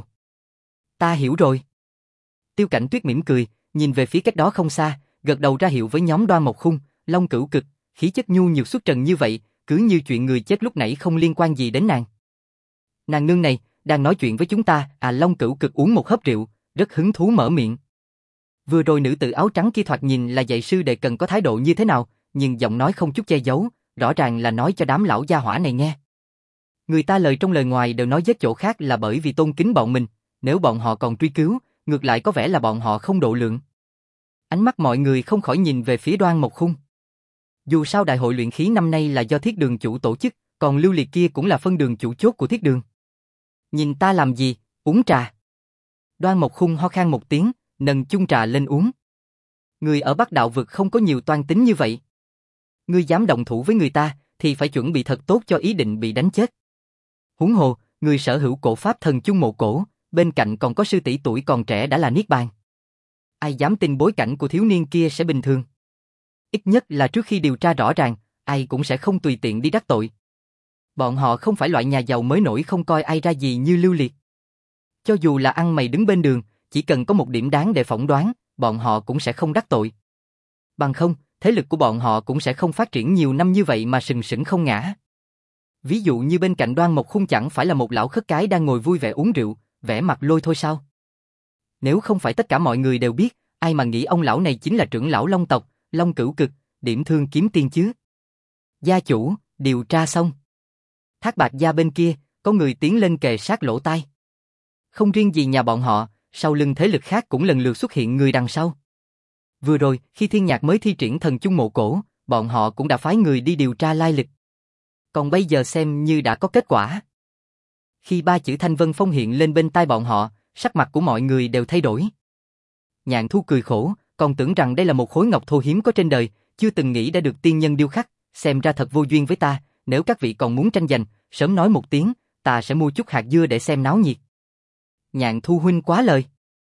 A: Ta hiểu rồi. Tiêu Cảnh Tuyết mỉm cười, nhìn về phía cách đó không xa, gật đầu ra hiệu với nhóm Đoan Mộc Khung, Long Cửu Cực, khí chất nhu nhược xuất trần như vậy, cứ như chuyện người chết lúc nãy không liên quan gì đến nàng. Nàng nương này, đang nói chuyện với chúng ta, à Long Cửu Cực uống một hớp rượu, rất hứng thú mở miệng. Vừa rồi nữ tử áo trắng kia thoạt nhìn là dạy sư đệ cần có thái độ như thế nào, nhưng giọng nói không chút che giấu, rõ ràng là nói cho đám lão gia hỏa này nghe. Người ta lời trong lời ngoài đều nói giết chỗ khác là bởi vì tôn kính bọn mình, nếu bọn họ còn truy cứu, ngược lại có vẻ là bọn họ không độ lượng. Ánh mắt mọi người không khỏi nhìn về phía Đoan Mộc Khung. Dù sao đại hội luyện khí năm nay là do Thiết Đường chủ tổ chức, còn Lưu Liệt kia cũng là phân đường chủ chốt của Thiết Đường. Nhìn ta làm gì, uống trà. Đoan Mộc Khung ho khan một tiếng, nâng chung trà lên uống. Người ở Bắc Đạo vực không có nhiều toan tính như vậy. Ngươi dám động thủ với người ta, thì phải chuẩn bị thật tốt cho ý định bị đánh chết. Huống hồ, người sở hữu cổ pháp thần chung mộ cổ, bên cạnh còn có sư tỷ tuổi còn trẻ đã là Niết Bàn. Ai dám tin bối cảnh của thiếu niên kia sẽ bình thường? Ít nhất là trước khi điều tra rõ ràng, ai cũng sẽ không tùy tiện đi đắc tội. Bọn họ không phải loại nhà giàu mới nổi không coi ai ra gì như Lưu Liệt. Cho dù là ăn mày đứng bên đường, chỉ cần có một điểm đáng để phỏng đoán, bọn họ cũng sẽ không đắc tội. Bằng không, thế lực của bọn họ cũng sẽ không phát triển nhiều năm như vậy mà sừng sững không ngã. Ví dụ như bên cạnh Đoan Mộc Khung chẳng phải là một lão khất cái đang ngồi vui vẻ uống rượu, vẻ mặt lôi thôi sao? Nếu không phải tất cả mọi người đều biết, ai mà nghĩ ông lão này chính là trưởng lão Long tộc, Long Cửu Cực, Điểm Thương Kiếm Tiên chứ? Gia chủ, điều tra xong. Thác Bạt gia bên kia, có người tiến lên kề sát lỗ tai. Không riêng gì nhà bọn họ, sau lưng thế lực khác cũng lần lượt xuất hiện người đằng sau. Vừa rồi, khi Thiên Nhạc mới thi triển thần chung mộ cổ, bọn họ cũng đã phái người đi điều tra lai lịch. Còn bây giờ xem như đã có kết quả. Khi ba chữ Thanh Vân Phong hiện lên bên tai bọn họ, sắc mặt của mọi người đều thay đổi. Nhạn Thu cười khổ, còn tưởng rằng đây là một khối ngọc thô hiếm có trên đời, chưa từng nghĩ đã được tiên nhân điêu khắc, xem ra thật vô duyên với ta, nếu các vị còn muốn tranh giành, sớm nói một tiếng, ta sẽ mua chút hạt dưa để xem náo nhiệt. Nhạn Thu huynh quá lời.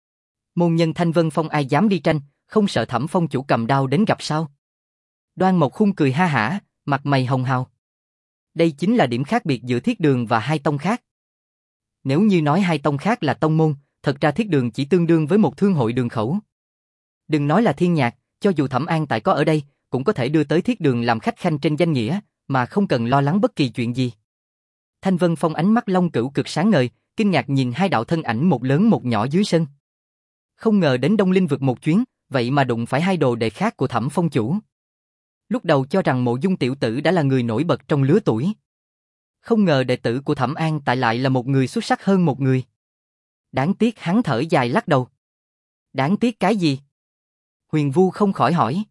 A: Môn nhân Thanh Vân Phong ai dám đi tranh, không sợ Thẩm Phong chủ cầm đao đến gặp sao? Đoan Mộc Khung cười ha hả, mặt mày hồng hào. Đây chính là điểm khác biệt giữa Thiết Đường và hai tông khác. Nếu như nói hai tông khác là tông môn, thật ra thiết đường chỉ tương đương với một thương hội đường khẩu. Đừng nói là Thiên Nhạc, cho dù Thẩm An Tại có ở đây, cũng có thể đưa tới thiết đường làm khách khanh trên danh nghĩa, mà không cần lo lắng bất kỳ chuyện gì. Thanh Vân Phong ánh mắt Long Cửu cực sáng ngời, kinh ngạc nhìn hai đạo thân ảnh một lớn một nhỏ dưới sân. Không ngờ đến Đông Linh vực một chuyến, vậy mà đụng phải hai đồ đệ khác của Thẩm Phong chủ. Lúc đầu cho rằng Mộ Dung tiểu tử đã là người nổi bật trong lứa tuổi. Không ngờ đệ tử của Thẩm An Tại lại là một người xuất sắc hơn một người. Đáng tiếc, hắn thở dài lắc đầu. Đáng tiếc cái gì? Huyền Vu không khỏi hỏi.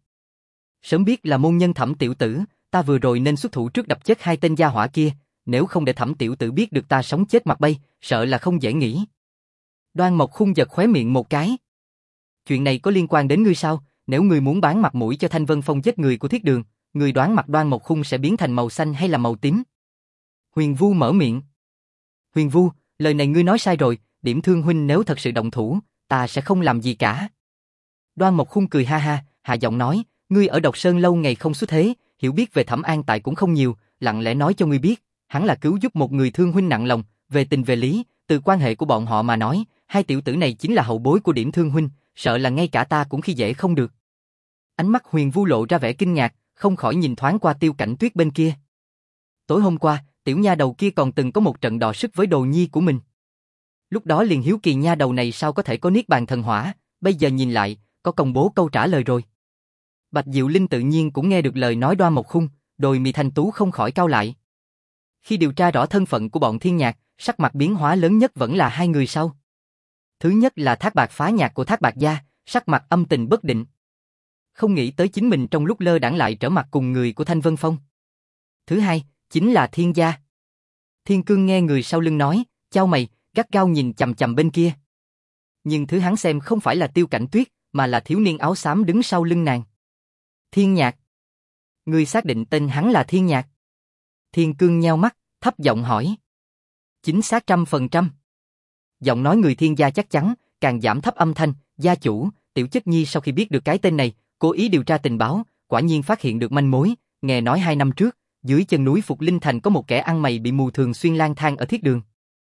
A: Sớm biết là môn nhân Thẩm tiểu tử, ta vừa rồi nên xuất thủ trước đập chết hai tên gia hỏa kia, nếu không để Thẩm tiểu tử biết được ta sống chết mặt bay, sợ là không dễ nghĩ. Đoan Mộc Khung giật khóe miệng một cái. Chuyện này có liên quan đến ngươi sao? Nếu ngươi muốn bán mặt mũi cho Thanh Vân Phong giết người của thiết đường, ngươi đoán mặt Đoan Mộc Khung sẽ biến thành màu xanh hay là màu tím? Huyền Vu mở miệng. Huyền Vu, lời này ngươi nói sai rồi, Điểm Thương huynh nếu thật sự động thủ, ta sẽ không làm gì cả. Đoan Mộc Khung cười ha ha, hạ giọng nói, ngươi ở Độc Sơn lâu ngày không xuất thế, hiểu biết về Thẩm An Tại cũng không nhiều, lặng lẽ nói cho ngươi biết, hắn là cứu giúp một người thương huynh nặng lòng, về tình về lý, từ quan hệ của bọn họ mà nói, hai tiểu tử này chính là hậu bối của Điểm Thương huynh, sợ là ngay cả ta cũng khi dễ không được. Ánh mắt Huyền Vu lộ ra vẻ kinh ngạc, không khỏi nhìn thoáng qua Tiêu Cảnh Tuyết bên kia. Tối hôm qua, tiểu nha đầu kia còn từng có một trận đọ sức với đồ nhi của mình. Lúc đó liền hiếu kỳ nha đầu này sao có thể có niết bàn thần hỏa, bây giờ nhìn lại, có công bố câu trả lời rồi. Bạch Diệu Linh tự nhiên cũng nghe được lời nói Đoan Mộc Khung, đôi mi thanh tú không khỏi cau lại. Khi điều tra rõ thân phận của bọn Thiên Nhạc, sắc mặt biến hóa lớn nhất vẫn là hai người sau. Thứ nhất là Thác Bạc Phá Nhạc của Thác Bạc gia, sắc mặt âm tình bất định. Không nghĩ tới chính mình trong lúc lơ đãng lại trở mặt cùng người của Thanh Vân Phong. Thứ hai, chính là Thiên gia. Thiên Cương nghe người sau lưng nói, chau mày, gắt gao nhìn chằm chằm bên kia. Nhưng thứ hắn xem không phải là Tiêu Cảnh Tuyết, mà là thiếu niên áo xám đứng sau lưng nàng. Thiên Nhạc. Ngươi xác định tên hắn là Thiên Nhạc? Thiên Cương nheo mắt, thấp giọng hỏi. Chính xác trăm phần trăm. Giọng nói người Thiên gia chắc chắn, càng giảm thấp âm thanh, gia chủ, Tiểu Chất Nhi sau khi biết được cái tên này, cố ý điều tra tình báo, quả nhiên phát hiện được manh mối, nghe nói hai năm trước, dưới chân núi Phục Linh Thành có một kẻ ăn mày bị mù thường xuyên lang thang ở thiết đường.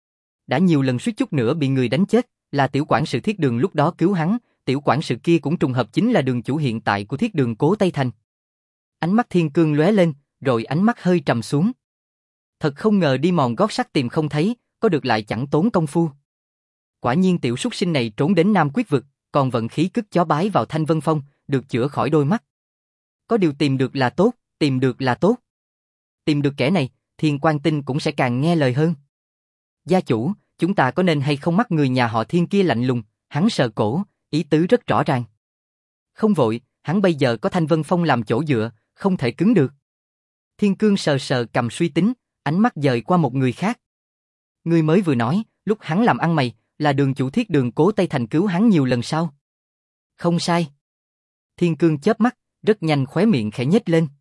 A: Đã nhiều lần suýt chút nữa bị người đánh chết, là tiểu quản sự thiết đường lúc đó cứu hắn, tiểu quản sự kia cũng trùng hợp chính là đường chủ hiện tại của thiết đường Cố Tây Thành. Ánh mắt Thiên Cương lóe lên, rồi ánh mắt hơi trầm xuống. Thật không ngờ đi mòn gót sắt tìm không thấy, có được lại chẳng tốn công phu. Quả nhiên tiểu súc sinh này trốn đến Nam Quyết vực, còn vận khí cứt chó bái vào Thanh Vân Phong, được chữa khỏi đôi mắt. Có điều tìm được là tốt, tìm được là tốt. Tìm được kẻ này, Thiên Quang Tinh cũng sẽ càng nghe lời hơn. Gia chủ, chúng ta có nên hay không mắt người nhà họ Thiên kia lạnh lùng, hắn sờ cổ, ý tứ rất rõ ràng. Không vội, hắn bây giờ có Thanh Vân Phong làm chỗ dựa, không thể cứng được. Thiên Cương sờ sờ cầm suy tính, ánh mắt dời qua một người khác. Người mới vừa nói, lúc hắn làm ăn mày, là đường chủ thiết đường Cố Tây Thành cứu hắn nhiều lần sau. Không sai. Thiên Cương chớp mắt, rất nhanh khóe miệng khẽ nhếch lên.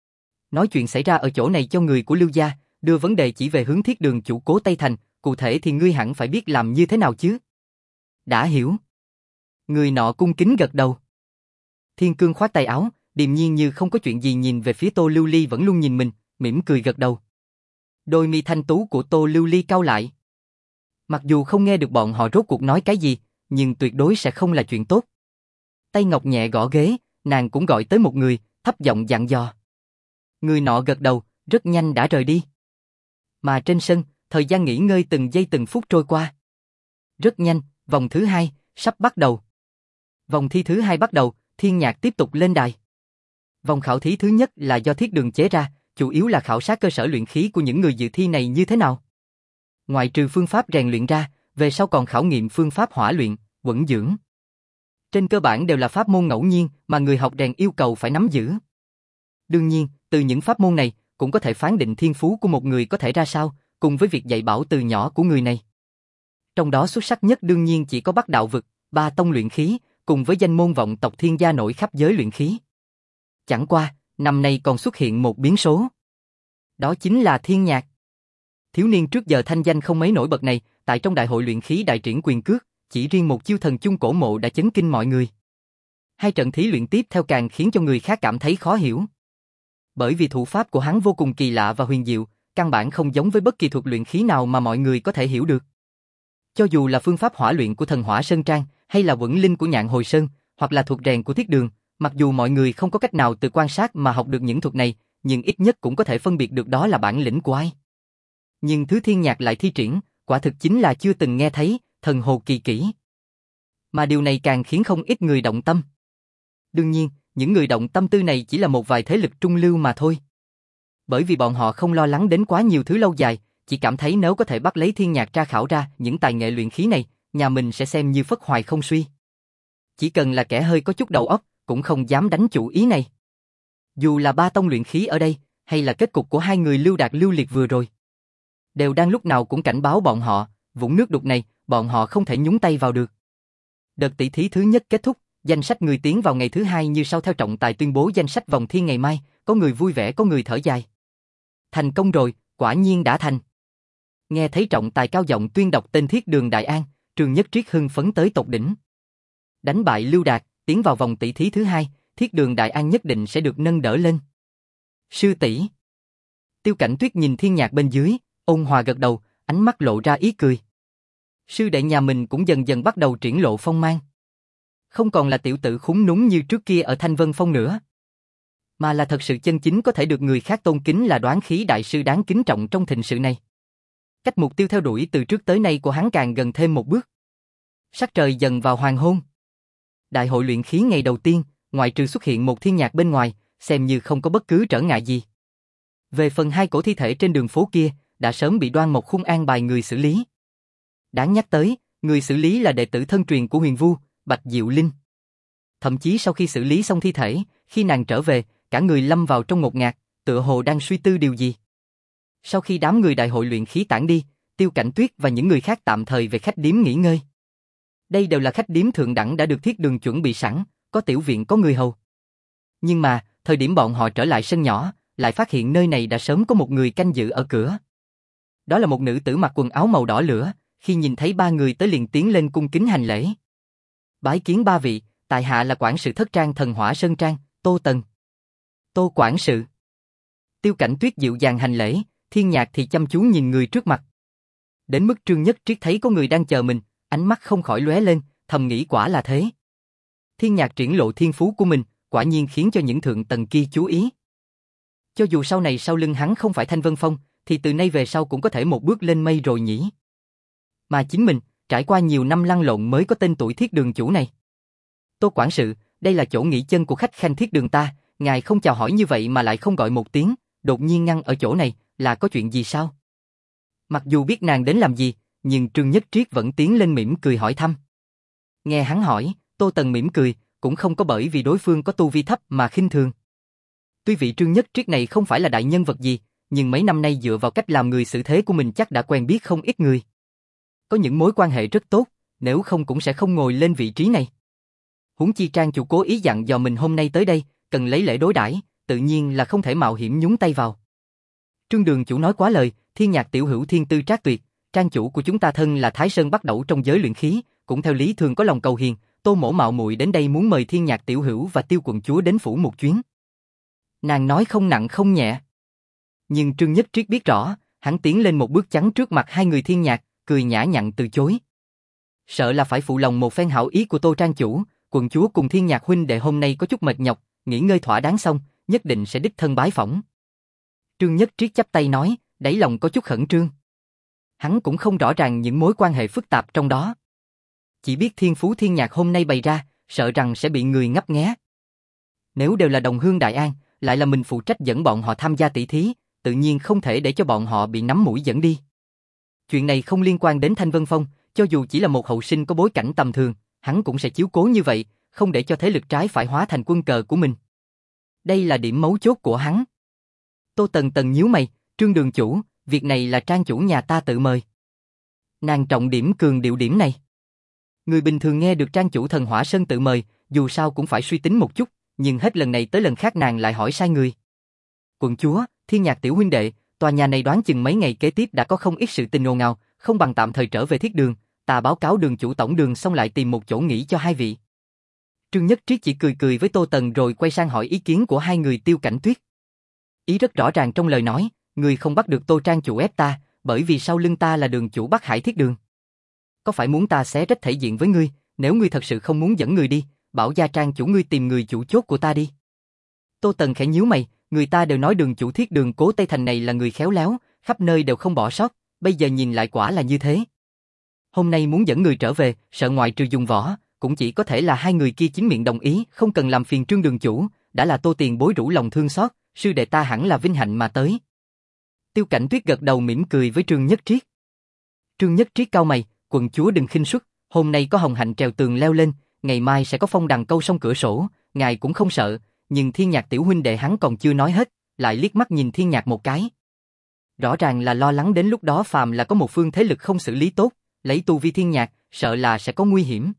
A: Nói chuyện xảy ra ở chỗ này cho người của Lưu gia, đưa vấn đề chỉ về hướng thiết đường chủ Cố Tây Thành, cụ thể thì ngươi hẳn phải biết làm như thế nào chứ. Đã hiểu. Người nọ cung kính gật đầu. Thiên Cương khoát tay áo, điềm nhiên như không có chuyện gì nhìn về phía Tô Lưu Ly vẫn luôn nhìn mình, mỉm cười gật đầu. Đôi mi thanh tú của Tô Lưu Ly cau lại. Mặc dù không nghe được bọn họ rốt cuộc nói cái gì, nhưng tuyệt đối sẽ không là chuyện tốt. Tay ngọc nhẹ gõ ghế, nàng cũng gọi tới một người, thấp giọng dặn dò. Người nọ gật đầu, rất nhanh đã rời đi. Mà trên sân, thời gian nghỉ ngơi từng giây từng phút trôi qua. Rất nhanh, vòng thứ hai, sắp bắt đầu. Vòng thi thứ hai bắt đầu, Thiên Nhạc tiếp tục lên đài. Vòng khảo thí thứ nhất là do thiết đường chế ra, chủ yếu là khảo sát cơ sở luyện khí của những người dự thi này như thế nào. Ngoài trừ phương pháp rèn luyện ra, về sau còn khảo nghiệm phương pháp hỏa luyện, quẩn dưỡng. Trên cơ bản đều là pháp môn ngẫu nhiên mà người học rèn yêu cầu phải nắm giữ. Đương nhiên, từ những pháp môn này, cũng có thể phán định thiên phú của một người có thể ra sao, cùng với việc dạy bảo từ nhỏ của người này. Trong đó xuất sắc nhất đương nhiên chỉ có Bắc Đạo vực, Ba tông luyện khí, cùng với danh môn vọng tộc Thiên gia nổi khắp giới luyện khí. Chẳng qua, năm nay còn xuất hiện một biến số. Đó chính là Thiên Nhạc. Thiếu niên trước giờ thanh danh không mấy nổi bật này, tại trong đại hội luyện khí đại triển quyền cước, chỉ riêng một chiêu thần chung cổ mộ đã chấn kinh mọi người. Hai trận thí luyện tiếp theo càng khiến cho người khác cảm thấy khó hiểu. Bởi vì thủ pháp của hắn vô cùng kỳ lạ và huyền diệu, căn bản không giống với bất kỳ thuật luyện khí nào mà mọi người có thể hiểu được. Cho dù là phương pháp hỏa luyện của thần hỏa Sơn Trang, hay là quẩn linh của Nhạn Hồi Sơn, hoặc là thuật rèn của Thiết Đường, mặc dù mọi người không có cách nào từ quan sát mà học được những thuật này, nhưng ít nhất cũng có thể phân biệt được đó là bản lĩnh của ai. Nhưng thứ Thiên Nhạc lại thi triển, quả thực chính là chưa từng nghe thấy, thần hồ kỳ kỹ. Mà điều này càng khiến không ít người động tâm. Đương nhiên, những người động tâm tư này chỉ là một vài thế lực trung lưu mà thôi. Bởi vì bọn họ không lo lắng đến quá nhiều thứ lâu dài, chỉ cảm thấy nếu có thể bắt lấy Thiên Nhạc tra khảo ra những tài nghệ luyện khí này, nhà mình sẽ xem như phất hoài không suy. Chỉ cần là kẻ hơi có chút đầu óc, cũng không dám đánh chủ ý này. Dù là ba tông luyện khí ở đây, hay là kết cục của hai người Lưu Đạt Lưu Liệt vừa rồi, đều đang lúc nào cũng cảnh báo bọn họ, vũng nước đục này, bọn họ không thể nhúng tay vào được. Đợt tỷ thí thứ nhất kết thúc, danh sách người tiến vào ngày thứ hai như sau theo trọng tài tuyên bố danh sách vòng thi ngày mai, có người vui vẻ có người thở dài. Thành công rồi, quả nhiên đã thành. Nghe thấy trọng tài cao giọng tuyên đọc tên Thiết Đường Đại An, Trương Nhất Triết hưng phấn tới tột đỉnh. Đánh bại Lưu Đạt, tiến vào vòng tỷ thí thứ hai, Thiết Đường Đại An nhất định sẽ được nâng đỡ lên. Sư tỷ. Tiêu Cảnh Tuyết nhìn Thiên Nhạc bên dưới, ôn hòa gật đầu, ánh mắt lộ ra ý cười. Sư đệ nhà mình cũng dần dần bắt đầu triển lộ phong mang. Không còn là tiểu tử khúng núng như trước kia ở Thanh Vân Phong nữa, mà là thật sự chân chính có thể được người khác tôn kính là đoán khí đại sư đáng kính trọng trong thịnh sự này. Cách mục tiêu theo đuổi từ trước tới nay của hắn càng gần thêm một bước. Sắc trời dần vào hoàng hôn. Đại hội luyện khí ngày đầu tiên, ngoại trừ xuất hiện một Thiên Nhạc bên ngoài, xem như không có bất cứ trở ngại gì. Về phần hai cổ thi thể trên đường phố kia, đã sớm bị Đoan Mộc Khung an bài người xử lý. Đáng nhắc tới, người xử lý là đệ tử thân truyền của Huyền Vu, Bạch Diệu Linh. Thậm chí sau khi xử lý xong thi thể, khi nàng trở về, cả người lâm vào trong ngột ngạt, tựa hồ đang suy tư điều gì. Sau khi đám người đại hội luyện khí tản đi, Tiêu Cảnh Tuyết và những người khác tạm thời về khách điếm nghỉ ngơi. Đây đều là khách điếm thượng đẳng đã được Thiết Đường chuẩn bị sẵn, có tiểu viện có người hầu. Nhưng mà, thời điểm bọn họ trở lại sân nhỏ, lại phát hiện nơi này đã sớm có một người canh giữ ở cửa. Đó là một nữ tử mặc quần áo màu đỏ lửa, khi nhìn thấy ba người tới liền tiến lên cung kính hành lễ. Bái kiến ba vị, tại hạ là quản sự thất trang thần hỏa Sơn Trang, Tô Tần. Tô quản sự. Tiêu Cảnh Tuyết dịu dàng hành lễ, Thiên Nhạc thì chăm chú nhìn người trước mặt. Đến mức Trương Nhất Triết thấy có người đang chờ mình, ánh mắt không khỏi lóe lên, thầm nghĩ quả là thế. Thiên Nhạc triển lộ thiên phú của mình, quả nhiên khiến cho những thượng tầng kia chú ý. Cho dù sau này sau lưng hắn không phải Thanh Vân Phong, thì từ nay về sau cũng có thể một bước lên mây rồi nhỉ. Mà chính mình, trải qua nhiều năm lăn lộn mới có tên tuổi Thiết Đường chủ này. Tô quản sự, đây là chỗ nghỉ chân của khách khanh Thiết Đường ta, ngài không chào hỏi như vậy mà lại không gọi một tiếng, đột nhiên ngăn ở chỗ này, là có chuyện gì sao? Mặc dù biết nàng đến làm gì, nhưng Trương Nhất Triết vẫn tiến lên mỉm cười hỏi thăm. Nghe hắn hỏi, Tô Tần mỉm cười, cũng không có bởi vì đối phương có tu vi thấp mà khinh thường. Tuy vị Trương Nhất Triết này không phải là đại nhân vật gì, nhưng mấy năm nay dựa vào cách làm người xử thế của mình chắc đã quen biết không ít người. Có những mối quan hệ rất tốt, nếu không cũng sẽ không ngồi lên vị trí này. Huống chi Trang chủ cố ý dặn dò mình hôm nay tới đây, cần lấy lễ đối đãi, tự nhiên là không thể mạo hiểm nhúng tay vào. Trương Đường chủ nói quá lời, Thiên Nhạc tiểu hữu thiên tư trác tuyệt, Trang chủ của chúng ta thân là Thái Sơn Bắc Đẩu trong giới luyện khí, cũng theo lý thường có lòng cầu hiền, Tô mỗ mạo muội đến đây muốn mời Thiên Nhạc tiểu hữu và Tiêu quận chúa đến phủ một chuyến. Nàng nói không nặng không nhẹ. Nhưng Trương Nhất Triết biết rõ, hắn tiến lên một bước chắn trước mặt hai người Thiên Nhạc, cười nhã nhặn từ chối. Sợ là phải phụ lòng một phen hảo ý của Tô Trang chủ, quận chúa cùng Thiên Nhạc huynh đệ hôm nay có chút mệt nhọc, nghỉ ngơi thỏa đáng xong, nhất định sẽ đích thân bái phỏng. Trương Nhất Triết chắp tay nói, đáy lòng có chút khẩn trương. Hắn cũng không rõ ràng những mối quan hệ phức tạp trong đó. Chỉ biết thiên phú Thiên Nhạc hôm nay bày ra, sợ rằng sẽ bị người ngấp nghé. Nếu đều là đồng hương Đại An, lại là mình phụ trách dẫn bọn họ tham gia tỷ thí, tự nhiên không thể để cho bọn họ bị nắm mũi dẫn đi. Chuyện này không liên quan đến Thanh Vân Phong, cho dù chỉ là một hậu sinh có bối cảnh tầm thường, hắn cũng sẽ chiếu cố như vậy, không để cho thế lực trái phải hóa thành quân cờ của mình. Đây là điểm mấu chốt của hắn. Tô Tần Tần nhíu mày, Trương Đường chủ, việc này là Trang chủ nhà ta tự mời. Nàng trọng điểm cường điệu điểm này. Người bình thường nghe được Trang chủ thần hỏa sơn tự mời, dù sao cũng phải suy tính một chút, nhưng hết lần này tới lần khác nàng lại hỏi sai người. Quận chúa, Thiên Nhạc tiểu huynh đệ, tòa nhà này đoán chừng mấy ngày kế tiếp đã có không ít sự tình ồn ào, không bằng tạm thời trở về Thiết Đường, ta báo cáo đường chủ tổng đường xong lại tìm một chỗ nghỉ cho hai vị. Trương Nhất Triết chỉ cười cười với Tô Tần rồi quay sang hỏi ý kiến của hai người Tiêu Cảnh Tuyết. Ý rất rõ ràng trong lời nói, người không bắt được Tô Trang chủ ép ta, bởi vì sau lưng ta là đường chủ Bắc Hải Thiết Đường. có phải muốn ta xé rách thể diện với ngươi, nếu ngươi thật sự không muốn dẫn người đi, bảo gia trang chủ ngươi tìm người chủ chốt của ta đi. Tô Tần khẽ nhíu mày, người ta đều nói đường chủ Thiết Đường Cố Tây Thành này là người khéo léo, khắp nơi đều không bỏ sót, bây giờ nhìn lại quả là như thế. Hôm nay muốn dẫn người trở về, sợ ngoại trừ dùng võ, cũng chỉ có thể là hai người kia chính miệng đồng ý, không cần làm phiền Trương đường chủ, đã là Tô tiền bối rủ lòng thương xót, sư đệ ta hẳn là vinh hạnh mà tới. Tiêu Cảnh Tuyết gật đầu mỉm cười với Trương Nhất Triết. Trương Nhất Triết cau mày, quận chúa đừng khinh suất, hôm nay có Hồng Hạnh trèo tường leo lên, ngày mai sẽ có Phong Đằng câu song cửa sổ, ngài cũng không sợ, nhưng Thiên Nhạc tiểu huynh đệ hắn còn chưa nói hết, lại liếc mắt nhìn Thiên Nhạc một cái. Rõ ràng là lo lắng đến lúc đó phàm là có một phương thế lực không xử lý tốt, lấy tu vi Thiên Nhạc, sợ là sẽ có nguy hiểm.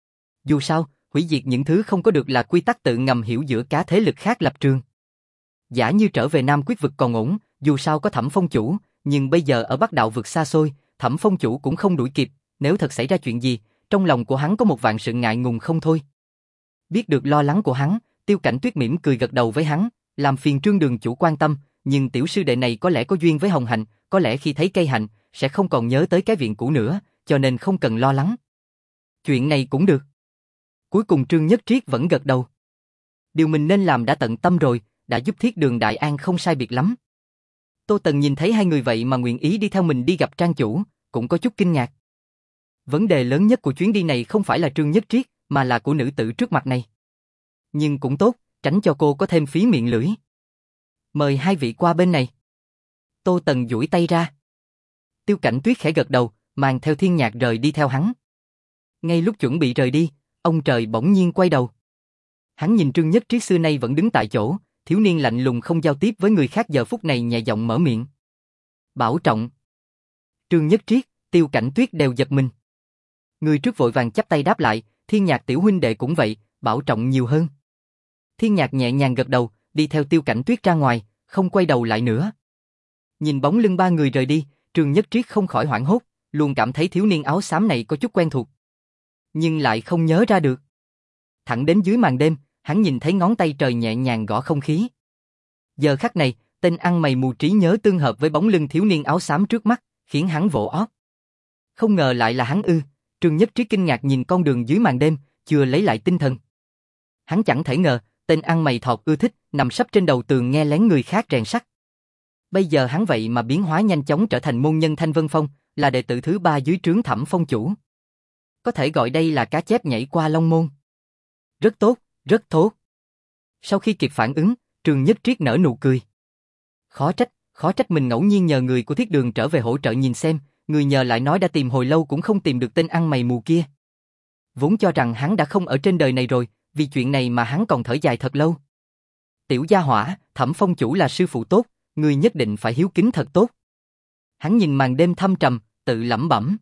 A: Dù sao, hủy diệt những thứ không có được là quy tắc tự ngầm hiểu giữa cả thế lực khác lập trường. Giả như trở về Nam Quyết vực còn ổn, dù sao có Thẩm Phong chủ, nhưng bây giờ ở Bắc Đạo vực xa xôi, Thẩm Phong chủ cũng không đuổi kịp, nếu thật xảy ra chuyện gì, trong lòng của hắn có một vạn sự ngại ngùng không thôi. Biết được lo lắng của hắn, Tiêu Cảnh Tuyết mỉm cười gật đầu với hắn, làm phiền Trương đường chủ quan tâm, nhưng tiểu sư đệ này có lẽ có duyên với Hồng Hạnh, có lẽ khi thấy cây hạnh, sẽ không còn nhớ tới cái viện cũ nữa, cho nên không cần lo lắng. Chuyện này cũng được. Cuối cùng Trương Nhất Triết vẫn gật đầu. Điều mình nên làm đã tận tâm rồi, đã giúp Thiết Đường Đại An không sai biệt lắm. Tô Tần nhìn thấy hai người vậy mà nguyện ý đi theo mình đi gặp trang chủ, cũng có chút kinh ngạc. Vấn đề lớn nhất của chuyến đi này không phải là Trương Nhất Triết, mà là của nữ tử trước mặt này. Nhưng cũng tốt, tránh cho cô có thêm phí miệng lưỡi. Mời hai vị qua bên này. Tô Tần duỗi tay ra. Tiêu Cảnh Tuyết khẽ gật đầu, mang theo Thiên Nhạc rời đi theo hắn. Ngay lúc chuẩn bị rời đi, ông trời bỗng nhiên quay đầu. Hắn nhìn Trương Nhất Triết xưa nay vẫn đứng tại chỗ, thiếu niên lạnh lùng không giao tiếp với người khác giờ phút này nhẹ giọng mở miệng. Bảo trọng. Trương Nhất Triết, Tiêu Cảnh Tuyết đều giật mình. Người trước vội vàng chắp tay đáp lại, Thiên Nhạc tiểu huynh đệ cũng vậy, bảo trọng nhiều hơn. Thiên Nhạc nhẹ nhàng gật đầu, đi theo Tiêu Cảnh Tuyết ra ngoài, không quay đầu lại nữa. Nhìn bóng lưng ba người rời đi, Trương Nhất Triết không khỏi hoảng hốt, luôn cảm thấy thiếu niên áo xám này có chút quen thuộc. Nhưng lại không nhớ ra được. Thẳng đến dưới màn đêm, hắn nhìn thấy ngón tay trời nhẹ nhàng gõ không khí. Giờ khắc này, tên ăn mày mù trí nhớ tương hợp với bóng lưng thiếu niên áo xám trước mắt, khiến hắn vỗ ót. Không ngờ lại là hắn ư, Trương Nhất Triết kinh ngạc nhìn con đường dưới màn đêm, chưa lấy lại tinh thần. Hắn chẳng thể ngờ, tên ăn mày thọt ưa thích, nằm sấp trên đầu tường nghe lén người khác rèn sắt. Bây giờ hắn vậy mà biến hóa nhanh chóng trở thành môn nhân Thanh Vân Phong, là đệ tử thứ ba dưới trướng Thẩm Phong chủ. Có thể gọi đây là cá chép nhảy qua long môn. Rất tốt, rất tốt. Sau khi kịp phản ứng, Trương Nhất Triết nở nụ cười. Khó trách, khó trách mình ngẫu nhiên nhờ người của Thiết Đường trở về hỗ trợ nhìn xem, người nhờ lại nói đã tìm hồi lâu cũng không tìm được tên ăn mày mù kia. Vốn cho rằng hắn đã không ở trên đời này rồi, vì chuyện này mà hắn còn thở dài thật lâu. Tiểu gia hỏa, Thẩm Phong chủ là sư phụ tốt, ngươi nhất định phải hiếu kính thật tốt. Hắn nhìn màn đêm thâm trầm, tự lẩm bẩm.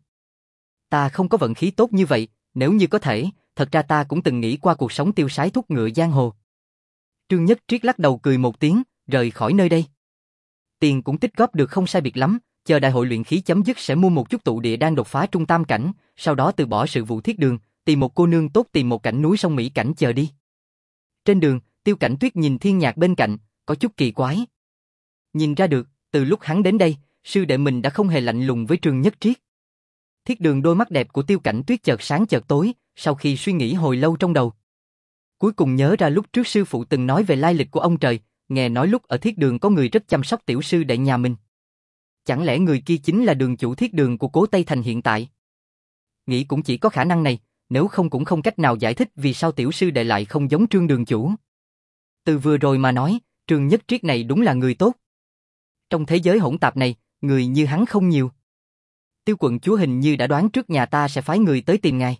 A: Ta không có vận khí tốt như vậy, nếu như có thể, thật ra ta cũng từng nghĩ qua cuộc sống tiêu sái thúc ngựa giang hồ. Trương Nhất Triết lắc đầu cười một tiếng, rời khỏi nơi đây. Tiền cũng tích góp được không sai biệt lắm, chờ đại hội luyện khí chấm dứt sẽ mua một chút tụ địa đang đột phá trung tam cảnh, sau đó từ bỏ sự vụ Thiết Đường, tìm một cô nương tốt tìm một cảnh núi sông Mỹ cảnh chờ đi. Trên đường, Tiêu Cảnh Tuyết nhìn Thiên Nhạc bên cạnh, có chút kỳ quái. Nhìn ra được, từ lúc hắn đến đây, sư đệ mình đã không hề lạnh lùng với Trương Nhất Triết. Thiết Đường đôi mắt đẹp của Tiêu Cảnh Tuyết chợt sáng chợt tối, sau khi suy nghĩ hồi lâu trong đầu. Cuối cùng nhớ ra lúc trước sư phụ từng nói về lai lịch của ông trời, nghe nói lúc ở Thiết Đường có người rất chăm sóc tiểu sư đệ nhà mình. Chẳng lẽ người kia chính là đường chủ Thiết Đường của Cố Tây Thành hiện tại? Nghĩ cũng chỉ có khả năng này, nếu không cũng không cách nào giải thích vì sao tiểu sư đệ lại không giống Trương đường chủ. Từ vừa rồi mà nói, Trương Nhất Triết này đúng là người tốt. Trong thế giới hỗn tạp này, người như hắn không nhiều. Tiêu quận chúa hình như đã đoán trước nhà ta sẽ phái người tới tìm ngài.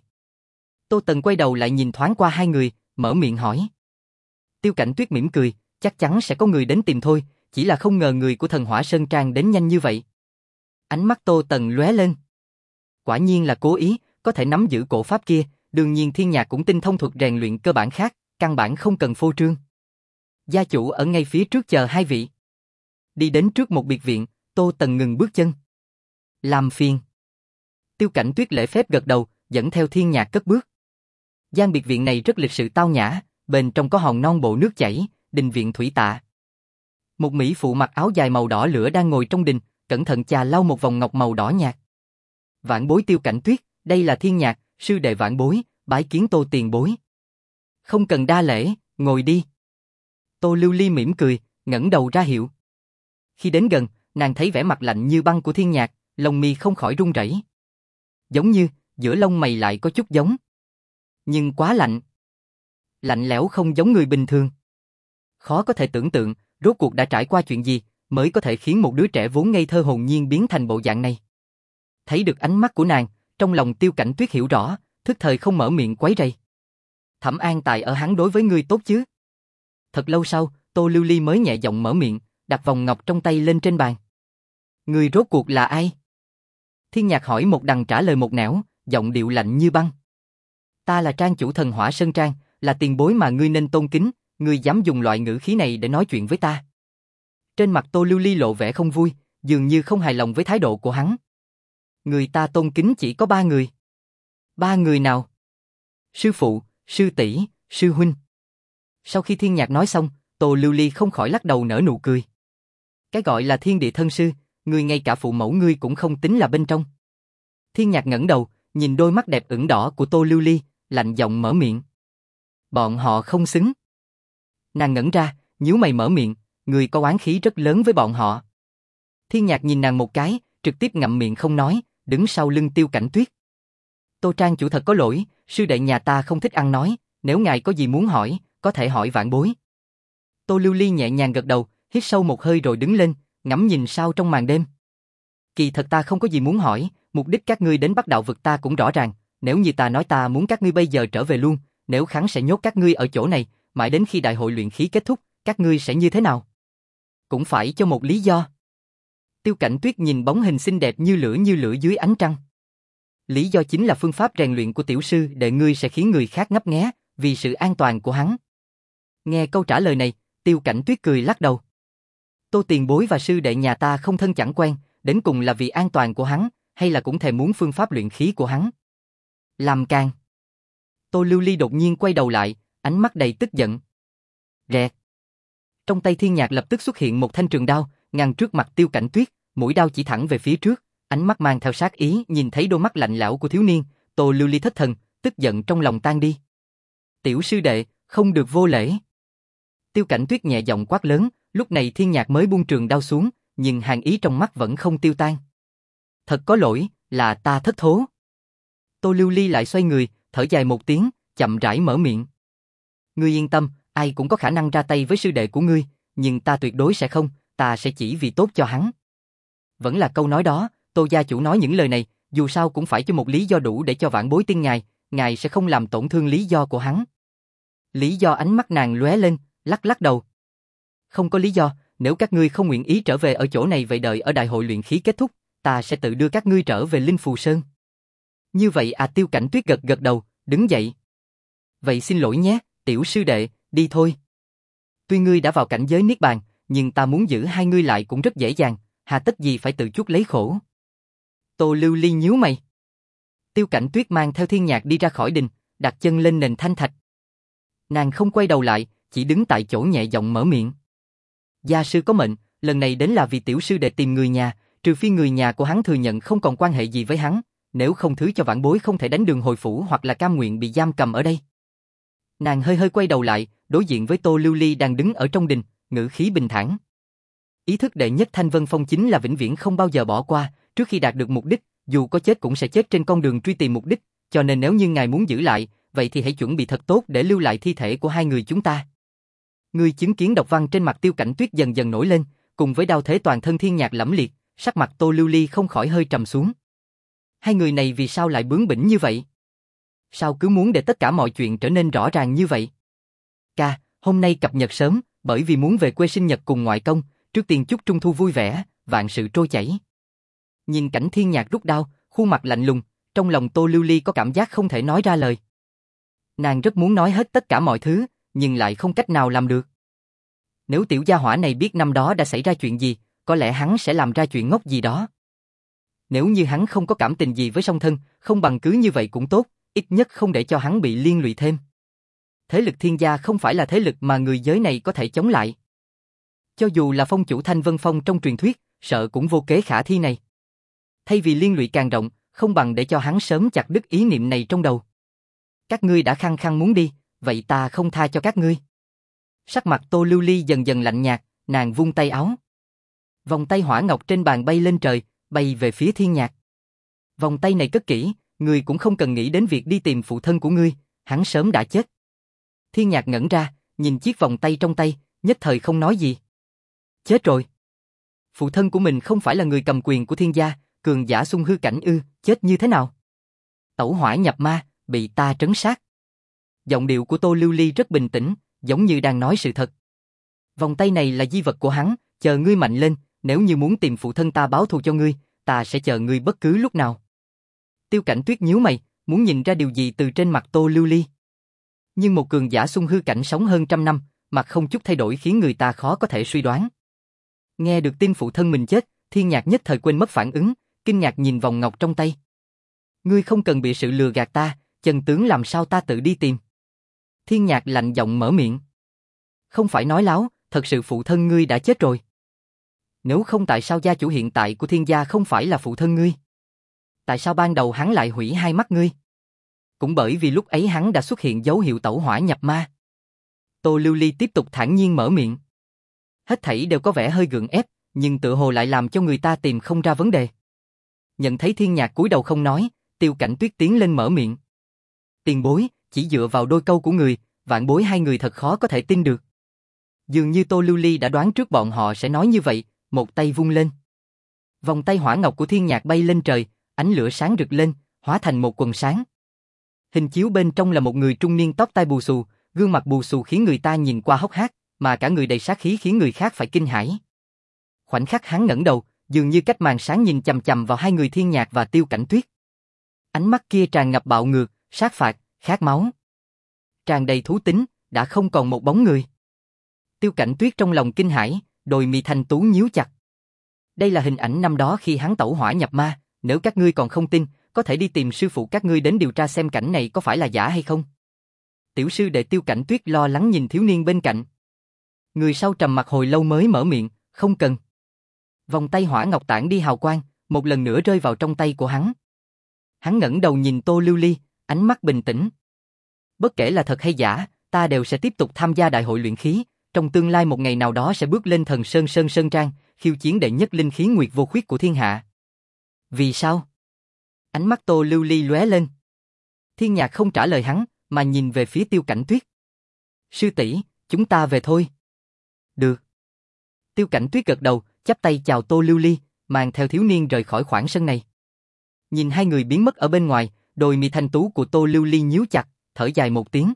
A: Tô Tần quay đầu lại nhìn thoáng qua hai người, mở miệng hỏi. Tiêu Cảnh Tuyết mỉm cười, chắc chắn sẽ có người đến tìm thôi, chỉ là không ngờ người của Thần Hỏa Sơn Trang đến nhanh như vậy. Ánh mắt Tô Tần lóe lên. Quả nhiên là cố ý, có thể nắm giữ cổ pháp kia, đương nhiên Thiên Nhạc cũng tinh thông thuật rèn luyện cơ bản khác, căn bản không cần phô trương. Gia chủ ở ngay phía trước chờ hai vị. Đi đến trước một biệt viện, Tô Tần ngừng bước chân. Làm phiền. Tiêu Cảnh Tuyết lễ phép gật đầu, dẫn theo Thiên Nhạc cất bước. Gian biệt viện này rất lịch sự tao nhã, bên trong có hòn non bộ nước chảy, đình viện thủy tạ. Một mỹ phụ mặc áo dài màu đỏ lửa đang ngồi trong đình, cẩn thận chà lau một vòng ngọc màu đỏ nhạt. Vạn bối Tiêu Cảnh Tuyết, Đây là Thiên Nhạc, sư đệ vãn bối, bái kiến Tô tiền bối. Không cần đa lễ, ngồi đi. Tô Lưu Ly mỉm cười, ngẩng đầu ra hiệu. Khi đến gần, nàng thấy vẻ mặt lạnh như băng của Thiên Nhạc, lông mi không khỏi run rẩy. Giống như, giữa lông mày lại có chút giống. Nhưng quá lạnh. Lạnh lẽo không giống người bình thường. Khó có thể tưởng tượng, rốt cuộc đã trải qua chuyện gì, mới có thể khiến một đứa trẻ vốn ngây thơ hồn nhiên biến thành bộ dạng này. Thấy được ánh mắt của nàng, trong lòng Tiêu Cảnh Tuyết hiểu rõ, thức thời không mở miệng quấy rầy. Thẩm An Tài ở hắn đối với ngươi tốt chứ? Thật lâu sau, Tô Lưu Ly mới nhẹ giọng mở miệng, đặt vòng ngọc trong tay lên trên bàn. Ngươi rốt cuộc là ai? Thiên Nhạc hỏi một đằng trả lời một nẻo, giọng điệu lạnh như băng. Ta là trang chủ thần Hỏa Sơn Trang, là tiền bối mà ngươi nên tôn kính, ngươi dám dùng loại ngữ khí này để nói chuyện với ta. Trên mặt Tô Lưu Ly lộ vẻ không vui, dường như không hài lòng với thái độ của hắn. Người ta tôn kính chỉ có ba người. Ba người nào? Sư phụ, sư tỷ, sư huynh. Sau khi Thiên Nhạc nói xong, Tô Lưu Ly không khỏi lắc đầu nở nụ cười. Cái gọi là thiên địa thân sư, ngươi ngay cả phụ mẫu ngươi cũng không tính là bên trong. Thiên Nhạc ngẩng đầu, nhìn đôi mắt đẹp ửng đỏ của Tô Lưu Ly, lạnh giọng mở miệng. Bọn họ không xứng. Nàng ngẩn ra, nhíu mày mở miệng, ngươi có oán khí rất lớn với bọn họ. Thiên Nhạc nhìn nàng một cái, trực tiếp ngậm miệng không nói, đứng sau lưng Tiêu Cảnh Tuyết. Tô Trang chủ thật có lỗi, sư đệ nhà ta không thích ăn nói, nếu ngài có gì muốn hỏi, có thể hỏi vãn bối. Tô Lưu Ly nhẹ nhàng gật đầu, hít sâu một hơi rồi đứng lên, ngắm nhìn sao trong màn đêm. Kỳ thật ta không có gì muốn hỏi, mục đích các ngươi đến Bắc Đạo vực ta cũng rõ ràng, nếu như ta nói ta muốn các ngươi bây giờ trở về luôn, nếu kháng sẽ nhốt các ngươi ở chỗ này, mãi đến khi đại hội luyện khí kết thúc, các ngươi sẽ như thế nào? Cũng phải cho một lý do. Tiêu Cảnh Tuyết nhìn bóng hình xinh đẹp như lửa như lửa dưới ánh trăng. Lý do chính là phương pháp rèn luyện của tiểu sư đệ ngươi sẽ khiến người khác ngấp nghé, vì sự an toàn của hắn. Nghe câu trả lời này, Tiêu Cảnh Tuyết cười lắc đầu. Tô tiền bối và sư đệ nhà ta không thân chẳng quen, đến cùng là vì an toàn của hắn, hay là cũng thèm muốn phương pháp luyện khí của hắn? Làm càng. Tô Lưu Ly đột nhiên quay đầu lại, ánh mắt đầy tức giận. Rẹt. Trong tay Thiên Nhạc lập tức xuất hiện một thanh trường đao, ngăn trước mặt Tiêu Cảnh Tuyết, mũi đao chỉ thẳng về phía trước, ánh mắt mang theo sát ý, nhìn thấy đôi mắt lạnh lẽo của thiếu niên, Tô Lưu Ly thất thần, tức giận trong lòng tan đi. Tiểu sư đệ, không được vô lễ. Tiêu Cảnh Tuyết nhẹ giọng quát lớn, lúc này Thiên Nhạc mới buông trường đao xuống, nhưng hàn ý trong mắt vẫn không tiêu tan. Thật có lỗi, là ta thất thố. Tô Lưu Ly lại xoay người, thở dài một tiếng, chậm rãi mở miệng. Ngươi yên tâm, ai cũng có khả năng ra tay với sư đệ của ngươi, nhưng ta tuyệt đối sẽ không, ta sẽ chỉ vì tốt cho hắn. Vẫn là câu nói đó, Tô gia chủ nói những lời này, dù sao cũng phải cho một lý do đủ để cho vãn bối tin ngài, ngài sẽ không làm tổn thương lý do của hắn. Lý do? Ánh mắt nàng lóe lên, lắc lắc đầu. Không có lý do, nếu các ngươi không nguyện ý trở về ở chỗ này vậy đợi ở đại hội luyện khí kết thúc, ta sẽ tự đưa các ngươi trở về Linh Phù Sơn. Như vậy à? Tiêu Cảnh Tuyết gật gật đầu, đứng dậy. Vậy xin lỗi nhé, tiểu sư đệ, đi thôi. Tuy ngươi đã vào cảnh giới niết bàn, nhưng ta muốn giữ hai ngươi lại cũng rất dễ dàng, hà tất gì phải tự chuốc lấy khổ. Tô Lưu Ly nhíu mày. Tiêu Cảnh Tuyết mang theo Thiên Nhạc đi ra khỏi đình, đặt chân lên nền thanh thạch. Nàng không quay đầu lại, chỉ đứng tại chỗ nhẹ giọng mở miệng. Gia sư có mệnh, lần này đến là vì tiểu sư đệ tìm người nhà, trừ phi người nhà của hắn thừa nhận không còn quan hệ gì với hắn, nếu không thứ cho vãn bối không thể đánh đường hồi phủ hoặc là cam nguyện bị giam cầm ở đây. Nàng hơi hơi quay đầu lại, đối diện với Tô Lưu Ly đang đứng ở trong đình, ngữ khí bình thản. Ý thức đệ nhất Thanh Vân Phong chính là vĩnh viễn không bao giờ bỏ qua, trước khi đạt được mục đích, dù có chết cũng sẽ chết trên con đường truy tìm mục đích, cho nên nếu như ngài muốn giữ lại, vậy thì hãy chuẩn bị thật tốt để lưu lại thi thể của hai người chúng ta. Người chứng kiến độc văn trên mặt Tiêu Cảnh Tuyết dần dần nổi lên, cùng với đao thế toàn thân Thiên Nhạc lẫm liệt, sắc mặt Tô Lưu Ly không khỏi hơi trầm xuống. Hai người này vì sao lại bướng bỉnh như vậy? Sao cứ muốn để tất cả mọi chuyện trở nên rõ ràng như vậy? Ca, hôm nay cập nhật sớm, bởi vì muốn về quê sinh nhật cùng ngoại công, trước tiên chúc Trung thu vui vẻ, vạn sự trôi chảy. Nhìn cảnh Thiên Nhạc rút đao, khuôn mặt lạnh lùng, trong lòng Tô Lưu Ly có cảm giác không thể nói ra lời. Nàng rất muốn nói hết tất cả mọi thứ, nhưng lại không cách nào làm được. Nếu tiểu gia hỏa này biết năm đó đã xảy ra chuyện gì, có lẽ hắn sẽ làm ra chuyện ngốc gì đó. Nếu như hắn không có cảm tình gì với song thân, không bằng cứ như vậy cũng tốt, ít nhất không để cho hắn bị liên lụy thêm. Thế lực Thiên gia không phải là thế lực mà người giới này có thể chống lại. Cho dù là phong chủ Thanh Vân Phong trong truyền thuyết, sợ cũng vô kế khả thi này. Thay vì liên lụy càng rộng, Không bằng để cho hắn sớm chặt đứt ý niệm này trong đầu. Các ngươi đã khăng khăng muốn đi, vậy ta không tha cho các ngươi. Sắc mặt Tô Lưu Ly dần dần lạnh nhạt, nàng vung tay áo. Vòng tay hỏa ngọc trên bàn bay lên trời, bay về phía Thiên Nhạc. Vòng tay này cất kỹ, ngươi cũng không cần nghĩ đến việc đi tìm phụ thân của ngươi, hắn sớm đã chết. Thiên Nhạc ngẩn ra, nhìn chiếc vòng tay trong tay, nhất thời không nói gì. Chết rồi. Phụ thân của mình không phải là người cầm quyền của Thiên gia, cường giả xung hư cảnh ư, chết như thế nào? Tẩu hỏa nhập ma, bị ta trấn sát. Giọng điệu của Tô Lưu Ly rất bình tĩnh, giống như đang nói sự thật. Vòng tay này là di vật của hắn, chờ ngươi mạnh lên, nếu như muốn tìm phụ thân ta báo thù cho ngươi, ta sẽ chờ ngươi bất cứ lúc nào. Tiêu Cảnh Tuyết nhíu mày, muốn nhìn ra điều gì từ trên mặt Tô Lưu Ly. Nhưng một cường giả xung hư cảnh sống hơn trăm năm, mặt không chút thay đổi khiến người ta khó có thể suy đoán. Nghe được tin phụ thân mình chết, Thiên Nhạc nhất thời quên mất phản ứng, kinh ngạc nhìn vòng ngọc trong tay. Ngươi không cần bị sự lừa gạt ta, chân tướng làm sao ta tự đi tìm. Thiên Nhạc lạnh giọng mở miệng. Không phải nói láo, thật sự phụ thân ngươi đã chết rồi. Nếu không tại sao gia chủ hiện tại của Thiên gia không phải là phụ thân ngươi? Tại sao ban đầu hắn lại hủy hai mắt ngươi? Cũng bởi vì lúc ấy hắn đã xuất hiện dấu hiệu tẩu hỏa nhập ma. Tô Lưu Ly tiếp tục thản nhiên mở miệng. Hết thảy đều có vẻ hơi gượng ép, nhưng tự hồ lại làm cho người ta tìm không ra vấn đề. Nhận thấy Thiên Nhạc cúi đầu không nói, Tiêu Cảnh Tuyết tiến lên mở miệng. Tiền bối, chỉ dựa vào đôi câu của người, vạn bối hai người thật khó có thể tin được. Dường như Tô Lưu Ly đã đoán trước bọn họ sẽ nói như vậy, một tay vung lên. Vòng tay hỏa ngọc của Thiên Nhạc bay lên trời, ánh lửa sáng rực lên, hóa thành một quần sáng. Hình chiếu bên trong là một người trung niên tóc tai bù xù, gương mặt bù xù khiến người ta nhìn qua hốc hác, mà cả người đầy sát khí khiến người khác phải kinh hãi. Khoảnh khắc hắn ngẩng đầu, dường như cách màn sáng nhìn chằm chằm vào hai người Thiên Nhạc và Tiêu Cảnh Tuyết. Ánh mắt kia tràn ngập bạo ngược, sát phạt, khát máu. Tràn đầy thú tính, đã không còn một bóng người. Tiêu Cảnh Tuyết trong lòng kinh hãi, đôi mi thanh tú nhíu chặt. Đây là hình ảnh năm đó khi hắn tẩu hỏa nhập ma, nếu các ngươi còn không tin, có thể đi tìm sư phụ các ngươi đến điều tra xem cảnh này có phải là giả hay không. Tiểu sư đệ Tiêu Cảnh Tuyết lo lắng nhìn thiếu niên bên cạnh. Người sau trầm mặc hồi lâu mới mở miệng, không cần. Vòng tay hỏa ngọc tản đi hào quang, một lần nữa rơi vào trong tay của hắn. Hắn ngẩng đầu nhìn Tô Lưu Ly, ánh mắt bình tĩnh. Bất kể là thật hay giả, ta đều sẽ tiếp tục tham gia đại hội luyện khí, trong tương lai một ngày nào đó sẽ bước lên thần sơn sơn sơn trang, khiêu chiến đệ nhất linh khí nguyệt vô khuyết của thiên hạ. Vì sao? Ánh mắt Tô Lưu Ly lóe lên. Thiên Nhạc không trả lời hắn, mà nhìn về phía Tiêu Cảnh Tuyết. Sư tỷ, chúng ta về thôi. Được. Tiêu Cảnh Tuyết gật đầu, chắp tay chào Tô Lưu Ly, mang theo thiếu niên rời khỏi khoảng sân này. Nhìn hai người biến mất ở bên ngoài, đôi mi thanh tú của Tô Lưu Ly nhíu chặt, thở dài một tiếng.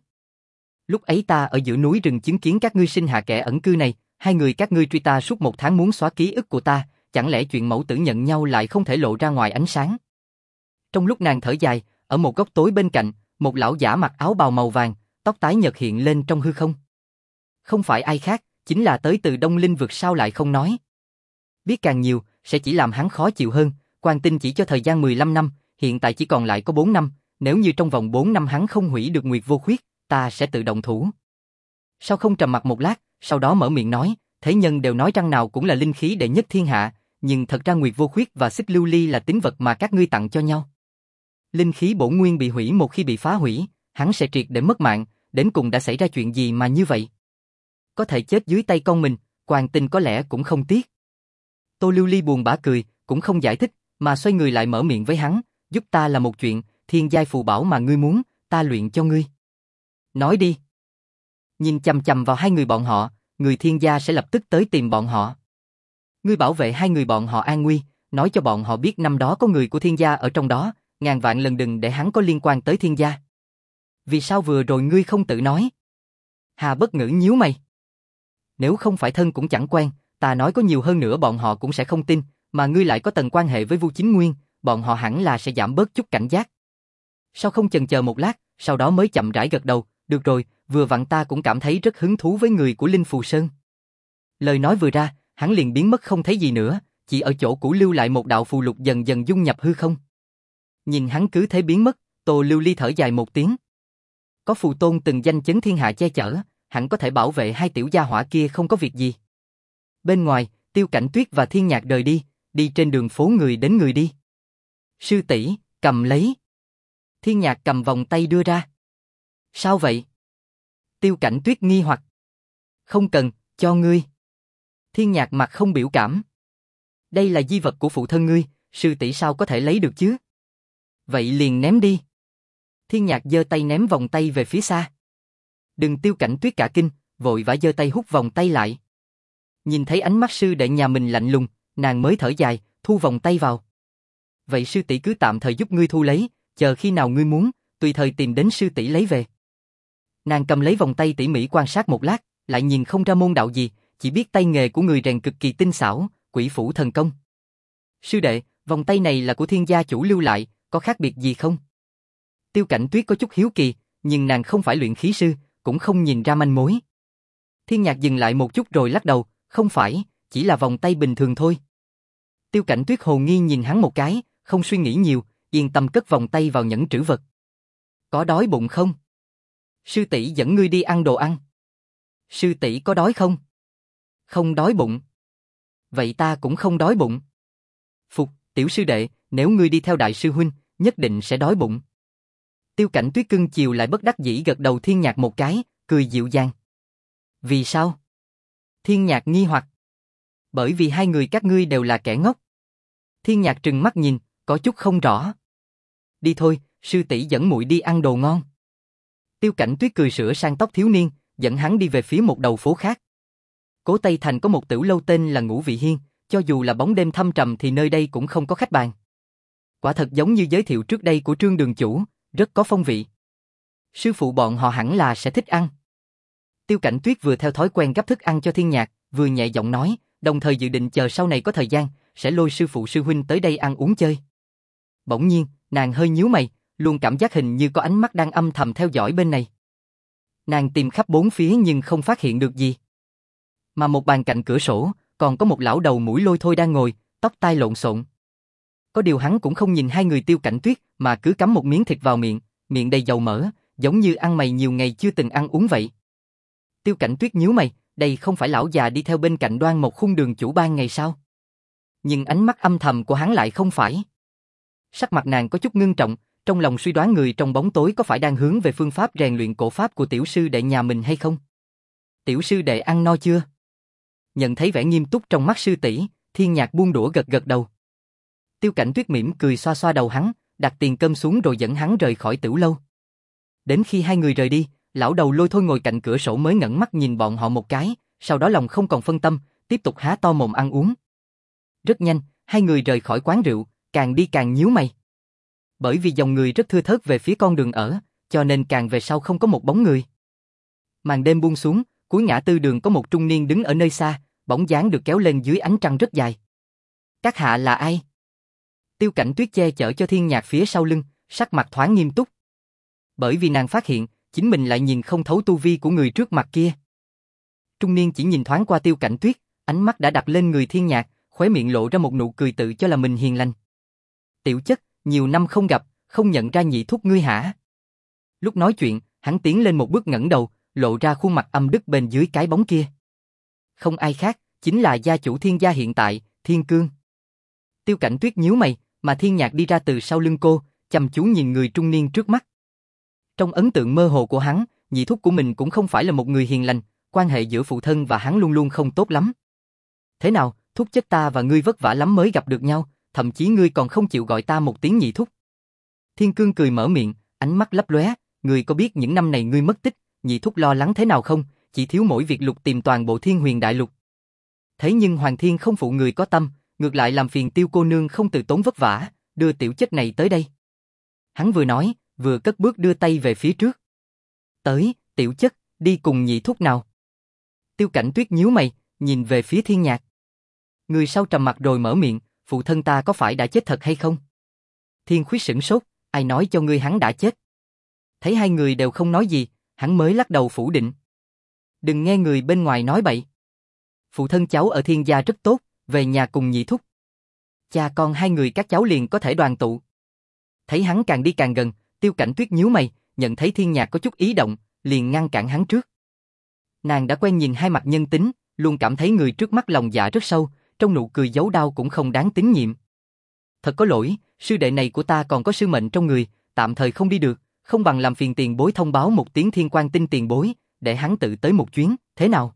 A: Lúc ấy ta ở giữa núi rừng chứng kiến các ngươi sinh hạ kẻ ẩn cư này, hai người các ngươi truy ta suốt một tháng muốn xóa ký ức của ta, chẳng lẽ chuyện mẫu tử nhận nhau lại không thể lộ ra ngoài ánh sáng? Trong lúc nàng thở dài, ở một góc tối bên cạnh, một lão giả mặc áo bào màu vàng, tóc tái nhợt hiện lên trong hư không. Không phải ai khác, chính là tới từ Đông Linh vực, sao lại không nói? Biết càng nhiều, sẽ chỉ làm hắn khó chịu hơn, Quan Tinh chỉ cho thời gian mười lăm năm, hiện tại chỉ còn lại có bốn năm, nếu như trong vòng bốn năm hắn không hủy được Nguyệt Vô Khuyết, ta sẽ tự động thủ. Sao không trầm mặc một lát, sau đó mở miệng nói, thế nhân đều nói răng nào cũng là linh khí đệ nhất thiên hạ, nhưng thật ra Nguyệt Vô Khuyết và Xích Lưu Ly là tín vật mà các ngươi tặng cho nhau. Linh khí bổn nguyên bị hủy, một khi bị phá hủy, hắn sẽ triệt để mất mạng, đến cùng đã xảy ra chuyện gì mà như vậy? Có thể chết dưới tay con mình, Quan Tinh có lẽ cũng không tiếc. Tô Lưu Ly buồn bã cười, cũng không giải thích, mà xoay người lại mở miệng với hắn, giúp ta là một chuyện, thiên giai phù bảo mà ngươi muốn, ta luyện cho ngươi. Nói đi. Nhìn chằm chằm vào hai người bọn họ, người thiên gia sẽ lập tức tới tìm bọn họ. Ngươi bảo vệ hai người bọn họ an nguy, nói cho bọn họ biết năm đó có người của thiên gia ở trong đó, ngàn vạn lần đừng để hắn có liên quan tới thiên gia. Vì sao vừa rồi ngươi không tự nói? Hà Bất Ngữ nhíu mày. Nếu không phải thân cũng chẳng quen, ta nói có nhiều hơn nữa bọn họ cũng sẽ không tin, mà ngươi lại có tầng quan hệ với Vu Chính Nguyên, bọn họ hẳn là sẽ giảm bớt chút cảnh giác. Sao không chần chờ một lát, sau đó mới chậm rãi gật đầu, được rồi, vừa vặn ta cũng cảm thấy rất hứng thú với người của Linh Phù Sơn. Lời nói vừa ra, hắn liền biến mất không thấy gì nữa, chỉ ở chỗ cũ lưu lại một đạo phù lục dần dần dung nhập hư không. Nhìn hắn cứ thế biến mất, Tô Lưu Ly thở dài một tiếng. Có phù tôn từng danh chấn thiên hạ che chở, hẳn có thể bảo vệ hai tiểu gia hỏa kia không có việc gì. Bên ngoài, Tiêu Cảnh Tuyết và Thiên Nhạc rời đi, đi trên đường phố người đến người đi. Sư tỷ, Cầm lấy. Thiên Nhạc cầm vòng tay đưa ra. Sao vậy? Tiêu Cảnh Tuyết nghi hoặc. Không cần, cho ngươi. Thiên Nhạc mặt không biểu cảm. Đây là di vật của phụ thân ngươi, sư tỷ sao có thể lấy được chứ? Vậy liền ném đi. Thiên Nhạc giơ tay ném vòng tay về phía xa. Đừng. Tiêu Cảnh Tuyết cả kinh, vội vã giơ tay hút vòng tay lại. Nhìn thấy ánh mắt sư đệ nhà mình lạnh lùng, nàng mới thở dài, thu vòng tay vào. Vậy sư tỷ cứ tạm thời giúp ngươi thu lấy, chờ khi nào ngươi muốn, tùy thời tìm đến sư tỷ lấy về. Nàng cầm lấy vòng tay tỉ mỉ quan sát một lát, lại nhìn không ra môn đạo gì, chỉ biết tay nghề của người rèn cực kỳ tinh xảo, quỷ phủ thần công. Sư đệ, vòng tay này là của Thiên gia chủ lưu lại, có khác biệt gì không? Tiêu Cảnh Tuyết có chút hiếu kỳ, nhưng nàng không phải luyện khí sư, cũng không nhìn ra manh mối. Thiên Nhạc dừng lại một chút rồi lắc đầu, không phải, chỉ là vòng tay bình thường thôi. Tiêu Cảnh Tuyết hồ nghi nhìn hắn một cái, không suy nghĩ nhiều, yên tâm cất vòng tay vào nhẫn trữ vật. Có đói bụng không? Sư tỷ dẫn ngươi đi ăn đồ ăn. Sư tỷ có đói không? Không đói bụng. Vậy ta cũng không đói bụng. Phục, tiểu sư đệ, nếu ngươi đi theo đại sư huynh, nhất định sẽ đói bụng. Tiêu Cảnh Tuyết cưng chiều lại bất đắc dĩ gật đầu Thiên Nhạc một cái, cười dịu dàng. Vì sao? Thiên Nhạc nghi hoặc. Bởi vì hai người các ngươi đều là kẻ ngốc. Thiên Nhạc trừng mắt nhìn, có chút không rõ. Đi thôi, sư tỷ dẫn muội đi ăn đồ ngon. Tiêu Cảnh Tuyết cười sửa sang tóc thiếu niên, dẫn hắn đi về phía một đầu phố khác. Cố Tây Thành có một tiểu lâu tên là Ngũ Vị Hiên, cho dù là bóng đêm thâm trầm thì nơi đây cũng không có khách bàn. Quả thật giống như giới thiệu trước đây của Trương đường chủ, rất có phong vị. Sư phụ bọn họ hẳn là sẽ thích ăn. Tiêu Cảnh Tuyết vừa theo thói quen gắp thức ăn cho Thiên Nhạc, vừa nhẹ giọng nói, đồng thời dự định chờ sau này có thời gian, sẽ lôi sư phụ sư huynh tới đây ăn uống chơi. Bỗng nhiên, nàng hơi nhíu mày, luôn cảm giác hình như có ánh mắt đang âm thầm theo dõi bên này. Nàng tìm khắp bốn phía nhưng không phát hiện được gì. Mà một bàn cạnh cửa sổ, còn có một lão đầu mũi lôi thôi đang ngồi, tóc tai lộn xộn. Có điều hắn cũng không nhìn hai người Tiêu Cảnh Tuyết, mà cứ cắm một miếng thịt vào miệng, miệng đầy dầu mỡ, giống như ăn mày nhiều ngày chưa từng ăn uống vậy. Tiêu Cảnh Tuyết nhíu mày, đây không phải lão già đi theo bên cạnh Đoan một khung đường chủ ban ngày sao? Nhưng ánh mắt âm thầm của hắn lại không phải. Sắc mặt nàng có chút ngưng trọng, trong lòng suy đoán người trong bóng tối có phải đang hướng về phương pháp rèn luyện cổ pháp của tiểu sư đệ nhà mình hay không? Tiểu sư đệ ăn no chưa? Nhận thấy vẻ nghiêm túc trong mắt sư tỷ, Thiên Nhạc buông đũa gật gật đầu. Tiêu Cảnh Tuyết mỉm cười xoa xoa đầu hắn, đặt tiền cơm xuống rồi dẫn hắn rời khỏi tiểu lâu. Đến khi hai người rời đi, lão đầu lôi thôi ngồi cạnh cửa sổ mới ngẩng mắt nhìn bọn họ một cái, sau đó lòng không còn phân tâm, tiếp tục há to mồm ăn uống. Rất nhanh, hai người rời khỏi quán rượu, càng đi càng nhíu mày. Bởi vì dòng người rất thưa thớt về phía con đường ở, cho nên càng về sau không có một bóng người. Màn đêm buông xuống, cuối ngã tư đường có một trung niên đứng ở nơi xa, bóng dáng được kéo lên dưới ánh trăng rất dài. Các hạ là ai? Tiêu Cảnh Tuyết che chở cho Thiên Nhạc phía sau lưng, sắc mặt thoáng nghiêm túc. Bởi vì nàng phát hiện, chính mình lại nhìn không thấu tu vi của người trước mặt kia. Trung niên chỉ nhìn thoáng qua Tiêu Cảnh Tuyết, ánh mắt đã đặt lên người Thiên Nhạc, khóe miệng lộ ra một nụ cười tự cho là mình hiền lành. Tiểu chất, nhiều năm không gặp, không nhận ra nhị thúc ngươi hả? Lúc nói chuyện, hắn tiến lên một bước ngẩng đầu, lộ ra khuôn mặt âm đức bên dưới cái bóng kia. Không ai khác, chính là gia chủ Thiên gia hiện tại, Thiên Cương. Tiêu Cảnh Tuyết nhíu mày, mà Thiên Nhạc đi ra từ sau lưng cô, chăm chú nhìn người trung niên trước mắt. Trong ấn tượng mơ hồ của hắn, nhị thúc của mình cũng không phải là một người hiền lành, quan hệ giữa phụ thân và hắn luôn luôn không tốt lắm. Thế nào, thúc chất ta và ngươi vất vả lắm mới gặp được nhau, thậm chí ngươi còn không chịu gọi ta một tiếng nhị thúc. Thiên Cương cười mở miệng, ánh mắt lấp lóe, ngươi có biết những năm này ngươi mất tích, nhị thúc lo lắng thế nào không, chỉ thiếu mỗi việc lục tìm toàn bộ Thiên Huyền Đại Lục. Thế nhưng Hoàng Thiên không phụ người có tâm, ngược lại làm phiền Tiêu cô nương không từ tốn vất vả, đưa tiểu chất này tới đây. Hắn vừa nói, vừa cất bước đưa tay về phía trước. Tới, tiểu chất, đi cùng nhị thúc nào. Tiêu Cảnh Tuyết nhíu mày, nhìn về phía Thiên Nhạc. Người sau trầm mặt rồi mở miệng, phụ thân ta có phải đã chết thật hay không? Thiên Khuyết sửng sốt, ai nói cho ngươi hắn đã chết? Thấy hai người đều không nói gì, hắn mới lắc đầu phủ định. Đừng nghe người bên ngoài nói bậy. Phụ thân cháu ở Thiên gia rất tốt, về nhà cùng nhị thúc. Cha con hai người các cháu liền có thể đoàn tụ. Thấy hắn càng đi càng gần, Tiêu Cảnh Tuyết nhíu mày, nhận thấy Thiên Nhạc có chút ý động, liền ngăn cản hắn trước. Nàng đã quen nhìn hai mặt nhân tính, luôn cảm thấy người trước mắt lòng dạ rất sâu, trong nụ cười giấu đau cũng không đáng tín nhiệm. Thật có lỗi, sư đệ này của ta còn có sư mệnh trong người, tạm thời không đi được, không bằng làm phiền tiền bối thông báo một tiếng Thiên Quang Tinh tiền bối, để hắn tự tới một chuyến, thế nào?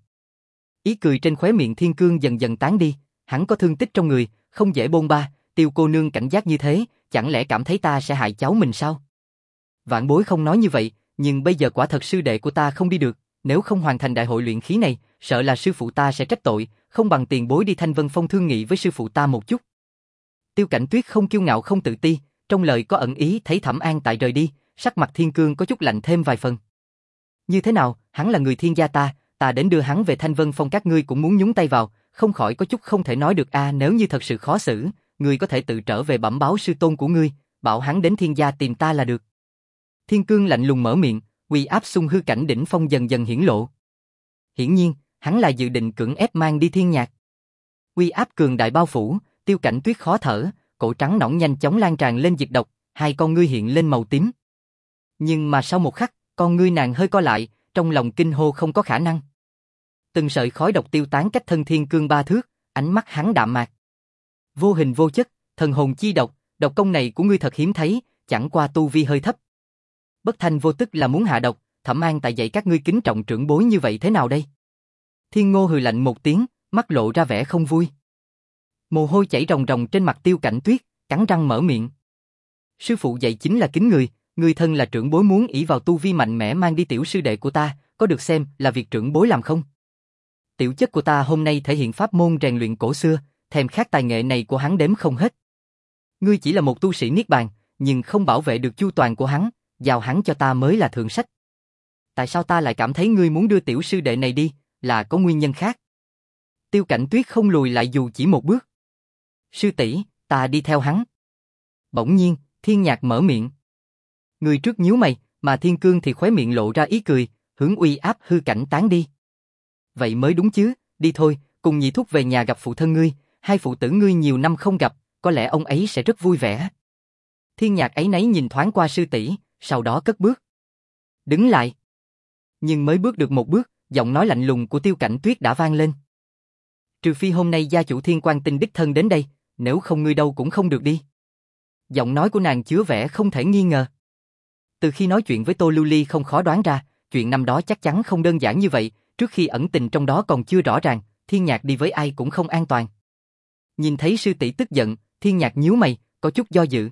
A: Ý cười trên khóe miệng Thiên Cương dần dần tán đi, hắn có thương tích trong người, không dễ bôn ba, Tiêu cô nương cảnh giác như thế, chẳng lẽ cảm thấy ta sẽ hại cháu mình sao? Vạn bối không nói như vậy, nhưng bây giờ quả thật sư đệ của ta không đi được, nếu không hoàn thành đại hội luyện khí này, sợ là sư phụ ta sẽ trách tội, không bằng tiền bối đi Thanh Vân Phong thương nghị với sư phụ ta một chút. Tiêu Cảnh Tuyết không kiêu ngạo không tự ti, trong lời có ẩn ý thấy Thẩm An tại rời đi, sắc mặt Thiên Cương có chút lạnh thêm vài phần. Như thế nào, hắn là người Thiên gia ta, ta đến đưa hắn về Thanh Vân Phong các ngươi cũng muốn nhúng tay vào, không khỏi có chút không thể nói được a à, nếu như thật sự khó xử, ngươi có thể tự trở về bẩm báo sư tôn của ngươi, bảo hắn đến Thiên gia tìm ta là được. Thiên Cương lạnh lùng mở miệng, uy áp xung hư cảnh đỉnh phong dần dần hiển lộ. Hiển nhiên, hắn là dự định cưỡng ép mang đi Thiên Nhạc. Uy áp cường đại bao phủ, Tiêu Cảnh Tuyết khó thở, cổ trắng nõn nhanh chóng lan tràn lên diệt độc, hai con ngươi hiện lên màu tím. Nhưng mà sau một khắc, con ngươi nàng hơi co lại, trong lòng kinh hô không có khả năng. Từng sợi khói độc tiêu tán cách thân Thiên Cương ba thước, ánh mắt hắn đạm mạc. Vô hình vô chất, thần hồn chi độc, độc công này của ngươi thật hiếm thấy, chẳng qua tu vi hơi thấp. Bất thanh vô tức là muốn hạ độc, Thẩm An tại dạy các ngươi kính trọng trưởng bối như vậy thế nào đây? Thiên Ngô hừ lạnh một tiếng, mắt lộ ra vẻ không vui. Mồ hôi chảy ròng ròng trên mặt Tiêu Cảnh Tuyết, cắn răng mở miệng. Sư phụ dạy chính là kính người, người thân là trưởng bối muốn ỷ vào tu vi mạnh mẽ mang đi tiểu sư đệ của ta, có được xem là việc trưởng bối làm không? Tiểu chất của ta hôm nay thể hiện pháp môn rèn luyện cổ xưa, thèm khát tài nghệ này của hắn đếm không hết. Ngươi chỉ là một tu sĩ niết bàn, nhưng không bảo vệ được chu toàn của hắn, giao hắn cho ta mới là thượng sách. Tại sao ta lại cảm thấy ngươi muốn đưa tiểu sư đệ này đi, là có nguyên nhân khác? Tiêu Cảnh Tuyết không lùi lại dù chỉ một bước. Sư tỷ, ta đi theo hắn. Bỗng nhiên, Thiên Nhạc mở miệng. Người trước nhíu mày, mà Thiên Cương thì khóe miệng lộ ra ý cười, hướng uy áp hư cảnh tán đi. Vậy mới đúng chứ, đi thôi, cùng nhị thúc về nhà gặp phụ thân ngươi, hai phụ tử ngươi nhiều năm không gặp, có lẽ ông ấy sẽ rất vui vẻ. Thiên Nhạc ấy nấy nhìn thoáng qua sư tỷ, sau đó cất bước. Đứng lại. Nhưng mới bước được một bước, giọng nói lạnh lùng của Tiêu Cảnh Tuyết đã vang lên. Trừ phi hôm nay gia chủ Thiên Quang Tinh đích thân đến đây, nếu không ngươi đâu cũng không được đi. Giọng nói của nàng chứa vẻ không thể nghi ngờ. Từ khi nói chuyện với Tô Lưu Ly không khó đoán ra, chuyện năm đó chắc chắn không đơn giản như vậy, trước khi ẩn tình trong đó còn chưa rõ ràng, Thiên Nhạc đi với ai cũng không an toàn. Nhìn thấy sư tỷ tức giận, Thiên Nhạc nhíu mày, có chút do dự.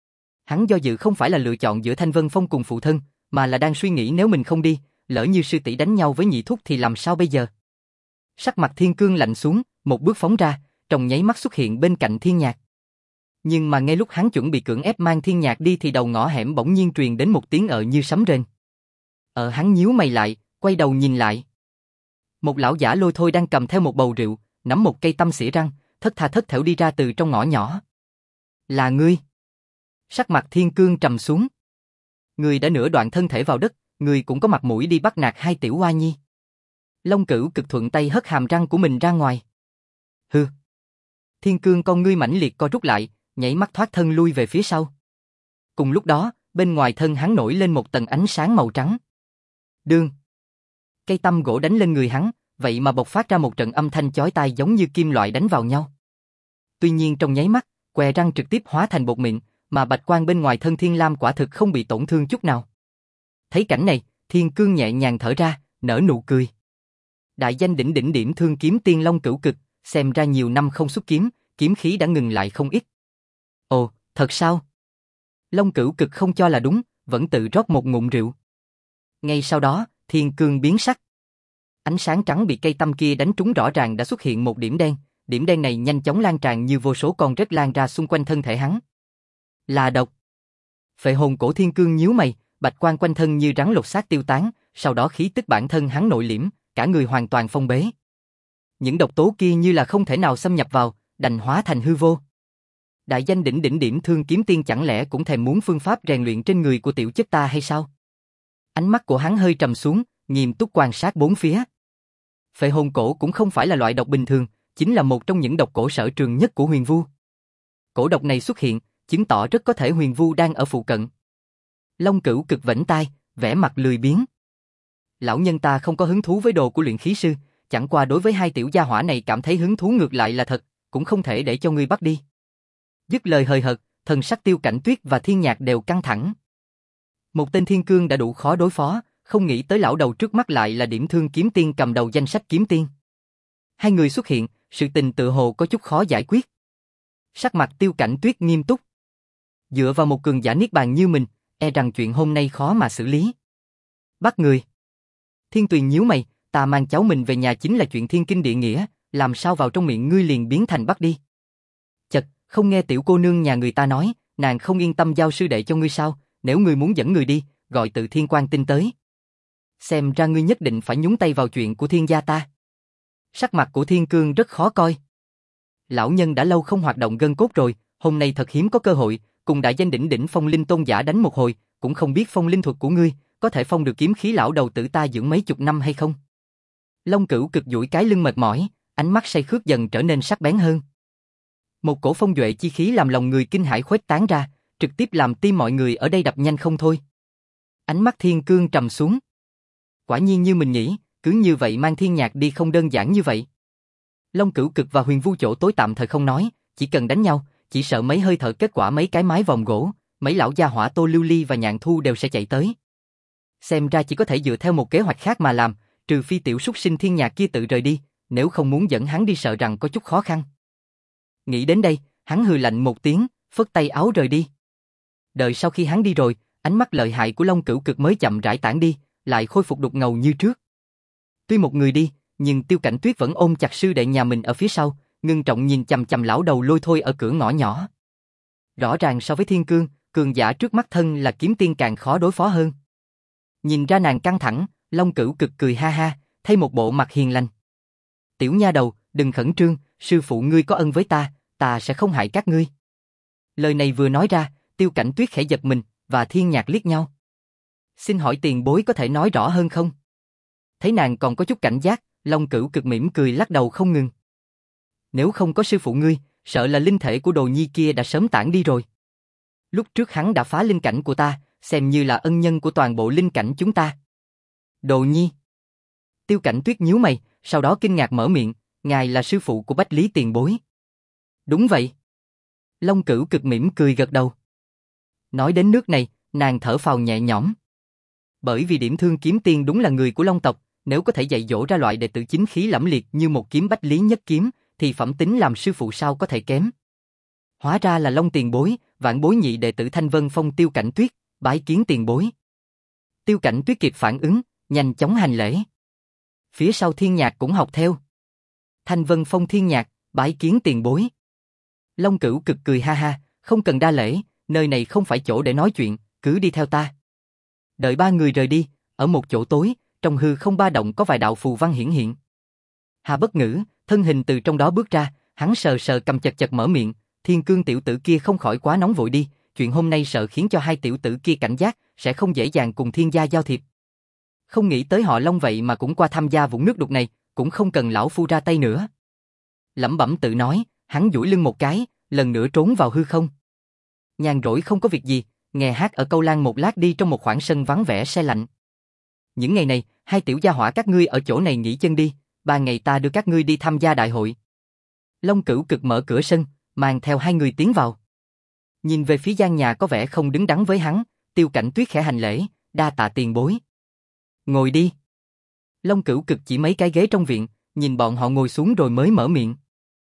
A: Hắn do dự không phải là lựa chọn giữa Thanh Vân Phong cùng phụ thân, mà là đang suy nghĩ nếu mình không đi, lỡ như sư tỷ đánh nhau với nhị thúc thì làm sao bây giờ? Sắc mặt Thiên Cương lạnh xuống, một bước phóng ra, trong nháy mắt xuất hiện bên cạnh Thiên Nhạc. Nhưng mà ngay lúc hắn chuẩn bị cưỡng ép mang Thiên Nhạc đi thì đầu ngõ hẻm bỗng nhiên truyền đến một tiếng ợ như sấm rền. Ờ hắn nhíu mày lại, quay đầu nhìn lại. Một lão giả lôi thôi đang cầm theo một bầu rượu, nắm một cây tăm xỉa răng, thất tha thất thểu đi ra từ trong ngõ nhỏ. Là ngươi. Sắc mặt Thiên Cương trầm xuống. Ngươi đã nửa đoạn thân thể vào đất, ngươi cũng có mặt mũi đi bắt nạt hai tiểu oa nhi. Long Cửu cực thuận tay hất hàm răng của mình ra ngoài. Hừ. Thiên Cương con ngươi mãnh liệt co rút lại, nhảy mắt thoát thân lui về phía sau. Cùng lúc đó, bên ngoài thân hắn nổi lên một tầng ánh sáng màu trắng. Đương. Cây tăm gỗ đánh lên người hắn, vậy mà bộc phát ra một trận âm thanh chói tai giống như kim loại đánh vào nhau. Tuy nhiên trong nháy mắt, què răng trực tiếp hóa thành bột mịn, mà bạch quang bên ngoài thân Thiên Lam quả thực không bị tổn thương chút nào. Thấy cảnh này, Thiên Cương nhẹ nhàng thở ra, nở nụ cười. Đại danh đỉnh đỉnh điểm thương kiếm tiên Long Cửu Cực, xem ra nhiều năm không xuất kiếm, kiếm khí đã ngừng lại không ít. Ồ, thật sao? Long Cửu Cực không cho là đúng, vẫn tự rót một ngụm rượu. Ngay sau đó, Thiên Cương biến sắc. Ánh sáng trắng bị cây tăm kia đánh trúng rõ ràng đã xuất hiện một điểm đen, điểm đen này nhanh chóng lan tràn như vô số con rết lan ra xung quanh thân thể hắn. Là độc. Phệ hồn cổ Thiên Cương nhíu mày, bạch quang quanh thân như rắn lột xác tiêu tán, sau đó khí tức bản thân hắn nội liễm, cả người hoàn toàn phong bế. Những độc tố kia như là không thể nào xâm nhập vào, đành hóa thành hư vô. Đại danh đỉnh đỉnh điểm thương kiếm tiên chẳng lẽ cũng thèm muốn phương pháp rèn luyện trên người của tiểu chất ta hay sao? Ánh mắt của hắn hơi trầm xuống, nghiêm túc quan sát bốn phía. Phệ hồn cổ cũng không phải là loại độc bình thường, chính là một trong những độc cổ sở trường nhất của Huyền Vu. Cổ độc này xuất hiện, chứng tỏ rất có thể Huyền Vu đang ở phụ cận. Long Cửu Cực vẫy tay, vẻ mặt lười biếng. Lão nhân ta không có hứng thú với đồ của luyện khí sư, chẳng qua đối với hai tiểu gia hỏa này cảm thấy hứng thú ngược lại là thật, cũng không thể để cho ngươi bắt đi. Dứt lời hời hợt, thần sắc Tiêu Cảnh Tuyết và Thiên Nhạc đều căng thẳng. Một tên thiên cương đã đủ khó đối phó, không nghĩ tới lão đầu trước mắt lại là Điểm Thương kiếm tiên cầm đầu danh sách kiếm tiên. Hai người xuất hiện, sự tình tự hồ có chút khó giải quyết. Sắc mặt Tiêu Cảnh Tuyết nghiêm túc. Dựa vào một cường giả niết bàn như mình, e rằng chuyện hôm nay khó mà xử lý. Bắt người. Thiên Tuyền nhíu mày, ta mang cháu mình về nhà chính là chuyện thiên kinh địa nghĩa, làm sao vào trong miệng ngươi liền biến thành bắt đi. Chật, không nghe tiểu cô nương nhà người ta nói, nàng không yên tâm giao sư đệ cho ngươi sao, nếu ngươi muốn dẫn người đi, gọi tự Thiên Quang Tinh tới. Xem ra ngươi nhất định phải nhúng tay vào chuyện của thiên gia ta. Sắc mặt của Thiên Cương rất khó coi. Lão nhân đã lâu không hoạt động gân cốt rồi, hôm nay thật hiếm có cơ hội, cùng đại danh đỉnh đỉnh phong linh tôn giả đánh một hồi, cũng không biết phong linh thuật của ngươi, có thể phong được kiếm khí lão đầu tử ta dưỡng mấy chục năm hay không? Long Cửu cực duỗi cái lưng mệt mỏi, ánh mắt say khướt dần trở nên sắc bén hơn. Một cổ phong duệ chi khí làm lòng người kinh hãi khuếch tán ra, trực tiếp làm tim mọi người ở đây đập nhanh không thôi. Ánh mắt Thiên Cương trầm xuống. Quả nhiên như mình nghĩ, cứ như vậy mang Thiên Nhạc đi không đơn giản như vậy. Long Cửu cực và Huyền Vu chỗ tối tạm thời không nói, chỉ cần đánh nhau, chỉ sợ mấy hơi thở kết quả mấy cái mái vòm gỗ, mấy lão gia hỏa Tô Lưu Ly và Nhạn Thu đều sẽ chạy tới. Xem ra chỉ có thể dựa theo một kế hoạch khác mà làm, trừ phi tiểu súc sinh Thiên Nhạc kia tự rời đi, nếu không muốn dẫn hắn đi sợ rằng có chút khó khăn. Nghĩ đến đây, hắn hừ lạnh một tiếng, phất tay áo rời đi. Đợi sau khi hắn đi rồi, ánh mắt lợi hại của Long Cửu cực mới chậm rãi tản đi, lại khôi phục đục ngầu như trước. Tuy một người đi, nhưng Tiêu Cảnh Tuyết vẫn ôm chặt sư đệ nhà mình ở phía sau, ngưng trọng nhìn chằm chằm lão đầu lôi thôi ở cửa ngõ nhỏ. Rõ ràng so với Thiên Cương, cường giả trước mắt thân là kiếm tiên càng khó đối phó hơn. Nhìn ra nàng căng thẳng, Long Cửu cực cười ha ha, thay một bộ mặt hiền lành. Tiểu nha đầu, đừng khẩn trương, sư phụ ngươi có ân với ta, ta sẽ không hại các ngươi. Lời này vừa nói ra, Tiêu Cảnh Tuyết khẽ giật mình, và Thiên Nhạc liếc nhau. Xin hỏi tiền bối có thể nói rõ hơn không? Thấy nàng còn có chút cảnh giác, Long Cửu cực mỉm cười lắc đầu không ngừng. Nếu không có sư phụ ngươi, sợ là linh thể của đồ nhi kia đã sớm tản đi rồi. Lúc trước hắn đã phá linh cảnh của ta, xem như là ân nhân của toàn bộ linh cảnh chúng ta. Đồ nhi. Tiêu Cảnh Tuyết nhíu mày, sau đó kinh ngạc mở miệng, ngài là sư phụ của Bách Lý tiền bối. Đúng vậy. Long Cửu cực mỉm cười gật đầu. Nói đến nước này, nàng thở phào nhẹ nhõm. Bởi vì Điểm Thương kiếm tiên đúng là người của Long tộc, nếu có thể dạy dỗ ra loại đệ tử chính khí lẫm liệt như một kiếm Bách Lý nhất kiếm, thì phẩm tính làm sư phụ sao có thể kém. Hóa ra là Long tiền bối, vạn bối nhị đệ tử Thanh Vân Phong Tiêu Cảnh Tuyết, bái kiến tiền bối. Tiêu Cảnh Tuyết kịp phản ứng, nhanh chóng hành lễ. Phía sau Thiên Nhạc cũng học theo. Thanh Vân Phong Thiên Nhạc, bái kiến tiền bối. Long Cửu cực cười ha ha, không cần đa lễ, nơi này không phải chỗ để nói chuyện, cứ đi theo ta. Đợi ba người rời đi, ở một chỗ tối, trong hư không ba động có vài đạo phù văn hiển hiện. Hà Bất Ngữ, thân hình từ trong đó bước ra, hắn sờ sờ cầm chật chật mở miệng, Thiên Cương tiểu tử kia không khỏi quá nóng vội đi, chuyện hôm nay sợ khiến cho hai tiểu tử kia cảnh giác, sẽ không dễ dàng cùng thiên gia giao thiệp. Không nghĩ tới họ Long vậy mà cũng qua tham gia vũng nước đục này, cũng không cần lão phu ra tay nữa. Lẩm bẩm tự nói, hắn duỗi lưng một cái, lần nữa trốn vào hư không. Nhàn rỗi không có việc gì, nghe hát ở câu lan một lát đi trong một khoảng sân vắng vẻ se lạnh. Những ngày này, hai tiểu gia hỏa các ngươi ở chỗ này nghỉ chân đi, ba ngày ta đưa các ngươi đi tham gia đại hội. Long Cửu cực mở cửa sân, mang theo hai người tiến vào. Nhìn về phía gian nhà có vẻ không đứng đắn với hắn, Tiêu Cảnh Tuyết khẽ hành lễ, đa tạ tiền bối. Ngồi đi. Long Cửu cực chỉ mấy cái ghế trong viện, nhìn bọn họ ngồi xuống rồi mới mở miệng.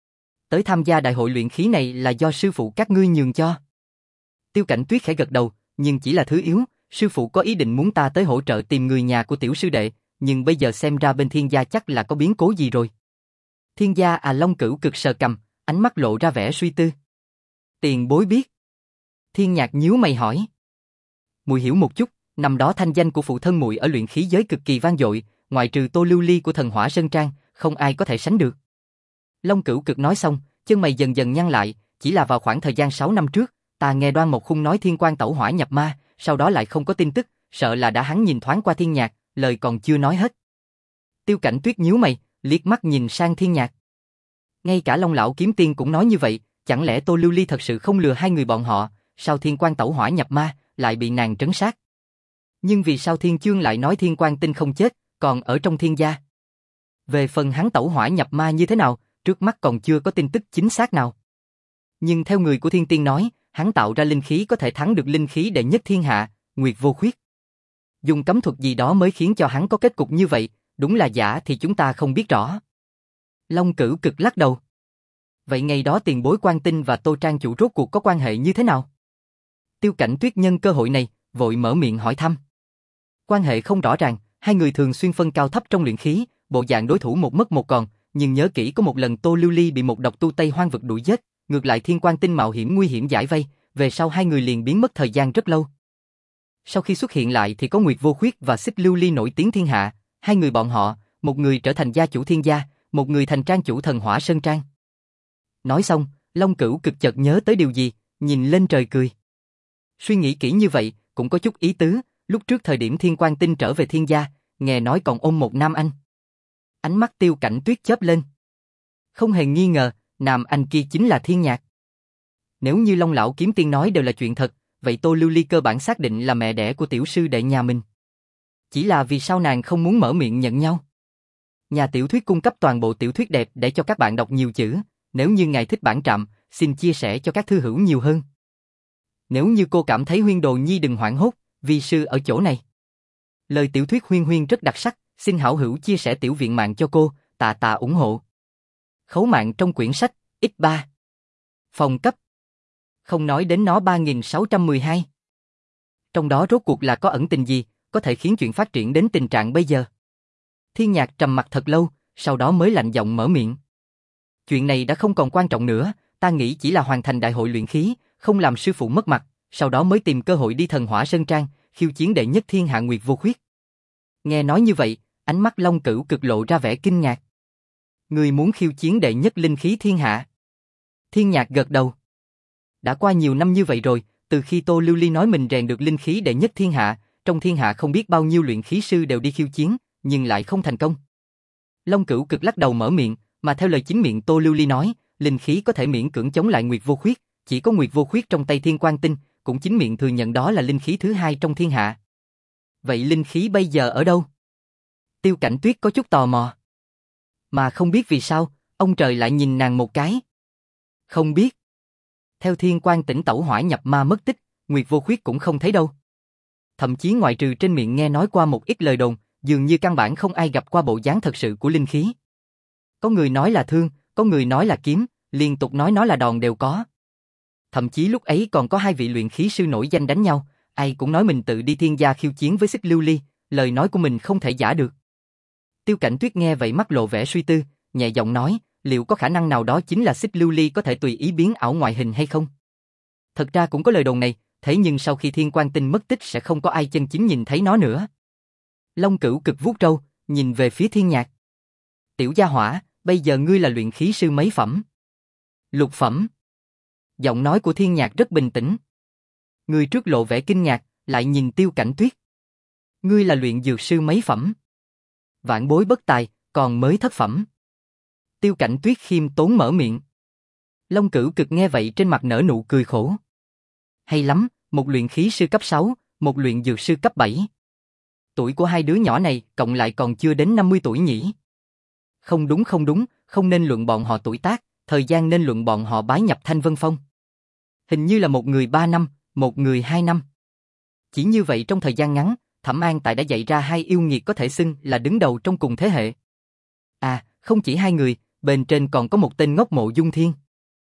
A: Tới tham gia đại hội luyện khí này là do sư phụ các ngươi nhường cho. Tiêu Cảnh Tuyết khẽ gật đầu, nhưng chỉ là thứ yếu, sư phụ có ý định muốn ta tới hỗ trợ tìm người nhà của tiểu sư đệ, nhưng bây giờ xem ra bên Thiên gia chắc là có biến cố gì rồi. Thiên gia à? Long Cửu cực sờ cằm, ánh mắt lộ ra vẻ suy tư. Tiền bối biết. Thiên Nhạc nhíu mày hỏi. Muội hiểu một chút, năm đó thanh danh của phụ thân muội ở luyện khí giới cực kỳ vang dội, ngoại trừ Tô Lưu Ly của thần hỏa sơn trang, không ai có thể sánh được. Long Cửu cực nói xong, chân mày dần dần nhăn lại, chỉ là vào khoảng thời gian sáu năm trước, ta nghe Đoan Mộc Khung nói Thiên Quang tẩu hỏa nhập ma, sau đó lại không có tin tức, sợ là đã hắn nhìn thoáng qua Thiên Nhạc, lời còn chưa nói hết. Tiêu Cảnh Tuyết nhíu mày, liếc mắt nhìn sang Thiên Nhạc. Ngay cả Long lão kiếm tiên cũng nói như vậy, chẳng lẽ Tô Lưu Ly thật sự không lừa hai người bọn họ, sao Thiên Quang tẩu hỏa nhập ma, lại bị nàng trấn sát? Nhưng vì sao Thiên Chương lại nói Thiên Quang Tinh không chết, còn ở trong Thiên gia? Về phần hắn tẩu hỏa nhập ma như thế nào, trước mắt còn chưa có tin tức chính xác nào. Nhưng theo người của Thiên Tiên nói, hắn tạo ra linh khí có thể thắng được linh khí đệ nhất thiên hạ, Nguyệt Vô Khuyết. Dùng cấm thuật gì đó mới khiến cho hắn có kết cục như vậy, đúng là giả thì chúng ta không biết rõ. Long Cửu Cực lắc đầu. Vậy ngày đó tiền bối Quan Tinh và Tô Trang chủ rốt cuộc có quan hệ như thế nào? Tiêu Cảnh Tuyết nhân cơ hội này, vội mở miệng hỏi thăm. Quan hệ không rõ ràng, hai người thường xuyên phân cao thấp trong luyện khí, bộ dạng đối thủ một mất một còn, nhưng nhớ kỹ có một lần Tô Lưu Ly bị một độc tu Tây Hoang vực đuổi giết, ngược lại Thiên Quan Tinh mạo hiểm nguy hiểm giải vây, về sau hai người liền biến mất thời gian rất lâu. Sau khi xuất hiện lại thì có Nguyệt Vô Khuyết và Xích Lưu Ly nổi tiếng thiên hạ, hai người bọn họ, một người trở thành gia chủ Thiên gia, một người thành trang chủ Thần Hỏa Sơn Trang. Nói xong, Long Cửu Cực chợt nhớ tới điều gì, nhìn lên trời cười. Suy nghĩ kỹ như vậy, cũng có chút ý tứ, lúc trước thời điểm Thiên Quan Tinh trở về Thiên gia, nghe nói còn ôm một nam anh. Ánh mắt Tiêu Cảnh Tuyết chớp lên. Không hề nghi ngờ, nam anh kia chính là Thiên Nhạc. Nếu như Long lão kiếm tiên nói đều là chuyện thật, vậy Tô Lưu Ly cơ bản xác định là mẹ đẻ của tiểu sư đệ nhà mình. Chỉ là vì sao nàng không muốn mở miệng nhận nhau? Nhà tiểu thuyết cung cấp toàn bộ tiểu thuyết đẹp để cho các bạn đọc nhiều chữ, nếu như ngài thích bản trạm, xin chia sẻ cho các thư hữu nhiều hơn. Nếu như cô cảm thấy Huyên Đồ Nhi đừng hoảng hốt, vi sư ở chỗ này. Lời tiểu thuyết Huyên Huyên rất đặc sắc, xin hảo hữu chia sẻ tiểu viện mạng cho cô, tạ tạ ủng hộ. Khấu mạng trong quyển sách, x ba. Phòng cấp. Không nói đến nó ba nghìn sáu trăm mười hai. Trong đó rốt cuộc là có ẩn tình gì, có thể khiến chuyện phát triển đến tình trạng bây giờ. Thiên Nhạc trầm mặt thật lâu, sau đó mới lạnh giọng mở miệng. Chuyện này đã không còn quan trọng nữa, ta nghĩ chỉ là hoàn thành đại hội luyện khí, không làm sư phụ mất mặt, sau đó mới tìm cơ hội đi Thần Hỏa Sơn Trang, khiêu chiến đệ nhất thiên hạ Nguyệt Vô Khuyết. Nghe nói như vậy, ánh mắt Long Cửu Cực lộ ra vẻ kinh ngạc. Người muốn khiêu chiến đệ nhất linh khí thiên hạ? Thiên Nhạc gật đầu. Đã qua nhiều năm như vậy rồi, từ khi Tô Lưu Ly nói mình rèn được linh khí đệ nhất thiên hạ, trong thiên hạ không biết bao nhiêu luyện khí sư đều đi khiêu chiến, nhưng lại không thành công. Long Cửu Cực lắc đầu mở miệng, mà theo lời chính miệng Tô Lưu Ly nói, linh khí có thể miễn cưỡng chống lại Nguyệt Vô Khuyết, chỉ có Nguyệt Vô Khuyết trong tay Thiên Quan Tinh, cũng chính miệng thừa nhận đó là linh khí thứ hai trong thiên hạ. Vậy linh khí bây giờ ở đâu? Tiêu Cảnh Tuyết có chút tò mò. Mà không biết vì sao, ông trời lại nhìn nàng một cái. Không biết. Theo Thiên Quan Tỉnh tẩu hỏa nhập ma mất tích, Nguyệt Vô Khuyết cũng không thấy đâu. Thậm chí ngoại trừ trên miệng nghe nói qua một ít lời đồn, dường như căn bản không ai gặp qua bộ dáng thật sự của linh khí. Có người nói là thương, có người nói là kiếm, liên tục nói nó là đòn đều có. Thậm chí lúc ấy còn có hai vị luyện khí sư nổi danh đánh nhau, ai cũng nói mình tự đi Thiên gia khiêu chiến với Xích Lưu Ly, lời nói của mình không thể giả được. Tiêu Cảnh Tuyết nghe vậy mắt lộ vẻ suy tư, nhẹ giọng nói, liệu có khả năng nào đó chính là Xích Lưu Ly có thể tùy ý biến ảo ngoại hình hay không? Thật ra cũng có lời đồn này, thế nhưng sau khi Thiên Quan Tinh mất tích sẽ không có ai chân chính nhìn thấy nó nữa. Long Cửu Cực vuốt râu, nhìn về phía Thiên Nhạc. Tiểu gia hỏa, bây giờ ngươi là luyện khí sư mấy phẩm? Lục phẩm. Giọng nói của Thiên Nhạc rất bình tĩnh. Người trước lộ vẻ kinh ngạc, lại nhìn Tiêu Cảnh Tuyết. Ngươi là luyện dược sư mấy phẩm? Vạn bối bất tài, còn mới thất phẩm. Tiêu Cảnh Tuyết khiêm tốn mở miệng. Long Cửu Cực nghe vậy trên mặt nở nụ cười khổ. Hay lắm, một luyện khí sư cấp sáu, một luyện dược sư cấp bảy. Tuổi của hai đứa nhỏ này cộng lại còn chưa đến năm mươi tuổi nhỉ? Không đúng không đúng, không nên luận bọn họ tuổi tác, thời gian nên luận bọn họ bái nhập Thanh Vân Phong. Hình như là một người ba năm, một người hai năm. Chỉ như vậy trong thời gian ngắn, Thẩm An Tại đã dạy ra hai yêu nghiệt có thể xưng là đứng đầu trong cùng thế hệ. À, không chỉ hai người, bên trên còn có một tên ngốc Mộ Dung Thiên.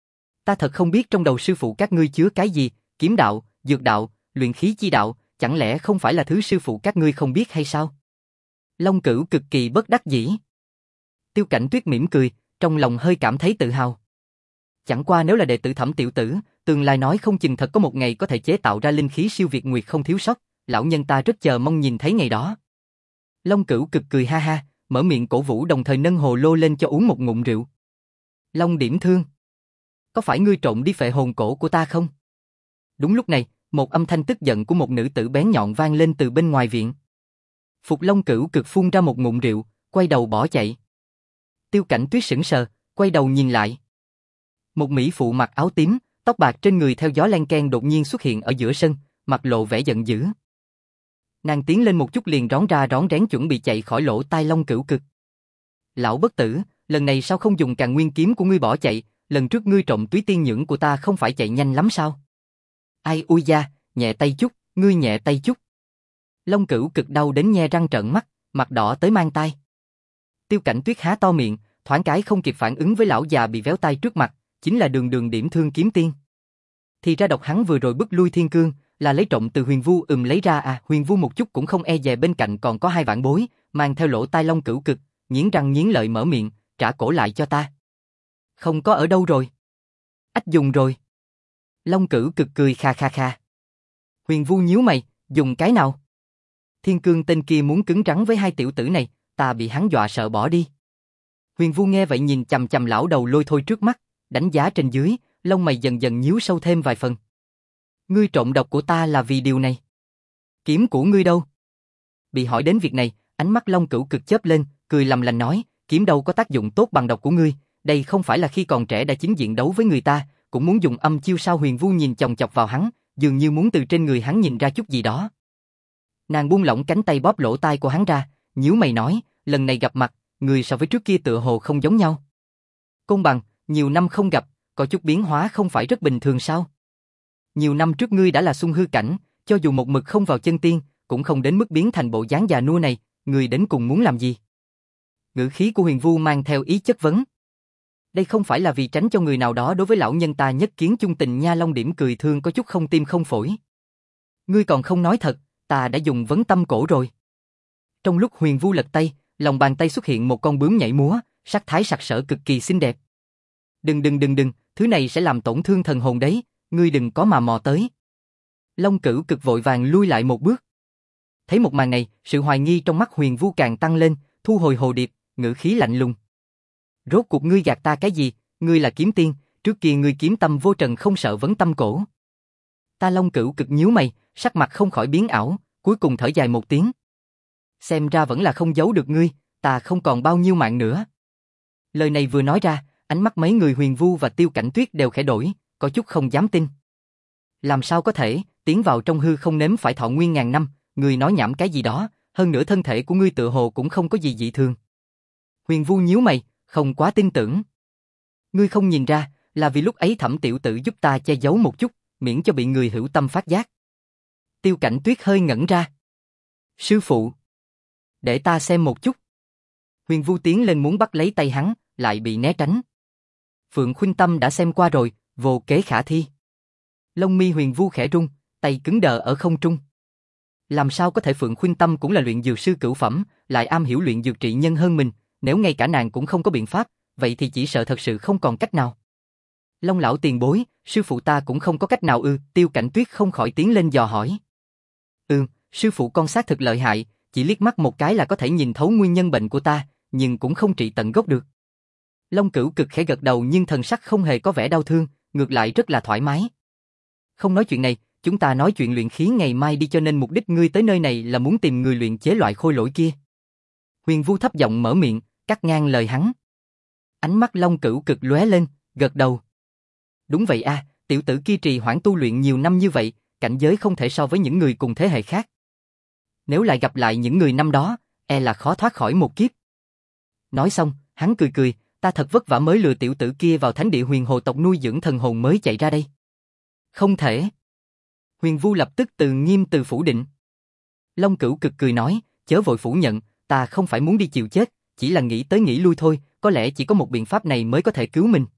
A: Ta thật không biết trong đầu sư phụ các ngươi chứa cái gì, kiếm đạo, dược đạo, luyện khí chi đạo, chẳng lẽ không phải là thứ sư phụ các ngươi không biết hay sao? Long Cửu cực kỳ bất đắc dĩ. Tiêu Cảnh Tuyết mỉm cười, trong lòng hơi cảm thấy tự hào. Chẳng qua nếu là đệ tử Thẩm tiểu tử, tương lai nói không chừng thật có một ngày có thể chế tạo ra linh khí siêu việt nguyệt không thiếu sót, lão nhân ta rất chờ mong nhìn thấy ngày đó. Long Cửu cực cười ha ha, mở miệng cổ vũ đồng thời nâng hồ lô lên cho uống một ngụm rượu. Long Điểm Thương, có phải ngươi trộn đi phệ hồn cổ của ta không? Đúng lúc này, một âm thanh tức giận của một nữ tử bén nhọn vang lên từ bên ngoài viện. Phục Long Cửu cực phun ra một ngụm rượu, quay đầu bỏ chạy. Tiêu Cảnh Tuyết sững sờ, quay đầu nhìn lại. Một mỹ phụ mặc áo tím, tóc bạc trên người theo gió len ken đột nhiên xuất hiện ở giữa sân, mặt lộ vẻ giận dữ. Nàng tiến lên một chút liền rón ra rón rén chuẩn bị chạy khỏi lỗ tai Long Cửu cực. Lão bất tử, lần này sao không dùng Càn Nguyên kiếm của ngươi bỏ chạy, lần trước ngươi trộm túy tiên nhưỡng của ta không phải chạy nhanh lắm sao? Ai ui da, nhẹ tay chút, ngươi nhẹ tay chút. Long Cửu cực đau đến nhe răng trợn mắt, mặt đỏ tới mang tai. Tiêu Cảnh Tuyết há to miệng, thoáng cái không kịp phản ứng với lão già bị véo tai trước mặt, chính là đường đường điểm thương kiếm tiên. Thì ra độc hắn vừa rồi bức lui Thiên Cương, là lấy trộm từ Huyền Vu ừm lấy ra à, Huyền Vu một chút cũng không e dè bên cạnh còn có hai vạn bối, mang theo lỗ tai Long Cửu cực, nghiến răng nghiến lợi mở miệng, trả cổ lại cho ta. Không có ở đâu rồi. Ách dùng rồi. Long Cửu cực cười kha kha kha. Huyền Vu nhíu mày, dùng cái nào? Thiên Cương tên kia muốn cứng rắn với hai tiểu tử này, ta bị hắn dọa sợ bỏ đi. Huyền Vu nghe vậy nhìn chằm chằm lão đầu lôi thôi trước mắt, đánh giá trên dưới, lông mày dần dần nhíu sâu thêm vài phần. Ngươi trộm độc của ta là vì điều này. Kiếm của ngươi đâu? Bị hỏi đến việc này, ánh mắt Long Cửu cực chớp lên, cười lầm lành nói, kiếm đâu có tác dụng tốt bằng độc của ngươi, đây không phải là khi còn trẻ đã chính diện đấu với người ta, cũng muốn dùng âm chiêu sao? Huyền Vu nhìn chòng chọc vào hắn, dường như muốn từ trên người hắn nhìn ra chút gì đó. Nàng buông lỏng cánh tay bóp lỗ tai của hắn ra, nhíu mày nói, lần này gặp mặt, người so với trước kia tựa hồ không giống nhau. Côn Bằng, nhiều năm không gặp, có chút biến hóa không phải rất bình thường sao? Nhiều năm trước ngươi đã là xung hư cảnh, cho dù một mực không vào chân tiên, cũng không đến mức biến thành bộ dáng già nua này, ngươi đến cùng muốn làm gì? Ngữ khí của Huyền Vu mang theo ý chất vấn. Đây không phải là vì tránh cho người nào đó đối với lão nhân ta nhất kiến chung tình nha. Long Điểm cười thương có chút không tim không phổi. Ngươi còn không nói thật, ta đã dùng vấn tâm cổ rồi. Trong lúc Huyền Vu lật tay, lòng bàn tay xuất hiện một con bướm nhảy múa, sắc thái sặc sỡ cực kỳ xinh đẹp. Đừng đừng đừng đừng, thứ này sẽ làm tổn thương thần hồn đấy, ngươi đừng có mà mò tới. Long Cửu cực vội vàng lui lại một bước. Thấy một màn này, sự hoài nghi trong mắt Huyền Vu càng tăng lên, thu hồi hồ điệp, ngữ khí lạnh lùng. Rốt cuộc ngươi gạt ta cái gì, ngươi là kiếm tiên, trước kia ngươi kiếm tâm vô trần không sợ vấn tâm cổ. Ta Long Cửu cực nhíu mày, sắc mặt không khỏi biến ảo, cuối cùng thở dài một tiếng. Xem ra vẫn là không giấu được ngươi, ta không còn bao nhiêu mạng nữa. Lời này vừa nói ra, ánh mắt mấy người Huyền Vu và Tiêu Cảnh Tuyết đều khẽ đổi, có chút không dám tin. Làm sao có thể, tiến vào trong hư không nếm phải thọ nguyên ngàn năm, ngươi nói nhảm cái gì đó, hơn nữa thân thể của ngươi tựa hồ cũng không có gì dị thường. Huyền Vu nhíu mày, không quá tin tưởng. Ngươi không nhìn ra, là vì lúc ấy Thẩm tiểu tử giúp ta che giấu một chút, miễn cho bị người hữu tâm phát giác. Tiêu Cảnh Tuyết hơi ngẩn ra. Sư phụ, để ta xem một chút. Huyền Vu tiến lên muốn bắt lấy tay hắn, lại bị né tránh. Phượng Khuynh Tâm đã xem qua rồi, vô kế khả thi. Lông mi Huyền Vu khẽ rung, tay cứng đờ ở không trung. Làm sao có thể? Phượng Khuynh Tâm cũng là luyện dược sư cửu phẩm, lại am hiểu luyện dược trị nhân hơn mình, nếu ngay cả nàng cũng không có biện pháp, vậy thì chỉ sợ thật sự không còn cách nào. Long lão tiền bối, sư phụ ta cũng không có cách nào ư? Tiêu Cảnh Tuyết không khỏi tiến lên dò hỏi. Ừ, sư phụ con xác thực lợi hại, chỉ liếc mắt một cái là có thể nhìn thấu nguyên nhân bệnh của ta, nhưng cũng không trị tận gốc được. Long Cửu cực khẽ gật đầu nhưng thần sắc không hề có vẻ đau thương, ngược lại rất là thoải mái. Không nói chuyện này, chúng ta nói chuyện luyện khí ngày mai đi, cho nên mục đích ngươi tới nơi này là muốn tìm người luyện chế loại khôi lỗi kia. Huyền Vu thấp giọng mở miệng, cắt ngang lời hắn. Ánh mắt Long Cửu cực lóe lên, gật đầu. Đúng vậy a, tiểu tử kia trì hoãn tu luyện nhiều năm như vậy, cảnh giới không thể so với những người cùng thế hệ khác. Nếu lại gặp lại những người năm đó, e là khó thoát khỏi một kiếp. Nói xong, hắn cười cười, ta thật vất vả mới lừa tiểu tử kia vào thánh địa Huyền Hồ tộc nuôi dưỡng thần hồn mới chạy ra đây. Không thể. Huyền Vu lập tức từ nghiêm từ phủ định. Long Cửu cực cười nói, chớ vội phủ nhận, ta không phải muốn đi chịu chết, chỉ là nghĩ tới nghĩ lui thôi, có lẽ chỉ có một biện pháp này mới có thể cứu mình.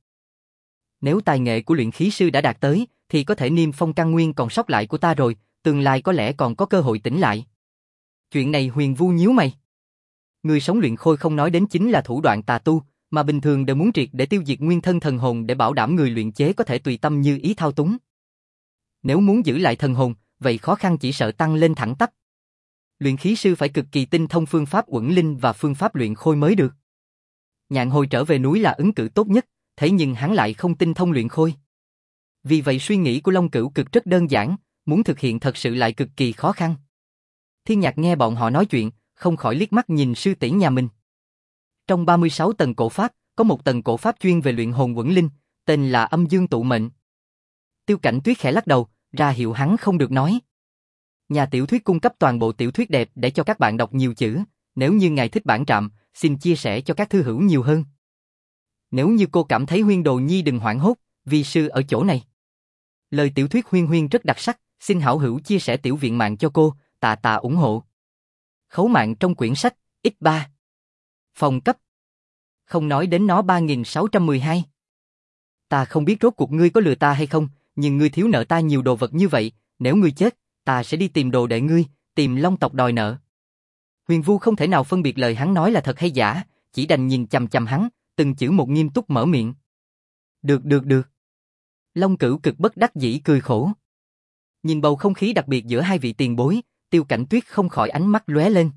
A: Nếu tài nghệ của luyện khí sư đã đạt tới, thì có thể niêm phong căn nguyên còn sót lại của ta rồi, tương lai có lẽ còn có cơ hội tỉnh lại. Chuyện này Huyền Vu nhíu mày. Người sống luyện khôi không nói đến chính là thủ đoạn tà tu, mà bình thường đều muốn triệt để tiêu diệt nguyên thân thần hồn để bảo đảm người luyện chế có thể tùy tâm như ý thao túng. Nếu muốn giữ lại thần hồn, vậy khó khăn chỉ sợ tăng lên thẳng tắp. Luyện khí sư phải cực kỳ tinh thông phương pháp uẩn linh và phương pháp luyện khôi mới được. Nhạn Hồi trở về núi là ứng cử tốt nhất, thế nhưng hắn lại không tinh thông luyện khôi. Vì vậy suy nghĩ của Long Cửu cực rất đơn giản, muốn thực hiện thật sự lại cực kỳ khó khăn. Thiên Nhạc nghe bọn họ nói chuyện, không khỏi liếc mắt nhìn sư tỷ nhà mình. Trong ba mươi sáu tầng cổ pháp, có một tầng cổ pháp chuyên về luyện hồn uẩn linh, tên là Âm Dương Tụ Mệnh. Tiêu Cảnh Tuyết khẽ lắc đầu, ra hiệu hắn không được nói. Nhà tiểu thuyết cung cấp toàn bộ tiểu thuyết đẹp để cho các bạn đọc nhiều chữ, nếu như ngài thích bản trạm, xin chia sẻ cho các thư hữu nhiều hơn. Nếu như cô cảm thấy Huyên Đồ Nhi đừng hoảng hốt, vi sư ở chỗ này. Lời tiểu thuyết Huyên Huyên rất đặc sắc, xin hảo hữu chia sẻ tiểu viện mạng cho cô, tạ tạ ủng hộ. Khấu mạng trong quyển sách, x ba. Phòng cấp. Không nói đến nó ba nghìn sáu trăm mười hai. Ta không biết rốt cuộc ngươi có lừa ta hay không, nhưng ngươi thiếu nợ ta nhiều đồ vật như vậy, nếu ngươi chết, ta sẽ đi tìm đồ đệ ngươi, tìm Long tộc đòi nợ. Huyền Vu không thể nào phân biệt lời hắn nói là thật hay giả, chỉ đành nhìn chằm chằm hắn, từng chữ một nghiêm túc mở miệng. Được được được. Long Cửu cực bất đắc dĩ cười khổ. Nhìn bầu không khí đặc biệt giữa hai vị tiền bối, Tiêu Cảnh Tuyết không khỏi ánh mắt lóe lên.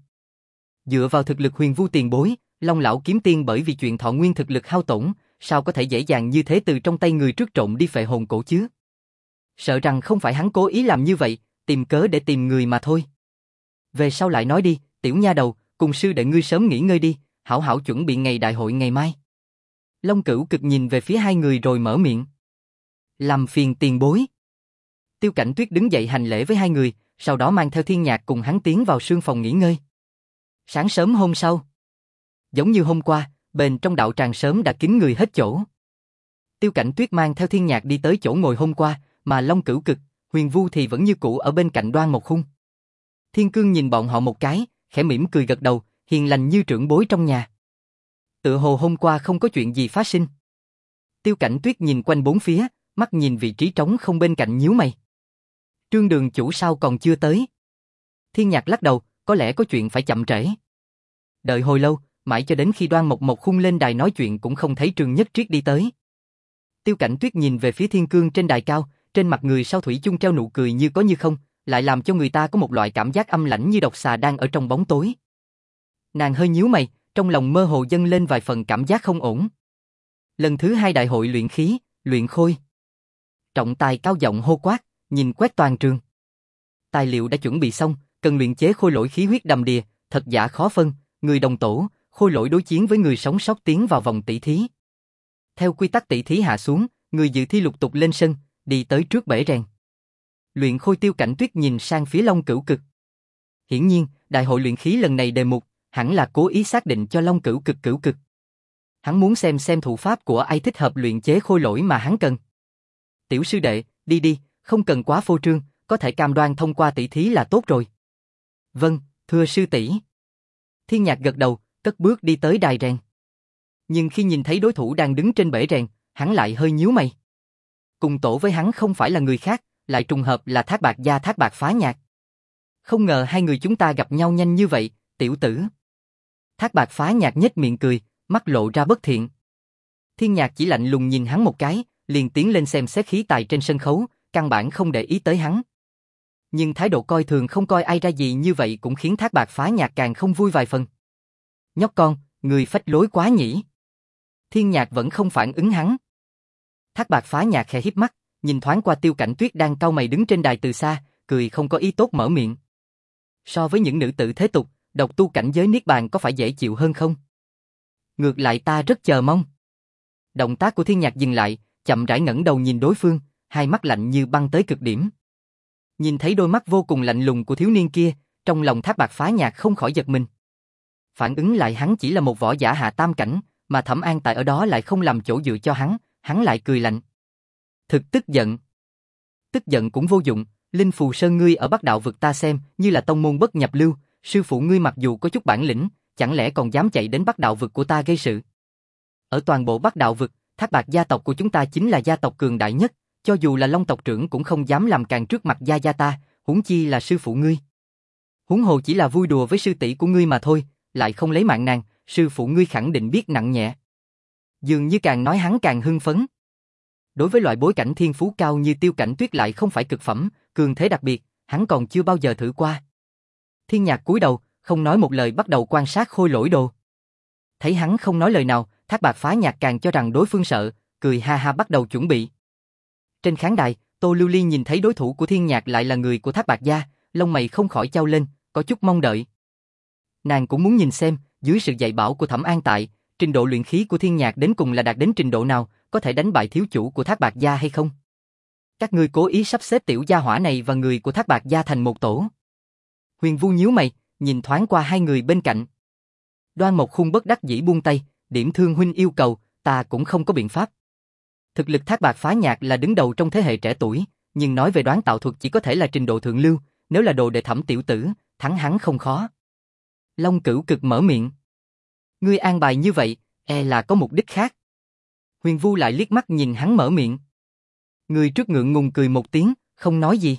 A: Dựa vào thực lực Huyền Vu tiền bối, Long lão kiếm tiên bởi vì chuyện thọ nguyên thực lực hao tổn, sao có thể dễ dàng như thế từ trong tay người trước trộm đi phệ hồn cổ chứ? Sợ rằng không phải hắn cố ý làm như vậy, tìm cớ để tìm người mà thôi. Về sau lại nói đi, tiểu nha đầu, cùng sư đệ ngươi sớm nghỉ ngơi đi, hảo hảo chuẩn bị ngày đại hội ngày mai. Long Cửu cực nhìn về phía hai người rồi mở miệng. Làm phiền tiền bối. Tiêu Cảnh Tuyết đứng dậy hành lễ với hai người, sau đó mang theo Thiên Nhạc cùng hắn tiến vào sương phòng nghỉ ngơi. Sáng sớm hôm sau, giống như hôm qua, bên trong đạo tràng sớm đã kín người hết chỗ. Tiêu Cảnh Tuyết mang theo Thiên Nhạc đi tới chỗ ngồi hôm qua, mà Long Cửu cực, Huyền Vu thì vẫn như cũ ở bên cạnh Đoan Mộc Khung. Thiên Cương nhìn bọn họ một cái, khẽ mỉm cười gật đầu, hiền lành như trưởng bối trong nhà. Tựa hồ hôm qua không có chuyện gì phát sinh. Tiêu Cảnh Tuyết nhìn quanh bốn phía, mắt nhìn vị trí trống không bên cạnh nhíu mày. Trương đường chủ sao còn chưa tới? Thiên Nhạc lắc đầu, có lẽ có chuyện phải chậm trễ. Đợi hồi lâu, mãi cho đến khi Đoan Mộc Mộc Khung lên đài nói chuyện cũng không thấy Trương Nhất Triết đi tới. Tiêu Cảnh Tuyết nhìn về phía Thiên Cương trên đài cao, trên mặt người sau thủy chung treo nụ cười như có như không, lại làm cho người ta có một loại cảm giác âm lãnh như độc xà đang ở trong bóng tối. Nàng hơi nhíu mày, trong lòng mơ hồ dâng lên vài phần cảm giác không ổn. Lần thứ hai đại hội luyện khí, luyện khôi. Trọng tài cao giọng hô quát, nhìn quét toàn trường. Tài liệu đã chuẩn bị xong, cần luyện chế khôi lỗi khí huyết đầm đìa, thật giả khó phân, người đồng tổ, khôi lỗi đối chiến với người sống sót tiến vào vòng tỷ thí. Theo quy tắc tỷ thí hạ xuống, người dự thi lục tục lên sân, đi tới trước bể rèn. Luyện khôi Tiêu Cảnh Tuyết nhìn sang phía Long Cửu cực. Hiển nhiên, đại hội luyện khí lần này đề mục, hẳn là cố ý xác định cho Long Cửu cực cửu cực. Hắn muốn xem xem thủ pháp của ai thích hợp luyện chế khôi lỗi mà hắn cần. Tiểu sư đệ, đi đi, không cần quá phô trương, có thể cam đoan thông qua tỷ thí là tốt rồi. Vâng, thưa sư tỷ. Thiên Nhạc gật đầu, cất bước đi tới đài rèn. Nhưng khi nhìn thấy đối thủ đang đứng trên bể rèn, hắn lại hơi nhíu mày. Cùng tổ với hắn không phải là người khác, lại trùng hợp là Thác Bạt gia Thác Bạt Phá Nhạc. Không ngờ hai người chúng ta gặp nhau nhanh như vậy, tiểu tử. Thác Bạt Phá Nhạc nhếch miệng cười, mắt lộ ra bất thiện. Thiên Nhạc chỉ lạnh lùng nhìn hắn một cái, liền tiến lên xem xét khí tài trên sân khấu, căn bản không để ý tới hắn. Nhưng thái độ coi thường không coi ai ra gì như vậy cũng khiến Thác Bạt Phá Nhạc càng không vui vài phần. Nhóc con, người phách lối quá nhỉ. Thiên Nhạc vẫn không phản ứng hắn. Thác Bạt Phá Nhạc khẽ híp mắt, nhìn thoáng qua Tiêu Cảnh Tuyết đang cau mày đứng trên đài từ xa, cười không có ý tốt mở miệng. So với những nữ tử thế tục, độc tu cảnh giới niết bàn có phải dễ chịu hơn không? Ngược lại ta rất chờ mong. Động tác của Thiên Nhạc dừng lại, chậm rãi ngẩng đầu nhìn đối phương, hai mắt lạnh như băng tới cực điểm. Nhìn thấy đôi mắt vô cùng lạnh lùng của thiếu niên kia, trong lòng Thác Bạt Phá Nhạc không khỏi giật mình. Phản ứng lại hắn chỉ là một võ giả hạ tam cảnh, mà Thẩm An tại ở đó lại không làm chỗ dựa cho hắn, hắn lại cười lạnh. Thực tức giận. Tức giận cũng vô dụng, Linh Phù Sơn ngươi ở Bắc Đạo vực ta xem như là tông môn bất nhập lưu, sư phụ ngươi mặc dù có chút bản lĩnh, chẳng lẽ còn dám chạy đến Bắc Đạo vực của ta gây sự? Ở toàn bộ Bắc Đạo vực, Thác Bạt gia tộc của chúng ta chính là gia tộc cường đại nhất, cho dù là Long tộc trưởng cũng không dám làm càn trước mặt gia gia ta, huống chi là sư phụ ngươi. Huống hồ chỉ là vui đùa với sư tỷ của ngươi mà thôi, lại không lấy mạng nàng, sư phụ ngươi khẳng định biết nặng nhẹ. Dường như càng nói hắn càng hưng phấn. Đối với loại bối cảnh thiên phú cao như Tiêu Cảnh Tuyết lại không phải cực phẩm, cường thế đặc biệt, hắn còn chưa bao giờ thử qua. Thiên Nhạc cúi đầu, không nói một lời bắt đầu quan sát khôi lỗi đồ. Thấy hắn không nói lời nào, Thác Bạt Phá Nhạc càng cho rằng đối phương sợ, cười ha ha bắt đầu chuẩn bị. Trên khán đài, Tô Lưu Ly nhìn thấy đối thủ của Thiên Nhạc lại là người của Thác Bạt gia, lông mày không khỏi chau lên, có chút mong đợi. Nàng cũng muốn nhìn xem, dưới sự dạy bảo của Thẩm An tại, trình độ luyện khí của Thiên Nhạc đến cùng là đạt đến trình độ nào, có thể đánh bại thiếu chủ của Thác Bạt gia hay không? Các ngươi cố ý sắp xếp tiểu gia hỏa này và người của Thác Bạt gia thành một tổ. Huyền Vu nhíu mày, nhìn thoáng qua hai người bên cạnh. Đoan Mộc Khung bất đắc dĩ buông tay, điểm thương huynh yêu cầu, ta cũng không có biện pháp. Thực lực Thác Bạt Phá Nhạc là đứng đầu trong thế hệ trẻ tuổi, nhưng nói về đoán tạo thuật chỉ có thể là trình độ thượng lưu, nếu là đồ đệ Thẩm tiểu tử, thắng hắn không khó. Long Cửu Cực mở miệng. Ngươi an bài như vậy, e là có mục đích khác. Huyền Vu lại liếc mắt nhìn hắn mở miệng. Người trước ngượng ngùng cười một tiếng, không nói gì.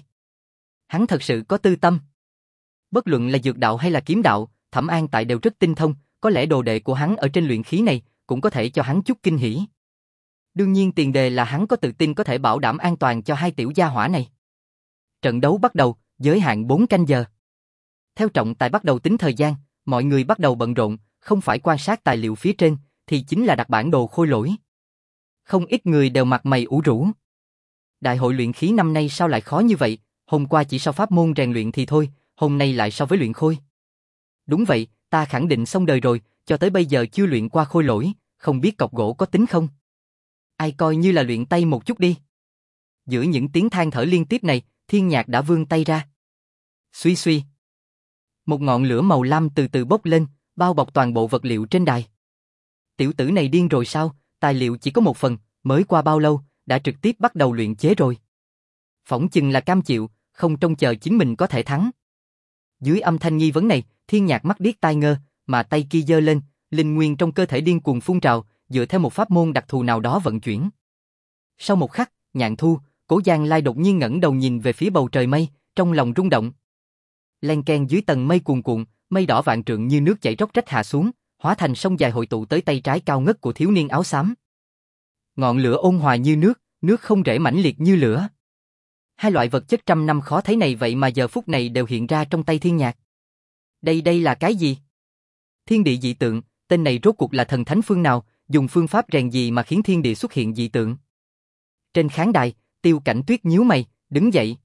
A: Hắn thật sự có tư tâm. Bất luận là dược đạo hay là kiếm đạo, Thẩm An Tại đều rất tinh thông, có lẽ đồ đệ của hắn ở trên luyện khí này cũng có thể cho hắn chút kinh hỉ. Đương nhiên tiền đề là hắn có tự tin có thể bảo đảm an toàn cho hai tiểu gia hỏa này. Trận đấu bắt đầu, giới hạn bốn canh giờ. Theo trọng tài bắt đầu tính thời gian, mọi người bắt đầu bận rộn, không phải quan sát tài liệu phía trên, thì chính là đặt bản đồ khôi lỗi. Không ít người đều mặt mày ủ rũ. Đại hội luyện khí năm nay sao lại khó như vậy, hôm qua chỉ so pháp môn rèn luyện thì thôi, hôm nay lại so với luyện khôi. Đúng vậy, ta khẳng định xong đời rồi, cho tới bây giờ chưa luyện qua khôi lỗi, không biết cọc gỗ có tính không? Ai coi như là luyện tay một chút đi. Giữa những tiếng than thở liên tiếp này, Thiên Nhạc đã vươn tay ra. Suy suy. Một ngọn lửa màu lam từ từ bốc lên, bao bọc toàn bộ vật liệu trên đài. Tiểu tử này điên rồi sao, tài liệu chỉ có một phần, mới qua bao lâu, đã trực tiếp bắt đầu luyện chế rồi. Phỏng chừng là cam chịu, không trông chờ chính mình có thể thắng. Dưới âm thanh nghi vấn này, Thiên Nhạc mắt điếc tai ngơ, mà tay kia giơ lên, linh nguyên trong cơ thể điên cuồng phun trào, dựa theo một pháp môn đặc thù nào đó vận chuyển. Sau một khắc, Nhạn Thu, Cố Giang Lai đột nhiên ngẩng đầu nhìn về phía bầu trời mây, trong lòng rung động. Len keng dưới tầng mây cuồn cuộn, mây đỏ vạn trượng như nước chảy róc rách hạ xuống, hóa thành sông dài hội tụ tới tay trái cao ngất của thiếu niên áo xám. Ngọn lửa ôn hòa như nước, nước không rễ mãnh liệt như lửa. Hai loại vật chất trăm năm khó thấy này vậy mà giờ phút này đều hiện ra trong tay Thiên Nhạc. Đây đây là cái gì? Thiên địa dị tượng, tên này rốt cuộc là thần thánh phương nào, dùng phương pháp rèn gì mà khiến thiên địa xuất hiện dị tượng? Trên khán đài, Tiêu Cảnh Tuyết nhíu mày, đứng dậy.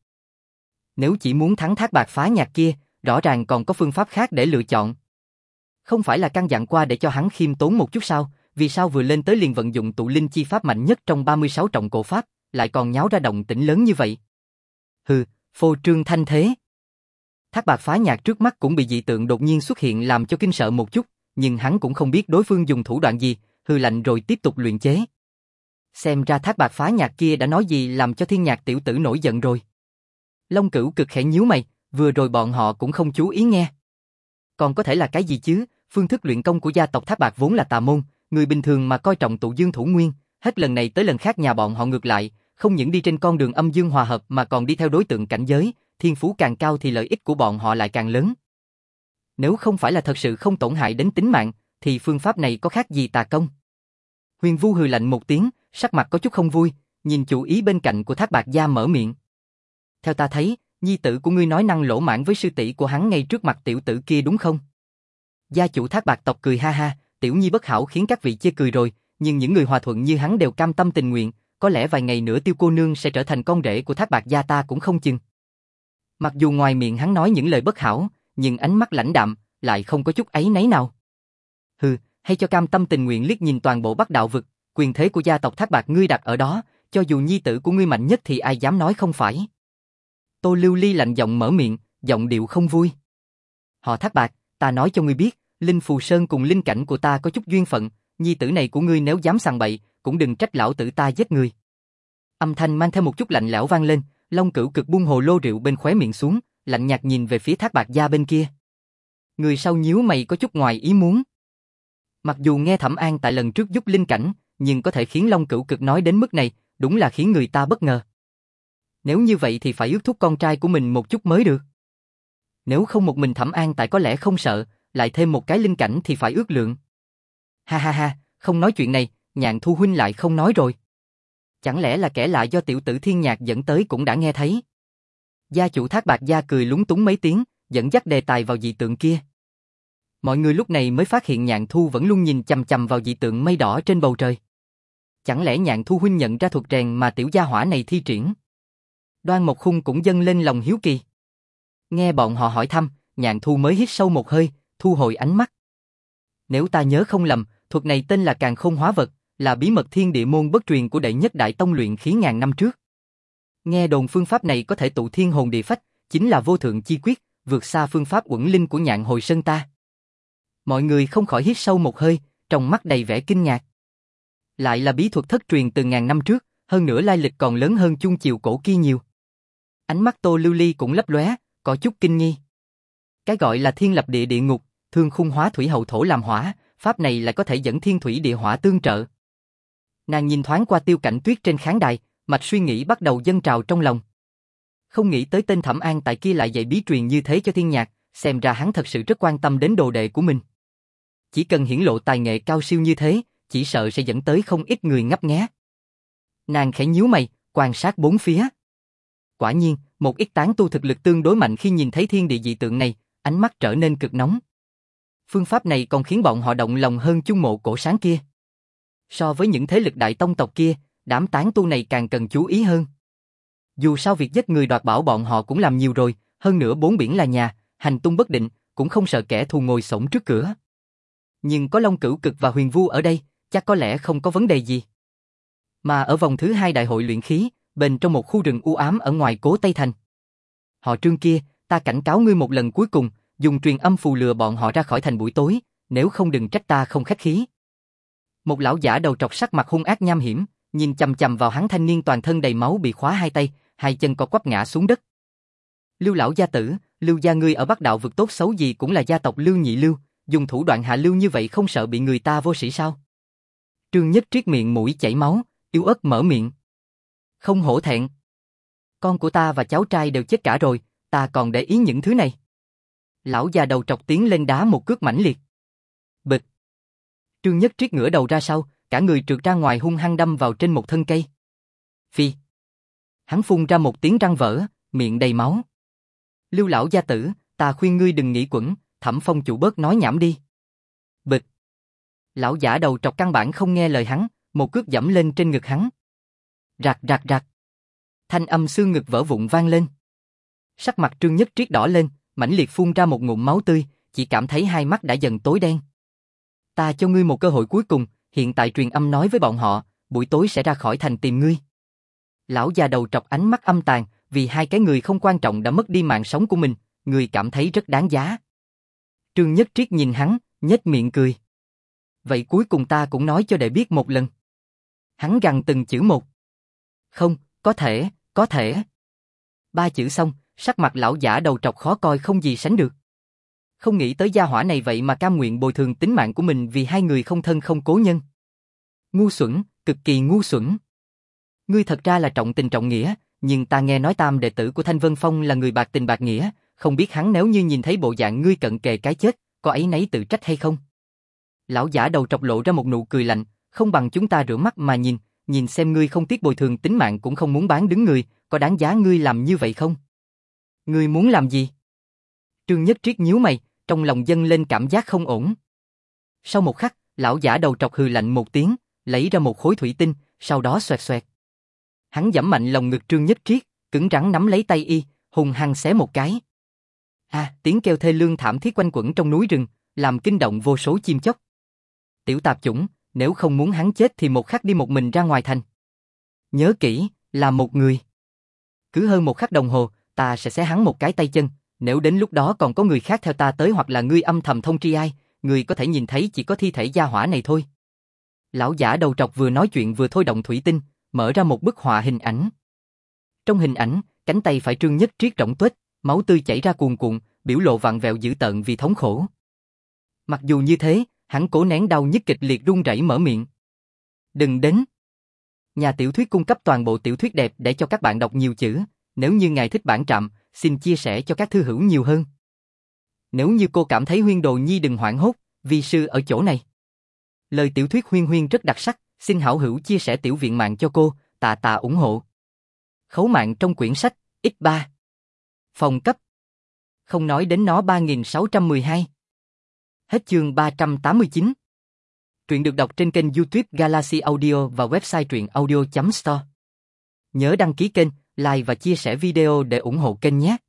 A: Nếu chỉ muốn thắng Thác Bạt Phá Nhạc kia, rõ ràng còn có phương pháp khác để lựa chọn. Không phải là căn dặn qua để cho hắn khiêm tốn một chút sao, vì sao vừa lên tới liền vận dụng tụ linh chi pháp mạnh nhất trong ba mươi sáu trọng cổ pháp, lại còn nháo ra động tĩnh lớn như vậy? Hừ, phô trương thanh thế. Thác Bạt Phá Nhạc trước mắt cũng bị dị tượng đột nhiên xuất hiện làm cho kinh sợ một chút, nhưng hắn cũng không biết đối phương dùng thủ đoạn gì, hừ lạnh rồi tiếp tục luyện chế. Xem ra Thác Bạt Phá Nhạc kia đã nói gì làm cho Thiên Nhạc tiểu tử nổi giận rồi. Long Cửu Cực khẽ nhíu mày, vừa rồi bọn họ cũng không chú ý nghe. Còn có thể là cái gì chứ, phương thức luyện công của gia tộc Thác Bạt vốn là tà môn, người bình thường mà coi trọng tụ dương thủ nguyên, hết lần này tới lần khác nhà bọn họ ngược lại, không những đi trên con đường âm dương hòa hợp mà còn đi theo đối tượng cảnh giới, thiên phú càng cao thì lợi ích của bọn họ lại càng lớn. Nếu không phải là thật sự không tổn hại đến tính mạng, thì phương pháp này có khác gì tà công? Huyền Vu hừ lạnh một tiếng, sắc mặt có chút không vui, nhìn chủ ý bên cạnh của Thác Bạt gia mở miệng. Theo ta thấy, nhi tử của ngươi nói năng lỗ mãng với sư tỷ của hắn ngay trước mặt tiểu tử kia đúng không? Gia chủ Thác Bạt tộc cười ha ha, tiểu nhi bất hảo khiến các vị chê cười rồi, nhưng những người hòa thuận như hắn đều cam tâm tình nguyện, có lẽ vài ngày nữa Tiêu cô nương sẽ trở thành con rể của Thác Bạt gia ta cũng không chừng. Mặc dù ngoài miệng hắn nói những lời bất hảo, nhưng ánh mắt lãnh đạm, lại không có chút áy náy nào. Hừ, hay cho cam tâm tình nguyện liếc nhìn toàn bộ Bắc Đạo vực, quyền thế của gia tộc Thác Bạt ngươi đặt ở đó, cho dù nhi tử của ngươi mạnh nhất thì ai dám nói không phải. Tô Lưu Ly lạnh giọng mở miệng, giọng điệu không vui. Họ Thác Bạt, ta nói cho ngươi biết, Linh Phù Sơn cùng linh cảnh của ta có chút duyên phận, nhi tử này của ngươi nếu dám sằng bậy, cũng đừng trách lão tử ta giết ngươi. Âm thanh mang theo một chút lạnh lẽo vang lên, Long Cửu Cực buông hồ lô rượu bên khóe miệng xuống, lạnh nhạt nhìn về phía Thác Bạt gia bên kia. Người sau nhíu mày có chút ngoài ý muốn. Mặc dù nghe Thẩm An tại lần trước giúp linh cảnh, nhưng có thể khiến Long Cửu Cực nói đến mức này, đúng là khiến người ta bất ngờ. Nếu như vậy thì phải ước thúc con trai của mình một chút mới được. Nếu không một mình Thẩm An tại có lẽ không sợ, lại thêm một cái linh cảnh thì phải ước lượng. Ha ha ha, không nói chuyện này, Nhạn Thu huynh lại không nói rồi. Chẳng lẽ là kẻ lạ do tiểu tử Thiên Nhạc dẫn tới cũng đã nghe thấy. Gia chủ Thác Bạt gia cười lúng túng mấy tiếng, dẫn dắt đề tài vào dị tượng kia. Mọi người lúc này mới phát hiện Nhạn Thu vẫn luôn nhìn chằm chằm vào dị tượng mây đỏ trên bầu trời. Chẳng lẽ Nhạn Thu huynh nhận ra thuật rèn mà tiểu gia hỏa này thi triển? Đoan Mộc Khung cũng dâng lên lòng hiếu kỳ. Nghe bọn họ hỏi thăm, Nhạn Thu mới hít sâu một hơi, thu hồi ánh mắt. Nếu ta nhớ không lầm, thuật này tên là Càn Khôn Hóa Vật, là bí mật thiên địa môn bất truyền của đệ nhất đại tông luyện khí ngàn năm trước. Nghe đồn phương pháp này có thể tụ thiên hồn địa phách, chính là vô thượng chi quyết, vượt xa phương pháp uẩn linh của Nhạn Hồi Sơn ta. Mọi người không khỏi hít sâu một hơi, trong mắt đầy vẻ kinh ngạc. Lại là bí thuật thất truyền từ ngàn năm trước, hơn nữa lai lịch còn lớn hơn chung chiều cổ kia nhiều. Ánh mắt Tô Lưu Ly cũng lấp lóe, có chút kinh nghi. Cái gọi là thiên lập địa địa ngục, thương khung hóa thủy hậu thổ làm hỏa, pháp này lại có thể dẫn thiên thủy địa hỏa tương trợ. Nàng nhìn thoáng qua Tiêu Cảnh Tuyết trên khán đài, mạch suy nghĩ bắt đầu dâng trào trong lòng. Không nghĩ tới tên Thẩm An tại kia lại dạy bí truyền như thế cho Thiên Nhạc, xem ra hắn thật sự rất quan tâm đến đồ đệ của mình. Chỉ cần hiển lộ tài nghệ cao siêu như thế, chỉ sợ sẽ dẫn tới không ít người ngấp nghé. Nàng khẽ nhíu mày, quan sát bốn phía. Quả nhiên, một ít tán tu thực lực tương đối mạnh khi nhìn thấy thiên địa dị tượng này, ánh mắt trở nên cực nóng. Phương pháp này còn khiến bọn họ động lòng hơn chung mộ cổ sáng kia. So với những thế lực đại tông tộc kia, đám tán tu này càng cần chú ý hơn. Dù sao việc giết người đoạt bảo bọn họ cũng làm nhiều rồi, hơn nữa bốn biển là nhà, hành tung bất định, cũng không sợ kẻ thù ngồi xổm trước cửa. Nhưng có Long Cửu Cực và Huyền Vu ở đây, chắc có lẽ không có vấn đề gì. Mà ở vòng thứ hai đại hội luyện khí, bên trong một khu rừng u ám ở ngoài Cố Tây Thành. Họ Trương kia, ta cảnh cáo ngươi một lần cuối cùng, dùng truyền âm phù lừa bọn họ ra khỏi thành buổi tối, nếu không đừng trách ta không khách khí. Một lão giả đầu trọc sắc mặt hung ác nham hiểm, nhìn chằm chằm vào hắn thanh niên toàn thân đầy máu bị khóa hai tay, hai chân co quắp ngã xuống đất. Lưu lão gia tử, Lưu gia ngươi ở Bắc Đạo vực tốt xấu gì cũng là gia tộc Lưu nhị Lưu, dùng thủ đoạn hạ lưu như vậy không sợ bị người ta vô sĩ sao? Trương Nhất Triết miệng mũi chảy máu, yếu ớt mở miệng. Không hổ thẹn. Con của ta và cháu trai đều chết cả rồi, ta còn để ý những thứ này. Lão già đầu trọc tiến lên đá một cước mãnh liệt. Bịch. Trương Nhất Triết ngửa đầu ra sau, cả người trượt ra ngoài hung hăng đâm vào trên một thân cây. Phi. Hắn phun ra một tiếng răng vỡ, miệng đầy máu. Lưu lão gia tử, ta khuyên ngươi đừng nghĩ quẩn, Thẩm Phong chủ bớt nói nhảm đi. Bịch. Lão giả đầu trọc căn bản không nghe lời hắn, một cước giẫm lên trên ngực hắn. Rạc rạc rạc. Thanh âm xương ngực vỡ vụn vang lên. Sắc mặt Trương Nhất Triết đỏ lên, mãnh liệt phun ra một ngụm máu tươi, chỉ cảm thấy hai mắt đã dần tối đen. Ta cho ngươi một cơ hội cuối cùng, hiện tại truyền âm nói với bọn họ, buổi tối sẽ ra khỏi thành tìm ngươi. Lão già đầu trọc ánh mắt âm tàn, vì hai cái người không quan trọng đã mất đi mạng sống của mình, người cảm thấy rất đáng giá. Trương Nhất Triết nhìn hắn, nhếch miệng cười. Vậy cuối cùng ta cũng nói cho đệ biết một lần. Hắn gằn từng chữ một. Không, có thể, có thể. Ba chữ xong, sắc mặt lão giả đầu trọc khó coi không gì sánh được. Không nghĩ tới gia hỏa này vậy mà cam nguyện bồi thường tính mạng của mình vì hai người không thân không cố nhân. Ngu xuẩn, cực kỳ ngu xuẩn. Ngươi thật ra là trọng tình trọng nghĩa, nhưng ta nghe nói tam đệ tử của Thanh Vân Phong là người bạc tình bạc nghĩa, không biết hắn nếu như nhìn thấy bộ dạng ngươi cận kề cái chết, có áy náy tự trách hay không? Lão giả đầu trọc lộ ra một nụ cười lạnh, không bằng chúng ta rửa mắt mà nhìn, nhìn xem ngươi không tiếc bồi thường tính mạng cũng không muốn bán đứng người, có đáng giá ngươi làm như vậy không? Ngươi muốn làm gì? Trương Nhất Triết nhíu mày, trong lòng dâng lên cảm giác không ổn. Sau một khắc, lão giả đầu trọc hừ lạnh một tiếng, lấy ra một khối thủy tinh, sau đó xoẹt xoẹt. Hắn giẫm mạnh lồng ngực Trương Nhất Triết, cứng rắn nắm lấy tay y, hùng hăng xé một cái. À, tiếng kêu thê lương thảm thiết quanh quẩn trong núi rừng, làm kinh động vô số chim chóc. Tiểu tạp chủng, nếu không muốn hắn chết thì một khắc đi một mình ra ngoài thành. Nhớ kỹ, là một người. Cứ hơn một khắc đồng hồ, ta sẽ xé hắn một cái tay chân, nếu đến lúc đó còn có người khác theo ta tới hoặc là ngươi âm thầm thông tri ai, ngươi có thể nhìn thấy chỉ có thi thể gia hỏa này thôi. Lão giả đầu trọc vừa nói chuyện vừa thôi động thủy tinh, mở ra một bức họa hình ảnh. Trong hình ảnh, cánh tay phải Trương Nhất Triết rỗng tuếch, máu tươi chảy ra cuồn cuộn, biểu lộ vặn vẹo dữ tợn vì thống khổ. Mặc dù như thế, hắn cố nén đau nhức kịch liệt run rẩy mở miệng. Đừng đến. Nhà tiểu thuyết cung cấp toàn bộ tiểu thuyết đẹp để cho các bạn đọc nhiều chữ, nếu như ngài thích bản trạm, xin chia sẻ cho các thư hữu nhiều hơn. Nếu như cô cảm thấy Huyên Đồ Nhi đừng hoảng hốt, vi sư ở chỗ này. Lời tiểu thuyết Huyên Huyên rất đặc sắc, xin hảo hữu chia sẻ tiểu viện mạng cho cô, tạ tạ ủng hộ. Khấu mạng trong quyển sách, x ba. Phòng cấp. Không nói đến nó ba nghìn sáu trăm mười hai. Hết chương ba trăm tám mươi chín. Truyện được đọc trên kênh YouTube Galaxy Audio và website truyện audio chấm store. Nhớ đăng ký kênh, like và chia sẻ video để ủng hộ kênh nhé.